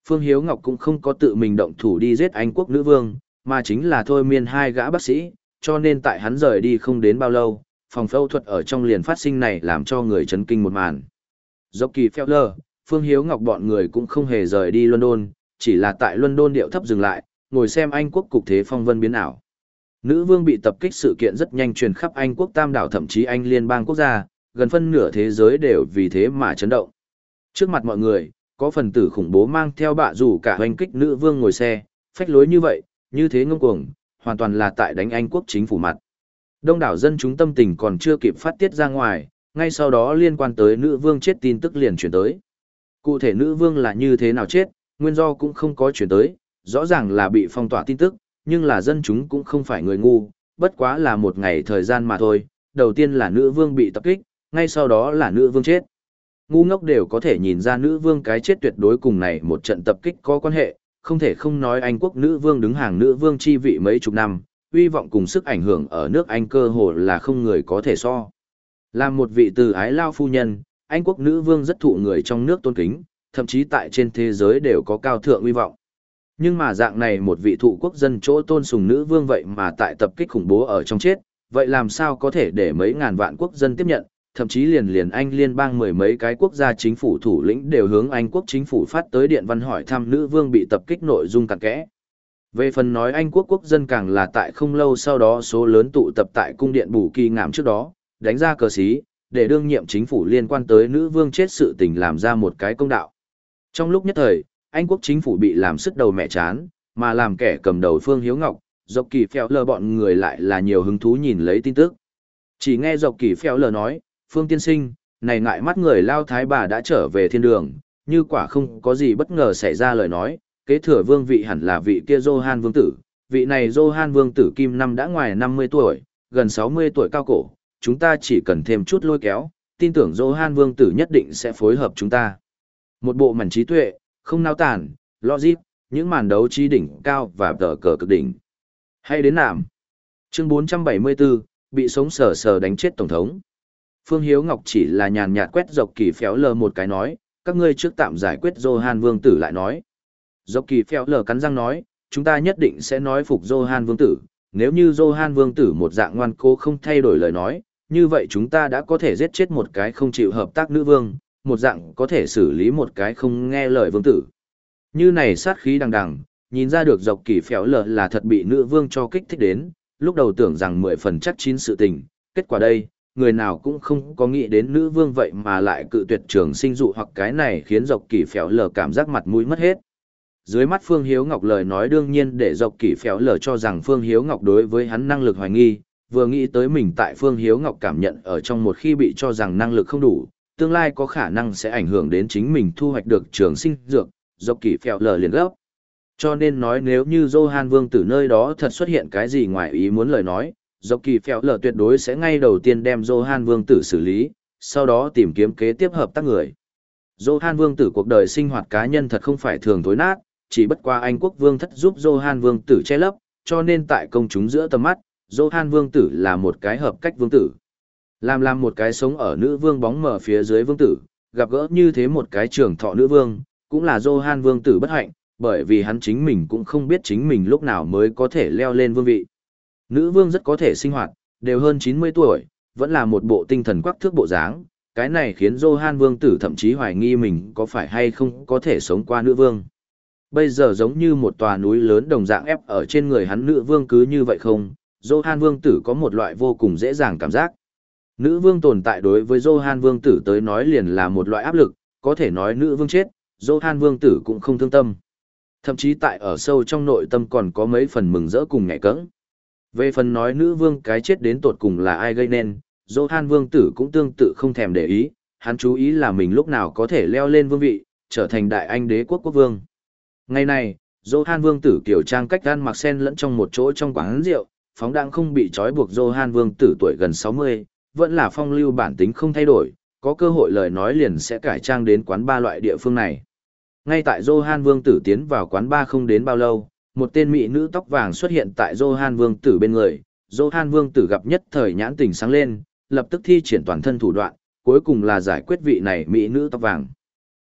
Phương Hiếu Ngọc cũng không có tự mình động thủ đi giết Anh quốc nữ vương, mà chính là thôi miên hai gã bác sĩ, cho nên tại hắn rời đi không đến bao lâu, phòng phẫu thuật ở trong liền phát sinh này làm cho người chấn kinh một màn. Dọc kỳ Feller, Phương Hiếu Ngọc bọn người cũng không hề rời đi London, chỉ là tại London điệu thấp dừng lại, ngồi xem Anh quốc cục thế phong vân biến ảo. Nữ vương bị tập kích sự kiện rất nhanh truyền khắp Anh quốc tam đảo thậm chí Anh liên bang quốc gia, gần phân nửa thế giới đều vì thế mà chấn động. Trước mặt mọi người, có phần tử khủng bố mang theo bạ rủ cả hoành kích nữ vương ngồi xe, phách lối như vậy, như thế ngông cuồng, hoàn toàn là tại đánh Anh quốc chính phủ mặt. Đông đảo dân chúng tâm tình còn chưa kịp phát tiết ra ngoài, ngay sau đó liên quan tới nữ vương chết tin tức liền chuyển tới. Cụ thể nữ vương là như thế nào chết, nguyên do cũng không có chuyển tới, rõ ràng là bị phong tỏa tin tức, nhưng là dân chúng cũng không phải người ngu, bất quá là một ngày thời gian mà thôi, đầu tiên là nữ vương bị tập kích, ngay sau đó là nữ vương chết. Ngu ngốc đều có thể nhìn ra nữ vương cái chết tuyệt đối cùng này một trận tập kích có quan hệ, không thể không nói Anh quốc nữ vương đứng hàng nữ vương chi vị mấy chục năm, uy vọng cùng sức ảnh hưởng ở nước Anh cơ hồ là không người có thể so. Làm một vị từ ái lao phu nhân, Anh quốc nữ vương rất thụ người trong nước tôn kính, thậm chí tại trên thế giới đều có cao thượng uy vọng. Nhưng mà dạng này một vị thụ quốc dân chỗ tôn sùng nữ vương vậy mà tại tập kích khủng bố ở trong chết, vậy làm sao có thể để mấy ngàn vạn quốc dân tiếp nhận, thậm chí liền liền Anh liên bang mười mấy cái quốc gia chính phủ thủ lĩnh đều hướng Anh quốc chính phủ phát tới điện văn hỏi thăm nữ vương bị tập kích nội dung cặn kẽ. Về phần nói Anh quốc quốc dân càng là tại không lâu sau đó số lớn tụ tập tại cung điện Bù Kỳ Ngạm trước đó, đánh ra cờ xí, để đương nhiệm chính phủ liên quan tới nữ vương chết sự tình làm ra một cái công đạo. Trong lúc nhất thời, Anh quốc chính phủ bị làm sức đầu mẹ chán, mà làm kẻ cầm đầu Phương Hiếu Ngọc, Dọc Kỳ Phèo Lờ bọn người lại là nhiều hứng thú nhìn lấy tin tức. Chỉ nghe Dọc Kỳ Phèo Lờ nói, Phương tiên sinh, này ngại mắt người lao thái bà đã trở về thiên đường, như quả không có gì bất ngờ xảy ra lời nói, kế thừa vương vị hẳn là vị kia Johann vương tử, vị này Johann vương tử kim năm đã ngoài năm mươi tuổi, gần sáu mươi tuổi cao cổ, chúng ta chỉ cần thêm chút lôi kéo, tin tưởng Johann vương tử nhất định sẽ phối hợp chúng ta. Một bộ mảnh trí tuệ, không nao tản, logic, những màn đấu trí đỉnh cao và tờ cờ cực đỉnh. Hay đến nạm. Chương bốn trăm bảy mươi tư, bị sống sờ sờ đánh chết tổng thống. Phương Hiếu Ngọc chỉ là nhàn nhạt quét Dọc Kỳ Phéo Lờ một cái nói, các ngươi trước tạm giải quyết Johann vương tử lại nói. Dọc Kỳ Phéo Lờ cắn răng nói, chúng ta nhất định sẽ nói phục Johann vương tử, nếu như Johann vương tử một dạng ngoan cố không thay đổi lời nói, như vậy chúng ta đã có thể giết chết một cái không chịu hợp tác nữ vương, một dạng có thể xử lý một cái không nghe lời vương tử. Như này sát khí đằng đằng, nhìn ra được Dọc Kỳ Phéo Lờ là thật bị nữ vương cho kích thích đến, lúc đầu tưởng rằng mười phần chắc chín sự tình, kết quả đây, người nào cũng không có nghĩ đến nữ vương vậy mà lại cự tuyệt trường sinh dụ hoặc cái này khiến Dọc Kỳ Phéo Lờ cảm giác mặt mũi mất hết. Dưới mắt Phương Hiếu Ngọc lời nói đương nhiên để Dọc Kỳ Phéo Lờ cho rằng Phương Hiếu Ngọc đối với hắn năng lực hoài nghi, vừa nghĩ tới mình tại Phương Hiếu Ngọc cảm nhận ở trong một khi bị cho rằng năng lực không đủ, tương lai có khả năng sẽ ảnh hưởng đến chính mình thu hoạch được trường sinh dược, Dọc Kỳ Phéo Lờ liền gấp. Cho nên nói nếu như Johann vương tử nơi đó thật xuất hiện cái gì ngoài ý muốn lời nói, Dọc Kỳ Phéo Lờ tuyệt đối sẽ ngay đầu tiên đem Johann vương tử xử lý, sau đó tìm kiếm kế tiếp hợp tác người. Johann vương tử cuộc đời sinh hoạt cá nhân thật không phải thường thối nát, chỉ bất qua Anh quốc vương thất giúp Johann vương tử che lấp, cho nên tại công chúng giữa tầm mắt, Johann vương tử là một cái hợp cách vương tử. Làm làm một cái sống ở nữ vương bóng mờ phía dưới vương tử, gặp gỡ như thế một cái trường thọ nữ vương, cũng là Johann vương tử bất hạnh, bởi vì hắn chính mình cũng không biết chính mình lúc nào mới có thể leo lên vương vị. Nữ vương rất có thể sinh hoạt, đều hơn chín mươi tuổi, vẫn là một bộ tinh thần quắc thước bộ dáng, cái này khiến Johann vương tử thậm chí hoài nghi mình có phải hay không có thể sống qua nữ vương. Bây giờ giống như một tòa núi lớn đồng dạng ép ở trên người hắn nữ vương cứ như vậy không, Johann vương tử có một loại vô cùng dễ dàng cảm giác. Nữ vương tồn tại đối với Johann vương tử tới nói liền là một loại áp lực, có thể nói nữ vương chết, Johann vương tử cũng không thương tâm. Thậm chí tại ở sâu trong nội tâm còn có mấy phần mừng rỡ cùng nhẹ cẫng. Về phần nói nữ vương cái chết đến tột cùng là ai gây nên, Johann vương tử cũng tương tự không thèm để ý, hắn chú ý là mình lúc nào có thể leo lên vương vị, trở thành đại anh đế quốc quốc vương. Ngày này, Johann vương tử kiểu trang cách gan mặc sen lẫn trong một chỗ trong quán rượu, phóng đãng không bị trói buộc. Johann vương tử tuổi gần sáu mươi, vẫn là phong lưu bản tính không thay đổi, có cơ hội lời nói liền sẽ cải trang đến quán ba loại địa phương này. Ngay tại Johann vương tử tiến vào quán ba không đến bao lâu, một tên mỹ nữ tóc vàng xuất hiện tại Johann vương tử bên người. Johann vương tử gặp nhất thời nhãn tình sáng lên, lập tức thi triển toàn thân thủ đoạn, cuối cùng là giải quyết vị này mỹ nữ tóc vàng.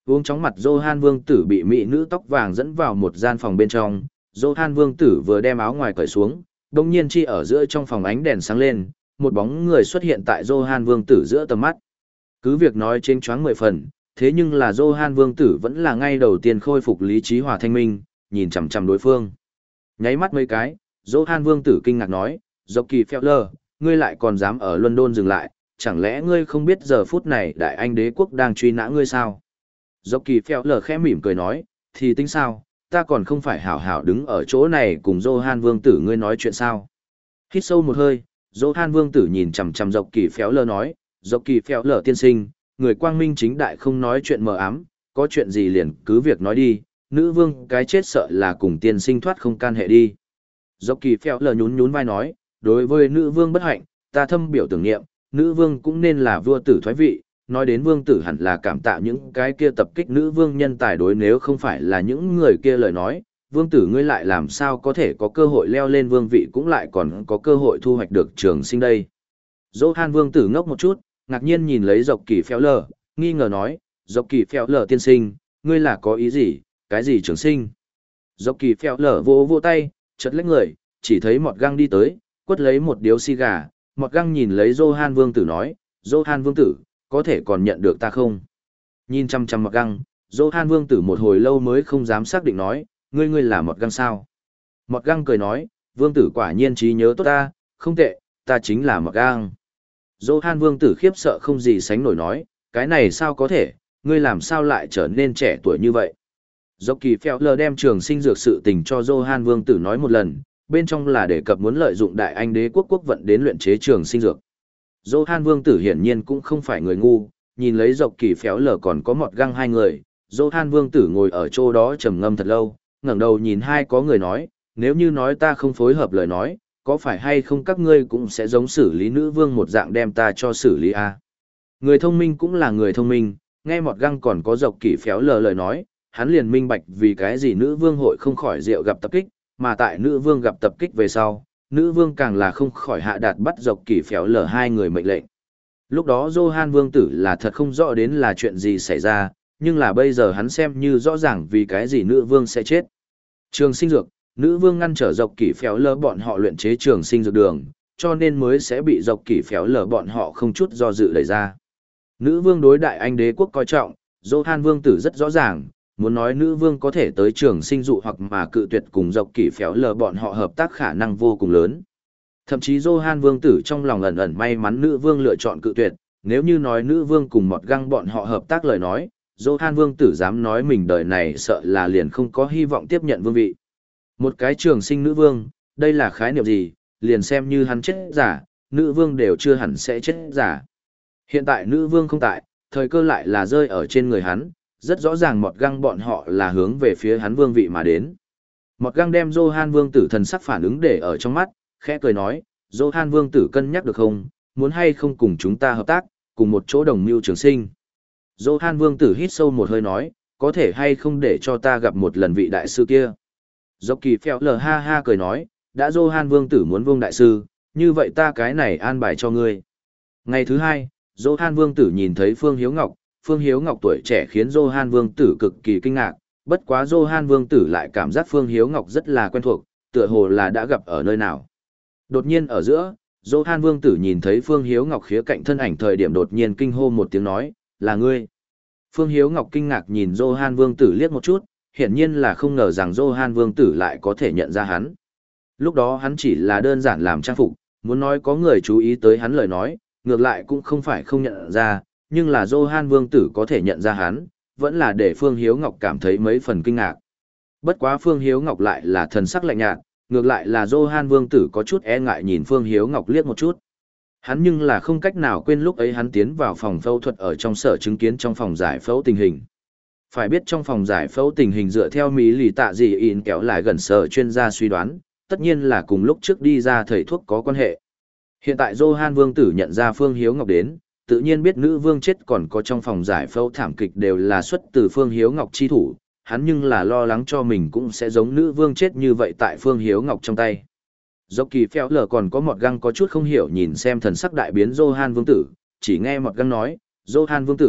Uống chóng mặt Johann Vương tử bị mỹ nữ tóc vàng dẫn vào một gian phòng bên trong, Johann Vương tử vừa đem áo ngoài cởi xuống, đồng nhiên chi ở giữa trong phòng ánh đèn sáng lên, một bóng người xuất hiện tại Johann Vương tử giữa tầm mắt. Cứ việc nói chênh choáng mười phần, thế nhưng là Johann Vương tử vẫn là ngay đầu tiên khôi phục lý trí hòa thanh minh, nhìn chằm chằm đối phương. Nháy mắt mấy cái, Johann Vương tử kinh ngạc nói, Jockey Feller, ngươi lại còn dám ở London dừng lại, chẳng lẽ ngươi không biết giờ phút này đại anh đế quốc đang truy nã ngươi sao? Jockey Feller khẽ mỉm cười nói, thì tính sao, ta còn không phải hảo hảo đứng ở chỗ này cùng Johann Vương tử ngươi nói chuyện sao? Hít sâu một hơi, Johann Vương tử nhìn chằm chằm Jockey Feller nói, Jockey Feller tiên sinh, người quang minh chính đại không nói chuyện mờ ám, có chuyện gì liền cứ việc nói đi, nữ vương cái chết sợ là cùng tiên sinh thoát không can hệ đi. Jockey Feller nhún nhún vai nói, đối với nữ vương bất hạnh, ta thâm biểu tưởng niệm, nữ vương cũng nên là vua tử thoái vị, nói đến vương tử hẳn là cảm tạ những cái kia tập kích nữ vương nhân tài đối nếu không phải là những người kia lời nói, vương tử ngươi lại làm sao có thể có cơ hội leo lên vương vị cũng lại còn có cơ hội thu hoạch được trường sinh đây. Johann Vương tử ngốc một chút, ngạc nhiên nhìn lấy Dọc Kỳ Phéo Lờ, nghi ngờ nói, Dọc Kỳ Phéo Lờ tiên sinh, ngươi là có ý gì, cái gì trường sinh? Dọc Kỳ Phéo Lờ vỗ vỗ tay, chợt lách người, chỉ thấy một găng đi tới, quất lấy một điếu xì gà, một găng nhìn lấy Johann Vương tử nói, Johann Vương tử, có thể còn nhận được ta không? Nhìn chăm chăm một găng, Johann Vương tử một hồi lâu mới không dám xác định nói, ngươi ngươi là một găng sao? Một găng cười nói, Vương tử quả nhiên trí nhớ tốt ta, không tệ, ta chính là một găng. Johann Vương tử khiếp sợ không gì sánh nổi nói, cái này sao có thể, ngươi làm sao lại trở nên trẻ tuổi như vậy? Dọc Kỳ Phèo Lờ đem trường sinh dược sự tình cho Johann Vương tử nói một lần, bên trong là đề cập muốn lợi dụng đại anh đế quốc quốc vận đến luyện chế trường sinh dược. Johann Vương tử hiển nhiên cũng không phải người ngu, nhìn lấy Dọc Kỳ Phèo Lờ còn có một găng hai người, Johann Vương tử ngồi ở chỗ đó trầm ngâm thật lâu, ngẩng đầu nhìn hai có người nói, nếu như nói ta không phối hợp lời nói, có phải hay không các ngươi cũng sẽ giống xử lý nữ vương một dạng đem ta cho xử lý a? Người thông minh cũng là người thông minh, nghe một găng còn có Dọc Kỳ Phèo Lờ lời nói, hắn liền minh bạch vì cái gì nữ vương hội không khỏi rượu gặp tập kích, mà tại nữ vương gặp tập kích về sau, nữ vương càng là không khỏi hạ đạt bắt Dọc Kỳ Phèo Lờ hai người mệnh lệnh. Lúc đó Johann Vương tử là thật không rõ đến là chuyện gì xảy ra, nhưng là bây giờ hắn xem như rõ ràng vì cái gì nữ vương sẽ chết. Trường sinh dược, nữ vương ngăn trở Dọc Kỳ Phèo Lờ bọn họ luyện chế trường sinh dược đường, cho nên mới sẽ bị Dọc Kỳ Phèo Lờ bọn họ không chút do dự đẩy ra. Nữ vương đối đại anh đế quốc coi trọng, Johann Vương tử rất rõ ràng, muốn nói nữ vương có thể tới trường sinh dụ hoặc mà cự tuyệt cùng Dọc Kỳ Phèo Lờ bọn họ hợp tác khả năng vô cùng lớn. Thậm chí Johann Vương tử trong lòng ẩn ẩn may mắn nữ vương lựa chọn cự tuyệt, nếu như nói nữ vương cùng một găng bọn họ hợp tác lời nói, Johann Vương tử dám nói mình đời này sợ là liền không có hy vọng tiếp nhận vương vị. Một cái trường sinh nữ vương, đây là khái niệm gì, liền xem như hắn chết giả, nữ vương đều chưa hẳn sẽ chết giả. Hiện tại nữ vương không tại, thời cơ lại là rơi ở trên người hắn, rất rõ ràng một găng bọn họ là hướng về phía hắn vương vị mà đến. Một găng đem Johann Vương tử thần sắc phản ứng để ở trong mắt, khẽ cười nói, Johann Vương tử cân nhắc được không, muốn hay không cùng chúng ta hợp tác, cùng một chỗ đồng mưu trường sinh. Johann Vương tử hít sâu một hơi nói, có thể hay không để cho ta gặp một lần vị đại sư kia. Dọc Kỳ Phèo Lờ ha ha cười nói, đã Johann Vương tử muốn vương đại sư, như vậy ta cái này an bài cho ngươi. Ngày thứ hai, Johann Vương tử nhìn thấy Phương Hiếu Ngọc, Phương Hiếu Ngọc tuổi trẻ khiến Johann Vương tử cực kỳ kinh ngạc, bất quá Johann Vương tử lại cảm giác Phương Hiếu Ngọc rất là quen thuộc, tựa hồ là đã gặp ở nơi nào. Đột nhiên ở giữa, Johann Vương tử nhìn thấy Phương Hiếu Ngọc khía cạnh thân ảnh thời điểm đột nhiên kinh hô một tiếng nói, là ngươi. Phương Hiếu Ngọc kinh ngạc nhìn Johann Vương tử liếc một chút, hiển nhiên là không ngờ rằng Johann Vương tử lại có thể nhận ra hắn. Lúc đó hắn chỉ là đơn giản làm trang phục, muốn nói có người chú ý tới hắn lời nói, ngược lại cũng không phải không nhận ra, nhưng là Johann Vương tử có thể nhận ra hắn, vẫn là để Phương Hiếu Ngọc cảm thấy mấy phần kinh ngạc. Bất quá Phương Hiếu Ngọc lại là thần sắc lạnh nhạt, ngược lại là Johann Vương tử có chút e ngại nhìn Phương Hiếu Ngọc liếc một chút. Hắn nhưng là không cách nào quên lúc ấy hắn tiến vào phòng phẫu thuật ở trong sở chứng kiến trong phòng giải phẫu tình hình. Phải biết trong phòng giải phẫu tình hình dựa theo Mỹ lì tạ gì in kéo lại gần sở chuyên gia suy đoán, tất nhiên là cùng lúc trước đi ra thầy thuốc có quan hệ. Hiện tại Johann Vương tử nhận ra Phương Hiếu Ngọc đến, tự nhiên biết nữ vương chết còn có trong phòng giải phẫu thảm kịch đều là xuất từ Phương Hiếu Ngọc chi thủ, hắn nhưng là lo lắng cho mình cũng sẽ giống nữ vương chết như vậy tại Phương Hiếu Ngọc trong tay. Dọc Kỳ Phèo Lờ còn có một găng có chút không hiểu nhìn xem thần sắc đại biến Johann Vương tử, chỉ nghe một găng nói, Johann Vương tử,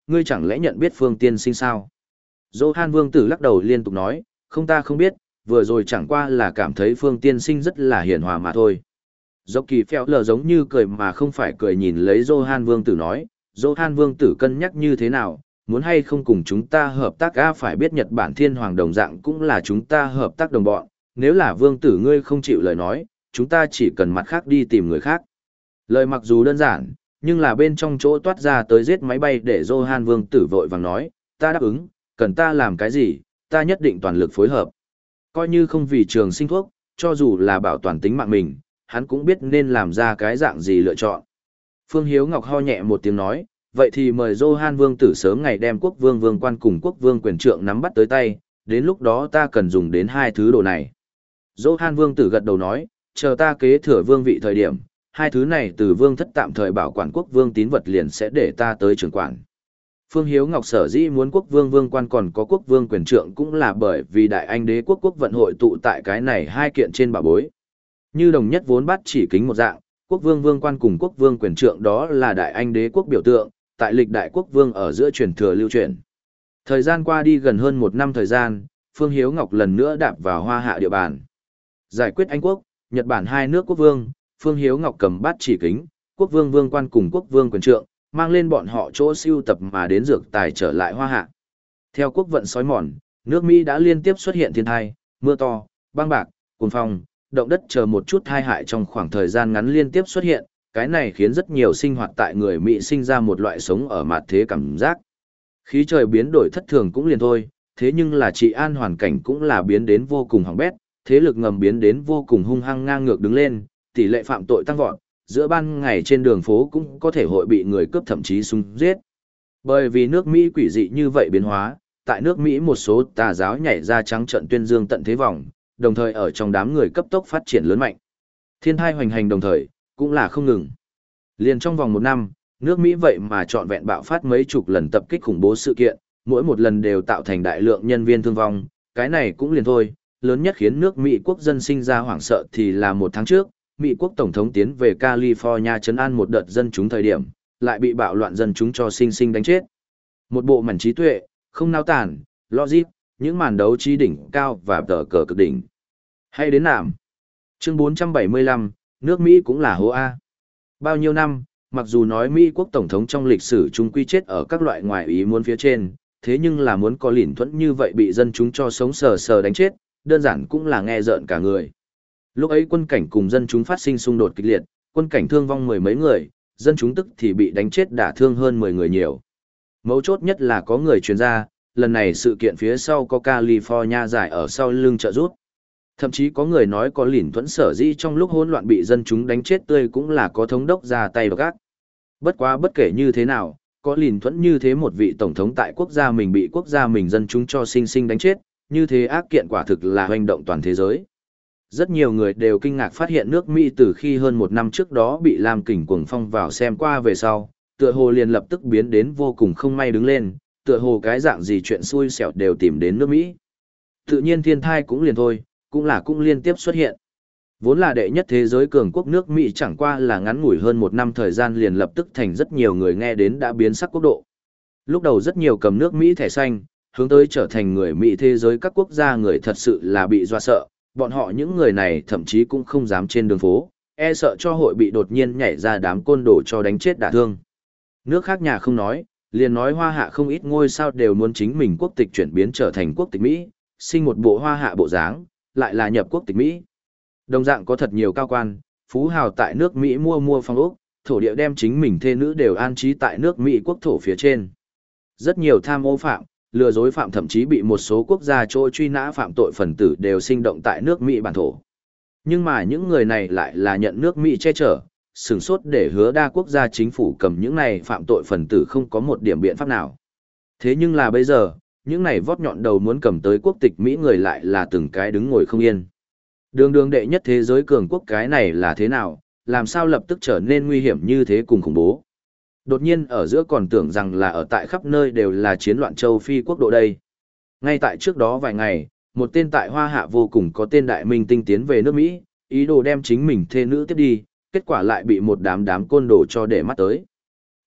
ngươi chẳng lẽ nhận biết Phương tiên sinh sao? Johann Vương tử lắc đầu liên tục nói, không ta không biết, vừa rồi chẳng qua là cảm thấy Phương tiên sinh rất là hiền hòa mà thôi. Dốc kỳ phèo lờ giống như cười mà không phải cười nhìn lấy Johann Vương tử nói, Johann Vương tử cân nhắc như thế nào, muốn hay không cùng chúng ta hợp tác a phải biết Nhật Bản thiên hoàng đồng dạng cũng là chúng ta hợp tác đồng bọn, nếu là Vương tử ngươi không chịu lời nói, chúng ta chỉ cần mặt khác đi tìm người khác. Lời mặc dù đơn giản, nhưng là bên trong chỗ toát ra tới giết máy bay để Johann Vương tử vội vàng nói, ta đáp ứng, cần ta làm cái gì, ta nhất định toàn lực phối hợp. Coi như không vì trường sinh thuốc, cho dù là bảo toàn tính mạng mình, hắn cũng biết nên làm ra cái dạng gì lựa chọn. Phương Hiếu Ngọc ho nhẹ một tiếng nói, vậy thì mời Johann Vương tử sớm ngày đem quốc vương vương quan cùng quốc vương quyền trượng nắm bắt tới tay, đến lúc đó ta cần dùng đến hai thứ đồ này. Johann Vương tử gật đầu nói, chờ ta kế thừa vương vị thời điểm, hai thứ này từ vương thất tạm thời bảo quản quốc vương tín vật liền sẽ để ta tới trưởng quản. Phương Hiếu Ngọc sở dĩ muốn quốc vương vương quan còn có quốc vương quyền trượng cũng là bởi vì đại anh đế quốc quốc vận hội tụ tại cái này hai kiện trên bảo bối. Như đồng nhất vốn bắt chỉ kính một dạng, quốc vương vương quan cùng quốc vương quyền trượng đó là đại anh đế quốc biểu tượng, tại lịch đại quốc vương ở giữa truyền thừa lưu truyền. Thời gian qua đi gần hơn một năm thời gian, Phương Hiếu Ngọc lần nữa đạp vào Hoa Hạ địa bàn. Giải quyết Anh quốc, Nhật Bản hai nước quốc vương, Phương Hiếu Ngọc cầm bát chỉ kính, quốc vương vương quan cùng quốc vương quyền trượng, mang lên bọn họ chỗ siêu tập mà đến dược tài trở lại Hoa Hạ. Theo quốc vận sói mòn, nước Mỹ đã liên tiếp xuất hiện thiên tai, mưa to, băng bạc, cuồng phong, động đất chờ một chút tai hại trong khoảng thời gian ngắn liên tiếp xuất hiện, cái này khiến rất nhiều sinh hoạt tại người Mỹ sinh ra một loại sống ở mặt thế cảm giác. Khí trời biến đổi thất thường cũng liền thôi, thế nhưng là trị an hoàn cảnh cũng là biến đến vô cùng hỏng bét, thế lực ngầm biến đến vô cùng hung hăng ngang ngược đứng lên, tỷ lệ phạm tội tăng vọt, giữa ban ngày trên đường phố cũng có thể hội bị người cướp thậm chí súng giết. Bởi vì nước Mỹ quỷ dị như vậy biến hóa, tại nước Mỹ một số tà giáo nhảy ra trắng trận tuyên dương tận thế vòng, đồng thời ở trong đám người cấp tốc phát triển lớn mạnh. Thiên thai hoành hành đồng thời, cũng là không ngừng. Liền trong vòng một năm, nước Mỹ vậy mà trọn vẹn bạo phát mấy chục lần tập kích khủng bố sự kiện, mỗi một lần đều tạo thành đại lượng nhân viên thương vong, cái này cũng liền thôi, lớn nhất khiến nước Mỹ quốc dân sinh ra hoảng sợ thì là một tháng trước, Mỹ quốc tổng thống tiến về California trấn an một đợt dân chúng thời điểm, lại bị bạo loạn dân chúng cho sinh sinh đánh chết. Một bộ mảnh trí tuệ, không nao tản, logic, những màn đấu trí đỉnh cao và tờ cờ cực đỉnh. Hay đến nạm. Chương bốn trăm bảy mươi lăm, nước Mỹ cũng là hố A. Bao nhiêu năm, mặc dù nói Mỹ quốc tổng thống trong lịch sử chúng quy chết ở các loại ngoại ý muốn phía trên, thế nhưng là muốn có lỉn thuẫn như vậy bị dân chúng cho sống sờ sờ đánh chết, đơn giản cũng là nghe rợn cả người. Lúc ấy quân cảnh cùng dân chúng phát sinh xung đột kịch liệt, quân cảnh thương vong mười mấy người, dân chúng tức thì bị đánh chết đả thương hơn mười người nhiều. Mấu chốt nhất là có người truyền ra, lần này sự kiện phía sau có California giải ở sau lưng trợ rút. Thậm chí có người nói có lỉn thuẫn sở dĩ trong lúc hỗn loạn bị dân chúng đánh chết tươi cũng là có thống đốc ra tay gác. Bất quá bất kể như thế nào, có lỉn thuẫn như thế một vị tổng thống tại quốc gia mình bị quốc gia mình dân chúng cho sinh sinh đánh chết, như thế ác kiện quả thực là hoành động toàn thế giới. Rất nhiều người đều kinh ngạc phát hiện nước Mỹ từ khi hơn một năm trước đó bị Lam Kình cuồng phong vào xem qua về sau, tựa hồ liền lập tức biến đến vô cùng không may đứng lên, tựa hồ cái dạng gì chuyện xui xẻo đều tìm đến nước Mỹ. Tự nhiên thiên thai cũng liền thôi, cũng là cũng liên tiếp xuất hiện. Vốn là đệ nhất thế giới cường quốc nước Mỹ chẳng qua là ngắn ngủi hơn một năm thời gian liền lập tức thành rất nhiều người nghe đến đã biến sắc quốc độ. Lúc đầu rất nhiều cầm nước Mỹ thẻ xanh, hướng tới trở thành người Mỹ thế giới các quốc gia người thật sự là bị doa sợ, bọn họ những người này thậm chí cũng không dám trên đường phố, e sợ cho hội bị đột nhiên nhảy ra đám côn đồ cho đánh chết đả thương. Nước khác nhà không nói, liền nói Hoa Hạ không ít ngôi sao đều muốn chính mình quốc tịch chuyển biến trở thành quốc tịch Mỹ, sinh một bộ Hoa Hạ bộ dáng, lại là nhập quốc tịch Mỹ. Đồng dạng có thật nhiều cao quan, phú hào tại nước Mỹ mua mua phong ốc, thổ địa đem chính mình thê nữ đều an trí tại nước Mỹ quốc thổ phía trên. Rất nhiều tham ô phạm, lừa dối phạm thậm chí bị một số quốc gia chỗ truy nã phạm tội phần tử đều sinh động tại nước Mỹ bản thổ. Nhưng mà những người này lại là nhận nước Mỹ che chở, sửng sốt để hứa đa quốc gia chính phủ cầm những này phạm tội phần tử không có một điểm biện pháp nào. Thế nhưng là bây giờ, những này vót nhọn đầu muốn cầm tới quốc tịch Mỹ người lại là từng cái đứng ngồi không yên. Đường đường đệ nhất thế giới cường quốc cái này là thế nào, làm sao lập tức trở nên nguy hiểm như thế cùng khủng bố. Đột nhiên ở giữa còn tưởng rằng là ở tại khắp nơi đều là chiến loạn châu Phi quốc độ đây. Ngay tại trước đó vài ngày, một tên tại Hoa Hạ vô cùng có tên đại minh tinh tiến về nước Mỹ, ý đồ đem chính mình thê nữ tiếp đi, kết quả lại bị một đám đám côn đồ cho để mắt tới.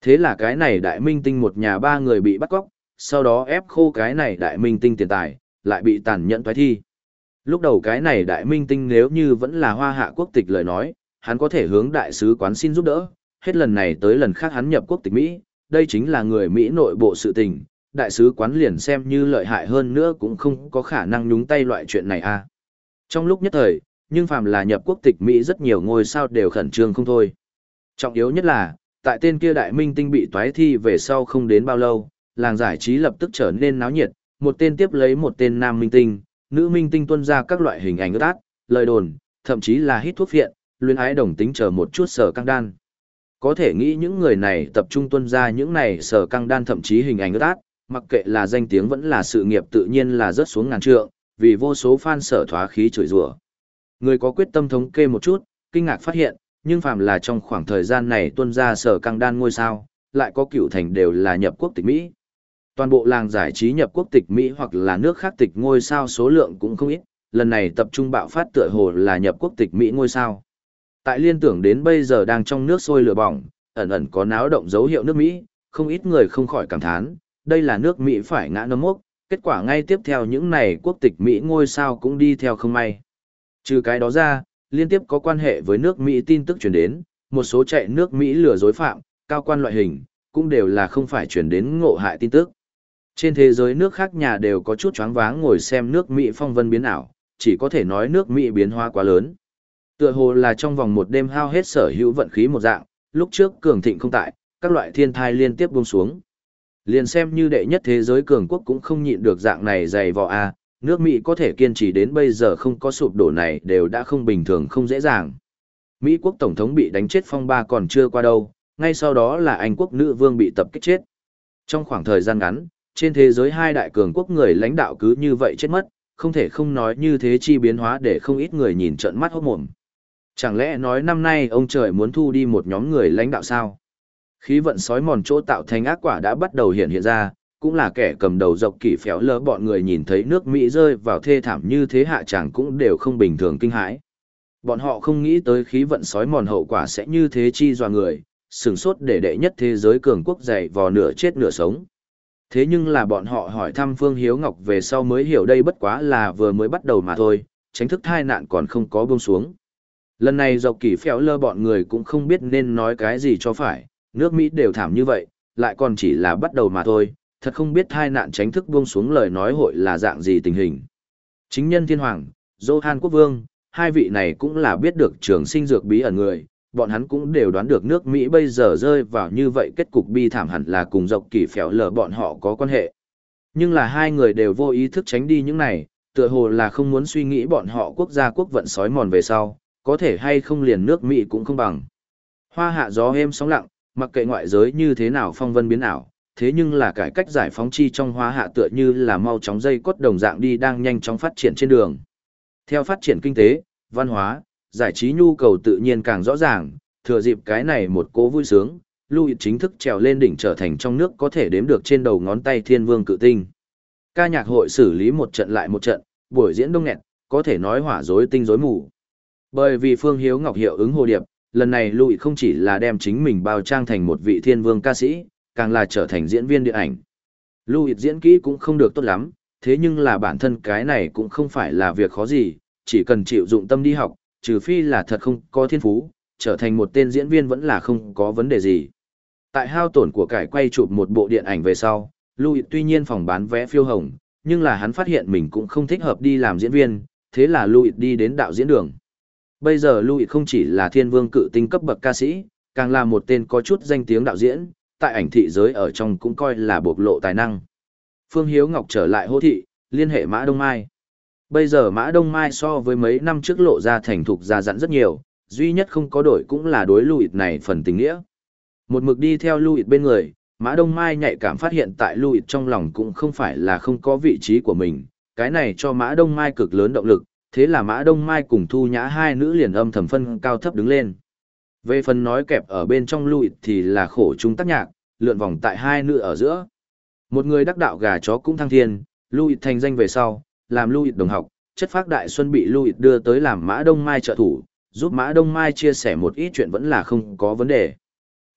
Thế là cái này đại minh tinh một nhà ba người bị bắt cóc, sau đó ép khô cái này đại minh tinh tiền tài, lại bị tàn nhẫn toái thi. Lúc đầu cái này đại minh tinh nếu như vẫn là hoa hạ quốc tịch lời nói, hắn có thể hướng đại sứ quán xin giúp đỡ, hết lần này tới lần khác hắn nhập quốc tịch Mỹ, đây chính là người Mỹ nội bộ sự tình, đại sứ quán liền xem như lợi hại hơn nữa cũng không có khả năng nhúng tay loại chuyện này à. Trong lúc nhất thời, nhưng phàm là nhập quốc tịch Mỹ rất nhiều ngôi sao đều khẩn trương không thôi. Trọng yếu nhất là, tại tên kia đại minh tinh bị toái thi về sau không đến bao lâu, làng giải trí lập tức trở nên náo nhiệt, một tên tiếp lấy một tên nam minh tinh, nữ minh tinh tuân ra các loại hình ảnh ướt át, lời đồn, thậm chí là hít thuốc phiện, luyến ái đồng tính chờ một chút sở căng đan. Có thể nghĩ những người này tập trung tuân ra những này sở căng đan thậm chí hình ảnh ướt át, mặc kệ là danh tiếng vẫn là sự nghiệp tự nhiên là rớt xuống ngàn trượng, vì vô số fan sở thoá khí chửi rủa. Người có quyết tâm thống kê một chút, kinh ngạc phát hiện, nhưng phàm là trong khoảng thời gian này tuân ra sở căng đan ngôi sao, lại có cựu thành đều là nhập quốc tịch Mỹ. Toàn bộ làng giải trí nhập quốc tịch Mỹ hoặc là nước khác tịch ngôi sao số lượng cũng không ít, lần này tập trung bạo phát tựa hồ là nhập quốc tịch Mỹ ngôi sao. Tại liên tưởng đến bây giờ đang trong nước sôi lửa bỏng, ẩn ẩn có náo động dấu hiệu nước Mỹ, không ít người không khỏi cảm thán, đây là nước Mỹ phải ngã nấm mốc, kết quả ngay tiếp theo những này quốc tịch Mỹ ngôi sao cũng đi theo không may. Trừ cái đó ra, liên tiếp có quan hệ với nước Mỹ tin tức truyền đến, một số chạy nước Mỹ lừa dối phạm, cao quan loại hình, cũng đều là không phải truyền đến ngộ hại tin tức. Trên thế giới nước khác nhà đều có chút choáng váng ngồi xem nước Mỹ phong vân biến ảo, chỉ có thể nói nước Mỹ biến hóa quá lớn. Tựa hồ là trong vòng một đêm hao hết sở hữu vận khí một dạng, lúc trước cường thịnh không tại, các loại thiên thai liên tiếp buông xuống. Liền xem như đệ nhất thế giới cường quốc cũng không nhịn được dạng này dày vò a, nước Mỹ có thể kiên trì đến bây giờ không có sụp đổ này đều đã không bình thường không dễ dàng. Mỹ quốc tổng thống bị đánh chết phong ba còn chưa qua đâu, ngay sau đó là Anh quốc nữ vương bị tập kích chết. Trong khoảng thời gian ngắn, trên thế giới hai đại cường quốc người lãnh đạo cứ như vậy chết mất, không thể không nói như thế chi biến hóa để không ít người nhìn trợn mắt hốt mồm. Chẳng lẽ nói năm nay ông trời muốn thu đi một nhóm người lãnh đạo sao? Khí vận sói mòn chỗ tạo thành ác quả đã bắt đầu hiện hiện ra, cũng là kẻ cầm đầu dọc kỷ phéo lỡ bọn người nhìn thấy nước Mỹ rơi vào thê thảm như thế hạ chẳng cũng đều không bình thường kinh hãi. Bọn họ không nghĩ tới khí vận sói mòn hậu quả sẽ như thế chi dọa người, sửng sốt để đệ nhất thế giới cường quốc dày vò nửa chết nửa sống. Thế nhưng là bọn họ hỏi thăm Phương Hiếu Ngọc về sau mới hiểu đây bất quá là vừa mới bắt đầu mà thôi, tránh thức thai nạn còn không có buông xuống. Lần này dọc kỷ phéo lơ bọn người cũng không biết nên nói cái gì cho phải, nước Mỹ đều thảm như vậy, lại còn chỉ là bắt đầu mà thôi, thật không biết thai nạn tránh thức buông xuống lời nói hội là dạng gì tình hình. Chính nhân thiên hoàng, Johan Quốc Vương, hai vị này cũng là biết được trường sinh dược bí ẩn người, bọn hắn cũng đều đoán được nước Mỹ bây giờ rơi vào như vậy kết cục bi thảm hẳn là cùng dọc kỷ phéo lờ bọn họ có quan hệ. Nhưng là hai người đều vô ý thức tránh đi những này, tựa hồ là không muốn suy nghĩ bọn họ quốc gia quốc vận sói mòn về sau, có thể hay không liền nước Mỹ cũng không bằng. Hoa hạ gió êm sóng lặng, mặc kệ ngoại giới như thế nào phong vân biến ảo, thế nhưng là cải cách giải phóng chi trong hoa hạ tựa như là mau chóng dây cốt đồng dạng đi đang nhanh chóng phát triển trên đường. Theo phát triển kinh tế, văn hóa, giải trí nhu cầu tự nhiên càng rõ ràng, thừa dịp cái này một cố vui sướng, Louis chính thức trèo lên đỉnh trở thành trong nước có thể đếm được trên đầu ngón tay thiên vương cự tinh. Ca nhạc hội xử lý một trận lại một trận, buổi diễn đông nghẹt, có thể nói hỏa rối tinh rối mù. Bởi vì Phương Hiếu Ngọc hiệu ứng hồ điệp, lần này Louis không chỉ là đem chính mình bao trang thành một vị thiên vương ca sĩ, càng là trở thành diễn viên điện ảnh. Louis diễn kỹ cũng không được tốt lắm, thế nhưng là bản thân cái này cũng không phải là việc khó gì, chỉ cần chịu dụng tâm đi học, trừ phi là thật không có thiên phú, trở thành một tên diễn viên vẫn là không có vấn đề gì. Tại hao tổn của cải quay chụp một bộ điện ảnh về sau, Louis tuy nhiên phòng bán vé phiêu hồng, nhưng là hắn phát hiện mình cũng không thích hợp đi làm diễn viên, thế là Louis đi đến đạo diễn đường. Bây giờ Louis không chỉ là thiên vương cự tinh cấp bậc ca sĩ, càng là một tên có chút danh tiếng đạo diễn, tại ảnh thị giới ở trong cũng coi là bộc lộ tài năng. Phương Hiếu Ngọc trở lại hô thị, liên hệ Mã Đông Mai. Bây giờ Mã Đông Mai so với mấy năm trước lộ ra thành thục ra dặn rất nhiều, duy nhất không có đổi cũng là đối Louis này phần tình nghĩa. Một mực đi theo Louis bên người, Mã Đông Mai nhạy cảm phát hiện tại Louis trong lòng cũng không phải là không có vị trí của mình, cái này cho Mã Đông Mai cực lớn động lực, thế là Mã Đông Mai cùng Thu Nhã hai nữ liền âm thầm phân cao thấp đứng lên. Về phần nói kẹp ở bên trong Louis thì là khổ chung tác nhạc, lượn vòng tại hai nữ ở giữa. Một người đắc đạo gà chó cũng thăng thiên, Louis thành danh về sau, làm Louis đồng học, chất phác đại xuân bị Louis đưa tới làm Mã Đông Mai trợ thủ, giúp Mã Đông Mai chia sẻ một ít chuyện vẫn là không có vấn đề.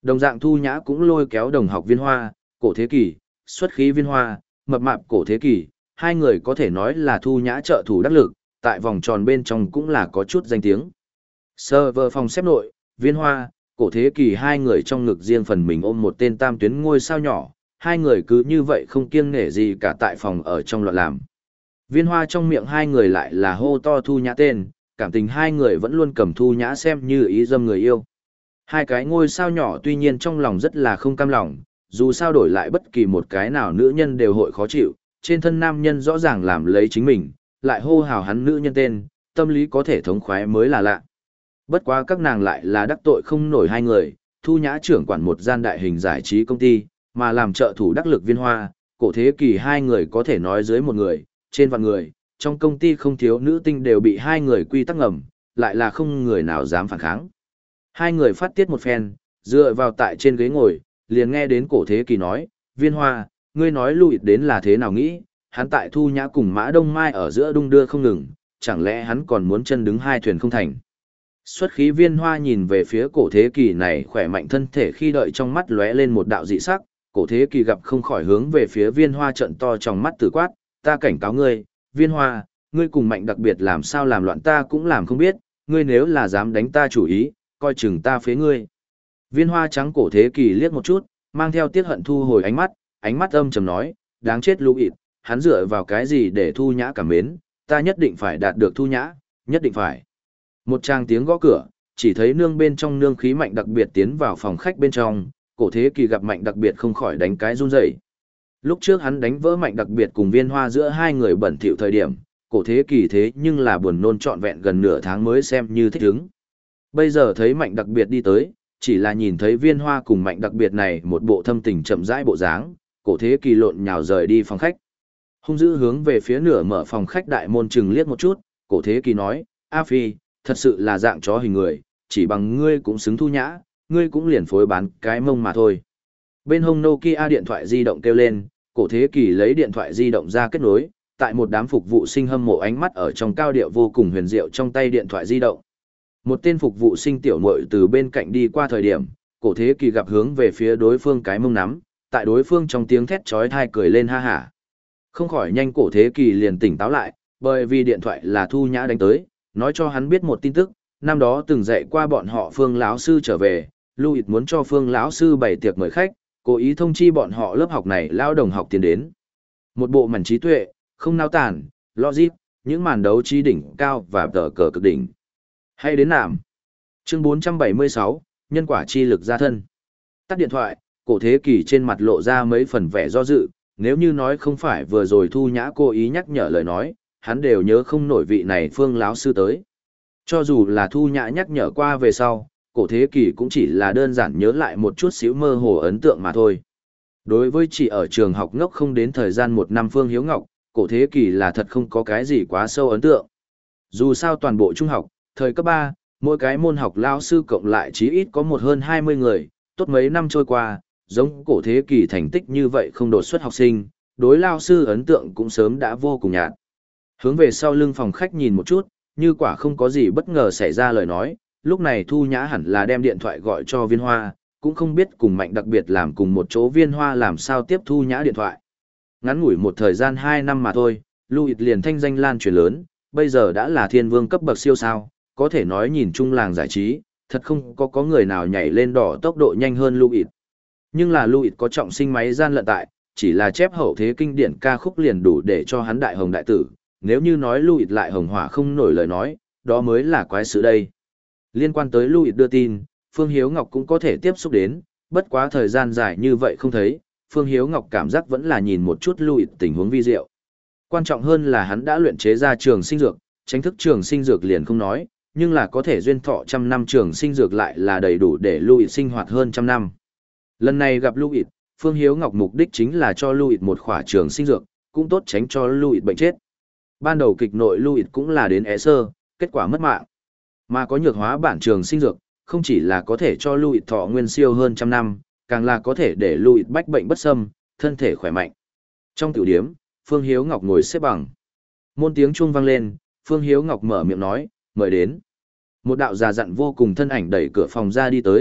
Đồng dạng Thu Nhã cũng lôi kéo đồng học Viên Hoa, cổ thế kỷ, xuất khí Viên Hoa, mập mạp cổ thế kỷ, hai người có thể nói là Thu Nhã trợ thủ đắc lực, tại vòng tròn bên trong cũng là có chút danh tiếng. Server phòng xếp nội, Viên Hoa, cổ thế kỷ hai người trong ngực riêng phần mình ôm một tên tam tuyến ngôi sao nhỏ, hai người cứ như vậy không kiêng nể gì cả tại phòng ở trong loạn làm. Viên Hoa trong miệng hai người lại là hô to Thu Nhã tên, cảm tình hai người vẫn luôn cầm Thu Nhã xem như ý dâm người yêu. Hai cái ngôi sao nhỏ tuy nhiên trong lòng rất là không cam lòng, dù sao đổi lại bất kỳ một cái nào nữ nhân đều hội khó chịu, trên thân nam nhân rõ ràng làm lấy chính mình, lại hô hào hắn nữ nhân tên, tâm lý có thể thống khoái mới là lạ. Bất quá các nàng lại là đắc tội không nổi hai người, Thu Nhã trưởng quản một gian đại hình giải trí công ty, mà làm trợ thủ đắc lực Viên Hoa, cổ thế kỷ hai người có thể nói dưới một người, trên vạn người, trong công ty không thiếu nữ tinh đều bị hai người quy tắc ngầm, lại là không người nào dám phản kháng. Hai người phát tiết một phen, dựa vào tại trên ghế ngồi, liền nghe đến cổ thế kỷ nói, Viên Hoa, ngươi nói Louis đến là thế nào nghĩ, hắn tại Thu Nhã cùng Mã Đông Mai ở giữa đung đưa không ngừng, chẳng lẽ hắn còn muốn chân đứng hai thuyền không thành. Xuất khí Viên Hoa nhìn về phía cổ thế kỷ này khỏe mạnh thân thể khi đợi trong mắt lóe lên một đạo dị sắc, cổ thế kỷ gặp không khỏi hướng về phía Viên Hoa trận to trong mắt tử quát, ta cảnh cáo ngươi, Viên Hoa, ngươi cùng Mạnh đặc biệt làm sao làm loạn ta cũng làm không biết, ngươi nếu là dám đánh ta chủ ý, coi chừng ta phế ngươi. Viên Hoa trắng cổ thế kỷ liếc một chút, mang theo tiếc hận thu hồi ánh mắt, ánh mắt âm trầm nói, đáng chết Louis, hắn dựa vào cái gì để Thu Nhã cảm mến, ta nhất định phải đạt được Thu Nhã, nhất định phải. Một tràng tiếng gõ cửa, chỉ thấy nương bên trong nương khí Mạnh đặc biệt tiến vào phòng khách bên trong, cổ thế kỷ gặp Mạnh đặc biệt không khỏi đánh cái run rẩy. Lúc trước hắn đánh vỡ Mạnh đặc biệt cùng Viên Hoa giữa hai người bẩn thỉu thời điểm, cổ thế kỷ thế nhưng là buồn nôn trọn vẹn gần nửa tháng mới xem như thích ứng. Bây giờ thấy Mạnh đặc biệt đi tới, chỉ là nhìn thấy Viên Hoa cùng Mạnh đặc biệt này một bộ thâm tình chậm rãi bộ dáng, cổ thế kỷ lộn nhào rời đi phòng khách. Hung dữ hướng về phía nửa mở phòng khách đại môn chừng liếc một chút, cổ thế kỷ nói, A Phi, thật sự là dạng chó hình người, chỉ bằng ngươi cũng xứng Thu Nhã, ngươi cũng liền phối bán cái mông mà thôi. Bên hông Nokia điện thoại di động kêu lên, cổ thế kỷ lấy điện thoại di động ra kết nối, tại một đám phục vụ sinh hâm mộ ánh mắt ở trong cao điệu vô cùng huyền diệu trong tay điện thoại di động. Một tên phục vụ sinh tiểu muội từ bên cạnh đi qua thời điểm, cổ thế kỷ gặp hướng về phía đối phương cái mông nắm, tại đối phương trong tiếng thét chói tai cười lên ha hả. Không khỏi nhanh cổ thế kỷ liền tỉnh táo lại, bởi vì điện thoại là Thu Nhã đánh tới, nói cho hắn biết một tin tức, năm đó từng dạy qua bọn họ Phương lão sư trở về, Louis muốn cho Phương lão sư bày tiệc mời khách, cố ý thông chi bọn họ lớp học này lao đồng học tiến đến. Một bộ mảnh trí tuệ, không nao tản, logic, những màn đấu trí đỉnh cao và tờ cờ cực đỉnh. Hay đến làm. Chương bốn trăm bảy mươi sáu, nhân quả chi lực gia thân. Tắt điện thoại, cổ thế kỷ trên mặt lộ ra mấy phần vẻ do dự, nếu như nói không phải vừa rồi Thu Nhã cố ý nhắc nhở lời nói, hắn đều nhớ không nổi vị này Phương lão sư tới. Cho dù là Thu Nhã nhắc nhở qua về sau, cổ thế kỷ cũng chỉ là đơn giản nhớ lại một chút xíu mơ hồ ấn tượng mà thôi. Đối với chỉ ở trường học ngốc không đến thời gian một năm Phương Hiếu Ngọc, cổ thế kỷ là thật không có cái gì quá sâu ấn tượng. Dù sao toàn bộ trung học, thời cấp ba, mỗi cái môn học lao sư cộng lại chí ít có một hơn hai mươi người, tốt mấy năm trôi qua, giống cổ thế kỷ thành tích như vậy không đột xuất học sinh, đối lao sư ấn tượng cũng sớm đã vô cùng nhạt. Hướng về sau lưng phòng khách nhìn một chút, như quả không có gì bất ngờ xảy ra lời nói, lúc này Thu Nhã hẳn là đem điện thoại gọi cho Viên Hoa, cũng không biết cùng Mạnh đặc biệt làm cùng một chỗ Viên Hoa làm sao tiếp Thu Nhã điện thoại. Ngắn ngủi một thời gian hai năm mà thôi, Louis liền thanh danh lan truyền lớn, bây giờ đã là thiên vương cấp bậc siêu sao, có thể nói nhìn chung làng giải trí, thật không có có người nào nhảy lên đỏ tốc độ nhanh hơn Louis. Nhưng là Louis có trọng sinh máy gian lận tại, chỉ là chép hậu thế kinh điển ca khúc liền đủ để cho hắn đại hồng đại tử, nếu như nói Louis lại hồng hỏa không nổi lời nói, đó mới là quái sự đây. Liên quan tới Louis đưa tin, Phương Hiếu Ngọc cũng có thể tiếp xúc đến, bất quá thời gian dài như vậy không thấy, Phương Hiếu Ngọc cảm giác vẫn là nhìn một chút Louis tình huống vi diệu. Quan trọng hơn là hắn đã luyện chế ra trường sinh dược, tránh thức trường sinh dược liền không nói, nhưng là có thể duyên thọ trăm năm trường sinh dược lại là đầy đủ để Louis sinh hoạt hơn trăm năm. Lần này gặp Louis, Phương Hiếu Ngọc mục đích chính là cho Louis một khỏa trường sinh dược, cũng tốt tránh cho Louis bệnh chết. Ban đầu kịch nội Louis cũng là đến é sơ, kết quả mất mạng. Mà có nhược hóa bản trường sinh dược, không chỉ là có thể cho Louis thọ nguyên siêu hơn trăm năm, càng là có thể để Louis bách bệnh bất xâm, thân thể khỏe mạnh. Trong tiểu điếm, Phương Hiếu Ngọc ngồi xếp bằng. Môn tiếng chuông vang lên, Phương Hiếu Ngọc mở miệng nói, mời đến. Một đạo già dặn vô cùng thân ảnh đẩy cửa phòng ra đi tới,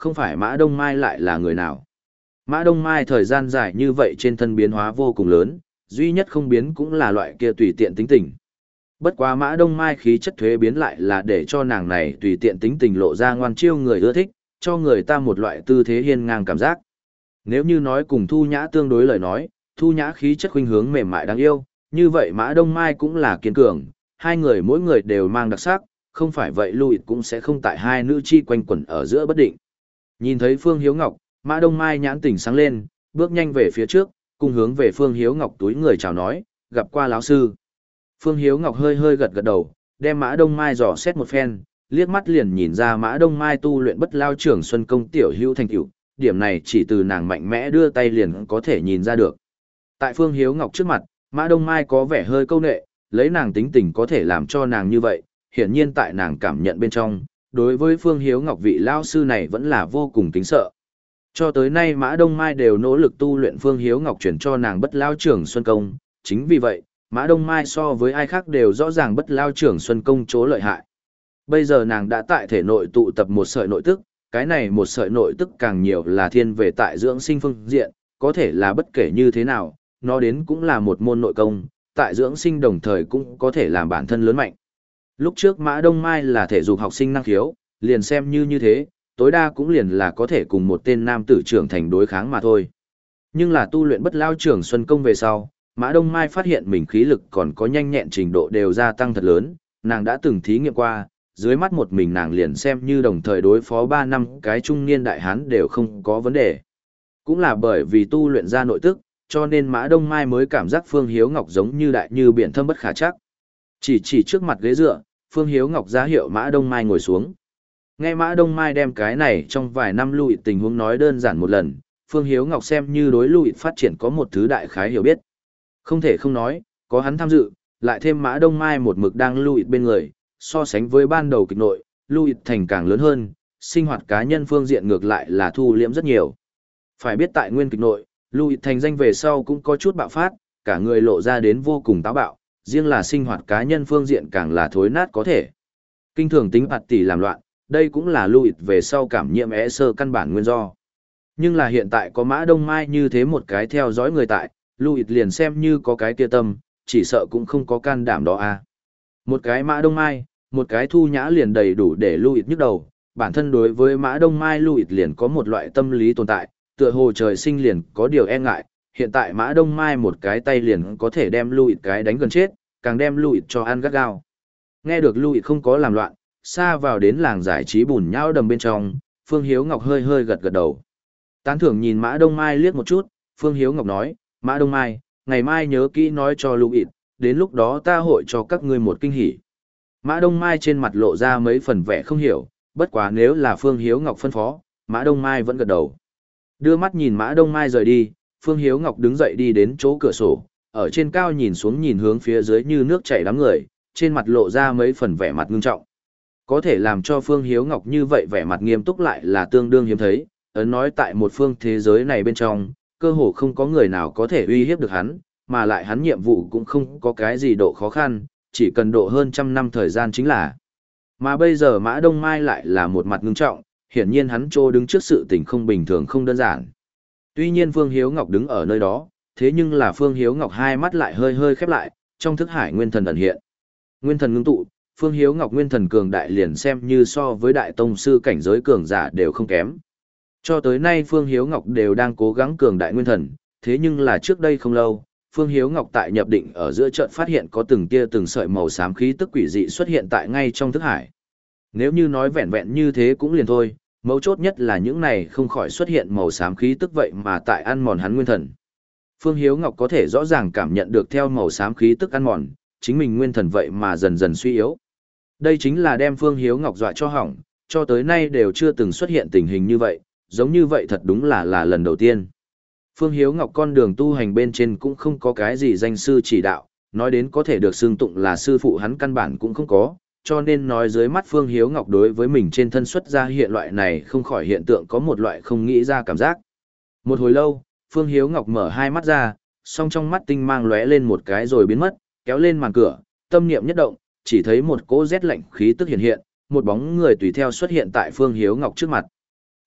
không phải Mã Đông Mai lại là người nào. Mã Đông Mai thời gian dài như vậy trên thân biến hóa vô cùng lớn, duy nhất không biến cũng là loại kia tùy tiện tính tình. Bất quá Mã Đông Mai khí chất thuế biến lại là để cho nàng này tùy tiện tính tình lộ ra ngoan chiêu người ưa thích, cho người ta một loại tư thế hiên ngang cảm giác. Nếu như nói cùng Thu Nhã tương đối lời nói, Thu Nhã khí chất khuynh hướng mềm mại đáng yêu, như vậy Mã Đông Mai cũng là kiên cường, hai người mỗi người đều mang đặc sắc, không phải vậy Louis cũng sẽ không tại hai nữ chi quanh quẩn ở giữa bất định. Nhìn thấy Phương Hiếu Ngọc, Mã Đông Mai nhãn tỉnh sáng lên, bước nhanh về phía trước, cùng hướng về Phương Hiếu Ngọc túi người chào nói, gặp qua lão sư. Phương Hiếu Ngọc hơi hơi gật gật đầu, đem Mã Đông Mai dò xét một phen, liếc mắt liền nhìn ra Mã Đông Mai tu luyện bất lao trưởng xuân công tiểu hữu thành tựu, điểm này chỉ từ nàng mạnh mẽ đưa tay liền có thể nhìn ra được. Tại Phương Hiếu Ngọc trước mặt, Mã Đông Mai có vẻ hơi câu nệ, lấy nàng tính tình có thể làm cho nàng như vậy, hiển nhiên tại nàng cảm nhận bên trong, đối với Phương Hiếu Ngọc vị lao sư này vẫn là vô cùng kính sợ. Cho tới nay Mã Đông Mai đều nỗ lực tu luyện Phương Hiếu Ngọc chuyển cho nàng bất lao trưởng xuân công, chính vì vậy, Mã Đông Mai so với ai khác đều rõ ràng bất lao trưởng xuân công chỗ lợi hại. Bây giờ nàng đã tại thể nội tụ tập một sợi nội tức, cái này một sợi nội tức càng nhiều là thiên về tại dưỡng sinh phương diện, có thể là bất kể như thế nào, nó đến cũng là một môn nội công, tại dưỡng sinh đồng thời cũng có thể làm bản thân lớn mạnh. Lúc trước Mã Đông Mai là thể dục học sinh năng khiếu, liền xem như như thế, tối đa cũng liền là có thể cùng một tên nam tử trưởng thành đối kháng mà thôi. Nhưng là tu luyện bất lao trưởng xuân công về sau, Mã Đông Mai phát hiện mình khí lực còn có nhanh nhẹn trình độ đều gia tăng thật lớn, nàng đã từng thí nghiệm qua, dưới mắt một mình nàng liền xem như đồng thời đối phó ba năm cái trung niên đại hán đều không có vấn đề. Cũng là bởi vì tu luyện ra nội tức, cho nên Mã Đông Mai mới cảm giác Phương Hiếu Ngọc giống như đại như biển thâm bất khả chắc. Chỉ chỉ trước mặt ghế dựa, Phương Hiếu Ngọc ra hiệu Mã Đông Mai ngồi xuống. Nghe Mã Đông Mai đem cái này trong vài năm Louis tình huống nói đơn giản một lần, Phương Hiếu Ngọc xem như đối Louis phát triển có một thứ đại khái hiểu biết. Không thể không nói, có hắn tham dự, lại thêm Mã Đông Mai một mực đang Louis bên người, so sánh với ban đầu kịch nội, Louis thành càng lớn hơn, sinh hoạt cá nhân phương diện ngược lại là thu liễm rất nhiều. Phải biết tại nguyên kịch nội, Louis thành danh về sau cũng có chút bạo phát, cả người lộ ra đến vô cùng táo bạo, riêng là sinh hoạt cá nhân phương diện càng là thối nát có thể. Kinh thường tính bạt tỷ làm loạn, đây cũng là Louis về sau cảm nhiễm é sơ căn bản nguyên do. Nhưng là hiện tại có Mã Đông Mai như thế một cái theo dõi người tại, Louis liền xem như có cái kia tâm, chỉ sợ cũng không có can đảm đó à. Một cái Mã Đông Mai, một cái Thu Nhã liền đầy đủ để Louis nhức đầu, bản thân đối với Mã Đông Mai Louis liền có một loại tâm lý tồn tại, tựa hồ trời sinh liền có điều e ngại, hiện tại Mã Đông Mai một cái tay liền có thể đem Louis cái đánh gần chết, càng đem Louis cho ăn gắt gao. Nghe được Louis không có làm loạn, xa vào đến làng giải trí bùn nhão đầm bên trong, Phương Hiếu Ngọc hơi hơi gật gật đầu. Tán thưởng nhìn Mã Đông Mai liếc một chút, Phương Hiếu Ngọc nói, Mã Đông Mai, ngày mai nhớ kỹ nói cho Louis, đến lúc đó ta hội cho các ngươi một kinh hỉ. Mã Đông Mai trên mặt lộ ra mấy phần vẻ không hiểu, bất quá nếu là Phương Hiếu Ngọc phân phó, Mã Đông Mai vẫn gật đầu. Đưa mắt nhìn Mã Đông Mai rời đi, Phương Hiếu Ngọc đứng dậy đi đến chỗ cửa sổ, ở trên cao nhìn xuống nhìn hướng phía dưới như nước chảy đám người, trên mặt lộ ra mấy phần vẻ mặt ngưng trọng. Có thể làm cho Phương Hiếu Ngọc như vậy vẻ mặt nghiêm túc lại là tương đương hiếm thấy, ấn nói tại một phương thế giới này bên trong, cơ hồ không có người nào có thể uy hiếp được hắn, mà lại hắn nhiệm vụ cũng không có cái gì độ khó khăn, chỉ cần độ hơn trăm năm thời gian chính là. Mà bây giờ Mã Đông Mai lại là một mặt ngưng trọng, hiển nhiên hắn trô đứng trước sự tình không bình thường không đơn giản. Tuy nhiên Phương Hiếu Ngọc đứng ở nơi đó, thế nhưng là Phương Hiếu Ngọc hai mắt lại hơi hơi khép lại, trong thức hải nguyên thần ẩn hiện. Nguyên thần ngưng tụ, Phương Hiếu Ngọc nguyên thần cường đại liền xem như so với đại tông sư cảnh giới cường giả đều không kém. Cho tới nay Phương Hiếu Ngọc đều đang cố gắng cường đại nguyên thần, thế nhưng là trước đây không lâu, Phương Hiếu Ngọc tại nhập định ở giữa trận phát hiện có từng tia từng sợi màu xám khí tức quỷ dị xuất hiện tại ngay trong thức hải. Nếu như nói vẹn vẹn như thế cũng liền thôi, mấu chốt nhất là những này không khỏi xuất hiện màu xám khí tức vậy mà tại ăn mòn hắn nguyên thần. Phương Hiếu Ngọc có thể rõ ràng cảm nhận được theo màu xám khí tức ăn mòn, chính mình nguyên thần vậy mà dần dần suy yếu. Đây chính là đem Phương Hiếu Ngọc dọa cho hỏng, cho tới nay đều chưa từng xuất hiện tình hình như vậy, giống như vậy thật đúng là là lần đầu tiên. Phương Hiếu Ngọc con đường tu hành bên trên cũng không có cái gì danh sư chỉ đạo, nói đến có thể được xưng tụng là sư phụ hắn căn bản cũng không có, cho nên nói dưới mắt Phương Hiếu Ngọc đối với mình trên thân xuất ra hiện loại này không khỏi hiện tượng có một loại không nghĩ ra cảm giác. Một hồi lâu, Phương Hiếu Ngọc mở hai mắt ra, song trong mắt tinh mang lóe lên một cái rồi biến mất, kéo lên màn cửa, tâm niệm nhất động, chỉ thấy một cỗ rét lạnh khí tức hiện hiện, một bóng người tùy theo xuất hiện tại Phương Hiếu Ngọc trước mặt.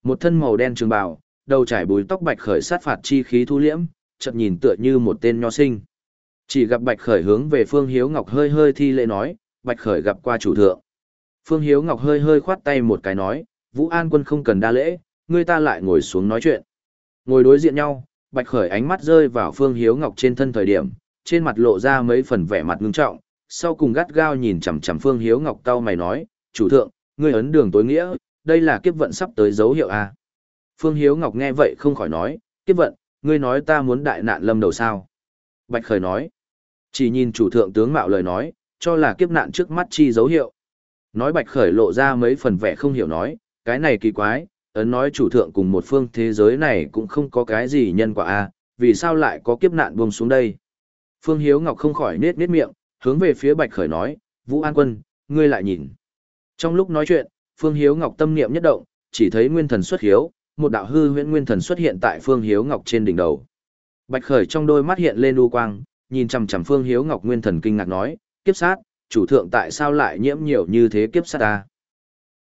Một thân màu đen trường bào, đầu trải búi tóc Bạch Khởi sát phạt chi khí thu liễm, chợt nhìn tựa như một tên nho sinh. Chỉ gặp Bạch Khởi hướng về Phương Hiếu Ngọc hơi hơi thi lễ nói, Bạch Khởi gặp qua chủ thượng. Phương Hiếu Ngọc hơi hơi khoát tay một cái nói, Vũ An Quân không cần đa lễ, người ta lại ngồi xuống nói chuyện. Ngồi đối diện nhau, Bạch Khởi ánh mắt rơi vào Phương Hiếu Ngọc trên thân thời điểm, trên mặt lộ ra mấy phần vẻ mặt ngưng trọng, sau cùng gắt gao nhìn chằm chằm Phương Hiếu Ngọc cau mày nói, chủ thượng, ngươi ấn đường tối nghĩa, đây là kiếp vận sắp tới dấu hiệu à. Phương Hiếu Ngọc nghe vậy không khỏi nói, kiếp vận, ngươi nói ta muốn đại nạn lâm đầu sao. Bạch Khởi nói, chỉ nhìn chủ thượng tướng mạo lời nói, cho là kiếp nạn trước mắt chi dấu hiệu. Nói Bạch Khởi lộ ra mấy phần vẻ không hiểu nói, cái này kỳ quái, ấn nói chủ thượng cùng một phương thế giới này cũng không có cái gì nhân quả a, vì sao lại có kiếp nạn buông xuống đây? Phương Hiếu Ngọc không khỏi nết nết miệng, hướng về phía Bạch Khởi nói, Vũ An Quân, ngươi lại nhìn. Trong lúc nói chuyện, Phương Hiếu Ngọc tâm niệm nhất động, chỉ thấy nguyên thần xuất hiếu, một đạo hư huyễn nguyên thần xuất hiện tại Phương Hiếu Ngọc trên đỉnh đầu. Bạch Khởi trong đôi mắt hiện lên u quang, nhìn chằm chằm Phương Hiếu Ngọc nguyên thần kinh ngạc nói, kiếp sát, chủ thượng tại sao lại nhiễm nhiều như thế kiếp sát ta?